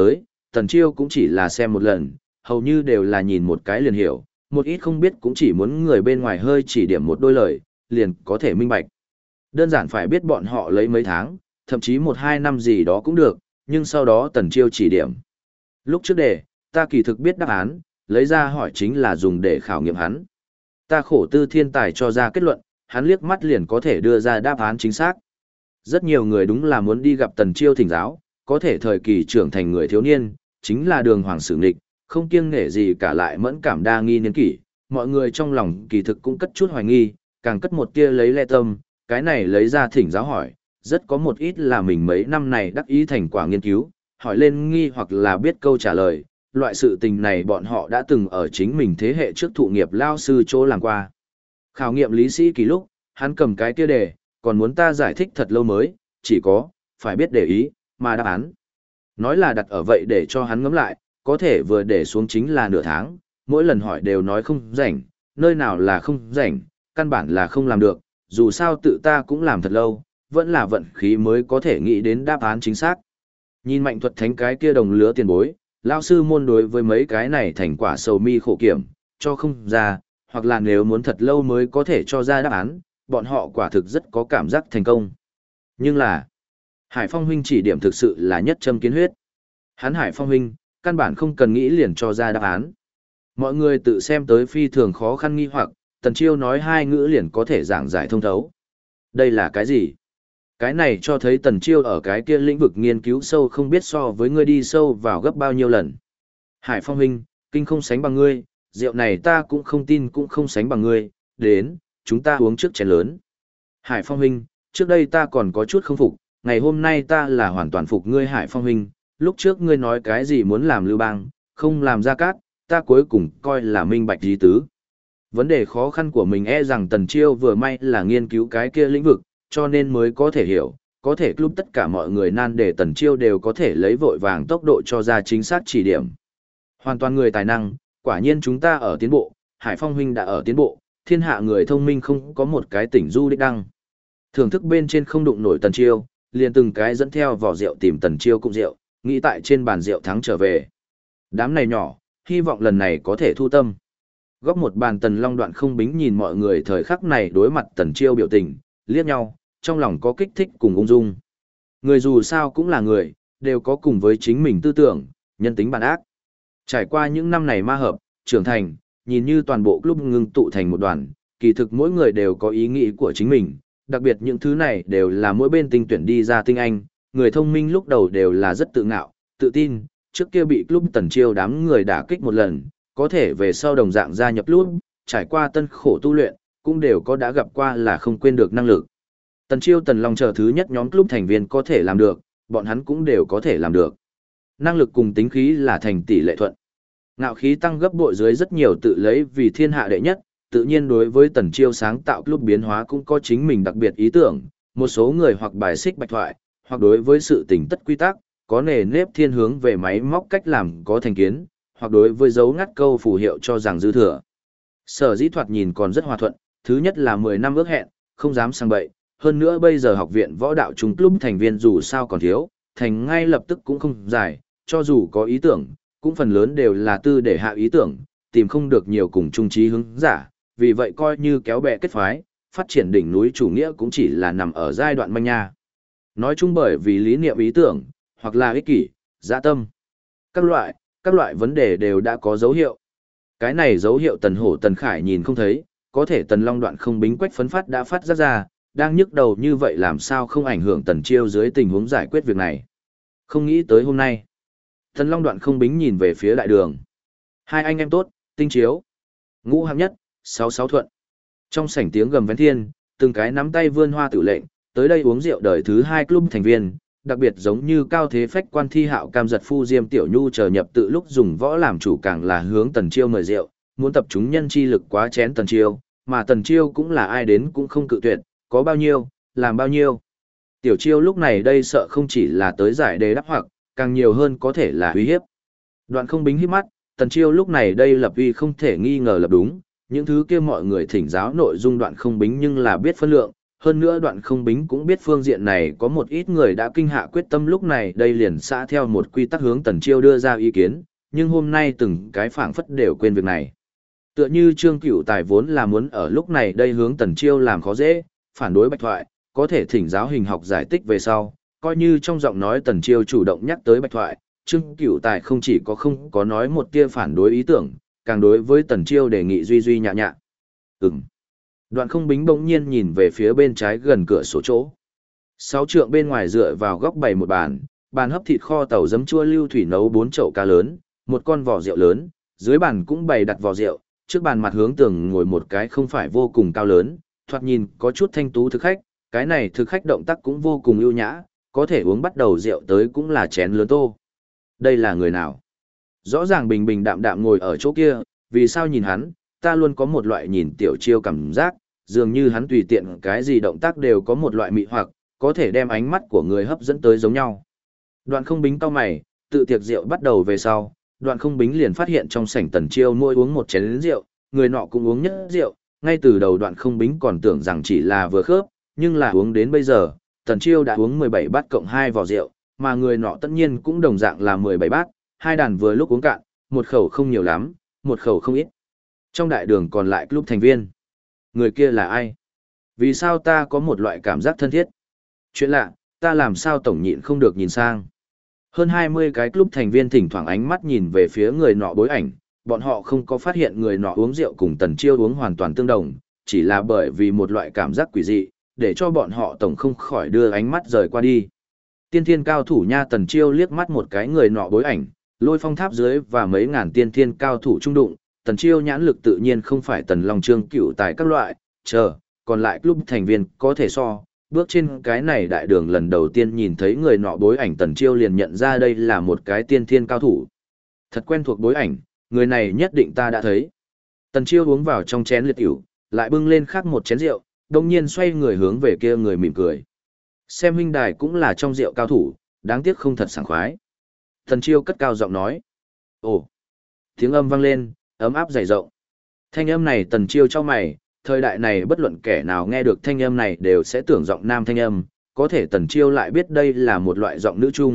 Tần Chiêu cũng chỉ là xem một lần, hầu như đều là nhìn một cái liền hiểu, một ít không biết cũng chỉ muốn người bên ngoài hơi chỉ điểm một đôi lời, liền có thể minh bạch. Đơn giản phải biết bọn họ lấy mấy tháng, thậm chí 1-2 năm gì đó cũng được, nhưng sau đó Tần Chiêu chỉ điểm. Lúc trước đề, ta kỳ thực biết đáp án, lấy ra hỏi chính là dùng để khảo nghiệm hắn. Ta khổ tư thiên tài cho ra kết luận, hắn liếc mắt liền có thể đưa ra đáp án chính xác. Rất nhiều người đúng là muốn đi gặp Tần Chiêu thỉnh giáo, có thể thời kỳ trưởng thành người thiếu niên, chính là đường hoàng sử nghịch, không kiêng nể gì cả lại mẫn cảm đa nghi niên kỷ, mọi người trong lòng kỳ thực cũng cất chút hoài nghi, càng cất một tia lấy lẽ tâm, cái này lấy ra thỉnh giáo hỏi, rất có một ít là mình mấy năm này đắc ý thành quả nghiên cứu, hỏi lên nghi hoặc là biết câu trả lời, loại sự tình này bọn họ đã từng ở chính mình thế hệ trước thụ nghiệp lao sư chỗ làm qua. Khảo nghiệm lý sĩ kỳ lúc, hắn cầm cái kia đề, còn muốn ta giải thích thật lâu mới, chỉ có, phải biết để ý, mà đáp án. Nói là đặt ở vậy để cho hắn ngẫm lại, có thể vừa để xuống chính là nửa tháng, mỗi lần hỏi đều nói không rảnh, nơi nào là không rảnh, căn bản là không làm được, dù sao tự ta cũng làm thật lâu, vẫn là vận khí mới có thể nghĩ đến đáp án chính xác. Nhìn Mạnh Thuật Thánh cái kia đồng lứa tiền bối, lao sư môn đối với mấy cái này thành quả sầu mi khổ kiểm, cho không ra, hoặc là nếu muốn thật lâu mới có thể cho ra đáp án, bọn họ quả thực rất có cảm giác thành công. Nhưng là, Hải Phong huynh chỉ điểm thực sự là nhất châm kiến huyết. Hắn Hải Phong huynh, căn bản không cần nghĩ liền cho ra đáp án. Mọi người tự xem tới phi thường khó khăn nghi hoặc, Tần Chiêu nói 2 ngữ liền có thể giảng giải thông thấu. Đây là cái gì? Cái này cho thấy Tần Chiêu ở cái kia lĩnh vực nghiên cứu sâu không biết so với ngươi đi sâu vào gấp bao nhiêu lần. Hải Phong huynh, kinh không sánh bằng ngươi, rượu này ta cũng không tin cũng không sánh bằng ngươi, đến, chúng ta uống trước chén lớn. Hải Phong huynh, trước đây ta còn có chút không phục, ngày hôm nay ta là hoàn toàn phục ngươi Hải Phong huynh, lúc trước ngươi nói cái gì muốn làm Lưu Bang, không làm Gia Cát, ta cuối cùng coi là minh bạch ý tứ. Vấn đề khó khăn của mình e rằng Tần Chiêu vừa may là nghiên cứu cái kia lĩnh vực, cho nên mới có thể hiểu, có thể club tất cả mọi người nan để Tần Chiêu đều có thể lấy vội vàng tốc độ cho ra chính xác chỉ điểm. Hoàn toàn người tài năng, quả nhiên chúng ta ở tiến bộ, Hải Phong huynh đã ở tiến bộ, thiên hạ người thông minh không có một cái tỉnh du đích đăng. Thưởng thức bên trên không đụng nổi Tần Chiêu, liền từng cái dẫn theo vỏ rượu tìm Tần Chiêu cùng rượu, nghĩ tại trên bàn rượu thắng trở về. Đám này nhỏ, hy vọng lần này có thể thu tâm. Góc một bàn Tần Long Đoạn không bính nhìn mọi người thời khắc này đối mặt Tần Chiêu biểu tình, liếc nhau, trong lòng có kích thích cùng ung dung. Người dù sao cũng là người, đều có cùng với chính mình tư tưởng, nhân tính bản ác. Trải qua những năm này ma hợp, trưởng thành, nhìn như toàn bộ club ngưng tụ thành một đoàn, kỳ thực mỗi người đều có ý nghĩ của chính mình, đặc biệt những thứ này đều là mỗi bên tinh tuyển đi ra tinh anh, người thông minh lúc đầu đều là rất tự ngạo, tự tin, trước kia bị club Tần Chiêu đám người đả kích một lần, có thể về sau đồng dạng gia nhập club, trải qua tân khổ tu luyện, cũng đều có đã gặp qua là không quên được năng lực. Tần Chiêu Tần Long chờ thứ nhất nhóm club thành viên có thể làm được, bọn hắn cũng đều có thể làm được. Năng lực cùng tính khí là thành tỷ lệ thuận. Ngạo khí tăng gấp bội dưới rất nhiều tự lấy vì thiên hạ đệ nhất, tự nhiên đối với Tần Chiêu sáng tạo club biến hóa cũng có chính mình đặc biệt ý tưởng, một số người hoặc bài xích bạch thoại, hoặc đối với sự tình tất quy tắc, có nề nếp thiên hướng về máy móc cách làm có thành kiến, hoặc đối với dấu ngắt câu phù hiệu cho rằng dư thừa. Sở dĩ thoạt nhìn còn rất hòa thuận, thứ nhất là 10 năm ước hẹn, không dám sang bậy, hơn nữa bây giờ học viện võ đạo trung club thành viên dù sao còn thiếu, thành ngay lập tức cũng không dài, cho dù có ý tưởng, cũng phần lớn đều là tư để hạ ý tưởng, tìm không được nhiều cùng chung trí hướng giả, vì vậy coi như kéo bè kết phái, phát triển đỉnh núi chủ nghĩa cũng chỉ là nằm ở giai đoạn manh nha. Nói chung bởi vì lý niệm ý tưởng, hoặc là ích kỷ, dã tâm. Các loại vấn đề đều đã có dấu hiệu. Cái này dấu hiệu Tần Hổ Tần Khải nhìn không thấy, có thể Tần Long Đoạn không bính quách phấn phát đã phát ra, đang nhức đầu như vậy làm sao không ảnh hưởng Tần Chiêu dưới tình huống giải quyết việc này. Không nghĩ tới hôm nay. Tần Long Đoạn không bính nhìn về phía đại đường. Hai anh em tốt, tinh chiếu. Ngũ hạng nhất, 66 thuận. Trong sảnh tiếng gầm vén thiên, từng cái nắm tay vươn hoa tử lệnh, tới đây uống rượu đời thứ 2 club thành viên, đặc biệt giống như cao thế phách quan thi hạo cam giật phu diêm tiểu nhu chờ nhập tự lúc dùng võ làm chủ càng là hướng Tần Chiêu mời rượu, muốn tập chúng nhân chi lực quá chén Tần Chiêu, mà Tần Chiêu cũng là ai đến cũng không cự tuyệt, có bao nhiêu, làm bao nhiêu. Tiểu Chiêu lúc này đây sợ không chỉ là tới giải đề đáp hoặc, càng nhiều hơn có thể là uy hiếp. Đoạn không bính híp mắt, Tần Chiêu lúc này đây lập uy không thể nghi ngờ lập đúng, những thứ kia mọi người thỉnh giáo nội dung Đoạn không bính nhưng là biết phân lượng, Hơn nữa Đoạn Không Bính cũng biết phương diện này có một ít người đã kinh hạ quyết tâm lúc này đây liền xã theo một quy tắc hướng Tần Chiêu đưa ra ý kiến, nhưng hôm nay từng cái phảng phất đều quên việc này. Tựa như Trương Cửu Tài vốn là muốn ở lúc này đây hướng Tần Chiêu làm khó dễ, phản đối Bạch Thoại, có thể thỉnh giáo hình học giải thích về sau, coi như trong giọng nói Tần Chiêu chủ động nhắc tới Bạch Thoại, Trương Cửu Tài không chỉ có không có nói một tia phản đối ý tưởng, càng đối với Tần Chiêu đề nghị duy duy nhạ nhạ. Đoạn Không Bính bỗng nhiên nhìn về phía bên trái gần cửa sổ chỗ. 6 trượng bên ngoài dựa vào góc bày một bàn, bàn hấp thịt kho tàu giấm chua lưu thủy nấu 4 chậu cá lớn, một con vò rượu lớn, dưới bàn cũng bày đặt vò rượu, trước bàn mặt hướng tường ngồi một cái không phải vô cùng cao lớn, thoạt nhìn có chút thanh tú thực khách, cái này thực khách động tác cũng vô cùng ưu nhã, có thể uống bắt đầu rượu tới cũng là chén lớn tô. Đây là người nào? Rõ ràng bình bình đạm đạm ngồi ở chỗ kia, vì sao nhìn hắn, ta luôn có một loại nhìn Tiểu Chiêu cảm giác, dường như hắn tùy tiện cái gì động tác đều có một loại mị hoặc, có thể đem ánh mắt của người hấp dẫn tới giống nhau. Đoạn Không Bính cau mày, tự tiệc rượu bắt đầu về sau, Đoạn Không Bính liền phát hiện trong sảnh Tần Chiêu mỗi uống một chén rượu, người nọ cũng uống nhất rượu, ngay từ đầu Đoạn Không Bính còn tưởng rằng chỉ là vừa khớp, nhưng là uống đến bây giờ, Tần Chiêu đã uống 17 bát cộng 2 vò rượu, mà người nọ tất nhiên cũng đồng dạng là 17 bát, hai đàn vừa lúc uống cạn, một khẩu không nhiều lắm, một khẩu không ít. Trong đại đường còn lại club thành viên. Người kia là ai? Vì sao ta có một loại cảm giác thân thiết? Chuyện lạ, ta làm sao tổng nhịn không được nhìn sang. Hơn 20 cái club thành viên thỉnh thoảng ánh mắt nhìn về phía người nọ bối ảnh, bọn họ không có phát hiện người nọ uống rượu cùng Tần Chiêu uống hoàn toàn tương đồng, chỉ là bởi vì một loại cảm giác quỷ dị, để cho bọn họ tổng không khỏi đưa ánh mắt rời qua đi. Tiên thiên cao thủ nha, Tần Chiêu liếc mắt một cái người nọ bối ảnh, Lôi Phong tháp dưới và mấy ngàn tiên thiên cao thủ trung đụng, Tần Chiêu nhãn lực tự nhiên không phải Tần Long Trương Cửu Tài các loại, còn lại club thành viên có thể so, bước trên cái này đại đường lần đầu tiên nhìn thấy người nọ bối ảnh Tần Chiêu liền nhận ra đây là một cái tiên thiên cao thủ. Thật quen thuộc bối ảnh, người này nhất định ta đã thấy. Tần Chiêu uống vào trong chén liệt ỉu, lại bưng lên khác một chén rượu, đồng nhiên xoay người hướng về kia người mỉm cười. Xem huynh đài cũng là trong rượu cao thủ, đáng tiếc không thật sảng khoái. Tần Chiêu cất cao giọng nói. Ồ! Tiếng âm vang lên, ấm áp dày rộng. Thanh âm này Tần Chiêu cho mày, thời đại này bất luận kẻ nào nghe được thanh âm này đều sẽ tưởng giọng nam thanh âm, có thể Tần Chiêu lại biết đây là một loại giọng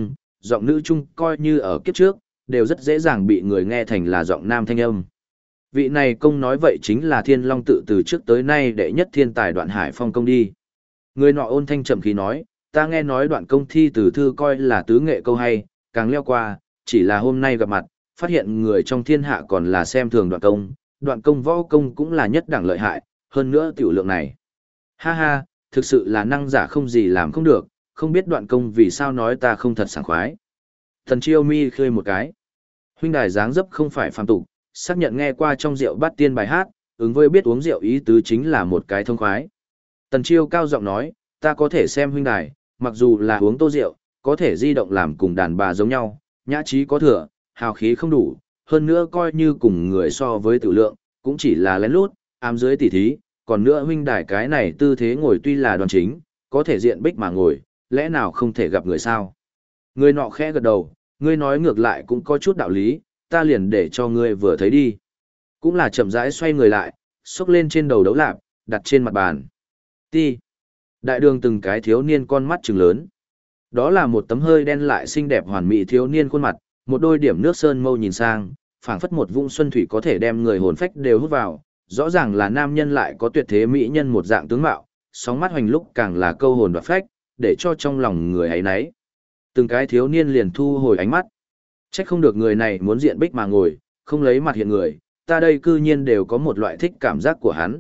nữ trung coi như ở kiếp trước, đều rất dễ dàng bị người nghe thành là giọng nam thanh âm. Vị này công nói vậy chính là Thiên Long tự từ trước tới nay đệ nhất thiên tài Đoạn Hải Phong công đi. Người nọ ôn thanh chậm khí nói, ta nghe nói Đoạn công thi từ thư coi là tứ nghệ câu hay, càng leo qua, chỉ là hôm nay gặp mặt, phát hiện người trong thiên hạ còn là xem thường Đoạn công võ công cũng là nhất đẳng lợi hại, hơn nữa tiểu lượng này. Ha ha, thực sự là năng giả không gì làm không được, không biết Đoạn công vì sao nói ta không thật sảng khoái. Tần Chiêu mi khơi một cái. Huynh đài dáng dấp không phải phàm tục, xác nhận nghe qua trong rượu bát tiên bài hát, ứng với biết uống rượu ý tứ chính là một cái thông khoái. Tần Chiêu cao giọng nói, ta có thể xem huynh đài, mặc dù là uống tô rượu, có thể di động làm cùng đàn bà giống nhau, nhã trí có thừa, hào khí không đủ, hơn nữa coi như cùng người so với tự lượng, cũng chỉ là lén lút, ám dưới tỉ thí, còn nữa huynh đài cái này tư thế ngồi tuy là đoan chính, có thể diện bích mà ngồi, lẽ nào không thể gặp người sao? Người nọ khẽ gật đầu, ngươi nói ngược lại cũng có chút đạo lý, ta liền để cho ngươi vừa thấy đi. Cũng là chậm rãi xoay người lại, xốc lên trên đầu đấu lạp, đặt trên mặt bàn. Ti. Đại đường từng cái thiếu niên con mắt trừng lớn. Đó là một tấm hơi đen lại xinh đẹp hoàn mỹ thiếu niên khuôn mặt, một đôi điểm nước sơn mâu nhìn sang, phảng phất một vũng xuân thủy có thể đem người hồn phách đều hút vào, rõ ràng là nam nhân lại có tuyệt thế mỹ nhân một dạng tướng mạo, sóng mắt hoành lúc càng là câu hồn đoạt phách, để cho trong lòng người ấy nấy. Từng cái thiếu niên liền thu hồi ánh mắt. Trách không được người này muốn diện bích mà ngồi, không lấy mặt hiện người, ta đây cư nhiên đều có một loại thích cảm giác của hắn.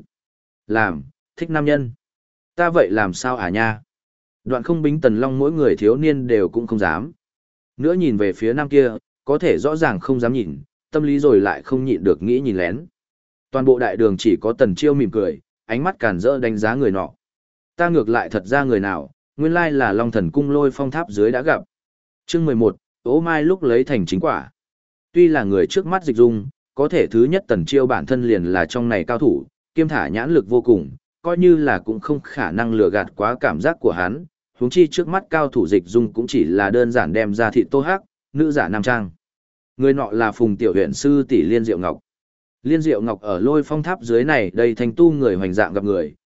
Thích nam nhân. Ta vậy làm sao à nha? Đoạn Không Bính Tần Long mỗi người thiếu niên đều cũng không dám. Nữa nhìn về phía nam kia, có thể rõ ràng không dám nhìn, tâm lý rồi lại không nhịn được nghĩ nhìn lén. Toàn bộ đại đường chỉ có Tần Chiêu mỉm cười, ánh mắt càn rỡ đánh giá người nọ. Ta ngược lại thật ra người nào, nguyên lai là Long Thần Cung Lôi Phong tháp dưới đã gặp. Chương 11, Ố Mai lúc lấy thành chính quả. Tuy là người trước mắt dịch dung, có thể thứ nhất Tần Chiêu bản thân liền là trong này cao thủ, kiêm thả nhãn lực vô cùng, coi như là cũng không khả năng lừa gạt quá cảm giác của hắn, huống chi trước mắt cao thủ dịch dung cũng chỉ là đơn giản đem ra thị tô hắc, nữ giả nam trang. Người nọ là Phùng Tiểu huyện sư tỷ Liên Diệu Ngọc. Liên Diệu Ngọc ở Lôi Phong tháp dưới này đây thành tu người hoành dạng gặp người,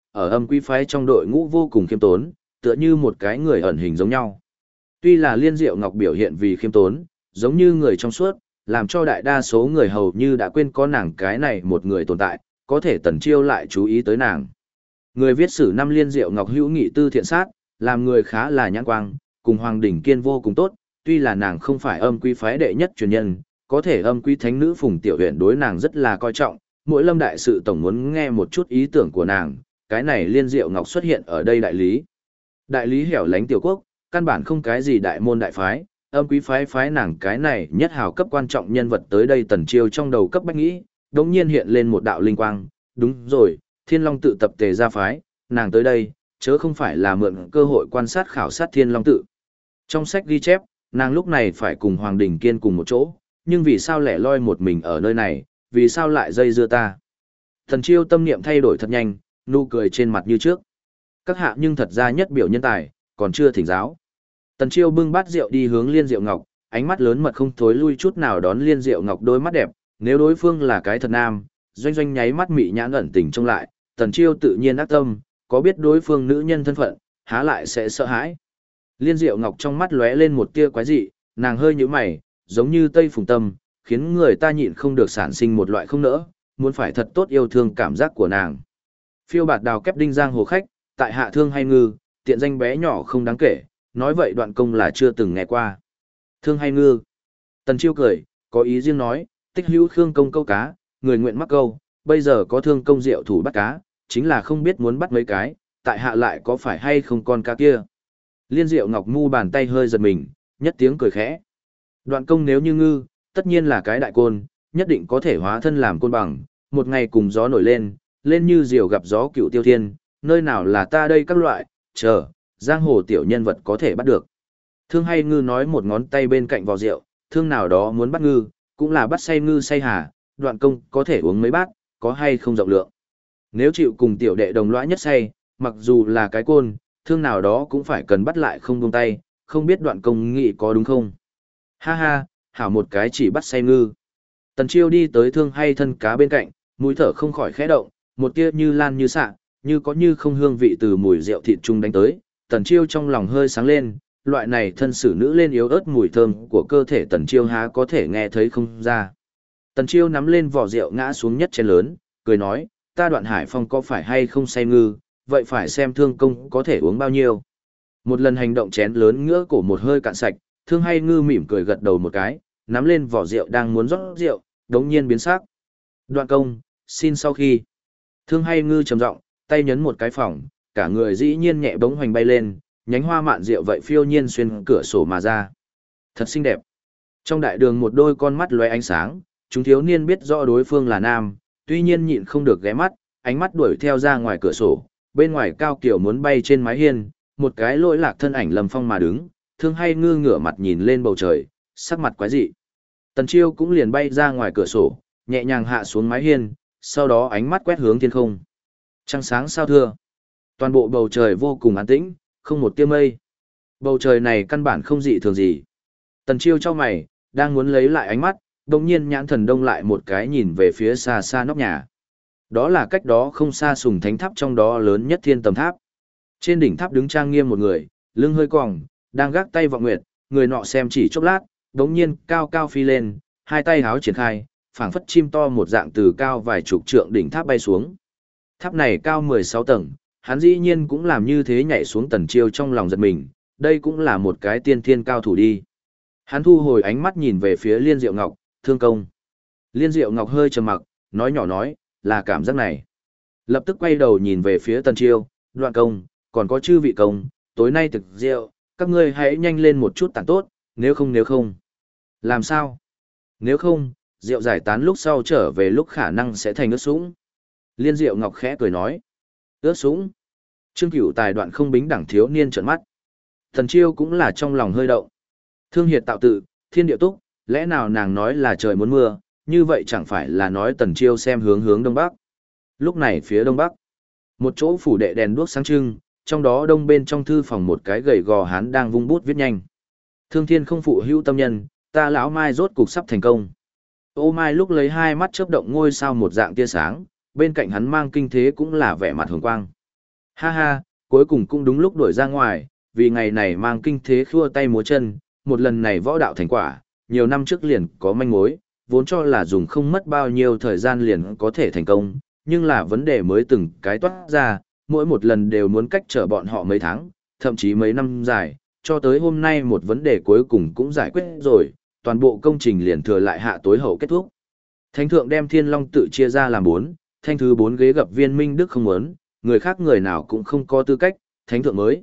ở âm quý phái trong đội ngũ vô cùng khiêm tốn, tựa như một cái người ẩn hình giống nhau. Tuy là Liên Diệu Ngọc biểu hiện vì khiêm tốn, giống như người trong suốt, làm cho đại đa số người hầu như đã quên có nàng cái này một người tồn tại, có thể Tần Chiêu lại chú ý tới nàng. Người viết sử năm Liên Diệu Ngọc hữu nghị tư thiện sát, làm người khá là nhãn quang, cùng Hoàng Đỉnh Kiên vô cùng tốt, tuy là nàng không phải âm quý phái đệ nhất truyền nhân, có thể âm quý thánh nữ Phùng Tiểu Huyền đối nàng rất là coi trọng, mỗi lâm đại sự tổng muốn nghe một chút ý tưởng của nàng, cái này Liên Diệu Ngọc xuất hiện ở đây đại lý. Đại lý hẻo lánh tiểu quốc, căn bản không cái gì đại môn đại phái, âm quý phái phái nàng cái này nhất hào cấp quan trọng nhân vật tới đây Tần Chiêu trong đầu cấp bách nghĩ, đống nhiên hiện lên một đạo linh quang, đúng rồi, Thiên Long tự tập tề ra phái, nàng tới đây, chớ không phải là mượn cơ hội quan sát khảo sát Thiên Long tự. Trong sách ghi chép, nàng lúc này phải cùng Hoàng Đình Kiên cùng một chỗ, nhưng vì sao lẻ loi một mình ở nơi này, vì sao lại dây dưa ta? Tần Chiêu tâm niệm thay đổi thật nhanh, nụ cười trên mặt như trước. Các hạ nhưng thật ra nhất biểu nhân tài, còn chưa thỉnh giáo. Tần Chiêu bưng bát rượu đi hướng Liên Diệu Ngọc, ánh mắt lớn mật không thối lui chút nào đón Liên Diệu Ngọc đôi mắt đẹp, nếu đối phương là cái thật nam, doanh doanh nháy mắt mị nhãn ẩn tình trông lại, Tần Chiêu tự nhiên ác tâm, có biết đối phương nữ nhân thân phận, há lại sẽ sợ hãi. Liên Diệu Ngọc trong mắt lóe lên một tia quái dị, nàng hơi nhíu mày, giống như Tây Phùng Tâm, khiến người ta nhịn không được sản sinh một loại không nỡ, muốn phải thật tốt yêu thương cảm giác của nàng. Phiêu bạt đào kép đinh giang hồ khách, tại hạ thương hay ngư, tiện danh bé nhỏ không đáng kể, nói vậy Đoạn Công là chưa từng nghe qua. Thương hay ngư? Tần Chiêu cười, có ý riêng nói, tích hữu Khương công câu cá, người nguyện mắc câu, bây giờ có Thương công diệu thủ bắt cá, chính là không biết muốn bắt mấy cái, tại hạ lại có phải hay không con cá kia. Liên Diệu Ngọc mu bàn tay hơi giật mình, nhất tiếng cười khẽ. Đoạn Công nếu như ngư, tất nhiên là cái đại côn, nhất định có thể hóa thân làm côn bằng, một ngày cùng gió nổi lên, lên như diều gặp gió cựu tiêu thiên, nơi nào là ta đây các loại, chờ, giang hồ tiểu nhân vật có thể bắt được. Thương hay ngư nói một ngón tay bên cạnh vò rượu, thương nào đó muốn bắt ngư, cũng là bắt say ngư say hà, Đoạn Công có thể uống mấy bát, có hay không rộng lượng. Nếu chịu cùng tiểu đệ đồng lõa nhất say, mặc dù là cái côn, thương nào đó cũng phải cần bắt lại không buông tay, không biết Đoạn Công nghĩ có đúng không. Ha ha, hảo một cái chỉ bắt say ngư. Tần Chiêu đi tới thương hay thân cá bên cạnh, mũi thở không khỏi khẽ động, một tia như lan như xạ, như có như không hương vị từ mùi rượu thịt trung đánh tới. Tần Chiêu trong lòng hơi sáng lên, loại này thân xử nữ lên yếu ớt mùi thơm của cơ thể Tần Chiêu há có thể nghe thấy không ra. Tần Chiêu nắm lên vỏ rượu ngã xuống nhất chén lớn, cười nói, ta Đoạn Hải Phong có phải hay không say ngư, vậy phải xem Thương công có thể uống bao nhiêu. Một lần hành động chén lớn ngửa cổ một hơi cạn sạch, Thương hay ngư mỉm cười gật đầu một cái, nắm lên vỏ rượu đang muốn rót rượu, đống nhiên biến sắc. Đoạn công, xin sau khi. Thương hay ngư trầm giọng, tay nhấn một cái phòng, cả người dĩ nhiên nhẹ bỗng hoành bay lên, nhánh hoa mạn rượu vậy phiêu nhiên xuyên cửa sổ mà ra. Thật xinh đẹp. Trong đại đường một đôi con mắt lóe ánh sáng, chúng thiếu niên biết rõ đối phương là nam, tuy nhiên nhịn không được ghé mắt, ánh mắt đuổi theo ra ngoài cửa sổ, bên ngoài cao kiểu muốn bay trên mái hiên, một cái lỗi lạc thân ảnh lầm phong mà đứng, thương hay ngư ngửa mặt nhìn lên bầu trời, sắc mặt quái dị. Tần Chiêu cũng liền bay ra ngoài cửa sổ, nhẹ nhàng hạ xuống mái hiên, sau đó ánh mắt quét hướng thiên không. Trăng sáng sao thưa. Toàn bộ bầu trời vô cùng an tĩnh, không một tia mây. Bầu trời này căn bản không dị thường gì. Tần Chiêu chau mày, đang muốn lấy lại ánh mắt, đột nhiên nhãn thần đông lại một cái nhìn về phía xa xa nóc nhà. Đó là cách đó không xa Sùng Thánh Tháp trong đó lớn nhất Thiên Tầm Tháp. Trên đỉnh tháp đứng trang nghiêm một người, lưng hơi còng, đang gác tay vọng nguyệt, người nọ xem chỉ chốc lát, đột nhiên cao cao phi lên, hai tay háo triển khai, phảng phất chim to một dạng từ cao vài chục trượng đỉnh tháp bay xuống. Tháp này cao 16 tầng, hắn dĩ nhiên cũng làm như thế nhảy xuống. Tần Chiêu trong lòng giật mình, đây cũng là một cái tiên thiên cao thủ đi. Hắn thu hồi ánh mắt nhìn về phía Liên Diệu Ngọc, Thương công. Liên Diệu Ngọc hơi trầm mặc, nói nhỏ nói, là cảm giác này. Lập tức quay đầu nhìn về phía Tần Chiêu, Đoạn công, còn có chư vị công, tối nay thực rượu, các ngươi hãy nhanh lên một chút tản tốt, nếu không. Làm sao? Nếu không, rượu giải tán lúc sau trở về lúc khả năng sẽ thành ướt sũng. Liên Diệu Ngọc khẽ cười nói. Ướt sũng. Trương Cửu Tài Đoạn không bính đẳng thiếu niên trợn mắt. Tần Chiêu cũng là trong lòng hơi động. Thương hiệt tạo tự, thiên địa túc, lẽ nào nàng nói là trời muốn mưa, như vậy chẳng phải là nói Tần Chiêu xem hướng đông bắc. Lúc này phía đông bắc, một chỗ phủ đệ đèn đuốc sáng trưng, trong đó đông bên trong thư phòng một cái gầy gò hán đang vung bút viết nhanh. Thương thiên không phụ hữu tâm nhân, ta lão Mai rốt cục sắp thành công. Ô Mai lúc lấy hai mắt chớp động ngôi sao một dạng tia sáng, bên cạnh hắn mang kinh thế cũng là vẻ mặt hồng quang. Ha ha, cuối cùng cũng đúng lúc đuổi ra ngoài, vì ngày này mang kinh thế khua tay múa chân, một lần này võ đạo thành quả, nhiều năm trước liền có manh mối, vốn cho là dùng không mất bao nhiêu thời gian liền có thể thành công, nhưng là vấn đề mới từng cái toát ra, mỗi một lần đều muốn cách trở bọn họ mấy tháng, thậm chí mấy năm dài, cho tới hôm nay một vấn đề cuối cùng cũng giải quyết rồi, toàn bộ công trình liền thừa lại hạ tối hậu kết thúc. Thánh thượng đem Thiên Long tự chia ra làm 4, thanh thứ 4 ghế gặp Viên Minh Đức không muốn, người khác người nào cũng không có tư cách, thánh thượng mới,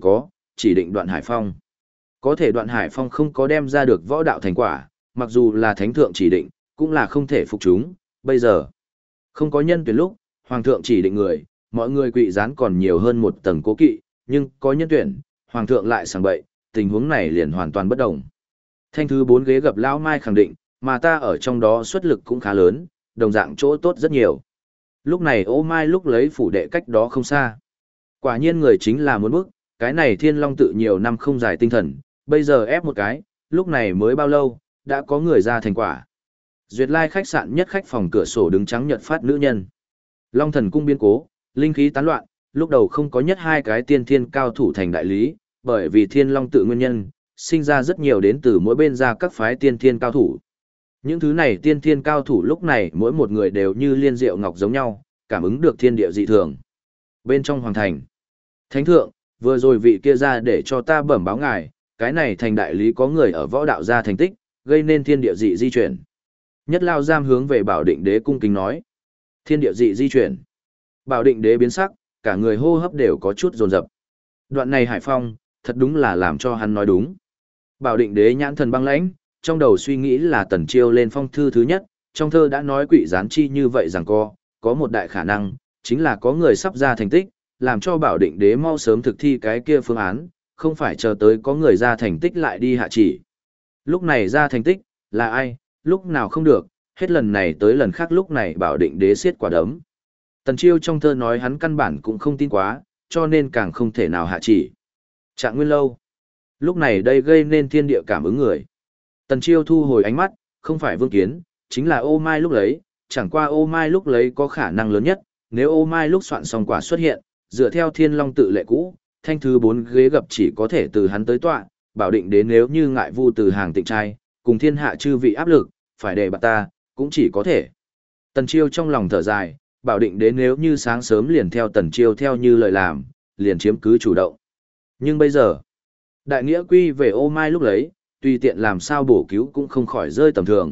chỉ định Đoạn Hải Phong. Có thể Đoạn Hải Phong không có đem ra được võ đạo thành quả, mặc dù là thánh thượng chỉ định, cũng là không thể phục chúng, bây giờ. Không có nhân tuyển lúc, hoàng thượng chỉ định người, mọi người quỵ gián còn nhiều hơn một tầng cố kỵ, nhưng có nhân tuyển, hoàng thượng lại sảng bậy, tình huống này liền hoàn toàn bất đồng. Thanh thứ 4 ghế gặp Lão Mai khẳng định, mà ta ở trong đó xuất lực cũng khá lớn, đồng dạng chỗ tốt rất nhiều. Lúc này Ô Mai lúc lấy phủ đệ cách đó không xa. Quả nhiên người chính là muốn bước, cái này Thiên Long tự nhiều năm không giải tinh thần, bây giờ ép một cái, lúc này mới bao lâu, đã có người ra thành quả. Duyệt Lai khách sạn nhất khách phòng cửa sổ đứng trắng nhợt phát nữ nhân. Long Thần cung biến cố, linh khí tán loạn, lúc đầu không có nhất hai cái tiên thiên cao thủ thành đại lý, bởi vì Thiên Long tự nguyên nhân, sinh ra rất nhiều đến từ mỗi bên ra các phái tiên thiên cao thủ. Những thứ này tiên thiên cao thủ lúc này mỗi một người đều như liên diệu ngọc giống nhau, cảm ứng được thiên địa dị thường. Bên trong hoàng thành, thánh thượng, vừa rồi vị kia ra để cho ta bẩm báo ngài, cái này thành đại lý có người ở võ đạo gia thành tích, gây nên thiên địa dị di chuyển. Nhất Lao Giam hướng về Bảo Định Đế cung kính nói. Thiên địa dị di chuyển. Bảo Định Đế biến sắc, cả người hô hấp đều có chút dồn dập. Đoạn này Hải Phong, thật đúng là làm cho hắn nói đúng. Bảo Định Đế nhãn thần băng lãnh, trong đầu suy nghĩ là Tần Chiêu lên phong thư thứ nhất, trong thơ đã nói quỷ gián chi như vậy rằng có một đại khả năng, chính là có người sắp ra thành tích, làm cho Bảo Định Đế mau sớm thực thi cái kia phương án, không phải chờ tới có người ra thành tích lại đi hạ chỉ. Lúc này ra thành tích, là ai, lúc nào không được, hết lần này tới lần khác lúc này Bảo Định Đế siết quả đấm. Tần Chiêu trong thơ nói hắn căn bản cũng không tin quá, cho nên càng không thể nào hạ chỉ. Trạng Nguyên Lâu. Lúc này đây gây nên thiên địa cảm ứng người. Tần Chiêu thu hồi ánh mắt, không phải Vương Kiến, chính là Ô Mai lúc lấy, chẳng qua Ô Mai lúc lấy có khả năng lớn nhất, nếu Ô Mai lúc soạn xong quả xuất hiện, dựa theo Thiên Long tự lệ cũ, thanh thứ 4 ghế gặp chỉ có thể từ hắn tới tọa, Bảo Định Đến nếu như ngại vu từ hàng tịnh trai, cùng thiên hạ chư vị áp lực, phải để bạt ta, cũng chỉ có thể. Tần Chiêu trong lòng thở dài, Bảo Định Đến nếu như sáng sớm liền theo Tần Chiêu theo như lời làm, liền chiếm cứ chủ động. Nhưng bây giờ, đại nghĩa quy về Ô Mai lúc lấy, tùy tiện làm sao bổ cứu cũng không khỏi rơi tầm thường.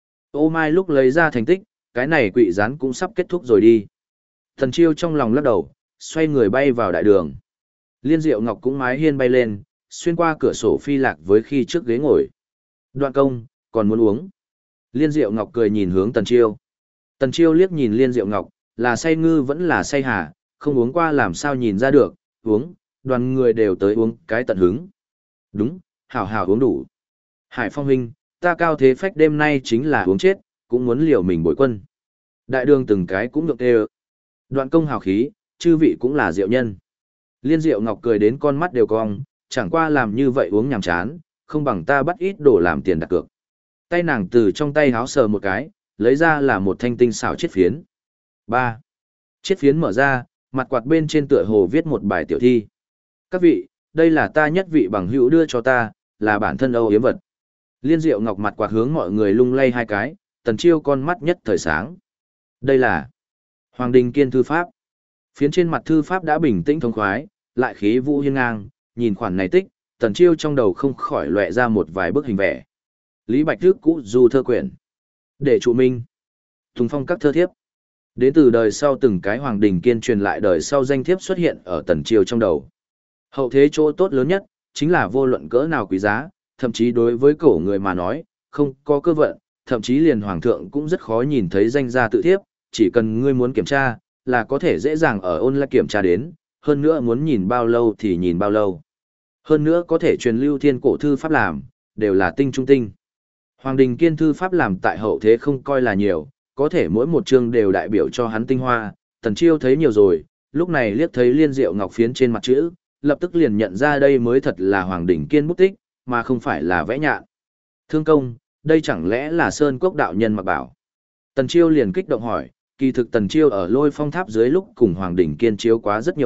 Ô Mai lúc lấy ra thành tích, cái này quỷ gián cũng sắp kết thúc rồi đi. Tần Chiêu trong lòng lắc đầu, xoay người bay vào đại đường. Liên Diệu Ngọc cũng mái hiên bay lên, xuyên qua cửa sổ phi lạc với khi trước ghế ngồi. Đoạn công, còn muốn uống. Liên Diệu Ngọc cười nhìn hướng Tần Chiêu. Tần Chiêu liếc nhìn Liên Diệu Ngọc, là say ngư vẫn là say hà, không uống qua làm sao nhìn ra được, uống, đoàn người đều tới uống cái tận hứng. Đúng, hảo hảo uống đủ. Hải Phong huynh, ta cao thế phách đêm nay chính là uống chết, cũng muốn liều mình bội quân. Đại đường từng cái cũng được đều. Đoạn công hào khí, chư vị cũng là diệu nhân. Liên Diệu Ngọc cười đến con mắt đều cong, chẳng qua làm như vậy uống nhàm chán, không bằng ta bắt ít đồ làm tiền đặt cược. Tay nàng từ trong tay háo sờ một cái, lấy ra là một thanh tinh xảo chiết phiến. 3. Chiết phiến mở ra, mặt quạt bên trên tựa hồ viết một bài tiểu thi. Các vị, đây là ta nhất vị bằng hữu đưa cho ta, là bản thân âu yếm vật. Liên Diệu Ngọc mặt quạt hướng mọi người lung lay hai cái, Tần Chiêu con mắt nhất thời sáng. Đây là Hoàng Đình Kiên thư pháp. Phiến trên mặt thư pháp đã bình tĩnh thông khoái, lại khí vũ hiên ngang, nhìn khoản này tích, Tần Chiêu trong đầu không khỏi lóe ra một vài bức hình vẽ. Lý Bạch Tước cũ du thơ quyển. Để trụ minh. Tùng phong các thơ thiếp. Đến từ đời sau từng cái Hoàng Đình Kiên truyền lại đời sau danh thiếp xuất hiện ở Tần Chiêu trong đầu. Hậu thế chỗ tốt lớn nhất, chính là vô luận cỡ nào quý giá, thậm chí đối với cổ người mà nói, không có cơ vận, thậm chí liền hoàng thượng cũng rất khó nhìn thấy danh gia tự thiếp, chỉ cần ngươi muốn kiểm tra, là có thể dễ dàng ở online kiểm tra đến, hơn nữa muốn nhìn bao lâu thì nhìn bao lâu. Hơn nữa có thể truyền lưu thiên cổ thư pháp làm, đều là tinh trung tinh. Hoàng Đình Kiên thư pháp làm tại hậu thế không coi là nhiều, có thể mỗi một chương đều đại biểu cho hắn tinh hoa, Tần Chiêu thấy nhiều rồi, lúc này liếc thấy Liên Diệu Ngọc phiến trên mặt chữ, lập tức liền nhận ra đây mới thật là Hoàng Đình Kiên bút tích, mà không phải là vẽ nhạn. Thương công, đây chẳng lẽ là Sơn Cốc đạo nhân mặc bảo? Tần Chiêu liền kích động hỏi, kỳ thực Tần Chiêu ở Lôi Phong Tháp dưới lúc cùng Hoàng Đình Kiên chiếu quá rất nhiều mặt,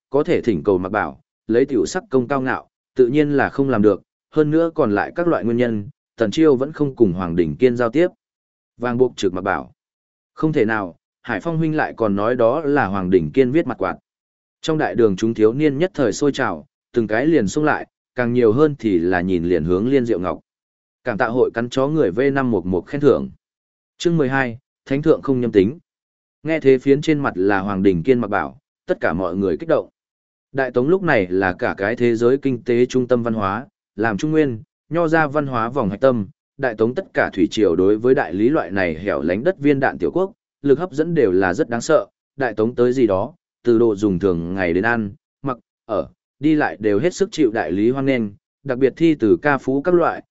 có thể thỉnh cầu Mạc Bảo, lấy tiểu sắc công cao ngạo, tự nhiên là không làm được, hơn nữa còn lại các loại nguyên nhân, Tần Chiêu vẫn không cùng Hoàng Đình Kiên giao tiếp. Vàng buộc trực Mạc Bảo. Không thể nào, Hải Phong huynh lại còn nói đó là Hoàng Đình Kiên viết mặt quạt. Trong đại đường chúng thiếu niên nhất thời sôi trào, từng cái liền xông lại, càng nhiều hơn thì là nhìn liền hướng Liên Diệu Ngọc. Cảm tạ hội cắn chó người V511 khen thưởng. Chương 12, Thánh thượng không nhâm tính. Nghe thế phiến trên mặt là Hoàng Đình Kiên Mạc Bảo, tất cả mọi người kích động. Đại Tống lúc này là cả cái thế giới kinh tế trung tâm văn hóa, làm trung nguyên, nho ra văn hóa vòng hạch tâm. Đại Tống tất cả thủy triều đối với đại lý loại này hẻo lánh đất viên đạn tiểu quốc, lực hấp dẫn đều là rất đáng sợ. Đại Tống tới gì đó, từ độ dùng thường ngày đến ăn, mặc, ở, đi lại đều hết sức chịu đại lý hoan nghênh, đặc biệt thi từ ca phú các loại,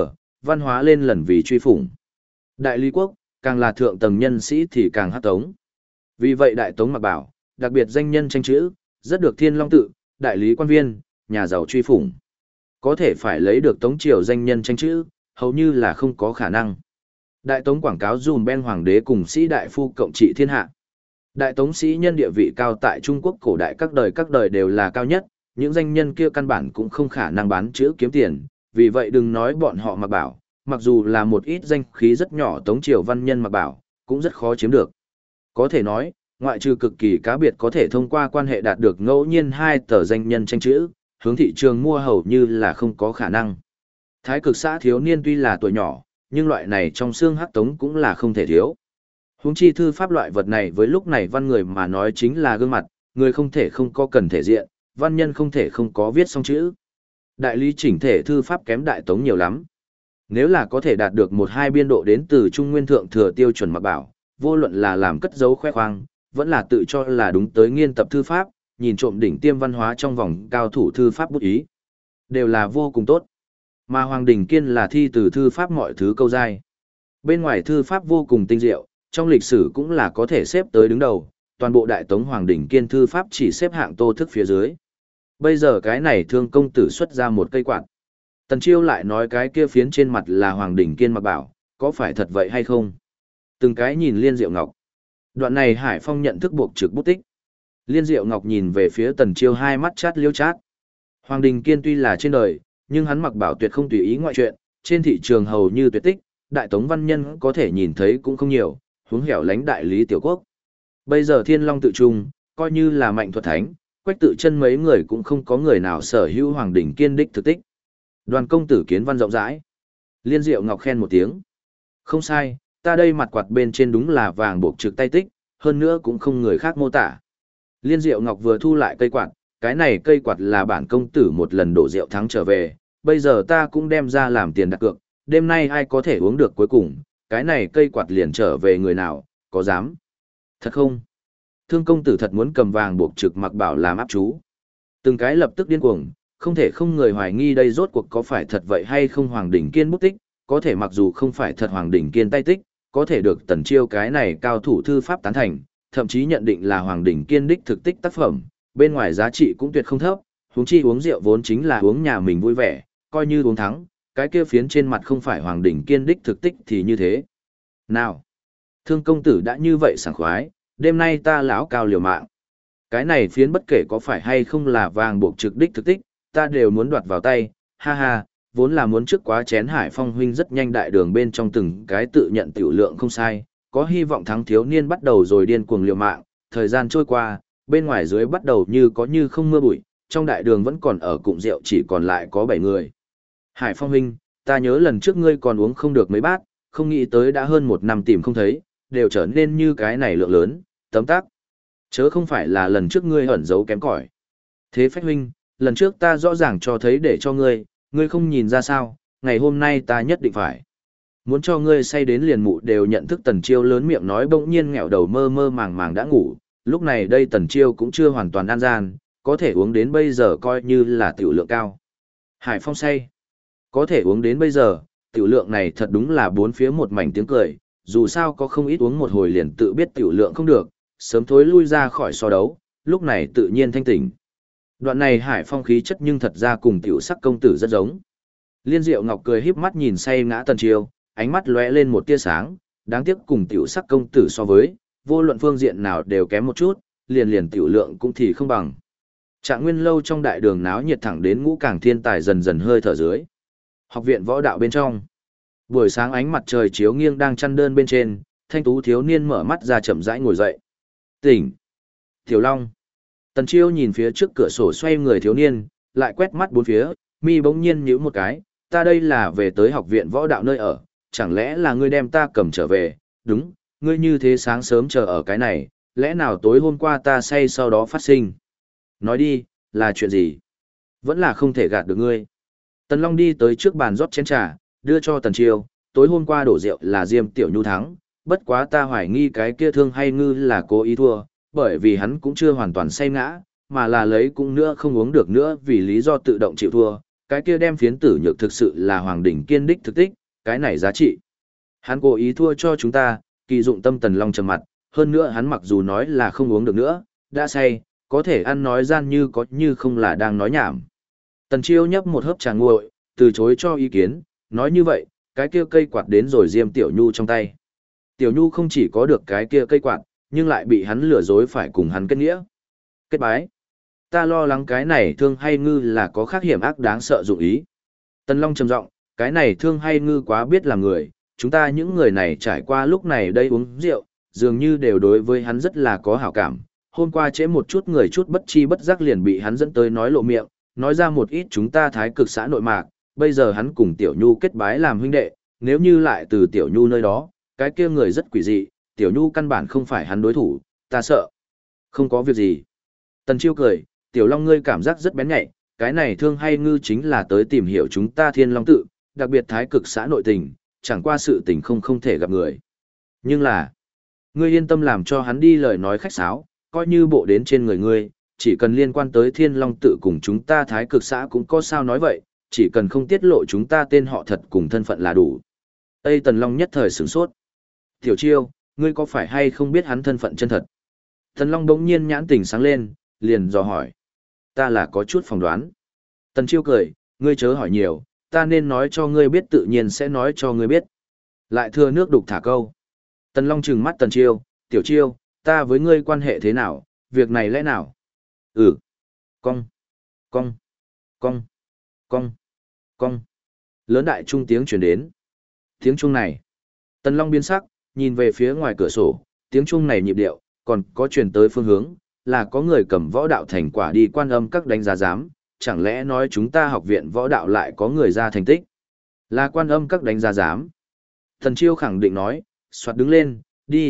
văn hóa lên lần vì truy phủng. Đại lý quốc, càng là thượng tầng nhân sĩ thì càng hát Tống. Vì vậy Đại Tống Mạc Bảo, đặc biệt danh nhân tranh chữ, rất được thiên long tự, đại lý quan viên, nhà giàu truy phủng. Có thể phải lấy được Tống triều danh nhân tranh chữ, hầu như là không có khả năng. Đại Tống quảng cáo dùm ben hoàng đế cùng sĩ đại phu cộng trị thiên hạ. Đại Tống sĩ nhân địa vị cao tại Trung Quốc cổ đại các đời đều là cao nhất, những danh nhân kia căn bản cũng không khả năng bán chữ kiếm tiền, vì vậy đừng nói bọn họ Mạc Bảo, mặc dù là một ít danh khí rất nhỏ Tống triều văn nhân Mạc Bảo, cũng rất khó chiếm được. Có thể nói, ngoại trừ cực kỳ cá biệt có thể thông qua quan hệ đạt được ngẫu nhiên 2 tờ danh nhân tranh chữ, hướng thị trường mua hầu như là không có khả năng. Thái cực xã thiếu niên tuy là tuổi nhỏ, nhưng loại này trong xương hắc Tống cũng là không thể thiếu. Huống chi thư pháp loại vật này với lúc này văn người mà nói chính là gương mặt, người không thể không có cần thể diện, văn nhân không thể không có viết xong chữ. Đại lý chỉnh thể thư pháp kém Đại Tống nhiều lắm. Nếu là có thể đạt được 1-2 biên độ đến từ Trung Nguyên thượng thừa tiêu chuẩn Mạc Bảo, vô luận là làm cất giấu khoe khoang, vẫn là tự cho là đúng tới nghiên tập thư pháp, nhìn trộm đỉnh tiêm văn hóa trong vòng cao thủ thư pháp bút ý, đều là vô cùng tốt. Mà Hoàng Đình Kiên là thi từ thư pháp mọi thứ câu giai. Bên ngoài thư pháp vô cùng tinh diệu, trong lịch sử cũng là có thể xếp tới đứng đầu, toàn bộ Đại Tống Hoàng Đình Kiên thư pháp chỉ xếp hạng Tô Thức phía dưới. Bây giờ cái này Thương công tử xuất ra một cây quạt. Tần Chiêu lại nói cái kia phiến trên mặt là Hoàng Đình Kiên Mạc Bảo, có phải thật vậy hay không? Từng cái nhìn Liên Diệu Ngọc. Đoạn này Hải Phong nhận thức buộc trực bút tích. Liên Diệu Ngọc nhìn về phía Tần Chiêu hai mắt chát liêu chát. Hoàng Đình Kiên tuy là trên đời, nhưng hắn Mạc Bảo tuyệt không tùy ý ngoại chuyện, trên thị trường hầu như tuyệt tích, Đại Tống văn nhân có thể nhìn thấy cũng không nhiều, huống hẻo lánh đại lý tiểu quốc. Bây giờ Thiên Long tự trung, coi như là Mạnh Thuật Thánh, Quách Tự Chân mấy người cũng không có người nào sở hữu Hoàng Đình Kiên đích thực tích. Đoàn công tử kiến văn rộng rãi. Liên Diệu Ngọc khen một tiếng. Không sai, ta đây mặt quạt bên trên đúng là vàng buộc trực tay tích, hơn nữa cũng không người khác mô tả. Liên Diệu Ngọc vừa thu lại cây quạt, cái này cây quạt là bản công tử một lần đổ rượu thắng trở về, bây giờ ta cũng đem ra làm tiền đặt cược, đêm nay ai có thể uống được cuối cùng, cái này cây quạt liền trở về người nào, có dám? Thật không? Thương công tử thật muốn cầm vàng buộc trực Mạc Bảo làm áp chú. Từng cái lập tức điên cuồng, không thể không người hoài nghi đây rốt cuộc có phải thật vậy hay không. Hoàng Đình Kiên bút tích, có thể mặc dù không phải thật Hoàng Đình Kiên tay tích, có thể được Tần Chiêu cái này cao thủ thư pháp tán thành, thậm chí nhận định là Hoàng Đình Kiên đích thực tích tác phẩm, bên ngoài giá trị cũng tuyệt không thấp, huống chi uống rượu vốn chính là uống nhà mình vui vẻ, coi như uống thắng, cái kia phiến trên mặt không phải Hoàng Đình Kiên đích thực tích thì như thế. Nào, Thương công tử đã như vậy sảng khoái, đêm nay ta lão cao liều mạng. Cái này phiến bất kể có phải hay không là vàng buộc trực đích thực tích, ta đều muốn đoạt vào tay, ha ha, vốn là muốn trước quá chén Hải Phong huynh rất nhanh đại đường bên trong từng cái tự nhận tiểu lượng không sai, có hy vọng thắng thiếu niên bắt đầu rồi điên cuồng liều mạng, thời gian trôi qua, bên ngoài dưới bắt đầu như có như không mưa bụi, trong đại đường vẫn còn ở cụm rượu chỉ còn lại có 7 người. Hải Phong huynh, ta nhớ lần trước ngươi còn uống không được mấy bát, không nghĩ tới đã hơn 1 năm tìm không thấy, đều trở nên như cái này lượng lớn, tấm tắc. Chớ không phải là lần trước ngươi ẩn giấu kém cỏi. Thế Phách huynh, lần trước ta rõ ràng cho thấy để cho ngươi không nhìn ra sao, ngày hôm nay ta nhất định phải. Muốn cho ngươi say đến liền mụ đều nhận thức. Tần Chiêu lớn miệng nói, bỗng nhiên nghẹo đầu mơ mơ màng màng đã ngủ, lúc này đây Tần Chiêu cũng chưa hoàn toàn an gian, có thể uống đến bây giờ coi như là tiểu lượng cao. Hải Phong say, có thể uống đến bây giờ, tiểu lượng này thật đúng là bốn phía một mảnh tiếng cười, dù sao có không ít uống một hồi liền tự biết tiểu lượng không được, sớm thối lui ra khỏi so đấu, lúc này tự nhiên thanh tỉnh. Đoạn này Hải Phong khí chất nhưng thật ra cùng tiểu sắc công tử rất giống. Liên Diệu Ngọc cười híp mắt nhìn say ngã Tần Chiêu, ánh mắt lóe lên một tia sáng, đáng tiếc cùng tiểu sắc công tử so với, vô luận phương diện nào đều kém một chút, liền tiểu lượng cũng thì không bằng. Trạng Nguyên lâu trong đại đường náo nhiệt thẳng đến ngũ càng thiên tài dần dần hơi thở dưới. Học viện võ đạo bên trong. Buổi sáng ánh mặt trời chiếu nghiêng đang chăn đơn bên trên, thanh tú thiếu niên mở mắt ra chậm rãi ngồi dậy. Tỉnh. Tiểu Long. Tần Chiêu nhìn phía trước cửa sổ xoay người thiếu niên, lại quét mắt bốn phía, mi bỗng nhiên nhíu một cái, ta đây là về tới học viện võ đạo nơi ở, chẳng lẽ là ngươi đem ta cầm trở về, đúng, ngươi như thế sáng sớm chờ ở cái này, lẽ nào tối hôm qua ta say sau đó phát sinh. Nói đi, là chuyện gì? Vẫn là không thể gạt được ngươi. Tần Long đi tới trước bàn rót chén trà, đưa cho Tần Chiêu, tối hôm qua đổ rượu là Diêm Tiểu Nhu thắng, bất quá ta hoài nghi cái kia Thương Hay Ngư là cố ý thua, bởi vì hắn cũng chưa hoàn toàn say ngã, mà là lấy cũng nữa không uống được nữa vì lý do tự động chịu thua, cái kia đem phiến tử nhược thực sự là Hoàng Đỉnh Kiên đích thực tích, cái này giá trị. Hắn cố ý thua cho chúng ta, kỳ dụng tâm. Tần Long trầm mặt, hơn nữa hắn mặc dù nói là không uống được nữa, đã say, có thể ăn nói gian như có như không là đang nói nhảm. Tần Chiêu nhấp một hớp trà nguội, từ chối cho ý kiến, nói như vậy, cái kia cây quạt đến rồi Diêm Tiểu Nhu trong tay. Tiểu Nhu không chỉ có được cái kia cây quạt, nhưng lại bị hắn lừa dối phải cùng hắn kết nghĩa. Kết bái. Ta lo lắng cái này Thương Hay Ngư là có khác hiểm ác đáng sợ dụng ý. Tần Long trầm giọng, cái này Thương Hay Ngư quá biết làm người, chúng ta những người này trải qua lúc này đây uống rượu, dường như đều đối với hắn rất là có hảo cảm. Hôm qua trễ một chút người chút bất chi bất giác liền bị hắn dẫn tới nói lộ miệng, nói ra một ít chúng ta thái cực xã nội mạc, bây giờ hắn cùng Tiểu Nhu kết bái làm huynh đệ, nếu như lại từ Tiểu Nhu nơi đó, cái kia người rất quỷ dị, Tiểu Nhu căn bản không phải hắn đối thủ, ta sợ. Không có việc gì. Tần Chiêu cười, Tiểu Long ngươi cảm giác rất bén nhạy, cái này Thương Hay Ngư chính là tới tìm hiểu chúng ta Thiên Long tự, đặc biệt thái cực xã nội tình, chẳng qua sự tình không thể gặp người. Nhưng là, ngươi yên tâm làm cho hắn đi lời nói khách sáo, coi như bộ đến trên người ngươi, chỉ cần liên quan tới Thiên Long tự cùng chúng ta thái cực xã cũng có sao nói vậy, chỉ cần không tiết lộ chúng ta tên họ thật cùng thân phận là đủ. Tây Tần Long nhất thời sửng sốt. Tiểu Chiêu, ngươi có phải hay không biết hắn thân phận chân thật? Tần Long đống nhiên nhãn tỉnh sáng lên, liền dò hỏi. Ta là có chút phỏng đoán. Tần Chiêu cười, ngươi chớ hỏi nhiều, ta nên nói cho ngươi biết tự nhiên sẽ nói cho ngươi biết. Lại thừa nước đục thả câu. Tần Long trừng mắt Tần Chiêu, Tiểu Chiêu, ta với ngươi quan hệ thế nào, việc này lẽ nào? Cong, cong, cong, cong, cong. Lớn đại trung tiếng truyền đến. Tiếng chuông này. Tần Long biến sắc, nhìn về phía ngoài cửa sổ, tiếng chuông này nhịp điệu, còn có truyền tới phương hướng, là có người cầm võ đạo thành quả đi Quan Âm các đánh giá giám, chẳng lẽ nói chúng ta học viện võ đạo lại có người ra thành tích? Là Quan Âm các đánh giá giám. Thần Chiêu khẳng định nói, soạt đứng lên,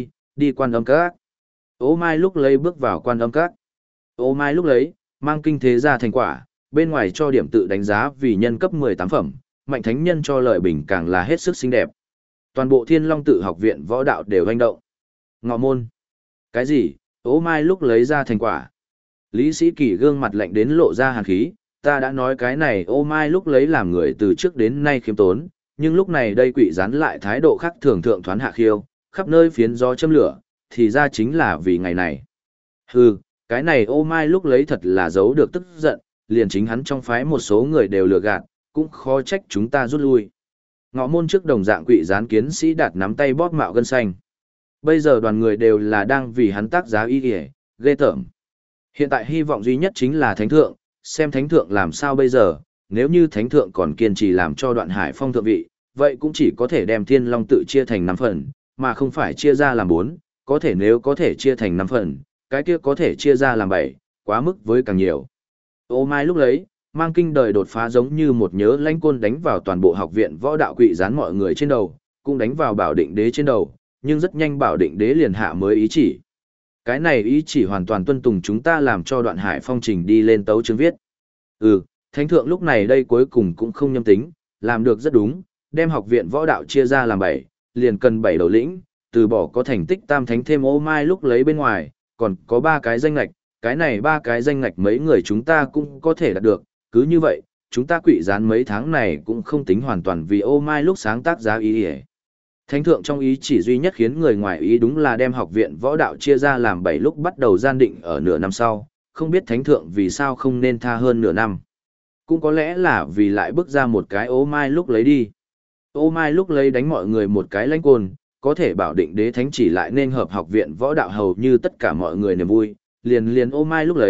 đi Quan Âm các. Ô Mai lúc lấy bước vào Quan Âm các. Ô Mai lúc lấy, mang kinh thế ra thành quả, bên ngoài cho điểm tự đánh giá vì nhân cấp 18 phẩm, Mạnh Thánh Nhân cho lời bình càng là hết sức xinh đẹp. Toàn bộ Thiên Long tự học viện võ đạo đều hoành động. Ngọ môn. Cái gì? Ô Mai lúc lấy ra thành quả. Lý Sĩ Kỳ gương mặt lạnh đến lộ ra hàn khí, ta đã nói cái này Ô Mai lúc lấy làm người từ trước đến nay khiêm tốn, nhưng lúc này đây quỷ rán lại thái độ khác thường thượng thoán hạ khiêu, khắp nơi phiến gió châm lửa, thì ra chính là vì ngày này. Hừ, cái này Ô Mai lúc lấy thật là giấu được tức giận, liền chính hắn trong phái một số người đều lừa gạt, cũng khó trách chúng ta rút lui. Ngọ môn trước đồng dạng quỷ rán kiến sĩ đạt nắm tay bóp mạo gân xanh. Bây giờ đoàn người đều là đang vì hắn tác giá y kìa, ghê tởm. Hiện tại hy vọng duy nhất chính là thánh thượng, xem thánh thượng làm sao bây giờ, nếu như thánh thượng còn kiên trì làm cho Đoạn Hải Phong thượng vị, vậy cũng chỉ có thể đem Thiên Long tự chia thành 5 phần, mà không phải chia ra làm 4, có thể nếu có thể chia thành 5 phần, cái kia có thể chia ra làm 7, quá mức với càng nhiều. Ô Mai lúc lấy, mang kinh đời đột phá giống như một nhớ lãnh côn đánh vào toàn bộ học viện võ đạo quỷ dán mọi người trên đầu, cũng đánh vào Bảo Định Đế trên đầu, nhưng rất nhanh Bảo Định Đế liền hạ mới ý chỉ. Cái này ý chỉ hoàn toàn tuân tùng chúng ta làm cho Đoạn Hải Phong trình đi lên tấu chương viết. Thánh thượng lúc này đây cuối cùng cũng không nhâm tính, làm được rất đúng, đem học viện võ đạo chia ra làm 7, liền cần 7 đầu lĩnh, từ bỏ có thành tích tam thánh thêm Ô Mai lúc lấy bên ngoài, còn có 3 cái danh lạch, cái này 3 cái danh lạch mấy người chúng ta cũng có thể đạt được, cứ như vậy, chúng ta quỷ gián mấy tháng này cũng không tính hoàn toàn vì Ô Mai lúc sáng tác giá ý hề. Thánh thượng trong ý chỉ duy nhất khiến người ngoài ý đúng là đem học viện võ đạo chia ra làm 7 lúc bắt đầu gian định ở nửa năm sau, không biết thánh thượng vì sao không nên tha hơn nửa năm. Cũng có lẽ là vì lại bước ra một cái Ô Mai lúc lấy đi. Ô Mai lúc lấy đánh mọi người một cái lãnh côn, có thể bảo định đế thánh chỉ lại nên hợp học viện võ đạo hầu như tất cả mọi người niềm vui, liền Ô Mai lúc lấy,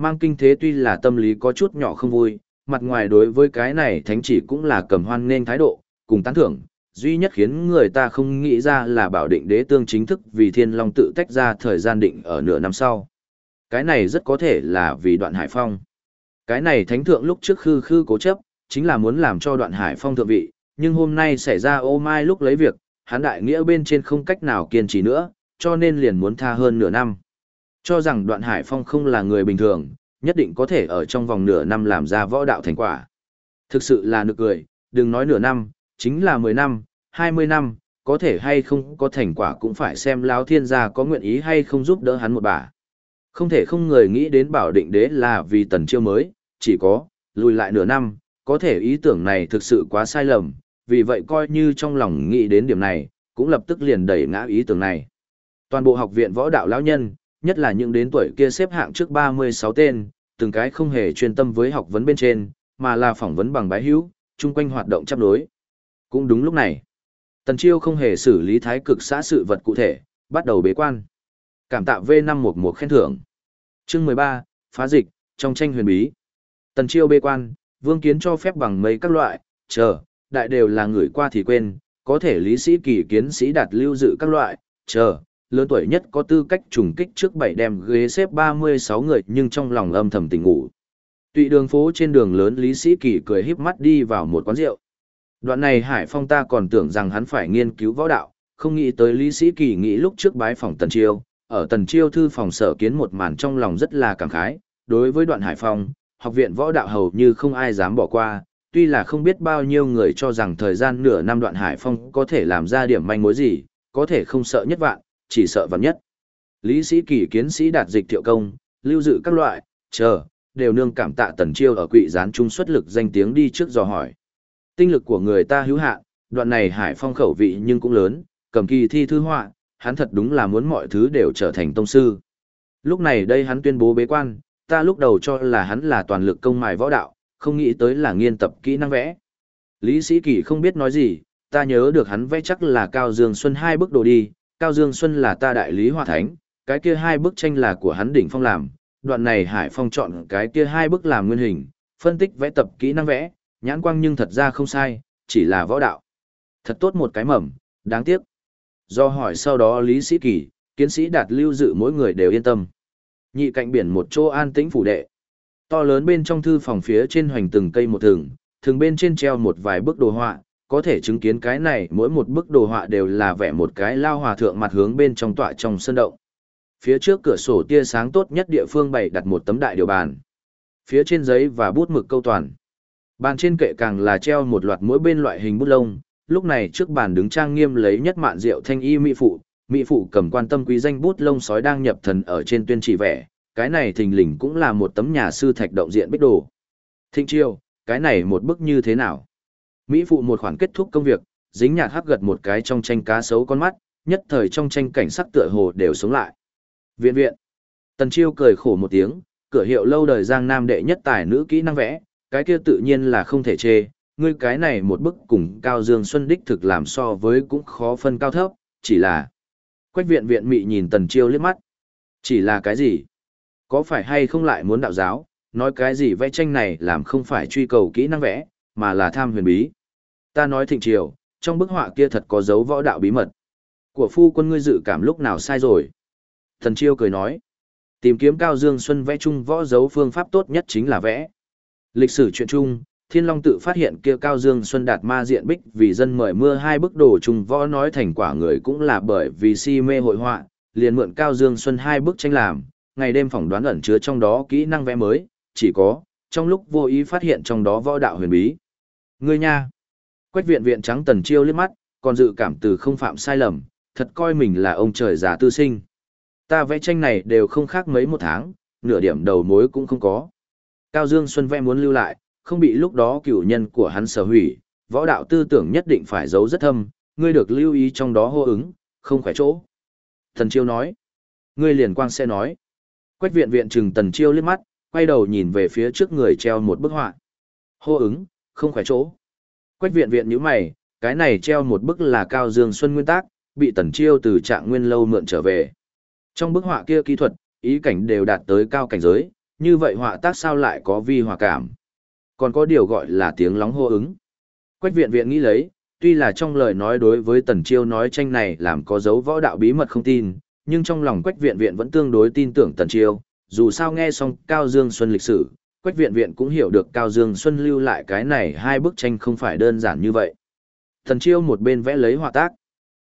Mang Kinh Thế tuy là tâm lý có chút nhỏ không vui, mặt ngoài đối với cái này thánh chỉ cũng là cầm hoan nên thái độ, cùng tán thưởng, duy nhất khiến người ta không nghĩ ra là Bảo Định Đế tương chính thức vì Thiên Long tự tách ra thời gian định ở nửa năm sau. Cái này rất có thể là vì Đoạn Hải Phong. Cái này thánh thượng lúc trước khư khư cố chấp, chính là muốn làm cho Đoạn Hải Phong thượng vị, nhưng hôm nay xảy ra ô mai lúc lấy việc, hắn đại nghĩa bên trên không cách nào kiên trì nữa, cho nên liền muốn tha hơn nửa năm. Cho rằng Đoạn Hải Phong không là người bình thường, nhất định có thể ở trong vòng nửa năm làm ra võ đạo thành quả. Thực sự là nực cười, đừng nói nửa năm, chính là 10 năm, 20 năm, có thể hay không có thành quả cũng phải xem Lão Thiên gia có nguyện ý hay không giúp đỡ hắn một bà. Không thể không người nghĩ đến Bảo Định Đế là vì Tần Chiêu mới, chỉ có, lùi lại nửa năm, có thể ý tưởng này thực sự quá sai lầm, vì vậy coi như trong lòng nghĩ đến điểm này, cũng lập tức liền đẩy ngã ý tưởng này. Toàn bộ học viện võ đạo lão nhân, nhất là những đến tuổi kia xếp hạng trước 36 tên, từng cái không hề chuyên tâm với học vấn bên trên, mà là phỏng vấn bằng bái hữu, chung quanh hoạt động chấp đối. Cũng đúng lúc này, Tần Chiêu không hề xử lý thái cực xã sự vật cụ thể, bắt đầu bế quan. Cảm tạ V511 khen thưởng. Chương 13, phá dịch, trong tranh huyền bí. Tần Chiêu bế quan, Vương Kiến cho phép bằng mấy các loại, đại đều là người qua thì quên, có thể lý sĩ kỳ kiến sĩ đạt lưu dự các loại, lớn tuổi nhất có tư cách trùng kích trước 7 đem ghế xếp 36 người nhưng trong lòng âm thầm tỉnh ngủ. Tụy đường phố trên đường lớn Lý Sĩ Kỳ cười híp mắt đi vào một quán rượu. Đoạn này Hải Phong ta còn tưởng rằng hắn phải nghiên cứu võ đạo, không nghĩ tới Lý Sĩ Kỳ nghĩ lúc trước bái phòng Tần Chiêu, ở Tần Chiêu thư phòng sở kiến một màn trong lòng rất là cảm khái, đối với Đoạn Hải Phong, học viện võ đạo hầu như không ai dám bỏ qua, tuy là không biết bao nhiêu người cho rằng thời gian nửa năm Đoạn Hải Phong có thể làm ra điểm manh mối gì, có thể không sợ nhất vạn, chỉ sợ vạn nhất. Lý Sĩ Kỳ kiến sĩ đạt dịch thiệu công, lưu dự các loại, đều nương cảm tạ Tần Chiêu ở Quỷ Gián trung xuất lực danh tiếng đi trước dò hỏi. Tinh lực của người ta hữu hạn, đoạn này Hải Phong khẩu vị nhưng cũng lớn, cầm kỳ thi thư họa, hắn thật đúng là muốn mọi thứ đều trở thành tông sư. Lúc này đây hắn tuyên bố bế quan, ta lúc đầu cho là hắn là toàn lực công mài võ đạo, không nghĩ tới là nghiên tập kỹ năng vẽ. Lý Sĩ Kỳ không biết nói gì, ta nhớ được hắn vẽ chắc là Cao Dương Xuân 2 bức đồ đi, Cao Dương Xuân là ta đại lý hòa thánh, cái kia 2 bức tranh là của hắn đỉnh phong làm, đoạn này Hải Phong chọn cái kia 2 bức làm nguyên hình, phân tích vẽ tập kỹ năng vẽ, nhãn quang nhưng thật ra không sai, chỉ là võ đạo. Thật tốt một cái mầm, đáng tiếc. Do hỏi sau đó Lý Sĩ Kỳ, kiến sĩ đạt lưu dự mỗi người đều yên tâm. Nhị cạnh biển một chỗ an tĩnh phủ đệ. To lớn bên trong thư phòng phía trên hoành từng cây một thường bên trên treo một vài bức đồ họa, có thể chứng kiến cái này mỗi một bức đồ họa đều là vẽ một cái lao hòa thượng mặt hướng bên trong tọa trong sân động. Phía trước cửa sổ tia sáng tốt nhất địa phương bày đặt một tấm đại điều bàn. Phía trên giấy và bút mực câu toàn. Bàn trên kệ càng là treo một loạt mỗi bên loại hình bút lông, lúc này trước bàn đứng trang nghiêm lấy nhất mạn rượu thanh y mỹ phụ cầm quan tâm quý danh bút lông sói đang nhập thần ở trên tuyên chỉ vẽ, cái này thình lình cũng là một tấm nhà sư thạch động diện bích đồ. Thịnh Chiêu, cái này một bức như thế nào? Mỹ phụ một khoản kết thúc công việc, dính nhạt hắc gật một cái trong tranh cá sấu con mắt, nhất thời trong tranh cảnh sắc tựa hồ đều sống lại. Viện. Tần Chiêu cười khổ một tiếng, cửa hiệu lâu đời Giang Nam đệ nhất tài nữ kỹ năng vẽ, cái kia tự nhiên là không thể chê, ngươi cái này một bức cùng Cao Dương Xuân đích thực làm so với cũng khó phân cao thấp, chỉ là. Quách viện mị nhìn Tần Chiêu liếc mắt. Chỉ là cái gì? Có phải hay không lại muốn đạo giáo, nói cái gì vẽ tranh này làm không phải truy cầu kỹ năng vẽ, mà là tham huyền bí. Ta nói Thịnh Triều, trong bức họa kia thật có dấu võ đạo bí mật. Của phu quân ngươi dự cảm lúc nào sai rồi. Tần Chiêu cười nói, tìm kiếm Cao Dương Xuân vẽ chung võ dấu phương pháp tốt nhất chính là vẽ. Lịch sử chuyện chung, Thiên Long tự phát hiện kia Cao Dương Xuân đạt ma diện bích vì dân mời mưa 2 bức đồ chung võ nói thành quả người cũng là bởi vì si mê hội họa, liền mượn Cao Dương Xuân 2 bức tranh làm, ngày đêm phỏng đoán ẩn chứa trong đó kỹ năng vẽ mới, chỉ có, trong lúc vô ý phát hiện trong đó võ đạo huyền bí. Ngươi nha! Quách viện trắng Tần Chiêu liếc mắt, còn dự cảm từ không phạm sai lầm, thật coi mình là ông trời già tư sinh. Ta vẽ tranh này đều không khác mấy một tháng, nửa điểm đầu mối cũng không có. Cao Dương Xuân vẽ muốn lưu lại, không bị lúc đó cửu nhân của hắn sở hủy, võ đạo tư tưởng nhất định phải giấu rất thâm, ngươi được lưu ý trong đó hô ứng, không khỏe chỗ. Tần Chiêu nói, ngươi liền quang sẽ nói. Quách viện trừng Tần Chiêu liếc mắt, quay đầu nhìn về phía trước người treo một bức họa. Hô ứng, không khỏe chỗ. Quách viện nhíu mày, cái này treo một bức là Cao Dương Xuân nguyên tác, bị Tần Chiêu từ Trạng Nguyên lâu mượn trở về. Trong bức họa kia kỹ thuật, ý cảnh đều đạt tới cao cảnh giới, như vậy họa tác sao lại có vi hòa cảm? Còn có điều gọi là tiếng lóng hô ứng. Quách viện viện nghĩ lấy, tuy là trong lời nói đối với Tần Chiêu nói tranh này làm có dấu võ đạo bí mật không tin, nhưng trong lòng Quách viện viện vẫn tương đối tin tưởng Tần Chiêu, dù sao nghe xong Cao Dương Xuân lịch sử, Quách viện viện cũng hiểu được Cao Dương Xuân lưu lại cái này hai bức tranh không phải đơn giản như vậy. Tần Chiêu một bên vẽ lấy họa tác.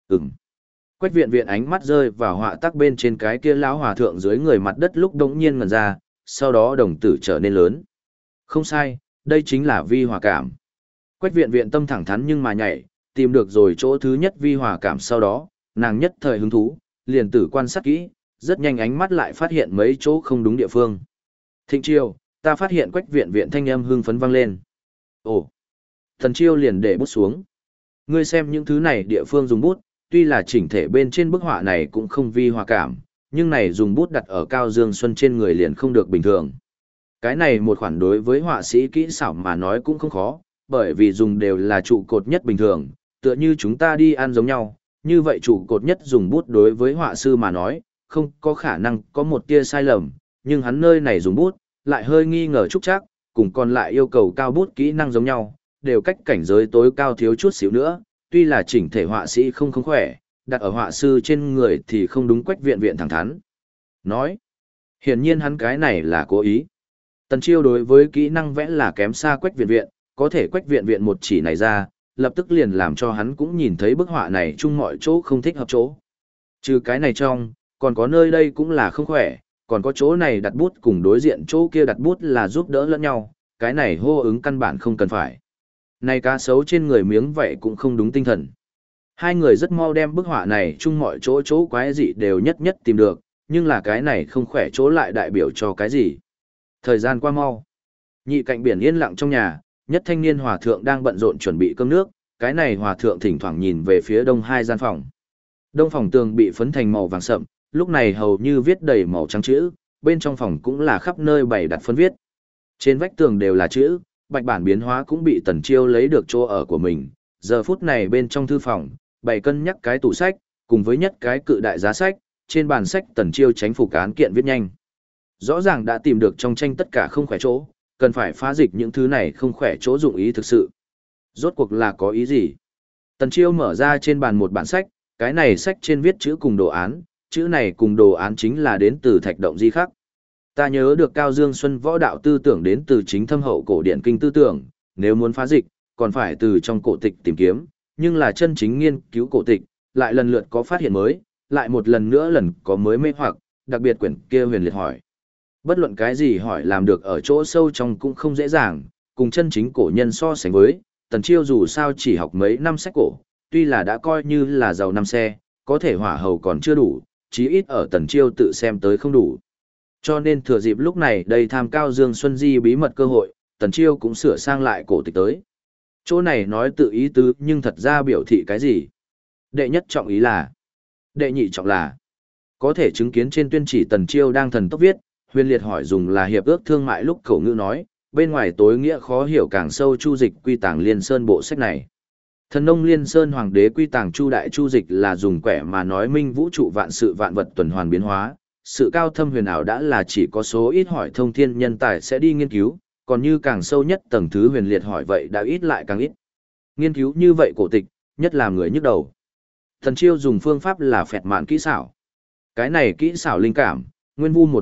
Quách viện viện ánh mắt rơi vào họa tác bên trên cái kia lão hòa thượng dưới người mặt đất lúc đống nhiên ngẩn ra, sau đó đồng tử trở nên lớn. Không sai, đây chính là vi hòa cảm. Quách viện viện tâm thẳng thắn nhưng mà nhảy, tìm được rồi chỗ thứ nhất vi hòa cảm sau đó, nàng nhất thời hứng thú, liền tử quan sát kỹ, rất nhanh ánh mắt lại phát hiện mấy chỗ không đúng địa phương. Thịnh Chiêu, ta phát hiện Quách viện viện thanh âm hưng phấn vang lên. Ồ! Thần Chiêu liền để bút xuống. Ngươi xem những thứ này địa phương dùng bút, tuy là chỉnh thể bên trên bức họa này cũng không vi hòa cảm, nhưng này dùng bút đặt ở Cao Dương Xuân trên người liền không được bình thường. Cái này một khoản đối với họa sĩ kỹ xảo mà nói cũng không khó, bởi vì dùng đều là trụ cột nhất bình thường, tựa như chúng ta đi ăn giống nhau, như vậy trụ cột nhất dùng bút đối với họa sư mà nói, không có khả năng có một tia sai lầm, nhưng hắn nơi này dùng bút, lại hơi nghi ngờ chút chắc, cùng còn lại yêu cầu cao bút kỹ năng giống nhau, đều cách cảnh giới tối cao thiếu chút xíu nữa, tuy là chỉnh thể họa sĩ không khỏe, đặt ở họa sư trên người thì không đúng. Quách viện viện thẳng thắn. Nói, hiển nhiên hắn cái này là cố ý. Tần Chiêu đối với kỹ năng vẽ là kém xa Quách viện viện, có thể Quách viện viện một chỉ này ra, lập tức liền làm cho hắn cũng nhìn thấy bức họa này chung mọi chỗ không thích hợp chỗ. Trừ cái này trong, còn có nơi đây cũng là không khỏe, còn có chỗ này đặt bút cùng đối diện chỗ kia đặt bút là giúp đỡ lẫn nhau, cái này hô ứng căn bản không cần phải. Này cá sấu trên người miếng vậy cũng không đúng tinh thần. Hai người rất mau đem bức họa này chung mọi chỗ chỗ quái dị đều nhất nhất tìm được, nhưng là cái này không khỏe chỗ lại đại biểu cho cái gì. Thời gian qua mau. Nhị cạnh biển yên lặng trong nhà, nhất thanh niên hòa thượng đang bận rộn chuẩn bị cơm nước, cái này hòa thượng thỉnh thoảng nhìn về phía đông hai gian phòng. Đông phòng tường bị phấn thành màu vàng sậm, lúc này hầu như viết đầy màu trắng chữ, bên trong phòng cũng là khắp nơi bày đặt phấn viết. Trên vách tường đều là chữ, bạch bản biến hóa cũng bị Tần Chiêu lấy được chỗ ở của mình. Giờ phút này bên trong thư phòng, bày cân nhắc cái tủ sách, cùng với nhất cái cự đại giá sách, trên bàn sách Tần Chiêu tránh phục án kiện viết nhanh. Rõ ràng đã tìm được trong tranh tất cả không khỏe chỗ, cần phải phá dịch những thứ này không khỏe chỗ dụng ý thực sự. Rốt cuộc là có ý gì? Tần Chiêu mở ra trên bàn một bản sách, cái này sách trên viết chữ cùng đồ án, chữ này cùng đồ án chính là đến từ Thạch Động Di Khắc. Ta nhớ được Cao Dương Xuân võ đạo tư tưởng đến từ chính thâm hậu cổ điển kinh tư tưởng, nếu muốn phá dịch, còn phải từ trong cổ tịch tìm kiếm, nhưng là chân chính nghiên cứu cổ tịch, lại lần lượt có phát hiện mới, lại một lần nữa lần có mới mê hoặc, đặc biệt quyển kia huyền liệt hỏi. Bất luận cái gì hỏi làm được ở chỗ sâu trong cũng không dễ dàng, cùng chân chính cổ nhân so sánh với, Tần Chiêu dù sao chỉ học mấy năm sách cổ, tuy là đã coi như là giàu năm xe, có thể hỏa hầu còn chưa đủ, chí ít ở Tần Chiêu tự xem tới không đủ. Cho nên thừa dịp lúc này đây tham Cao Dương Xuân Di bí mật cơ hội, Tần Chiêu cũng sửa sang lại cổ tịch tới. Chỗ này nói tự ý tứ nhưng thật ra biểu thị cái gì? Đệ nhất trọng ý là, đệ nhị trọng là, có thể chứng kiến trên tuyên chỉ Tần Chiêu đang thần tốc viết, huyền liệt hỏi dùng là hiệp ước thương mại lúc khẩu ngữ nói, bên ngoài tối nghĩa khó hiểu càng sâu chu dịch quy tàng liên sơn bộ sách này. Thần nông liên sơn hoàng đế quy tàng chu đại chu dịch là dùng quẻ mà nói minh vũ trụ vạn sự vạn vật tuần hoàn biến hóa, sự cao thâm huyền ảo đã là chỉ có số ít hỏi thông thiên nhân tài sẽ đi nghiên cứu, còn như càng sâu nhất tầng thứ huyền liệt hỏi vậy đã ít lại càng ít. Nghiên cứu như vậy cổ tịch, nhất là người nhức đầu. Thần Chiêu dùng phương pháp là phẹt mạn kỹ xảo. Cái này kỹ xảo linh cảm, nguyên vu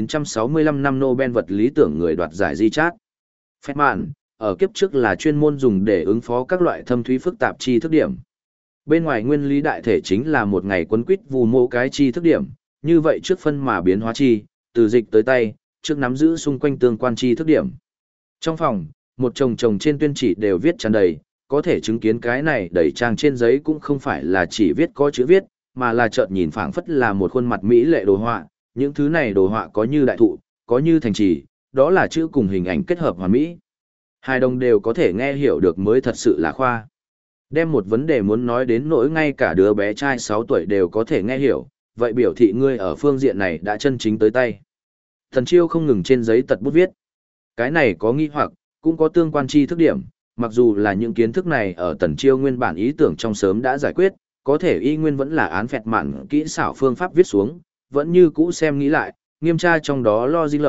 1965 năm Nobel vật lý tưởng người đoạt giải di chát. Phẹt mạn, ở kiếp trước là chuyên môn dùng để ứng phó các loại thâm thúy phức tạp chi thức điểm. Bên ngoài nguyên lý đại thể chính là một ngày quấn quýt vù mô cái chi thức điểm, như vậy trước phân mà biến hóa chi, từ dịch tới tay, trước nắm giữ xung quanh tương quan chi thức điểm. Trong phòng, một chồng chồng trên tuyên chỉ đều viết tràn đầy, có thể chứng kiến cái này đầy trang trên giấy cũng không phải là chỉ viết có chữ viết, mà là chợt nhìn phảng phất là một khuôn mặt mỹ lệ đồ họa, những thứ này đồ họa có như đại thụ, có như thành trì, đó là chữ cùng hình ảnh kết hợp hoàn mỹ. Hai đồng đều có thể nghe hiểu được mới thật sự là khoa. Đem một vấn đề muốn nói đến nỗi ngay cả đứa bé trai 6 tuổi đều có thể nghe hiểu, vậy biểu thị ngươi ở phương diện này đã chân chính tới tay. Thần Chiêu không ngừng trên giấy tật bút viết. Cái này có nghi hoặc, cũng có tương quan chi thức điểm, mặc dù là những kiến thức này ở Tần Chiêu nguyên bản ý tưởng trong sớm đã giải quyết, có thể y nguyên vẫn là án phẹt mạn kỹ xảo phương pháp viết xuống, vẫn như cũ xem nghĩ lại, nghiêm tra trong đó logic lầu,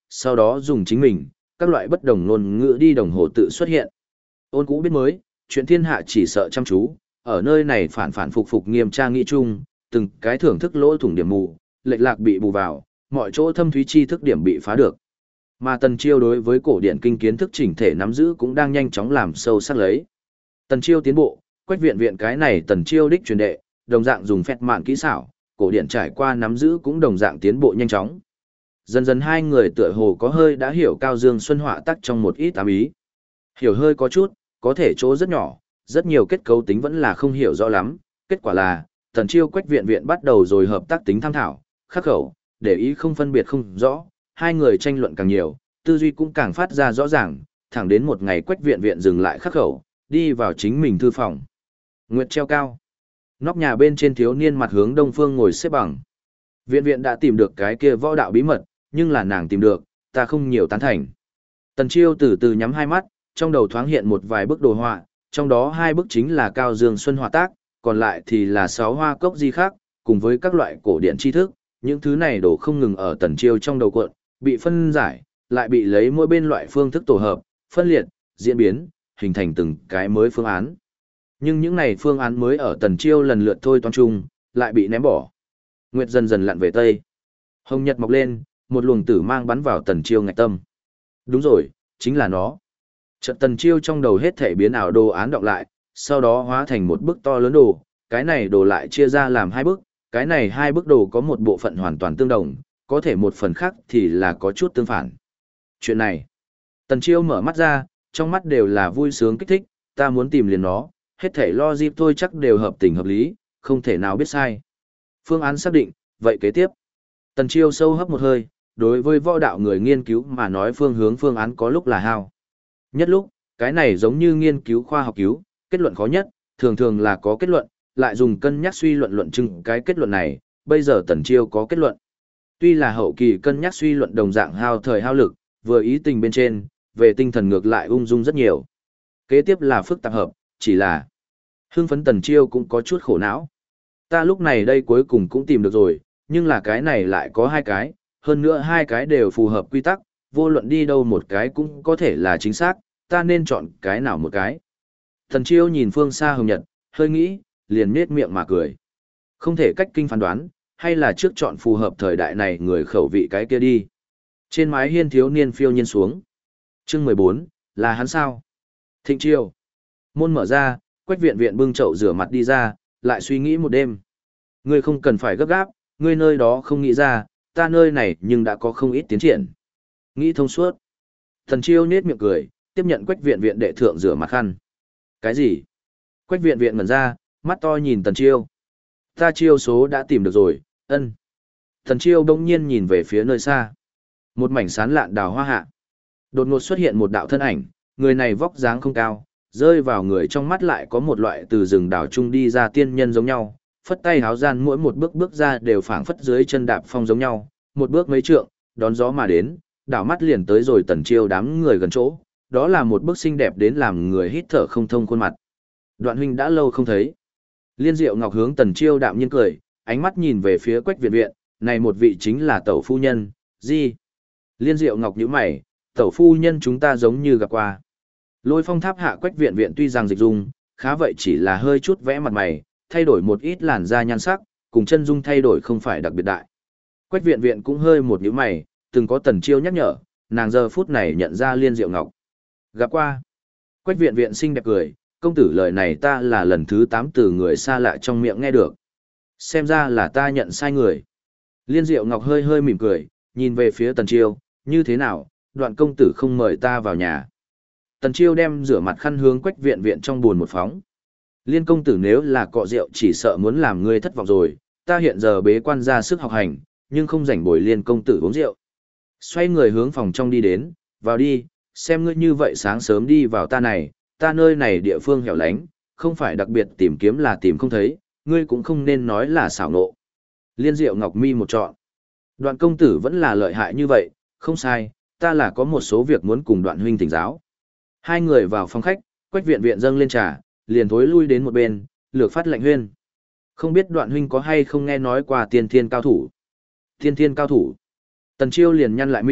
sau đó dùng chính mình, các loại bất đồng ngôn ngữ đi đồng hồ tự xuất hiện. Ôn cũ biết mới, chuyện thiên hạ chỉ sợ chăm chú, ở nơi này phản phản phục phục nghiêm tra nghĩ chung, từng cái thưởng thức lỗ thủng điểm mù, lệch lạc bị bù vào, mọi chỗ thâm thúy chi thức điểm bị phá được. Mà Tần Chiêu đối với cổ điển kinh kiến thức chỉnh thể nắm giữ cũng đang nhanh chóng làm sâu sắc lấy. Tần Chiêu tiến bộ, Quách Viện Viện cái này Tần Chiêu đích truyền đệ, đồng dạng dùng phép mạn kỹ xảo, cổ điển trải qua nắm giữ cũng đồng dạng tiến bộ nhanh chóng. Dần dần hai người tựa hồ có hơi đã hiểu Cao Dương Xuân họa tác trong một ít ám ý. Hiểu hơi có chút, có thể chỗ rất nhỏ, rất nhiều kết cấu tính vẫn là không hiểu rõ lắm, kết quả là Tần Chiêu Quách Viện Viện bắt đầu rồi hợp tác tính tham thảo, khắc khẩu, để ý không phân biệt không rõ, hai người tranh luận càng nhiều, tư duy cũng càng phát ra rõ ràng, thẳng đến một ngày Quách Viện Viện dừng lại khắc khẩu, đi vào chính mình thư phòng. Nguyệt treo cao. Nóc nhà bên trên thiếu niên mặt hướng đông phương ngồi xếp bằng. Viện Viện đã tìm được cái kia võ đạo bí mật, nhưng là nàng tìm được, ta không nhiều tán thành. Tần Chiêu từ từ nhắm hai mắt, trong đầu thoáng hiện một vài bức đồ họa, trong đó hai bức chính là Cao Dương Xuân họa tác, còn lại thì là 6 hoa cốc di khác, cùng với các loại cổ điển tri thức, những thứ này đổ không ngừng ở Tần Chiêu trong đầu cuộn, bị phân giải, lại bị lấy mỗi bên loại phương thức tổ hợp, phân liệt, diễn biến, hình thành từng cái mới phương án. Nhưng những này phương án mới ở Tần Chiêu lần lượt thôi toán chung, lại bị ném bỏ. Nguyệt dần dần lặn về tây. Hồng nhật mọc lên, một luồng tử mang bắn vào Tần Chiêu ngạch tâm. Đúng rồi, chính là nó. Chợt Tần Chiêu trong đầu hết thể biến ảo đồ án đọc lại, sau đó hóa thành một bức to lớn đồ, cái này đồ lại chia ra làm hai bức, cái này hai bức đồ có một bộ phận hoàn toàn tương đồng, có thể một phần khác thì là có chút tương phản. Chuyện này, Tần Chiêu mở mắt ra, trong mắt đều là vui sướng kích thích, ta muốn tìm liền nó, hết thể logic thôi chắc đều hợp tình hợp lý, không thể nào biết sai. Phương án xác định, vậy kế tiếp. Tần Chiêu sâu hấp một hơi, đối với võ đạo người nghiên cứu mà nói phương án có lúc là hao. Nhất lúc, cái này giống như nghiên cứu khoa học cứu, kết luận khó nhất, thường thường là có kết luận, lại dùng cân nhắc suy luận luận chứng cái kết luận này, bây giờ Tần Chiêu có kết luận. Tuy là hậu kỳ cân nhắc suy luận đồng dạng hao thời hao lực, vừa ý tình bên trên, về tinh thần ngược lại ung dung rất nhiều. Kế tiếp là phức tạp hợp, chỉ là hưng phấn Tần Chiêu cũng có chút khổ não. Ta lúc này đây cuối cùng cũng tìm được rồi, nhưng là cái này lại có hai cái, hơn nữa hai cái đều phù hợp quy tắc, vô luận đi đâu một cái cũng có thể là chính xác, ta nên chọn cái nào một cái. Tần Chiêu nhìn phương xa hồng nhật, hơi nghĩ, liền nhếch miệng mà cười. Không thể cách kinh phán đoán, hay là trước chọn phù hợp thời đại này người khẩu vị cái kia đi. Trên mái hiên thiếu niên phiêu nhiên xuống. Chương 14, là hắn sao? Thịnh Chiêu. Môn mở ra, Quách Viện Viện bưng chậu rửa mặt đi ra, lại suy nghĩ một đêm. Ngươi không cần phải gấp gáp, ngươi nơi đó không nghĩ ra, ta nơi này nhưng đã có không ít tiến triển. Nghĩ thông suốt. Tần Chiêu nhếch miệng cười, tiếp nhận Quách Viện Viện đệ thượng rửa mặt khăn. Cái gì? Quách Viện Viện ngẩn ra, mắt to nhìn Tần Chiêu. Ta chiêu số đã tìm được rồi, ân. Tần Chiêu đông nhiên nhìn về phía nơi xa. Một mảnh sán lạn đào hoa hạ. Đột ngột xuất hiện một đạo thân ảnh, người này vóc dáng không cao, rơi vào người trong mắt lại có một loại từ rừng đào trung đi ra tiên nhân giống nhau, phất tay háo gian mỗi một bước bước ra đều phảng phất dưới chân đạp phong giống nhau, một bước mấy trượng, đón gió mà đến, đảo mắt liền tới rồi Tần Chiêu đám người gần chỗ, đó là một bức xinh đẹp đến làm người hít thở không thông khuôn mặt. Đoạn huynh đã lâu không thấy. Liên Diệu Ngọc hướng Tần Chiêu đạm nhiên cười, ánh mắt nhìn về phía Quách Viện Viện, này một vị chính là tẩu phu nhân, gì? Liên Diệu Ngọc nhíu mày, tẩu phu nhân chúng ta giống như gặp qua. Lôi Phong Tháp hạ Quách Viện Viện tuy rằng dịch dung, khá vậy chỉ là hơi chút vẽ mặt mày, thay đổi một ít làn da nhan sắc, cùng chân dung thay đổi không phải đặc biệt đại. Quách Viện Viện cũng hơi một nhíu mày, từng có Tần Chiêu nhắc nhở, nàng giờ phút này nhận ra Liên Diệu Ngọc. Gặp qua. Quách Viện Viện xinh đẹp cười, công tử lời này ta là lần thứ 8 từ người xa lạ trong miệng nghe được. Xem ra là ta nhận sai người. Liên Diệu Ngọc hơi hơi mỉm cười, nhìn về phía Tần Chiêu, như thế nào, Đoạn công tử không mời ta vào nhà. Tần Chiêu đem rửa mặt khăn hướng Quách Viện Viện trong buồn một phóng. Liên công tử nếu là cọ rượu chỉ sợ muốn làm ngươi thất vọng rồi, ta hiện giờ bế quan ra sức học hành, nhưng không rảnh bồi Liên công tử uống rượu. Xoay người hướng phòng trong đi đến, vào đi, xem ngươi như vậy sáng sớm đi vào ta nơi này địa phương hẻo lánh, không phải đặc biệt tìm kiếm là tìm không thấy, ngươi cũng không nên nói là xảo nộ. Liên Diệu Ngọc mi một trọn. Đoạn công tử vẫn là lợi hại như vậy, không sai, ta là có một số việc muốn cùng Đoạn huynh thỉnh giáo. Hai người vào phòng khách, Quách Viện Viện dâng lên trà, liền thối lui đến một bên, lược phát lệnh huyên. Không biết Đoạn huynh có hay không nghe nói qua tiên thiên cao thủ. Tiên thiên cao thủ. Tần Chiêu liền nhăn lại mi,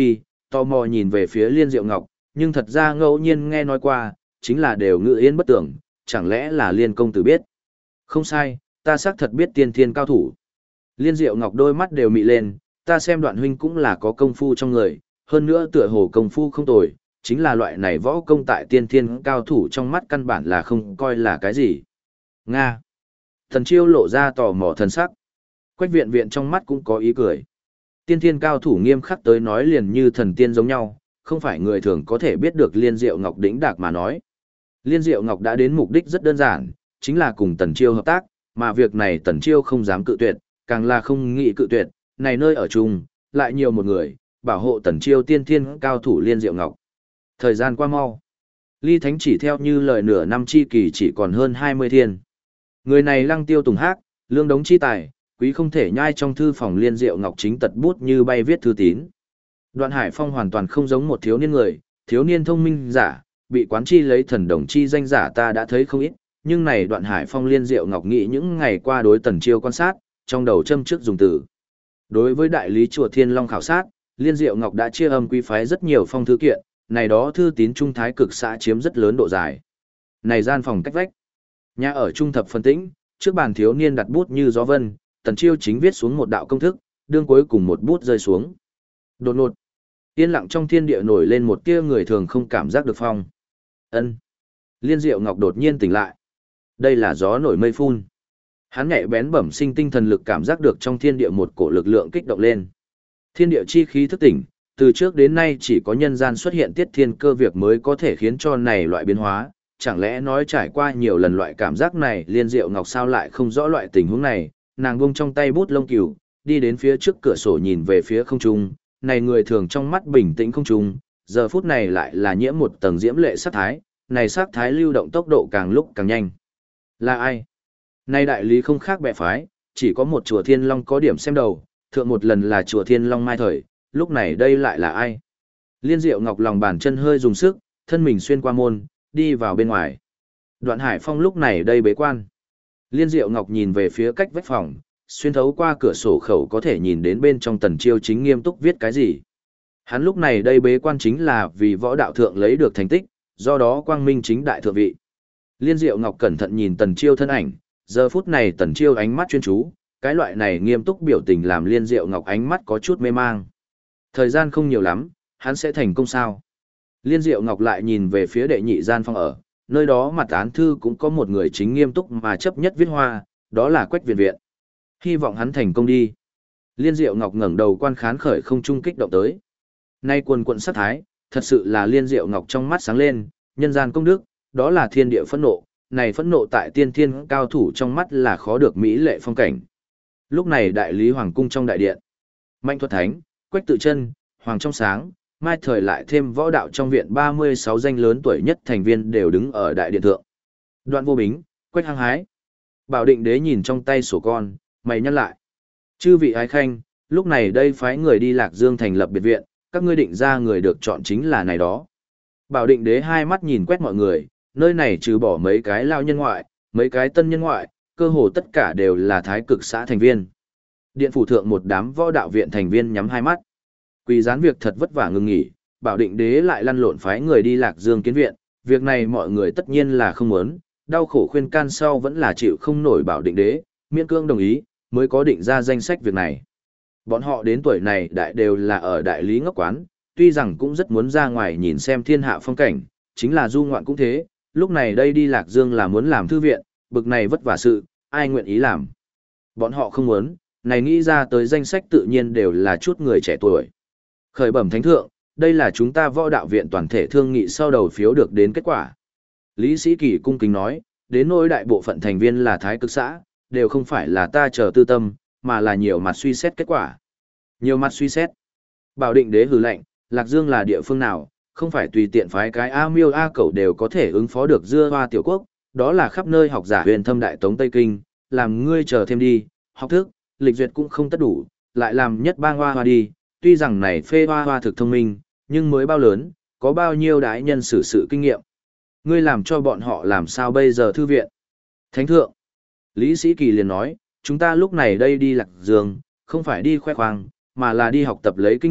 tò mò nhìn về phía Liên Diệu Ngọc, nhưng thật ra ngẫu nhiên nghe nói qua, chính là đều ngự yên bất tưởng, chẳng lẽ là Liên công tử biết. Không sai, ta xác thật biết tiên thiên cao thủ. Liên Diệu Ngọc đôi mắt đều mị lên, ta xem Đoạn huynh cũng là có công phu trong người, hơn nữa tựa hồ công phu không tồi, chính là loại này võ công tại tiên thiên cao thủ trong mắt căn bản là không coi là cái gì. Nga. Thần Chiêu lộ ra tò mò thần sắc. Quách Viện Viện trong mắt cũng có ý cười. Tiên thiên cao thủ nghiêm khắc tới nói liền như thần tiên giống nhau, không phải người thường có thể biết được Liên Diệu Ngọc đỉnh đạc mà nói. Liên Diệu Ngọc đã đến mục đích rất đơn giản, chính là cùng Tần Chiêu hợp tác, mà việc này Tần Chiêu không dám cự tuyệt, càng là không nghĩ cự tuyệt, này nơi ở chung, lại nhiều một người, bảo hộ Tần Chiêu tiên thiên cao thủ Liên Diệu Ngọc. Thời gian qua mau. Ly Thánh chỉ theo như lời nửa năm chi kỳ chỉ còn hơn 20 thiên. Người này Lăng Tiêu Tùng Hác, lương đống chi tài, quý không thể nhai trong thư phòng Liên Diệu Ngọc chính tật bút như bay viết thư tín. Đoạn Hải Phong hoàn toàn không giống một thiếu niên người, thiếu niên thông minh giả, bị quán chi lấy thần đồng chi danh giả ta đã thấy không ít, nhưng này Đoạn Hải Phong Liên Diệu Ngọc nghĩ những ngày qua đối Tần Chiêu quan sát, trong đầu châm trước dùng từ. Đối với đại lý chùa Thiên Long khảo sát, Liên Diệu Ngọc đã chia âm quý phái rất nhiều phong thư kiện, này đó thư tín trung thái cực xã chiếm rất lớn độ dài. Này gian phòng cách vách, nhà ở trung thập phân tĩnh, trước bàn thiếu niên đặt bút như gió vân, Tần Chiêu chính viết xuống một đạo công thức, đương cuối cùng một bút rơi xuống. Đột ngột, yên lặng trong thiên địa nổi lên một tia người thường không cảm giác được phong. Ân. Liên Diệu Ngọc đột nhiên tỉnh lại. Đây là gió nổi mây phun. Hắn nhạy bén bẩm sinh tinh thần lực cảm giác được trong thiên địa một cổ lực lượng kích động lên. Thiên địa chi khí thức tỉnh, từ trước đến nay chỉ có nhân gian xuất hiện tiết thiên cơ việc mới có thể khiến cho này loại biến hóa, chẳng lẽ nói trải qua nhiều lần loại cảm giác này Liên Diệu Ngọc sao lại không rõ loại tình huống này, nàng buông trong tay bút lông cừu, đi đến phía trước cửa sổ nhìn về phía không trung, này người thường trong mắt bình tĩnh không trung, giờ phút này lại là nhiễm một tầng diễm lệ sát thái, này sát thái lưu động tốc độ càng lúc càng nhanh. Là ai? Này đại lý không khác bè phái, chỉ có một chùa Thiên Long có điểm xem đầu, thượng một lần là chùa Thiên Long mai thời, lúc này đây lại là ai? Liên Diệu Ngọc lòng bàn chân hơi dùng sức, thân mình xuyên qua môn, đi vào bên ngoài. Đoạn Hải Phong lúc này đây bế quan. Liên Diệu Ngọc nhìn về phía cách vách phòng, xuyên thấu qua cửa sổ khẩu có thể nhìn đến bên trong Tần Chiêu chính nghiêm túc viết cái gì. Hắn lúc này đây bế quan chính là vì võ đạo thượng lấy được thành tích, do đó quang minh chính đại thượng vị. Liên Diệu Ngọc cẩn thận nhìn Tần Chiêu thân ảnh, giờ phút này Tần Chiêu ánh mắt chuyên chú, cái loại này nghiêm túc biểu tình làm Liên Diệu Ngọc ánh mắt có chút mê mang. Thời gian không nhiều lắm, hắn sẽ thành công sao? Liên Diệu Ngọc lại nhìn về phía đệ nhị gian phòng ở, nơi đó mặt án thư cũng có một người chính nghiêm túc mà chấp nhất viết hoa, đó là Quách Viện Viện. Hy vọng hắn thành công đi. Liên Diệu Ngọc ngẩng đầu quan khán khởi không trung kích động tới. Nay quần quận sát thái, thật sự là Liên Diệu Ngọc trong mắt sáng lên, nhân gian công đức, đó là thiên địa phẫn nộ, này phẫn nộ tại tiên thiên cao thủ trong mắt là khó được mỹ lệ phong cảnh. Lúc này đại lý hoàng cung trong đại điện, Mạnh Thuật Thánh, Quách Tự Chân, Hoàng Trong Sáng, mai thời lại thêm võ đạo trong viện 36 danh lớn tuổi nhất thành viên đều đứng ở đại điện thượng. Đoạn Vô Bính, Quách Hăng Hái. Bảo Định Đế nhìn trong tay sổ con, mày nhăn lại. Chư vị ái khanh, lúc này đây phái người đi Lạc Dương thành lập biệt viện, các ngươi định ra người được chọn chính là này đó. Bảo Định Đế hai mắt nhìn quét mọi người, nơi này trừ bỏ mấy cái lao nhân ngoại, mấy cái tân nhân ngoại, cơ hồ tất cả đều là thái cực xã thành viên. Điện phủ thượng một đám võ đạo viện thành viên nhắm hai mắt. Quỳ gián việc thật vất vả ngừng nghỉ, Bảo Định Đế lại lăn lộn phái người đi Lạc Dương kiến viện, việc này mọi người tất nhiên là không muốn, đau khổ khuyên can sau vẫn là chịu không nổi Bảo Định Đế, miễn cương đồng ý, mới có định ra danh sách việc này. Bọn họ đến tuổi này đại đều là ở đại lý ngốc quán, tuy rằng cũng rất muốn ra ngoài nhìn xem thiên hạ phong cảnh, chính là du ngoạn cũng thế, lúc này đây đi Lạc Dương là muốn làm thư viện, bực này vất vả sự, ai nguyện ý làm. Bọn họ không muốn, này nghĩ ra tới danh sách tự nhiên đều là chút người trẻ tuổi. Khởi bẩm thánh thượng, đây là chúng ta võ đạo viện toàn thể thương nghị sau đầu phiếu được đến kết quả. Lý Sĩ Kỳ cung kính nói, đến nỗi đại bộ phận thành viên là thái cực xã, đều không phải là ta chờ tư tâm, mà là nhiều mặt suy xét kết quả. Nhiều mặt suy xét. Bảo Định Đế hừ lạnh, Lạc Dương là địa phương nào, không phải tùy tiện phái cái A Miêu A Cẩu đều có thể ứng phó được dưa hoa tiểu quốc, đó là khắp nơi học giả huyền thâm đại tống Tây Kinh, làm ngươi chờ thêm đi, học thức, lịch duyệt cũng không tất đủ, lại làm nhất bang hoa hoa đi, tuy rằng này phê hoa hoa thực thông minh, nhưng mới bao lớn, có bao nhiêu đại nhân xử sự kinh nghiệm. Ngươi làm cho bọn họ làm sao bây giờ thư viện. Thánh thượng, Lý Sĩ Kỳ liền nói, chúng ta lúc này đây đi Lạc Dương, không phải đi khoe khoang, mà là đi học tập lấy kinh nghiệm,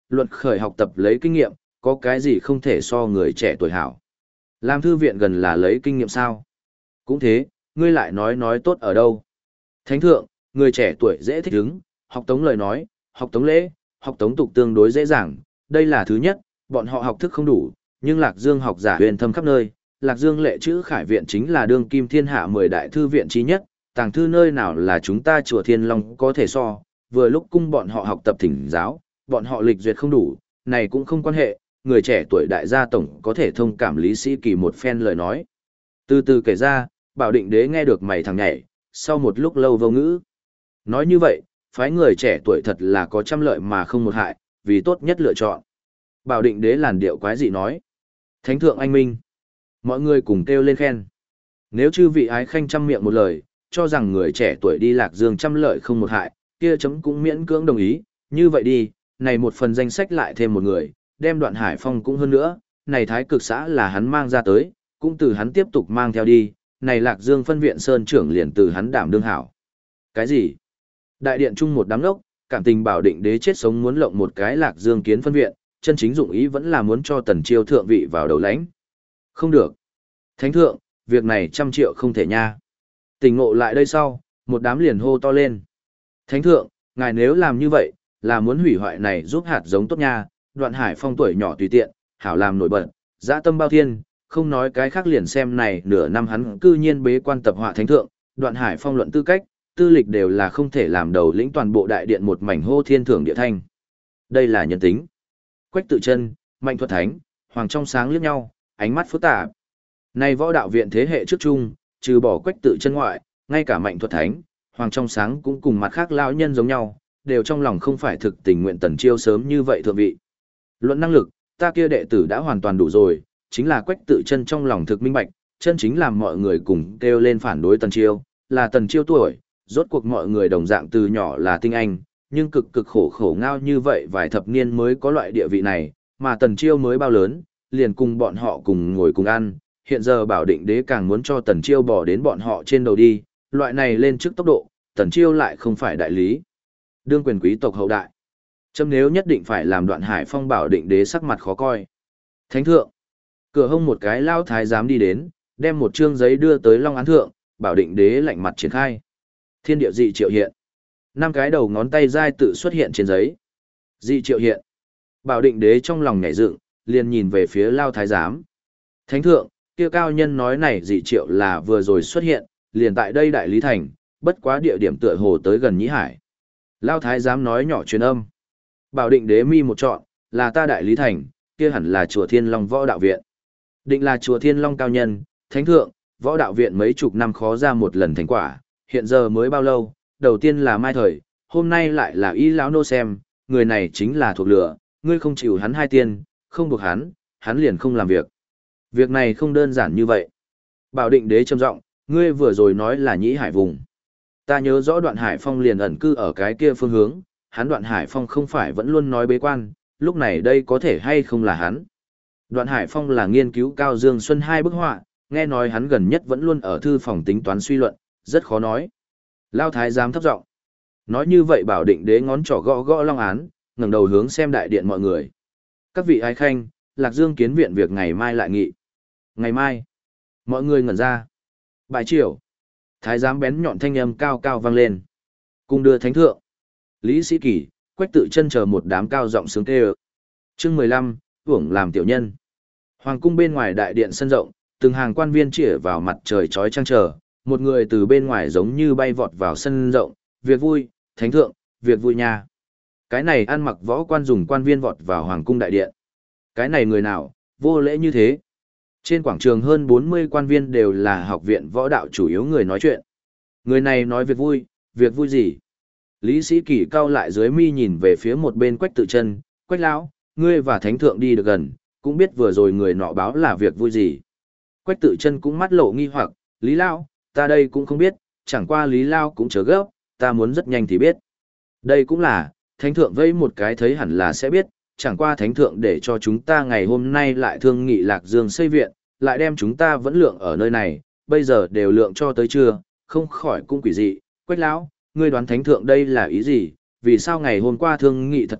luận khởi học tập lấy kinh nghiệm, có cái gì không thể so người trẻ tuổi hảo. Làm thư viện gần là lấy kinh nghiệm sao? Cũng thế, ngươi lại nói tốt ở đâu? Thánh thượng, người trẻ tuổi dễ thích ứng, học tống lời nói, học tống lễ, học tống tục tương đối dễ dàng, đây là thứ nhất, bọn họ học thức không đủ, nhưng Lạc Dương học giả huyền thâm khắp nơi, Lạc Dương lệ chữ khải viện chính là đương kim thiên hạ 10 đại thư viện chí nhất, tàng thư nơi nào là chúng ta chùa Thiên Long có thể so, vừa lúc cung bọn họ học tập thỉnh giáo, bọn họ lịch duyệt không đủ, này cũng không quan hệ, người trẻ tuổi đại gia tổng có thể thông cảm Lý Sĩ Kỳ một phen lời nói. Từ từ kể ra, Bảo Định Đế nghe được mày thằng nhảy, sau một lúc lâu vô ngữ. Nói như vậy, phái người trẻ tuổi thật là có trăm lợi mà không một hại, vì tốt nhất lựa chọn. Bảo Định Đế làn điệu quái dị nói. Thánh thượng anh minh. Mọi người cùng kêu lên khen. Nếu chư vị ái khanh trăm miệng một lời, cho rằng người trẻ tuổi đi Lạc Dương trăm lợi không một hại, kia chấm cũng miễn cưỡng đồng ý. Như vậy đi, này một phần danh sách lại thêm một người, đem Đoạn Hải Phong cũng hơn nữa, này Thái Cực xã là hắn mang ra tới, cũng từ hắn tiếp tục mang theo đi, này Lạc Dương phân viện sơn trưởng liền từ hắn đảm đương hảo. Cái gì? Đại điện chung một đám lốc, cảm tình Bảo Định Đế chết sống muốn lộng một cái Lạc Dương kiến phân viện, chân chính dụng ý vẫn là muốn cho Tần Chiêu thượng vị vào đầu lãnh. Không được. Thánh thượng, việc này 100 triệu không thể nha. Tỉnh ngộ lại đây sau, một đám liền hô to lên. Thánh thượng, ngài nếu làm như vậy, là muốn hủy hoại này giúp hạt giống tốt nha, Đoạn Hải Phong tuổi nhỏ tùy tiện, hảo làm nổi bật, dã tâm bao thiên, không nói cái khác liền xem này nửa năm hắn cư nhiên bế quan tập họa thánh thượng, Đoạn Hải Phong luận tư cách, tư lịch đều là không thể làm đầu lĩnh toàn bộ đại điện một mảnh hô thiên thưởng địa thanh. Đây là nhân tính. Quách Tự Chân, Mạnh Thuật Thánh, Hoàng Trong Sáng liếc nhau, ánh mắt phức tạp. Này võ đạo viện thế hệ trước chung, trừ bỏ Quách Tự Chân ngoại, ngay cả Mạnh Thuật Thánh, Hoàng Trong Sáng cũng cùng mặt khác lão nhân giống nhau, đều trong lòng không phải thực tình nguyện Tần Chiêu sớm như vậy thượng vị. Luận năng lực, ta kia đệ tử đã hoàn toàn đủ rồi, chính là Quách Tự Chân trong lòng thực minh bạch, chân chính làm mọi người cùng kêu lên phản đối Tần Chiêu, là Tần Chiêu tuổi, rốt cuộc mọi người đồng dạng từ nhỏ là tinh anh, nhưng cực cực khổ khổ ngao như vậy vài thập niên mới có loại địa vị này, mà Tần Chiêu mới bao lớn, liền cùng bọn họ cùng ngồi cùng ăn, hiện giờ Bảo Định Đế càng muốn cho Tần Chiêu bỏ đến bọn họ trên đầu đi, loại này lên trước tốc độ, Tần Chiêu lại không phải đại lý. Đương quyền quý tộc hậu đại. Chấm nếu nhất định phải làm Đoạn Hải Phong Bảo Định Đế sắc mặt khó coi. Thánh thượng. Cửa hông một cái lao thái giám đi đến, đem một trương giấy đưa tới Long Án thượng, Bảo Định Đế lạnh mặt triển khai. Thiên địa dị triệu hiện. 5 cái đầu ngón tay dai tự xuất hiện trên giấy. Dị triệu hiện. Bảo Định Đế trong lòng nhảy dựng, liền nhìn về phía lao thái giám. Thánh thượng, kia cao nhân nói này dị triệu là vừa rồi xuất hiện, liền tại đây Đại Lý Thành, bất quá địa điểm tựa hồ tới gần Nhĩ Hải. Lao thái giám nói nhỏ truyền âm. Bảo Định Đế mi một trọn, là ta Đại Lý Thành, kia hẳn là chùa Thiên Long Võ Đạo Viện. Định là chùa Thiên Long cao nhân, thánh thượng, Võ Đạo Viện mấy chục năm khó ra một lần thành quả, hiện giờ mới bao lâu, đầu tiên là mai thời, hôm nay lại là y lão nô xem, người này chính là thuộc lửa, ngươi không chịu hắn 2 tiền, không buộc hắn liền không làm việc. Việc này không đơn giản như vậy. Bảo Định Đế trầm giọng, ngươi vừa rồi nói là Nhĩ Hải vùng. Ta nhớ rõ Đoạn Hải Phong liền ẩn cư ở cái kia phương hướng, hắn Đoạn Hải Phong không phải vẫn luôn nói bế quan, lúc này đây có thể hay không là hắn. Đoạn Hải Phong là nghiên cứu Cao Dương Xuân 2 bức họa, nghe nói hắn gần nhất vẫn luôn ở thư phòng tính toán suy luận, rất khó nói. Lao thái giám thấp giọng. Nói như vậy Bảo Định Đế ngón trỏ gõ gõ Long Án, ngẩng đầu hướng xem đại điện mọi người. Các vị ái khanh, Lạc Dương kiến viện việc ngày mai lại nghị. Ngày mai. Mọi người ngẩn ra. Bài chiều. Thái giám bén nhọn thanh âm cao cao vang lên. Cùng đưa thánh thượng. Lý Sĩ Kỳ, Quách Tự Chân chờ một đám cao giọng sướng kêu. Chương 15, hưởng làm tiểu nhân. Hoàng cung bên ngoài đại điện sân rộng, từng hàng quan viên chĩa vào mặt trời chói chang chờ, một người từ bên ngoài giống như bay vọt vào sân rộng, việc vui, thánh thượng, việc vui nha. Cái này ăn mặc võ quan dùng quan viên vọt vào hoàng cung đại điện. Cái này người nào, vô lễ như thế. Trên quảng trường hơn 40 quan viên đều là học viện võ đạo chủ yếu người nói chuyện. Người này nói việc vui gì? Lý Sĩ Kỳ cau lại dưới mi nhìn về phía một bên Quách Tự Chân, Quách lão, ngươi và thánh thượng đi được gần, cũng biết vừa rồi người nọ báo là việc vui gì. Quách Tự Chân cũng mắt lộ nghi hoặc, Lý lão, ta đây cũng không biết, chẳng qua Lý lão cũng chớ gấp, ta muốn rất nhanh thì biết. Đây cũng là, thánh thượng vẫy một cái thấy hẳn là sẽ biết, chẳng qua thánh thượng để cho chúng ta ngày hôm nay lại thương nghị Lạc Dương xây viện, lại đem chúng ta vẫn lượng ở nơi này, bây giờ đều lượng cho tới trưa, không khỏi cũng quỷ dị. Quách lão, ngươi đoán thánh thượng đây là ý gì, vì sao ngày hôm qua thương nghị thật tốt,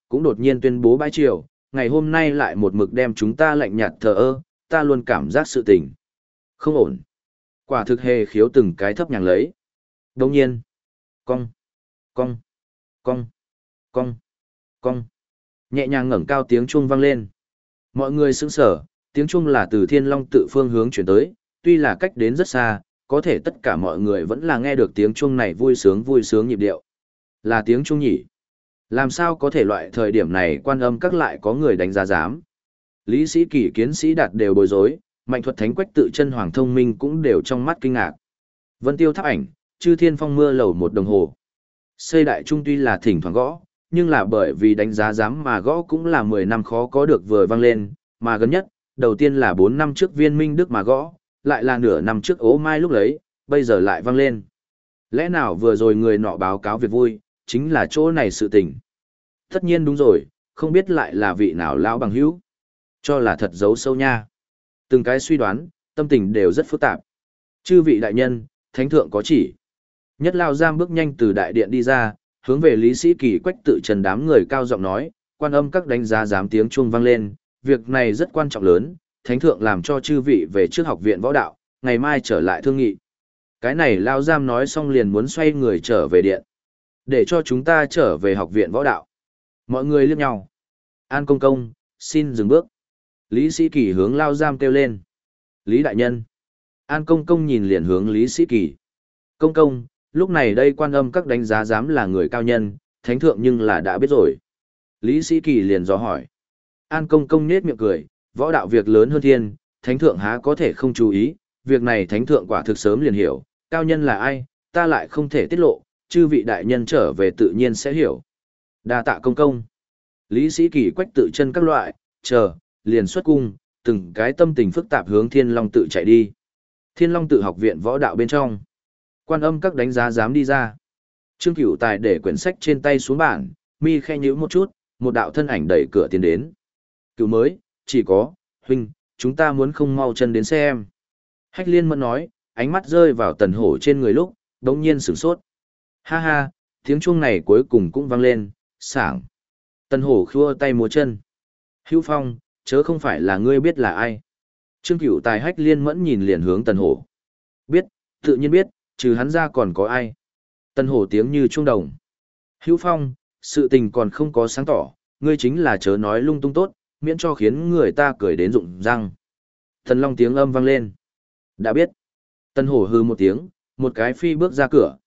cũng đột nhiên tuyên bố bãi triều, ngày hôm nay lại một mực đem chúng ta lạnh nhạt thờ ơ, ta luôn cảm giác sự tình không ổn. Quả thực hề khiếu từng cái thấp nhàng lấy. Đồng nhiên, cong, cong, cong, cong, cong. Nhẹ nhàng ngẩng cao tiếng chuông vang lên. Mọi người sững sờ, tiếng chuông là từ Thiên Long tự phương hướng chuyển tới, tuy là cách đến rất xa, có thể tất cả mọi người vẫn là nghe được tiếng chuông này vui sướng nhịp điệu. Là tiếng chuông nhỉ? Làm sao có thể loại thời điểm này Quan Âm các lại có người đánh giá dám? Lý Sĩ Kỳ, Kiến Sĩ Đạt đều bối rối, Mạnh Thuật Thánh Quách tự chân Hoàng Thông Minh cũng đều trong mắt kinh ngạc. Vân Tiêu Tháp Ảnh, Chư Thiên Phong mưa lầu một đồng hồ. Xây đại trung tuy là thỉnh thoảng gõ, nhưng là bởi vì đánh giá dám mà gõ cũng là 10 năm khó có được vừa vang lên, mà gần nhất, đầu tiên là 4 năm trước Viên Minh Đức mà gõ, lại là nửa năm trước Ố Mai lúc lấy, bây giờ lại vang lên. Lẽ nào vừa rồi người nọ báo cáo việc vui, chính là chỗ này sự tình. Tất nhiên đúng rồi, không biết lại là vị nào lão bằng hữu. Cho là thật giấu sâu nha. Từng cái suy đoán, tâm tình đều rất phức tạp. Chư vị đại nhân, thánh thượng có chỉ. Nhất Lao Giam bước nhanh từ đại điện đi ra, hướng về Lý Sĩ Kỳ, Quách tự trần đám người cao giọng nói, Quan Âm các đánh giá dám tiếng chuông vang lên, việc này rất quan trọng lớn, thánh thượng làm cho chư vị về trước học viện võ đạo, ngày mai trở lại thương nghị. Cái này Lao Giam nói xong liền muốn xoay người trở về điện. Để cho chúng ta trở về học viện võ đạo. Mọi người liếc nhau. An công công, xin dừng bước. Lý Sĩ Kỳ hướng Lao Giam kêu lên. Lý đại nhân. An công công nhìn liền hướng Lý Sĩ Kỳ. Công công, lúc này đây Quan Âm các đánh giá dám là người cao nhân, thánh thượng nhưng là đã biết rồi. Lý Sĩ Kỳ liền dò hỏi. An công công nết miệng cười, võ đạo việc lớn hơn thiên, thánh thượng há có thể không chú ý, việc này thánh thượng quả thực sớm liền hiểu, cao nhân là ai, ta lại không thể tiết lộ, chư vị đại nhân trở về tự nhiên sẽ hiểu. Đa tạ công công. Lý Sĩ Kỳ, Quách tự chân các loại, chờ, liền xuất cung, từng cái tâm tình phức tạp hướng Thiên Long tự chạy đi. Thiên Long tự học viện võ đạo bên trong. Quan Âm các đánh giá dám đi ra. Trương Cửu Tài để quyển sách trên tay xuống bảng, mi khe nhíu một chút, một đạo thân ảnh đẩy cửa tiến đến. Cửu mới, chỉ có, huynh, chúng ta muốn không mau chân đến xem. Hách Liên Mẫn nói, ánh mắt rơi vào Tần Hổ trên người lúc, đống nhiên sửng sốt. Ha ha, tiếng chuông này cuối cùng cũng vang lên, sảng. Tần Hổ khua tay múa chân. Hữu Phong, chớ không phải là ngươi biết là ai. Trương Cửu Tài Hách Liên Mẫn nhìn liền hướng Tần Hổ. Biết, tự nhiên biết, trừ hắn ra còn có ai. Tần Hổ tiếng như chuông đồng. Hữu Phong, sự tình còn không có sáng tỏ, ngươi chính là chớ nói lung tung tốt, miễn cho khiến người ta cười đến rụng răng. Thần Long tiếng âm vang lên. Đã biết. Tần Hổ hừ một tiếng, một cái phi bước ra cửa,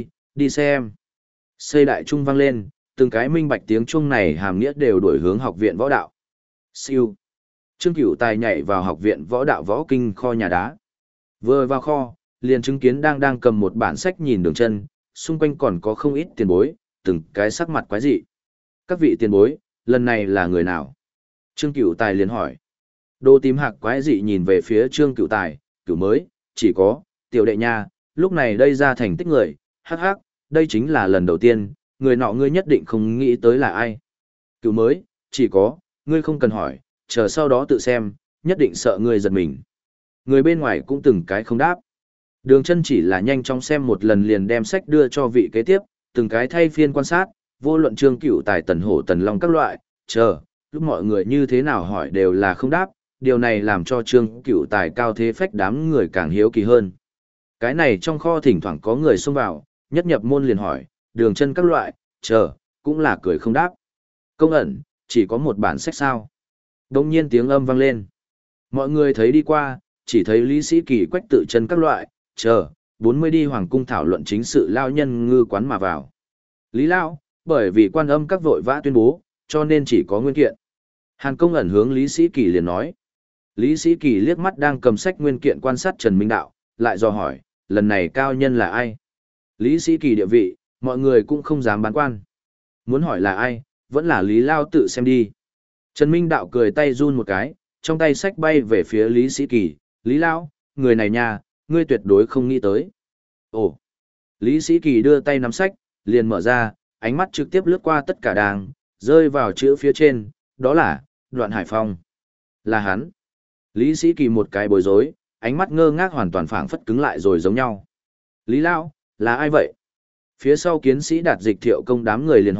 đi xem. Xây đại trung vang lên, từng cái minh bạch tiếng chuông này hàm nghĩa đều đổi hướng học viện võ đạo. Siêu. Trương Cửu Tài nhảy vào học viện võ đạo võ kinh kho nhà đá. Vừa vào kho, liền chứng kiến đang cầm một bản sách nhìn đường chân, xung quanh còn có không ít tiền bối, từng cái sắc mặt quái dị. Các vị tiền bối, lần này là người nào? Trương Cửu Tài liền hỏi. Đồ tím hạc quái dị nhìn về phía Trương Cửu Tài, Cửu mới, chỉ có, tiểu đệ nha, lúc này đây ra thành tích người, hắc hắc, đây chính là lần đầu tiên, người nọ ngươi nhất định không nghĩ tới là ai. Cửu mới, chỉ có, ngươi không cần hỏi, chờ sau đó tự xem, nhất định sợ ngươi giật mình. Người bên ngoài cũng từng cái không đáp. Đường chân chỉ là nhanh chóng xem một lần liền đem sách đưa cho vị kế tiếp, từng cái thay phiên quan sát, vô luận Trương Cửu Tài, Tần Hổ, Tần Long các loại, chờ, lúc mọi người như thế nào hỏi đều là không đáp, điều này làm cho Trương Cửu Tài cao thế phách đám người càng hiếu kỳ hơn. Cái này trong kho thỉnh thoảng có người xông vào, nhất nhập môn liền hỏi, đường chân các loại, chờ, cũng là cười không đáp. Công ẩn, chỉ có một bản sách sao. Đông nhiên tiếng âm vang lên. Mọi người thấy đi qua, chỉ thấy Lý Sĩ Kỳ, Quách tự chân các loại, chờ, 40 đi hoàng cung thảo luận chính sự lao nhân ngư quán mà vào. Lý Lao, bởi vì Quan Âm các vội vã tuyên bố, cho nên chỉ có nguyên kiện. Hàn Công ẩn hướng Lý Sĩ Kỳ liền nói. Lý Sĩ Kỳ liếc mắt đang cầm sách nguyên kiện quan sát Trần Minh Đạo, lại dò hỏi, lần này cao nhân là ai? Lý Sĩ Kỳ địa vị, mọi người cũng không dám bán quan. Muốn hỏi là ai, vẫn là Lý Lao tự xem đi. Trần Minh Đạo cười tay run một cái, trong tay sách bay về phía Lý Sĩ Kỳ, Lý Lao, người này nha, ngươi tuyệt đối không nghĩ tới. Ồ! Lý Sĩ Kỳ đưa tay nắm sách, liền mở ra, ánh mắt trực tiếp lướt qua tất cả đàng, rơi vào chữ phía trên, đó là, Đoạn Hải Phong. Là hắn. Lý Sĩ Kỳ một cái bối rối, ánh mắt ngơ ngác hoàn toàn phảng phất cứng lại rồi giống nhau. Lý Lao, là ai vậy? Phía sau Kiến Sĩ Đạt Dịch Thiệu Công đám người liền hỏi,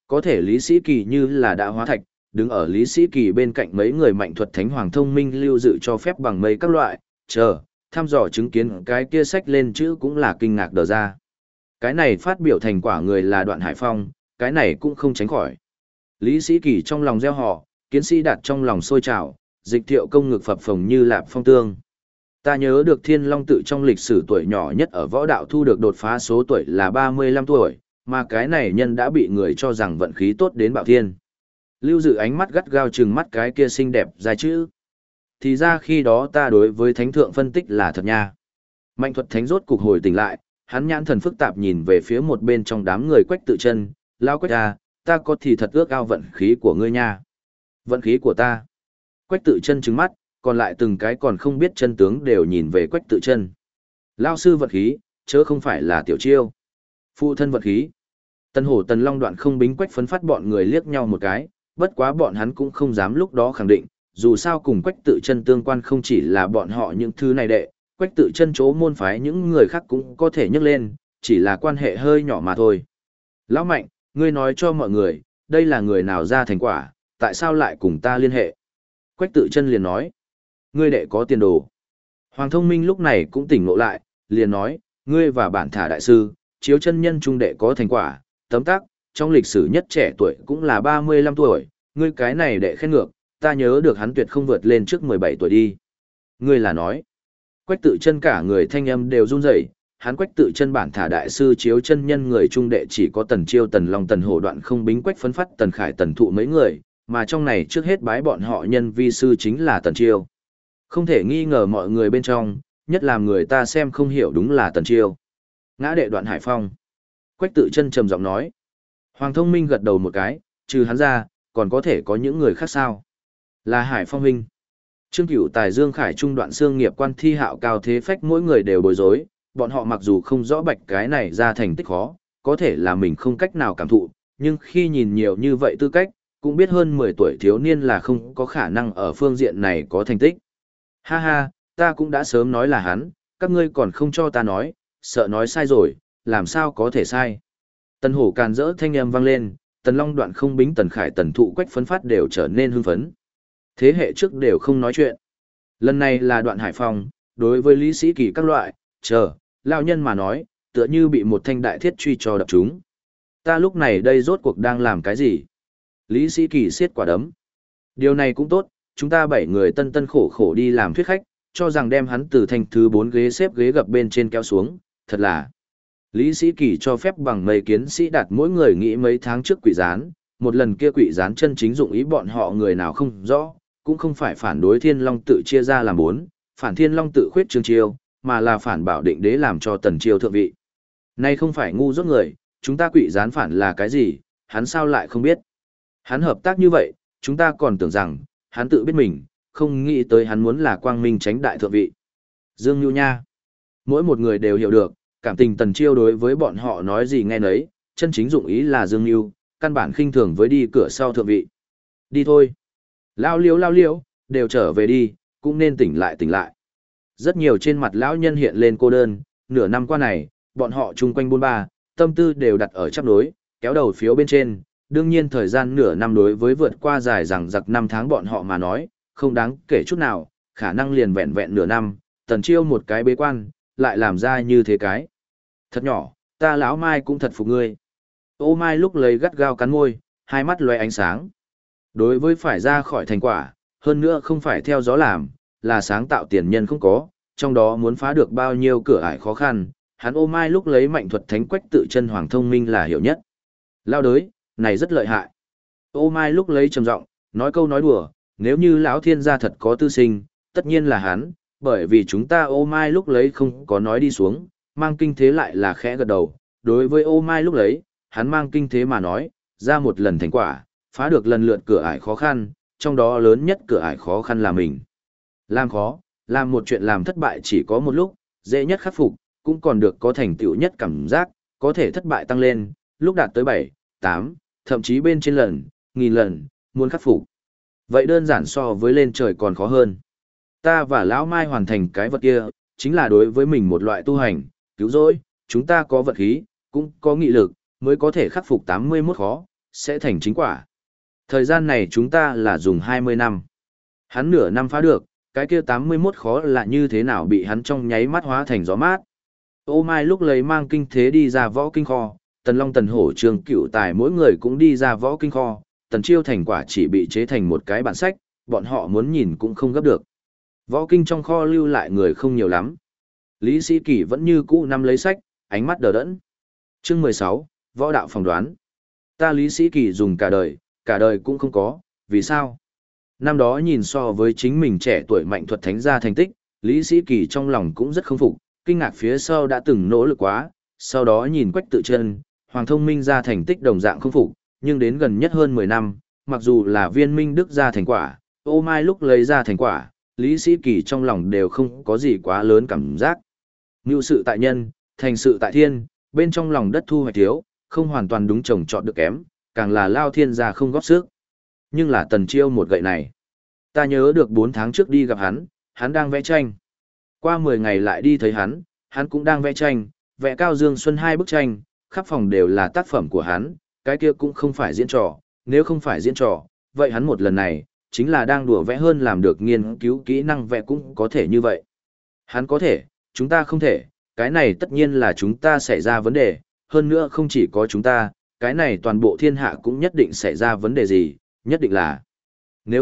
Có thể Lý Sĩ Kỳ như là đã hóa thạch, đứng ở Lý Sĩ Kỳ bên cạnh mấy người mạnh thuật thánh hoàng thông minh lưu dự cho phép bằng mây các loại, chờ, thăm dò chứng kiến cái kia sách lên chữ cũng là kinh ngạc đờ ra. Cái này phát biểu thành quả người là Đoạn Hải Phong, cái này cũng không tránh khỏi. Lý Sĩ Kỳ trong lòng gieo họ, Kiến Sĩ Đạt trong lòng sôi trào, Dịch Thiệu công ngực phập phồng như lạp phong tương. Ta nhớ được Thiên Long tự trong lịch sử tuổi nhỏ nhất ở võ đạo thu được đột phá số tuổi là 35 tuổi, mà cái này nhân đã bị người cho rằng vận khí tốt đến bạo thiên. Lưu Dự ánh mắt gắt gao trừng mắt cái kia xinh đẹp dài chữ. Thì ra khi đó ta đối với thánh thượng phân tích là thật nha. Mạnh thuật thánh rốt cục hồi tỉnh lại, hắn nhãn thần phức tạp nhìn về phía một bên trong đám người Quách Tự Chân, lao Quách à, ta có thì thật ước ao vận khí của ngươi nha. Vận khí của ta. Quách Tự Chân trừng mắt, còn lại từng cái còn không biết chân tướng đều nhìn về Quách Tự Chân. Lao sư vận khí, chớ không phải là tiểu chiêu. Phụ thân vận khí. Tân Hổ Tần Long Đoạn không bính Quách Phấn Phát bọn người liếc nhau một cái, bất quá bọn hắn cũng không dám lúc đó khẳng định, dù sao cùng Quách Tự Chân tương quan không chỉ là bọn họ những thứ này đệ, Quách Tự Chân chỗ môn phái những người khác cũng có thể nhắc lên, chỉ là quan hệ hơi nhỏ mà thôi. Lão Mạnh, ngươi nói cho mọi người, đây là người nào ra thành quả, tại sao lại cùng ta liên hệ? Quách Tự Chân liền nói, ngươi đệ có tiền đồ. Hoàng Thông Minh lúc này cũng tỉnh ngộ lại, liền nói, ngươi và bản thả đại sư, chiếu chân nhân trung đệ có thành quả, tấm tắc, trong lịch sử nhất trẻ tuổi cũng là 35 tuổi, ngươi cái này đệ khen ngược, ta nhớ được hắn tuyệt không vượt lên trước 17 tuổi đi. Ngươi là nói, Quách Tự Chân cả người thanh âm đều run rẩy, hắn Quách Tự Chân bản thả đại sư chiếu chân nhân người trung đệ chỉ có Tần Chiêu, Tần Long, Tần Hổ Đoạn không bính Quách Phấn Phát, Tần Khải, Tần Thụ mấy người, mà trong này trước hết bái bọn họ nhân vi sư chính là Tần Chiêu. Không thể nghi ngờ mọi người bên trong, nhất làm người ta xem không hiểu đúng là Tần Chiêu. Ngã đệ Đoạn Hải Phong. Quách Tự Chân trầm giọng nói. Hoàng Thông Minh gật đầu một cái, trừ hắn ra, còn có thể có những người khác sao? Là Hải Phong huynh. Trương Cửu Tài, Dương Khải Trung, Đoạn Xương Nghiệp, Quan Thi Hạo, Cao Thế Phách mỗi người đều bối rối, bọn họ mặc dù không rõ bạch cái này ra thành tích khó, có thể là mình không cách nào cảm thụ, nhưng khi nhìn nhiều như vậy tư cách, cũng biết hơn 10 tuổi thiếu niên là không có khả năng ở phương diện này có thành tích. Ha ha, ta cũng đã sớm nói là hắn, các ngươi còn không cho ta nói, sợ nói sai rồi, làm sao có thể sai. Tần Hổ càn rỡ thanh âm vang lên, Tần Long Đoạn không bính Tần Khải, Tần Thụ, Quách Phấn Phát đều trở nên hưng phấn. Thế hệ trước đều không nói chuyện. Lần này là Đoạn Hải Phong, đối với Lý Sĩ Kỳ các loại, lão nhân mà nói, tựa như bị một thanh đại thiết truy cho đập chúng. Ta lúc này đây rốt cuộc đang làm cái gì? Lý Sĩ Kỳ siết quả đấm. Điều này cũng tốt, chúng ta 7 người tân tân khổ khổ đi làm thuyết khách, cho rằng đem hắn từ thanh thứ 4 ghế xếp ghế gập bên trên kéo xuống, thật là. Lý Sĩ Kỳ cho phép bằng mây Kiến Sĩ Đạt mỗi người nghĩ mấy tháng trước quỷ gián, một lần kia quỷ gián chân chính dụng ý bọn họ người nào không rõ, cũng không phải phản đối Thiên Long tự chia ra làm 4, phản Thiên Long tự khuyết Trương Chiêu, mà là phản Bảo Định Đế làm cho Tần Chiêu thượng vị. Nay không phải ngu dốt người, chúng ta quỷ gián phản là cái gì, hắn sao lại không biết. Hắn hợp tác như vậy, chúng ta còn tưởng rằng, hắn tự biết mình, không nghĩ tới hắn muốn là quang minh tránh đại thượng vị. Dương Nhu Nha. Mỗi một người đều hiểu được, cảm tình Tần Chiêu đối với bọn họ nói gì nghe nấy, chân chính dụng ý là Dương Nhu, căn bản khinh thường với đi cửa sau thượng vị. Đi thôi. Lao liếu, đều trở về đi, cũng nên tỉnh lại tỉnh lại. Rất nhiều trên mặt lão nhân hiện lên cô đơn, nửa năm qua này, bọn họ chung quanh bôn ba, tâm tư đều đặt ở chắp đối, kéo đầu phiếu bên trên. Đương nhiên thời gian nửa năm đối với vượt qua dài rằng giặc 5 tháng bọn họ mà nói, không đáng kể chút nào, khả năng liền vẹn vẹn nửa năm, Tần Chiêu một cái bế quan, lại làm ra như thế cái. Thật nhỏ, ta lão Mai cũng thật phục ngươi. Ô Mai lúc lấy gắt gao cắn môi, hai mắt lóe ánh sáng. Đối với phải ra khỏi thành quả, hơn nữa không phải theo gió làm, là sáng tạo tiền nhân không có, trong đó muốn phá được bao nhiêu cửa ải khó khăn, hắn Ô Mai lúc lấy mạnh thuật thánh Quách Tự Chân Hoàng Thông Minh là hiểu nhất. Lao đới, này rất lợi hại. Ô Mai lúc lấy trầm giọng, nói câu nói đùa, nếu như lão thiên gia thật có tư sinh, tất nhiên là hắn, bởi vì chúng ta Ô Mai lúc lấy không có nói đi xuống, mang kinh thế lại là khẽ gật đầu. Đối với Ô Mai lúc lấy, hắn mang kinh thế mà nói, ra một lần thành quả, phá được lần lượt cửa ải khó khăn, trong đó lớn nhất cửa ải khó khăn là mình. Làm khó, làm một chuyện làm thất bại chỉ có một lúc, dễ nhất khắc phục, cũng còn được có thành tựu nhất cảm giác, có thể thất bại tăng lên, lúc đạt tới 7, 8, thậm chí bên trên lần, nghìn lần, muốn khắc phục. Vậy đơn giản so với lên trời còn khó hơn. Ta và Lão Mai hoàn thành cái vật kia, chính là đối với mình một loại tu hành, cứu rỗi, chúng ta có vật khí, cũng có nghị lực, mới có thể khắc phục 81 khó, sẽ thành chính quả. Thời gian này chúng ta là dùng 20 năm. Hắn nửa năm phá được, cái kia 81 khó là như thế nào bị hắn trong nháy mắt hóa thành gió mát. Ô Mai lúc lấy mang kinh thế đi ra võ kinh kho, Tần Long Tần Hổ Trương Cửu Tài mỗi người cũng đi ra võ kinh kho, Tần Chiêu thành quả chỉ bị chế thành một cái bản sách, bọn họ muốn nhìn cũng không gấp được. Võ kinh trong kho lưu lại người không nhiều lắm. Lý Sĩ Kỳ vẫn như cũ nắm lấy sách, ánh mắt đờ đẫn. Chương 16, Võ đạo phỏng đoán. Ta Lý Sĩ Kỳ dùng cả đời cũng không có, vì sao? Năm đó nhìn so với chính mình trẻ tuổi mạnh thuật thánh gia thành tích, Lý Sĩ Kỳ trong lòng cũng rất không phục, kinh ngạc phía sau đã từng nỗ lực quá, sau đó nhìn Quách Tự Chân, Hoàng Thông Minh ra thành tích đồng dạng không phục, nhưng đến gần nhất hơn 10 năm, mặc dù là Viên Minh Đức ra thành quả, Ô Mai lúc lấy ra thành quả, Lý Sĩ Kỳ trong lòng đều không có gì quá lớn cảm giác. Ngưu sự tại nhân, thành sự tại thiên, bên trong lòng đất thu hoạch thiếu, không hoàn toàn đúng trồng trọt được kém, càng là lao thiên gia không góp sức. Nhưng là Tần Chiêu một gậy này. Ta nhớ được 4 tháng trước đi gặp hắn đang vẽ tranh. Qua 10 ngày lại đi thấy hắn cũng đang vẽ tranh, vẽ Cao Dương Xuân 2 bức tranh, khắp phòng đều là tác phẩm của hắn, cái kia cũng không phải diễn trò, nếu không phải diễn trò, vậy hắn một lần này, chính là đang đùa vẽ hơn làm được nghiên cứu kỹ năng vẽ cũng có thể như vậy. Hắn có thể, chúng ta không thể, cái này tất nhiên là chúng ta xảy ra vấn đề, hơn nữa không chỉ có chúng ta, cái này toàn bộ thiên hạ cũng nhất định xảy ra vấn đề gì, nhất định là. Nếu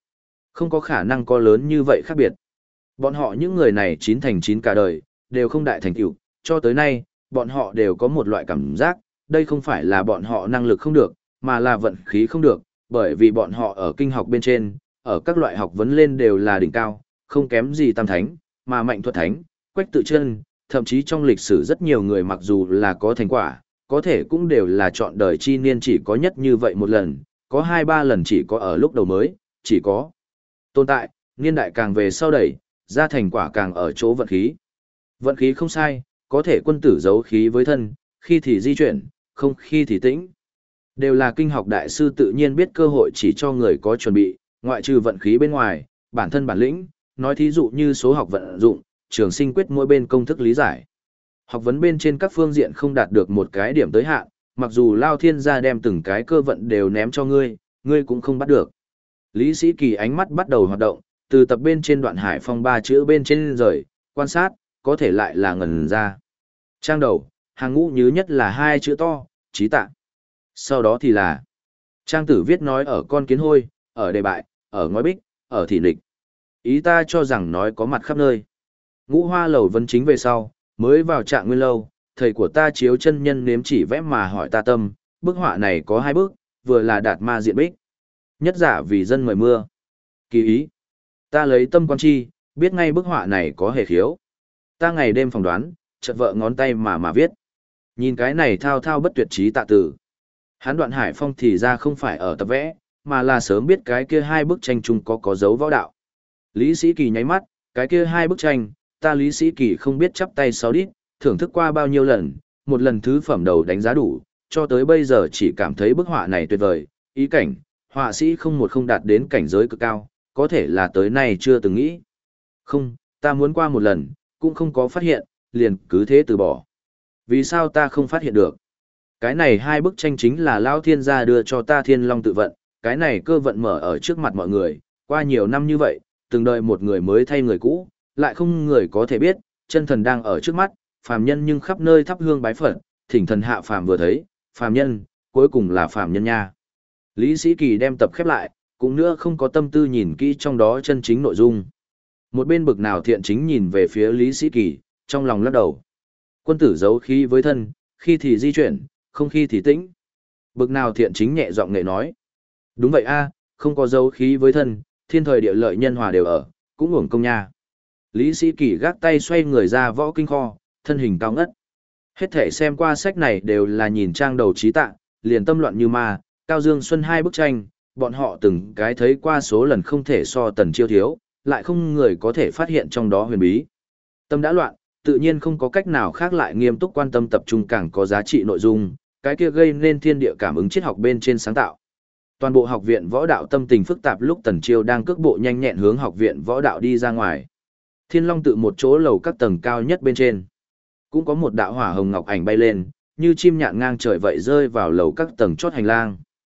không có khả năng có lớn như vậy khác biệt. Bọn họ những người này 9 thành 9 cả đời, đều không đại thành tựu, cho tới nay, bọn họ đều có một loại cảm giác, đây không phải là bọn họ năng lực không được, mà là vận khí không được, bởi vì bọn họ ở kinh học bên trên, ở các loại học vấn lên đều là đỉnh cao, không kém gì tam thánh, mà mạnh thuật thánh, Quách Tự Chân, thậm chí trong lịch sử rất nhiều người mặc dù là có thành quả, có thể cũng đều là chọn đời chi niên chỉ có nhất như vậy một lần, có 2-3 lần chỉ có ở lúc đầu mới, chỉ có tồn tại, niên đại càng về sau đẩy, ra thành quả càng ở chỗ vận khí. Vận khí không sai, có thể quân tử giấu khí với thân, khi thì di chuyển, không khi thì tĩnh. Đều là kinh học đại sư tự nhiên biết cơ hội chỉ cho người có chuẩn bị, ngoại trừ vận khí bên ngoài, bản thân bản lĩnh, nói thí dụ như số học vận dụng, trường sinh quyết mỗi bên công thức lý giải. Học vấn bên trên các phương diện không đạt được một cái điểm tới hạn, mặc dù Lao Thiên gia đem từng cái cơ vận đều ném cho ngươi, ngươi cũng không bắt được. Lý Sĩ Kỳ ánh mắt bắt đầu hoạt động, từ tập bên trên đoạn hải phong 3 chữ bên trên rời, quan sát, có thể lại là ngần ra. Trang đầu, hàng ngũ nhứ nhất là 2 chữ to, trí tạ. Sau đó thì là trang tử viết nói ở con kiến hôi, ở đề bại, ở ngói bích, ở thị nịch. Ý ta cho rằng nói có mặt khắp nơi. Ngũ Hoa Lầu vấn chính về sau, mới vào Trạng Nguyên Lâu, thầy của ta Chiếu chân nhân nếm chỉ vẽ mà hỏi ta tâm, bức họa này có 2 bức, vừa là đạt ma diện bích. Nhất giả vì dân mời mưa. Kỳ ý. Ta lấy tâm quan chi, biết ngay bức họa này có hề khiếu. Ta ngày đêm phỏng đoán, chợt vợ ngón tay mà viết. Nhìn cái này thao thao bất tuyệt trí tạ tử. Hắn Đoạn Hải Phong thì ra không phải ở tập vẽ, mà là sớm biết cái kia 2 bức tranh chung có dấu võ đạo. Lý Sĩ Kỳ nháy mắt, cái kia 2 bức tranh, ta Lý Sĩ Kỳ không biết chắp tay sáu đít, thưởng thức qua bao nhiêu lần, một lần thứ phẩm đầu đánh giá đủ, cho tới bây giờ chỉ cảm thấy bức họa này tuyệt vời, ý cảnh, họa sĩ không đạt đến cảnh giới cực cao, có thể là tới nay chưa từng nghĩ. Không, ta muốn qua một lần, cũng không có phát hiện, liền cứ thế từ bỏ. Vì sao ta không phát hiện được? Cái này 2 bức tranh chính là Lão Thiên gia đưa cho ta Thiên Long tự vận, cái này cơ vận mở ở trước mặt mọi người, qua nhiều năm như vậy, từng đời một người mới thay người cũ, lại không người có thể biết, chân thần đang ở trước mắt, phàm nhân nhưng khắp nơi thắp hương bái Phật, thỉnh thần hạ phàm vừa thấy, phàm nhân, cuối cùng là phàm nhân nha. Lý Sĩ Kỳ đem tập khép lại, cũng nữa không có tâm tư nhìn kỹ trong đó chân chính nội dung. Một bên bực nào thiện chính nhìn về phía Lý Sĩ Kỳ, trong lòng lắc đầu. Quân tử giấu khí với thân, khi thì di chuyển, không khi thì tĩnh. Bực nào thiện chính nhẹ giọng nghệ nói. Đúng vậy a, không có giấu khí với thân, thiên thời địa lợi nhân hòa đều ở, cũng uổng công nha. Lý Sĩ Kỳ gác tay xoay người ra võ kinh kho, thân hình cao ngất. Hết thể xem qua sách này đều là nhìn trang đầu trí tạ, liền tâm loạn như ma, Cao Dương Xuân 2 bức tranh, bọn họ từng cái thấy qua số lần không thể so Tần Chiêu thiếu, lại không người có thể phát hiện trong đó huyền bí. Tâm đã loạn, tự nhiên không có cách nào khác lại nghiêm túc quan tâm tập trung càng có giá trị nội dung, cái kia gây nên thiên địa cảm ứng triết học bên trên sáng tạo. Toàn bộ học viện võ đạo tâm tình phức tạp lúc Tần Chiêu đang cước bộ nhanh nhẹn hướng học viện võ đạo đi ra ngoài. Thiên Long tự một chỗ lầu các tầng cao nhất bên trên. Cũng có một đạo hỏa hồng ngọc ảnh bay lên, như chim nhạn ngang trời vậy rơi vào lầu các tầng chót hành lang.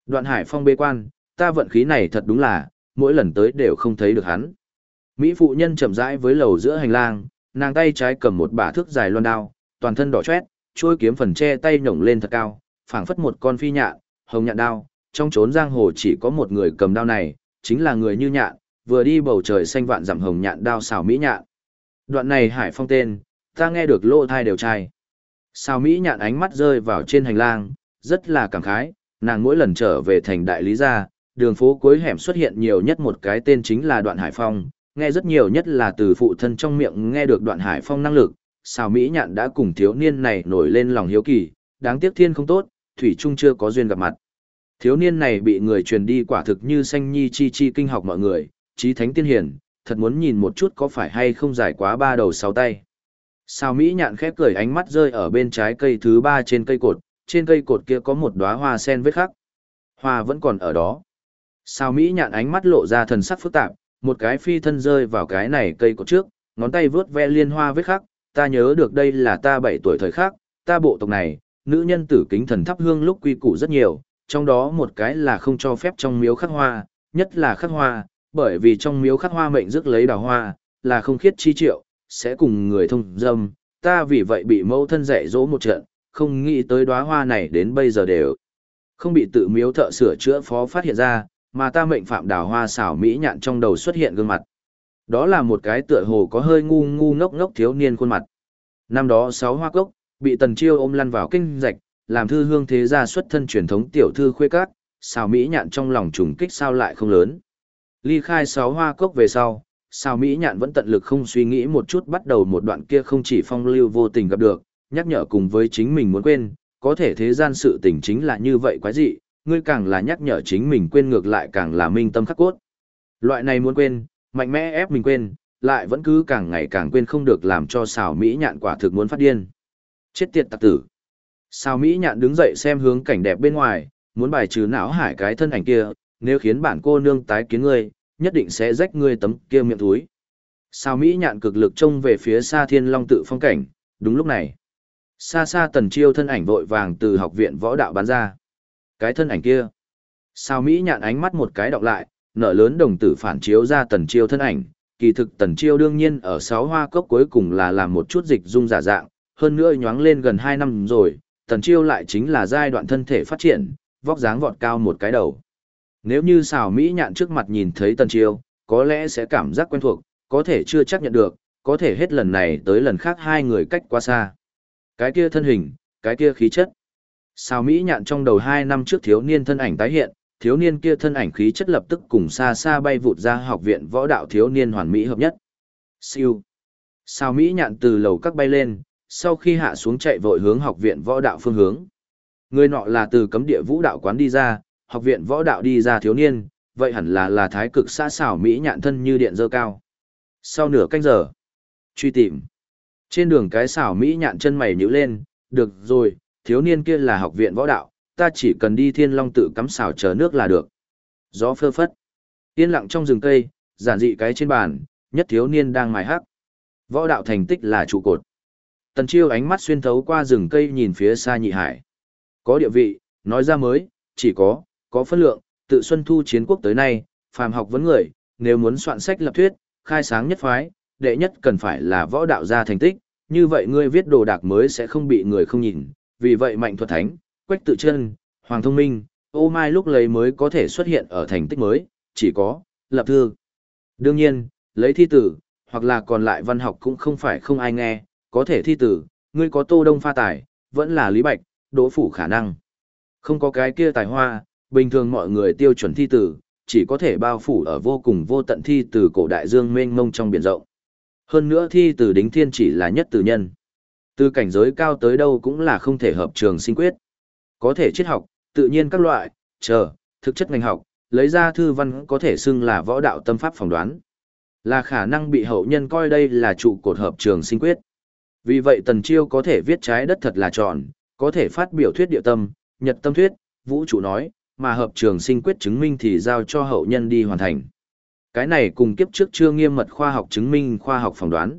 Đoạn Hải Phong bế quan, ta vận khí này thật đúng là, mỗi lần tới đều không thấy được hắn. Mỹ phụ nhân chậm rãi với lầu giữa hành lang, nàng tay trái cầm một bả thước dài loan đao, toàn thân đỏ chót, trôi kiếm phần che tay nhổng lên thật cao, phảng phất một con phi nhạn, hồng nhạn đao, trong chốn giang hồ chỉ có một người cầm đao này, chính là người như nhạn, vừa đi bầu trời xanh vạn dặm hồng nhạn đao xào Mỹ nhạn. Đoạn này Hải Phong tên, ta nghe được lỗ thai đều trai. Xào Mỹ nhạn ánh mắt rơi vào trên hành lang, rất là cảm khái, nàng mỗi lần trở về thành đại lý gia, đường phố cuối hẻm xuất hiện nhiều nhất một cái tên chính là Đoạn Hải Phong, nghe rất nhiều nhất là từ phụ thân trong miệng nghe được Đoạn Hải Phong năng lực, xào Mỹ nhạn đã cùng thiếu niên này nổi lên lòng hiếu kỳ, đáng tiếc thiên không tốt, thủy chung chưa có duyên gặp mặt. Thiếu niên này bị người truyền đi quả thực như sanh nhi chi chi kinh học mọi người, chí thánh tiên hiển, thật muốn nhìn một chút có phải hay không dài quá ba đầu sáu tay. Xào Mỹ nhạn khép cười, ánh mắt rơi ở bên trái cây thứ ba trên cây cột kia có một đóa hoa sen vết khắc. Hoa vẫn còn ở đó. Xào Mỹ nhạn ánh mắt lộ ra thần sắc phức tạp, một cái phi thân rơi vào cái này cây cột trước, ngón tay vướt ve liên hoa vết khắc, ta nhớ được đây là ta 7 tuổi thời khắc, ta bộ tộc này, nữ nhân tử kính thần thắp hương lúc quy củ rất nhiều, trong đó một cái là không cho phép trong miếu khắc hoa, nhất là khắc hoa, bởi vì trong miếu khắc hoa mệnh rước lấy đào hoa, là không khiết chi triệu, sẽ cùng người thông dâm, ta vì vậy bị mẫu thân dạy dỗ một trận, không nghĩ tới đóa hoa này đến bây giờ đều không bị tự miếu thợ sửa chữa phó phát hiện ra, mà ta mệnh phạm đào hoa xảo Mỹ nhạn trong đầu xuất hiện gương mặt. Đó là một cái tựa hồ có hơi ngu ngốc ngốc thiếu niên khuôn mặt. Năm đó 6 hoa cốc, bị Tần Chiêu ôm lăn vào kinh rạch, làm thư hương thế gia xuất thân truyền thống tiểu thư khuê các, xào Mỹ nhạn trong lòng trùng kích sao lại không lớn. Ly khai 6 hoa cốc về sau, xào Mỹ nhạn vẫn tận lực không suy nghĩ một chút, bắt đầu một đoạn kia không chỉ phong lưu vô tình gặp được, nhắc nhở cùng với chính mình muốn quên, có thể thế gian sự tình chính là như vậy quái dị, ngươi càng là nhắc nhở chính mình quên ngược lại càng là minh tâm khắc cốt. Loại này muốn quên, mạnh mẽ ép mình quên, lại vẫn cứ càng ngày càng quên không được, làm cho xào Mỹ nhạn quả thực muốn phát điên. Chết tiệt tặc tử. Xào Mỹ nhạn đứng dậy xem hướng cảnh đẹp bên ngoài, muốn bài trừ não hải cái thân ảnh kia, nếu khiến bản cô nương tái kiến ngươi, nhất định sẽ rách ngươi tấm kia miệng thúi. Xào Mỹ nhạn cực lực trông về phía xa Thiên Long tự phong cảnh, đúng lúc này. Xa xa Tần Chiêu thân ảnh vội vàng từ học viện võ đạo bắn ra. Cái thân ảnh kia. Xào Mỹ nhạn ánh mắt một cái đọc lại, nở lớn đồng tử phản chiếu ra Tần Chiêu thân ảnh. Kỳ thực Tần Chiêu đương nhiên ở 6 hoa cốc cuối cùng là làm một chút dịch dung giả dạng, hơn nữa nhoáng lên gần 2 năm rồi, Tần Chiêu lại chính là giai đoạn thân thể phát triển, vóc dáng vọt cao một cái đầu. Nếu như xào Mỹ nhạn trước mặt nhìn thấy Tần Chiêu, có lẽ sẽ cảm giác quen thuộc, có thể chưa chắc nhận được, có thể hết lần này tới lần khác hai người cách quá xa. Cái kia thân hình, cái kia khí chất. Xào Mỹ nhạn trong đầu 2 năm trước thiếu niên thân ảnh tái hiện, thiếu niên kia thân ảnh khí chất lập tức cùng xa xa bay vụt ra học viện võ đạo thiếu niên hoàn mỹ hợp nhất. Siêu. Xào Mỹ nhạn từ lầu các bay lên, sau khi hạ xuống chạy vội hướng học viện võ đạo phương hướng. Người nọ là từ cấm địa vũ đạo quán đi ra, học viện võ đạo đi ra thiếu niên, vậy hẳn là thái cực xã xảo Mỹ nhạn thân như điện dơ cao. Sau nửa canh giờ, truy tìm. Trên đường cái xảo Mỹ nhạn chân mày nhíu lên, được rồi, thiếu niên kia là học viện võ đạo, ta chỉ cần đi Thiên Long tự cắm xảo chờ nước là được. Gió phơ phất. Yên lặng trong rừng cây, giản dị cái trên bàn, nhất thiếu niên đang mài hắc. Võ đạo thành tích là trụ cột. Tần Chiêu ánh mắt xuyên thấu qua rừng cây nhìn phía xa Nhị Hải. Có địa vị, nói ra mới, chỉ có phân lượng, tự xuân thu chiến quốc tới nay, phàm học vấn người, nếu muốn soạn sách lập thuyết, khai sáng nhất phái, đệ nhất cần phải là võ đạo gia thành tích, như vậy ngươi viết đồ đạc mới sẽ không bị người không nhìn, vì vậy Mạnh Thuật Thánh, Quách Tự Chân, Hoàng Thông Minh, Ô Mai lúc lấy mới có thể xuất hiện ở thành tích mới, chỉ có lập thư. Đương nhiên, lấy thi tử, hoặc là còn lại văn học cũng không phải không ai nghe, có thể thi tử, ngươi có Tô Đông pha tài, vẫn là Lý Bạch, Đỗ Phủ khả năng. Không có cái kia tài hoa, bình thường mọi người tiêu chuẩn thi tử, chỉ có thể bao phủ ở vô cùng vô tận thi từ cổ đại dương mênh mông trong biển rộng. Hơn nữa thi từ đính thiên chỉ là nhất từ nhân. Từ cảnh giới cao tới đâu cũng là không thể hợp trường sinh quyết. Có thể triết học, tự nhiên các loại, thực chất ngành học, lấy ra thư văn có thể xưng là võ đạo tâm pháp phỏng đoán. Là khả năng bị hậu nhân coi đây là trụ cột hợp trường sinh quyết. Vì vậy Tần Chiêu có thể viết trái đất thật là tròn, có thể phát biểu thuyết địa tâm, nhật tâm thuyết, vũ trụ nói, mà hợp trường sinh quyết chứng minh thì giao cho hậu nhân đi hoàn thành. Cái này cùng kiếp trước chưa nghiêm mật khoa học chứng minh khoa học phỏng đoán.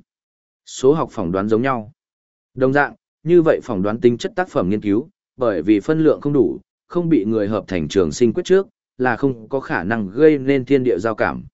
Số học phỏng đoán giống nhau. Đồng dạng, như vậy phỏng đoán tính chất tác phẩm nghiên cứu, bởi vì phân lượng không đủ, không bị người hợp thành trường sinh quyết trước, là không có khả năng gây nên thiên địa giao cảm.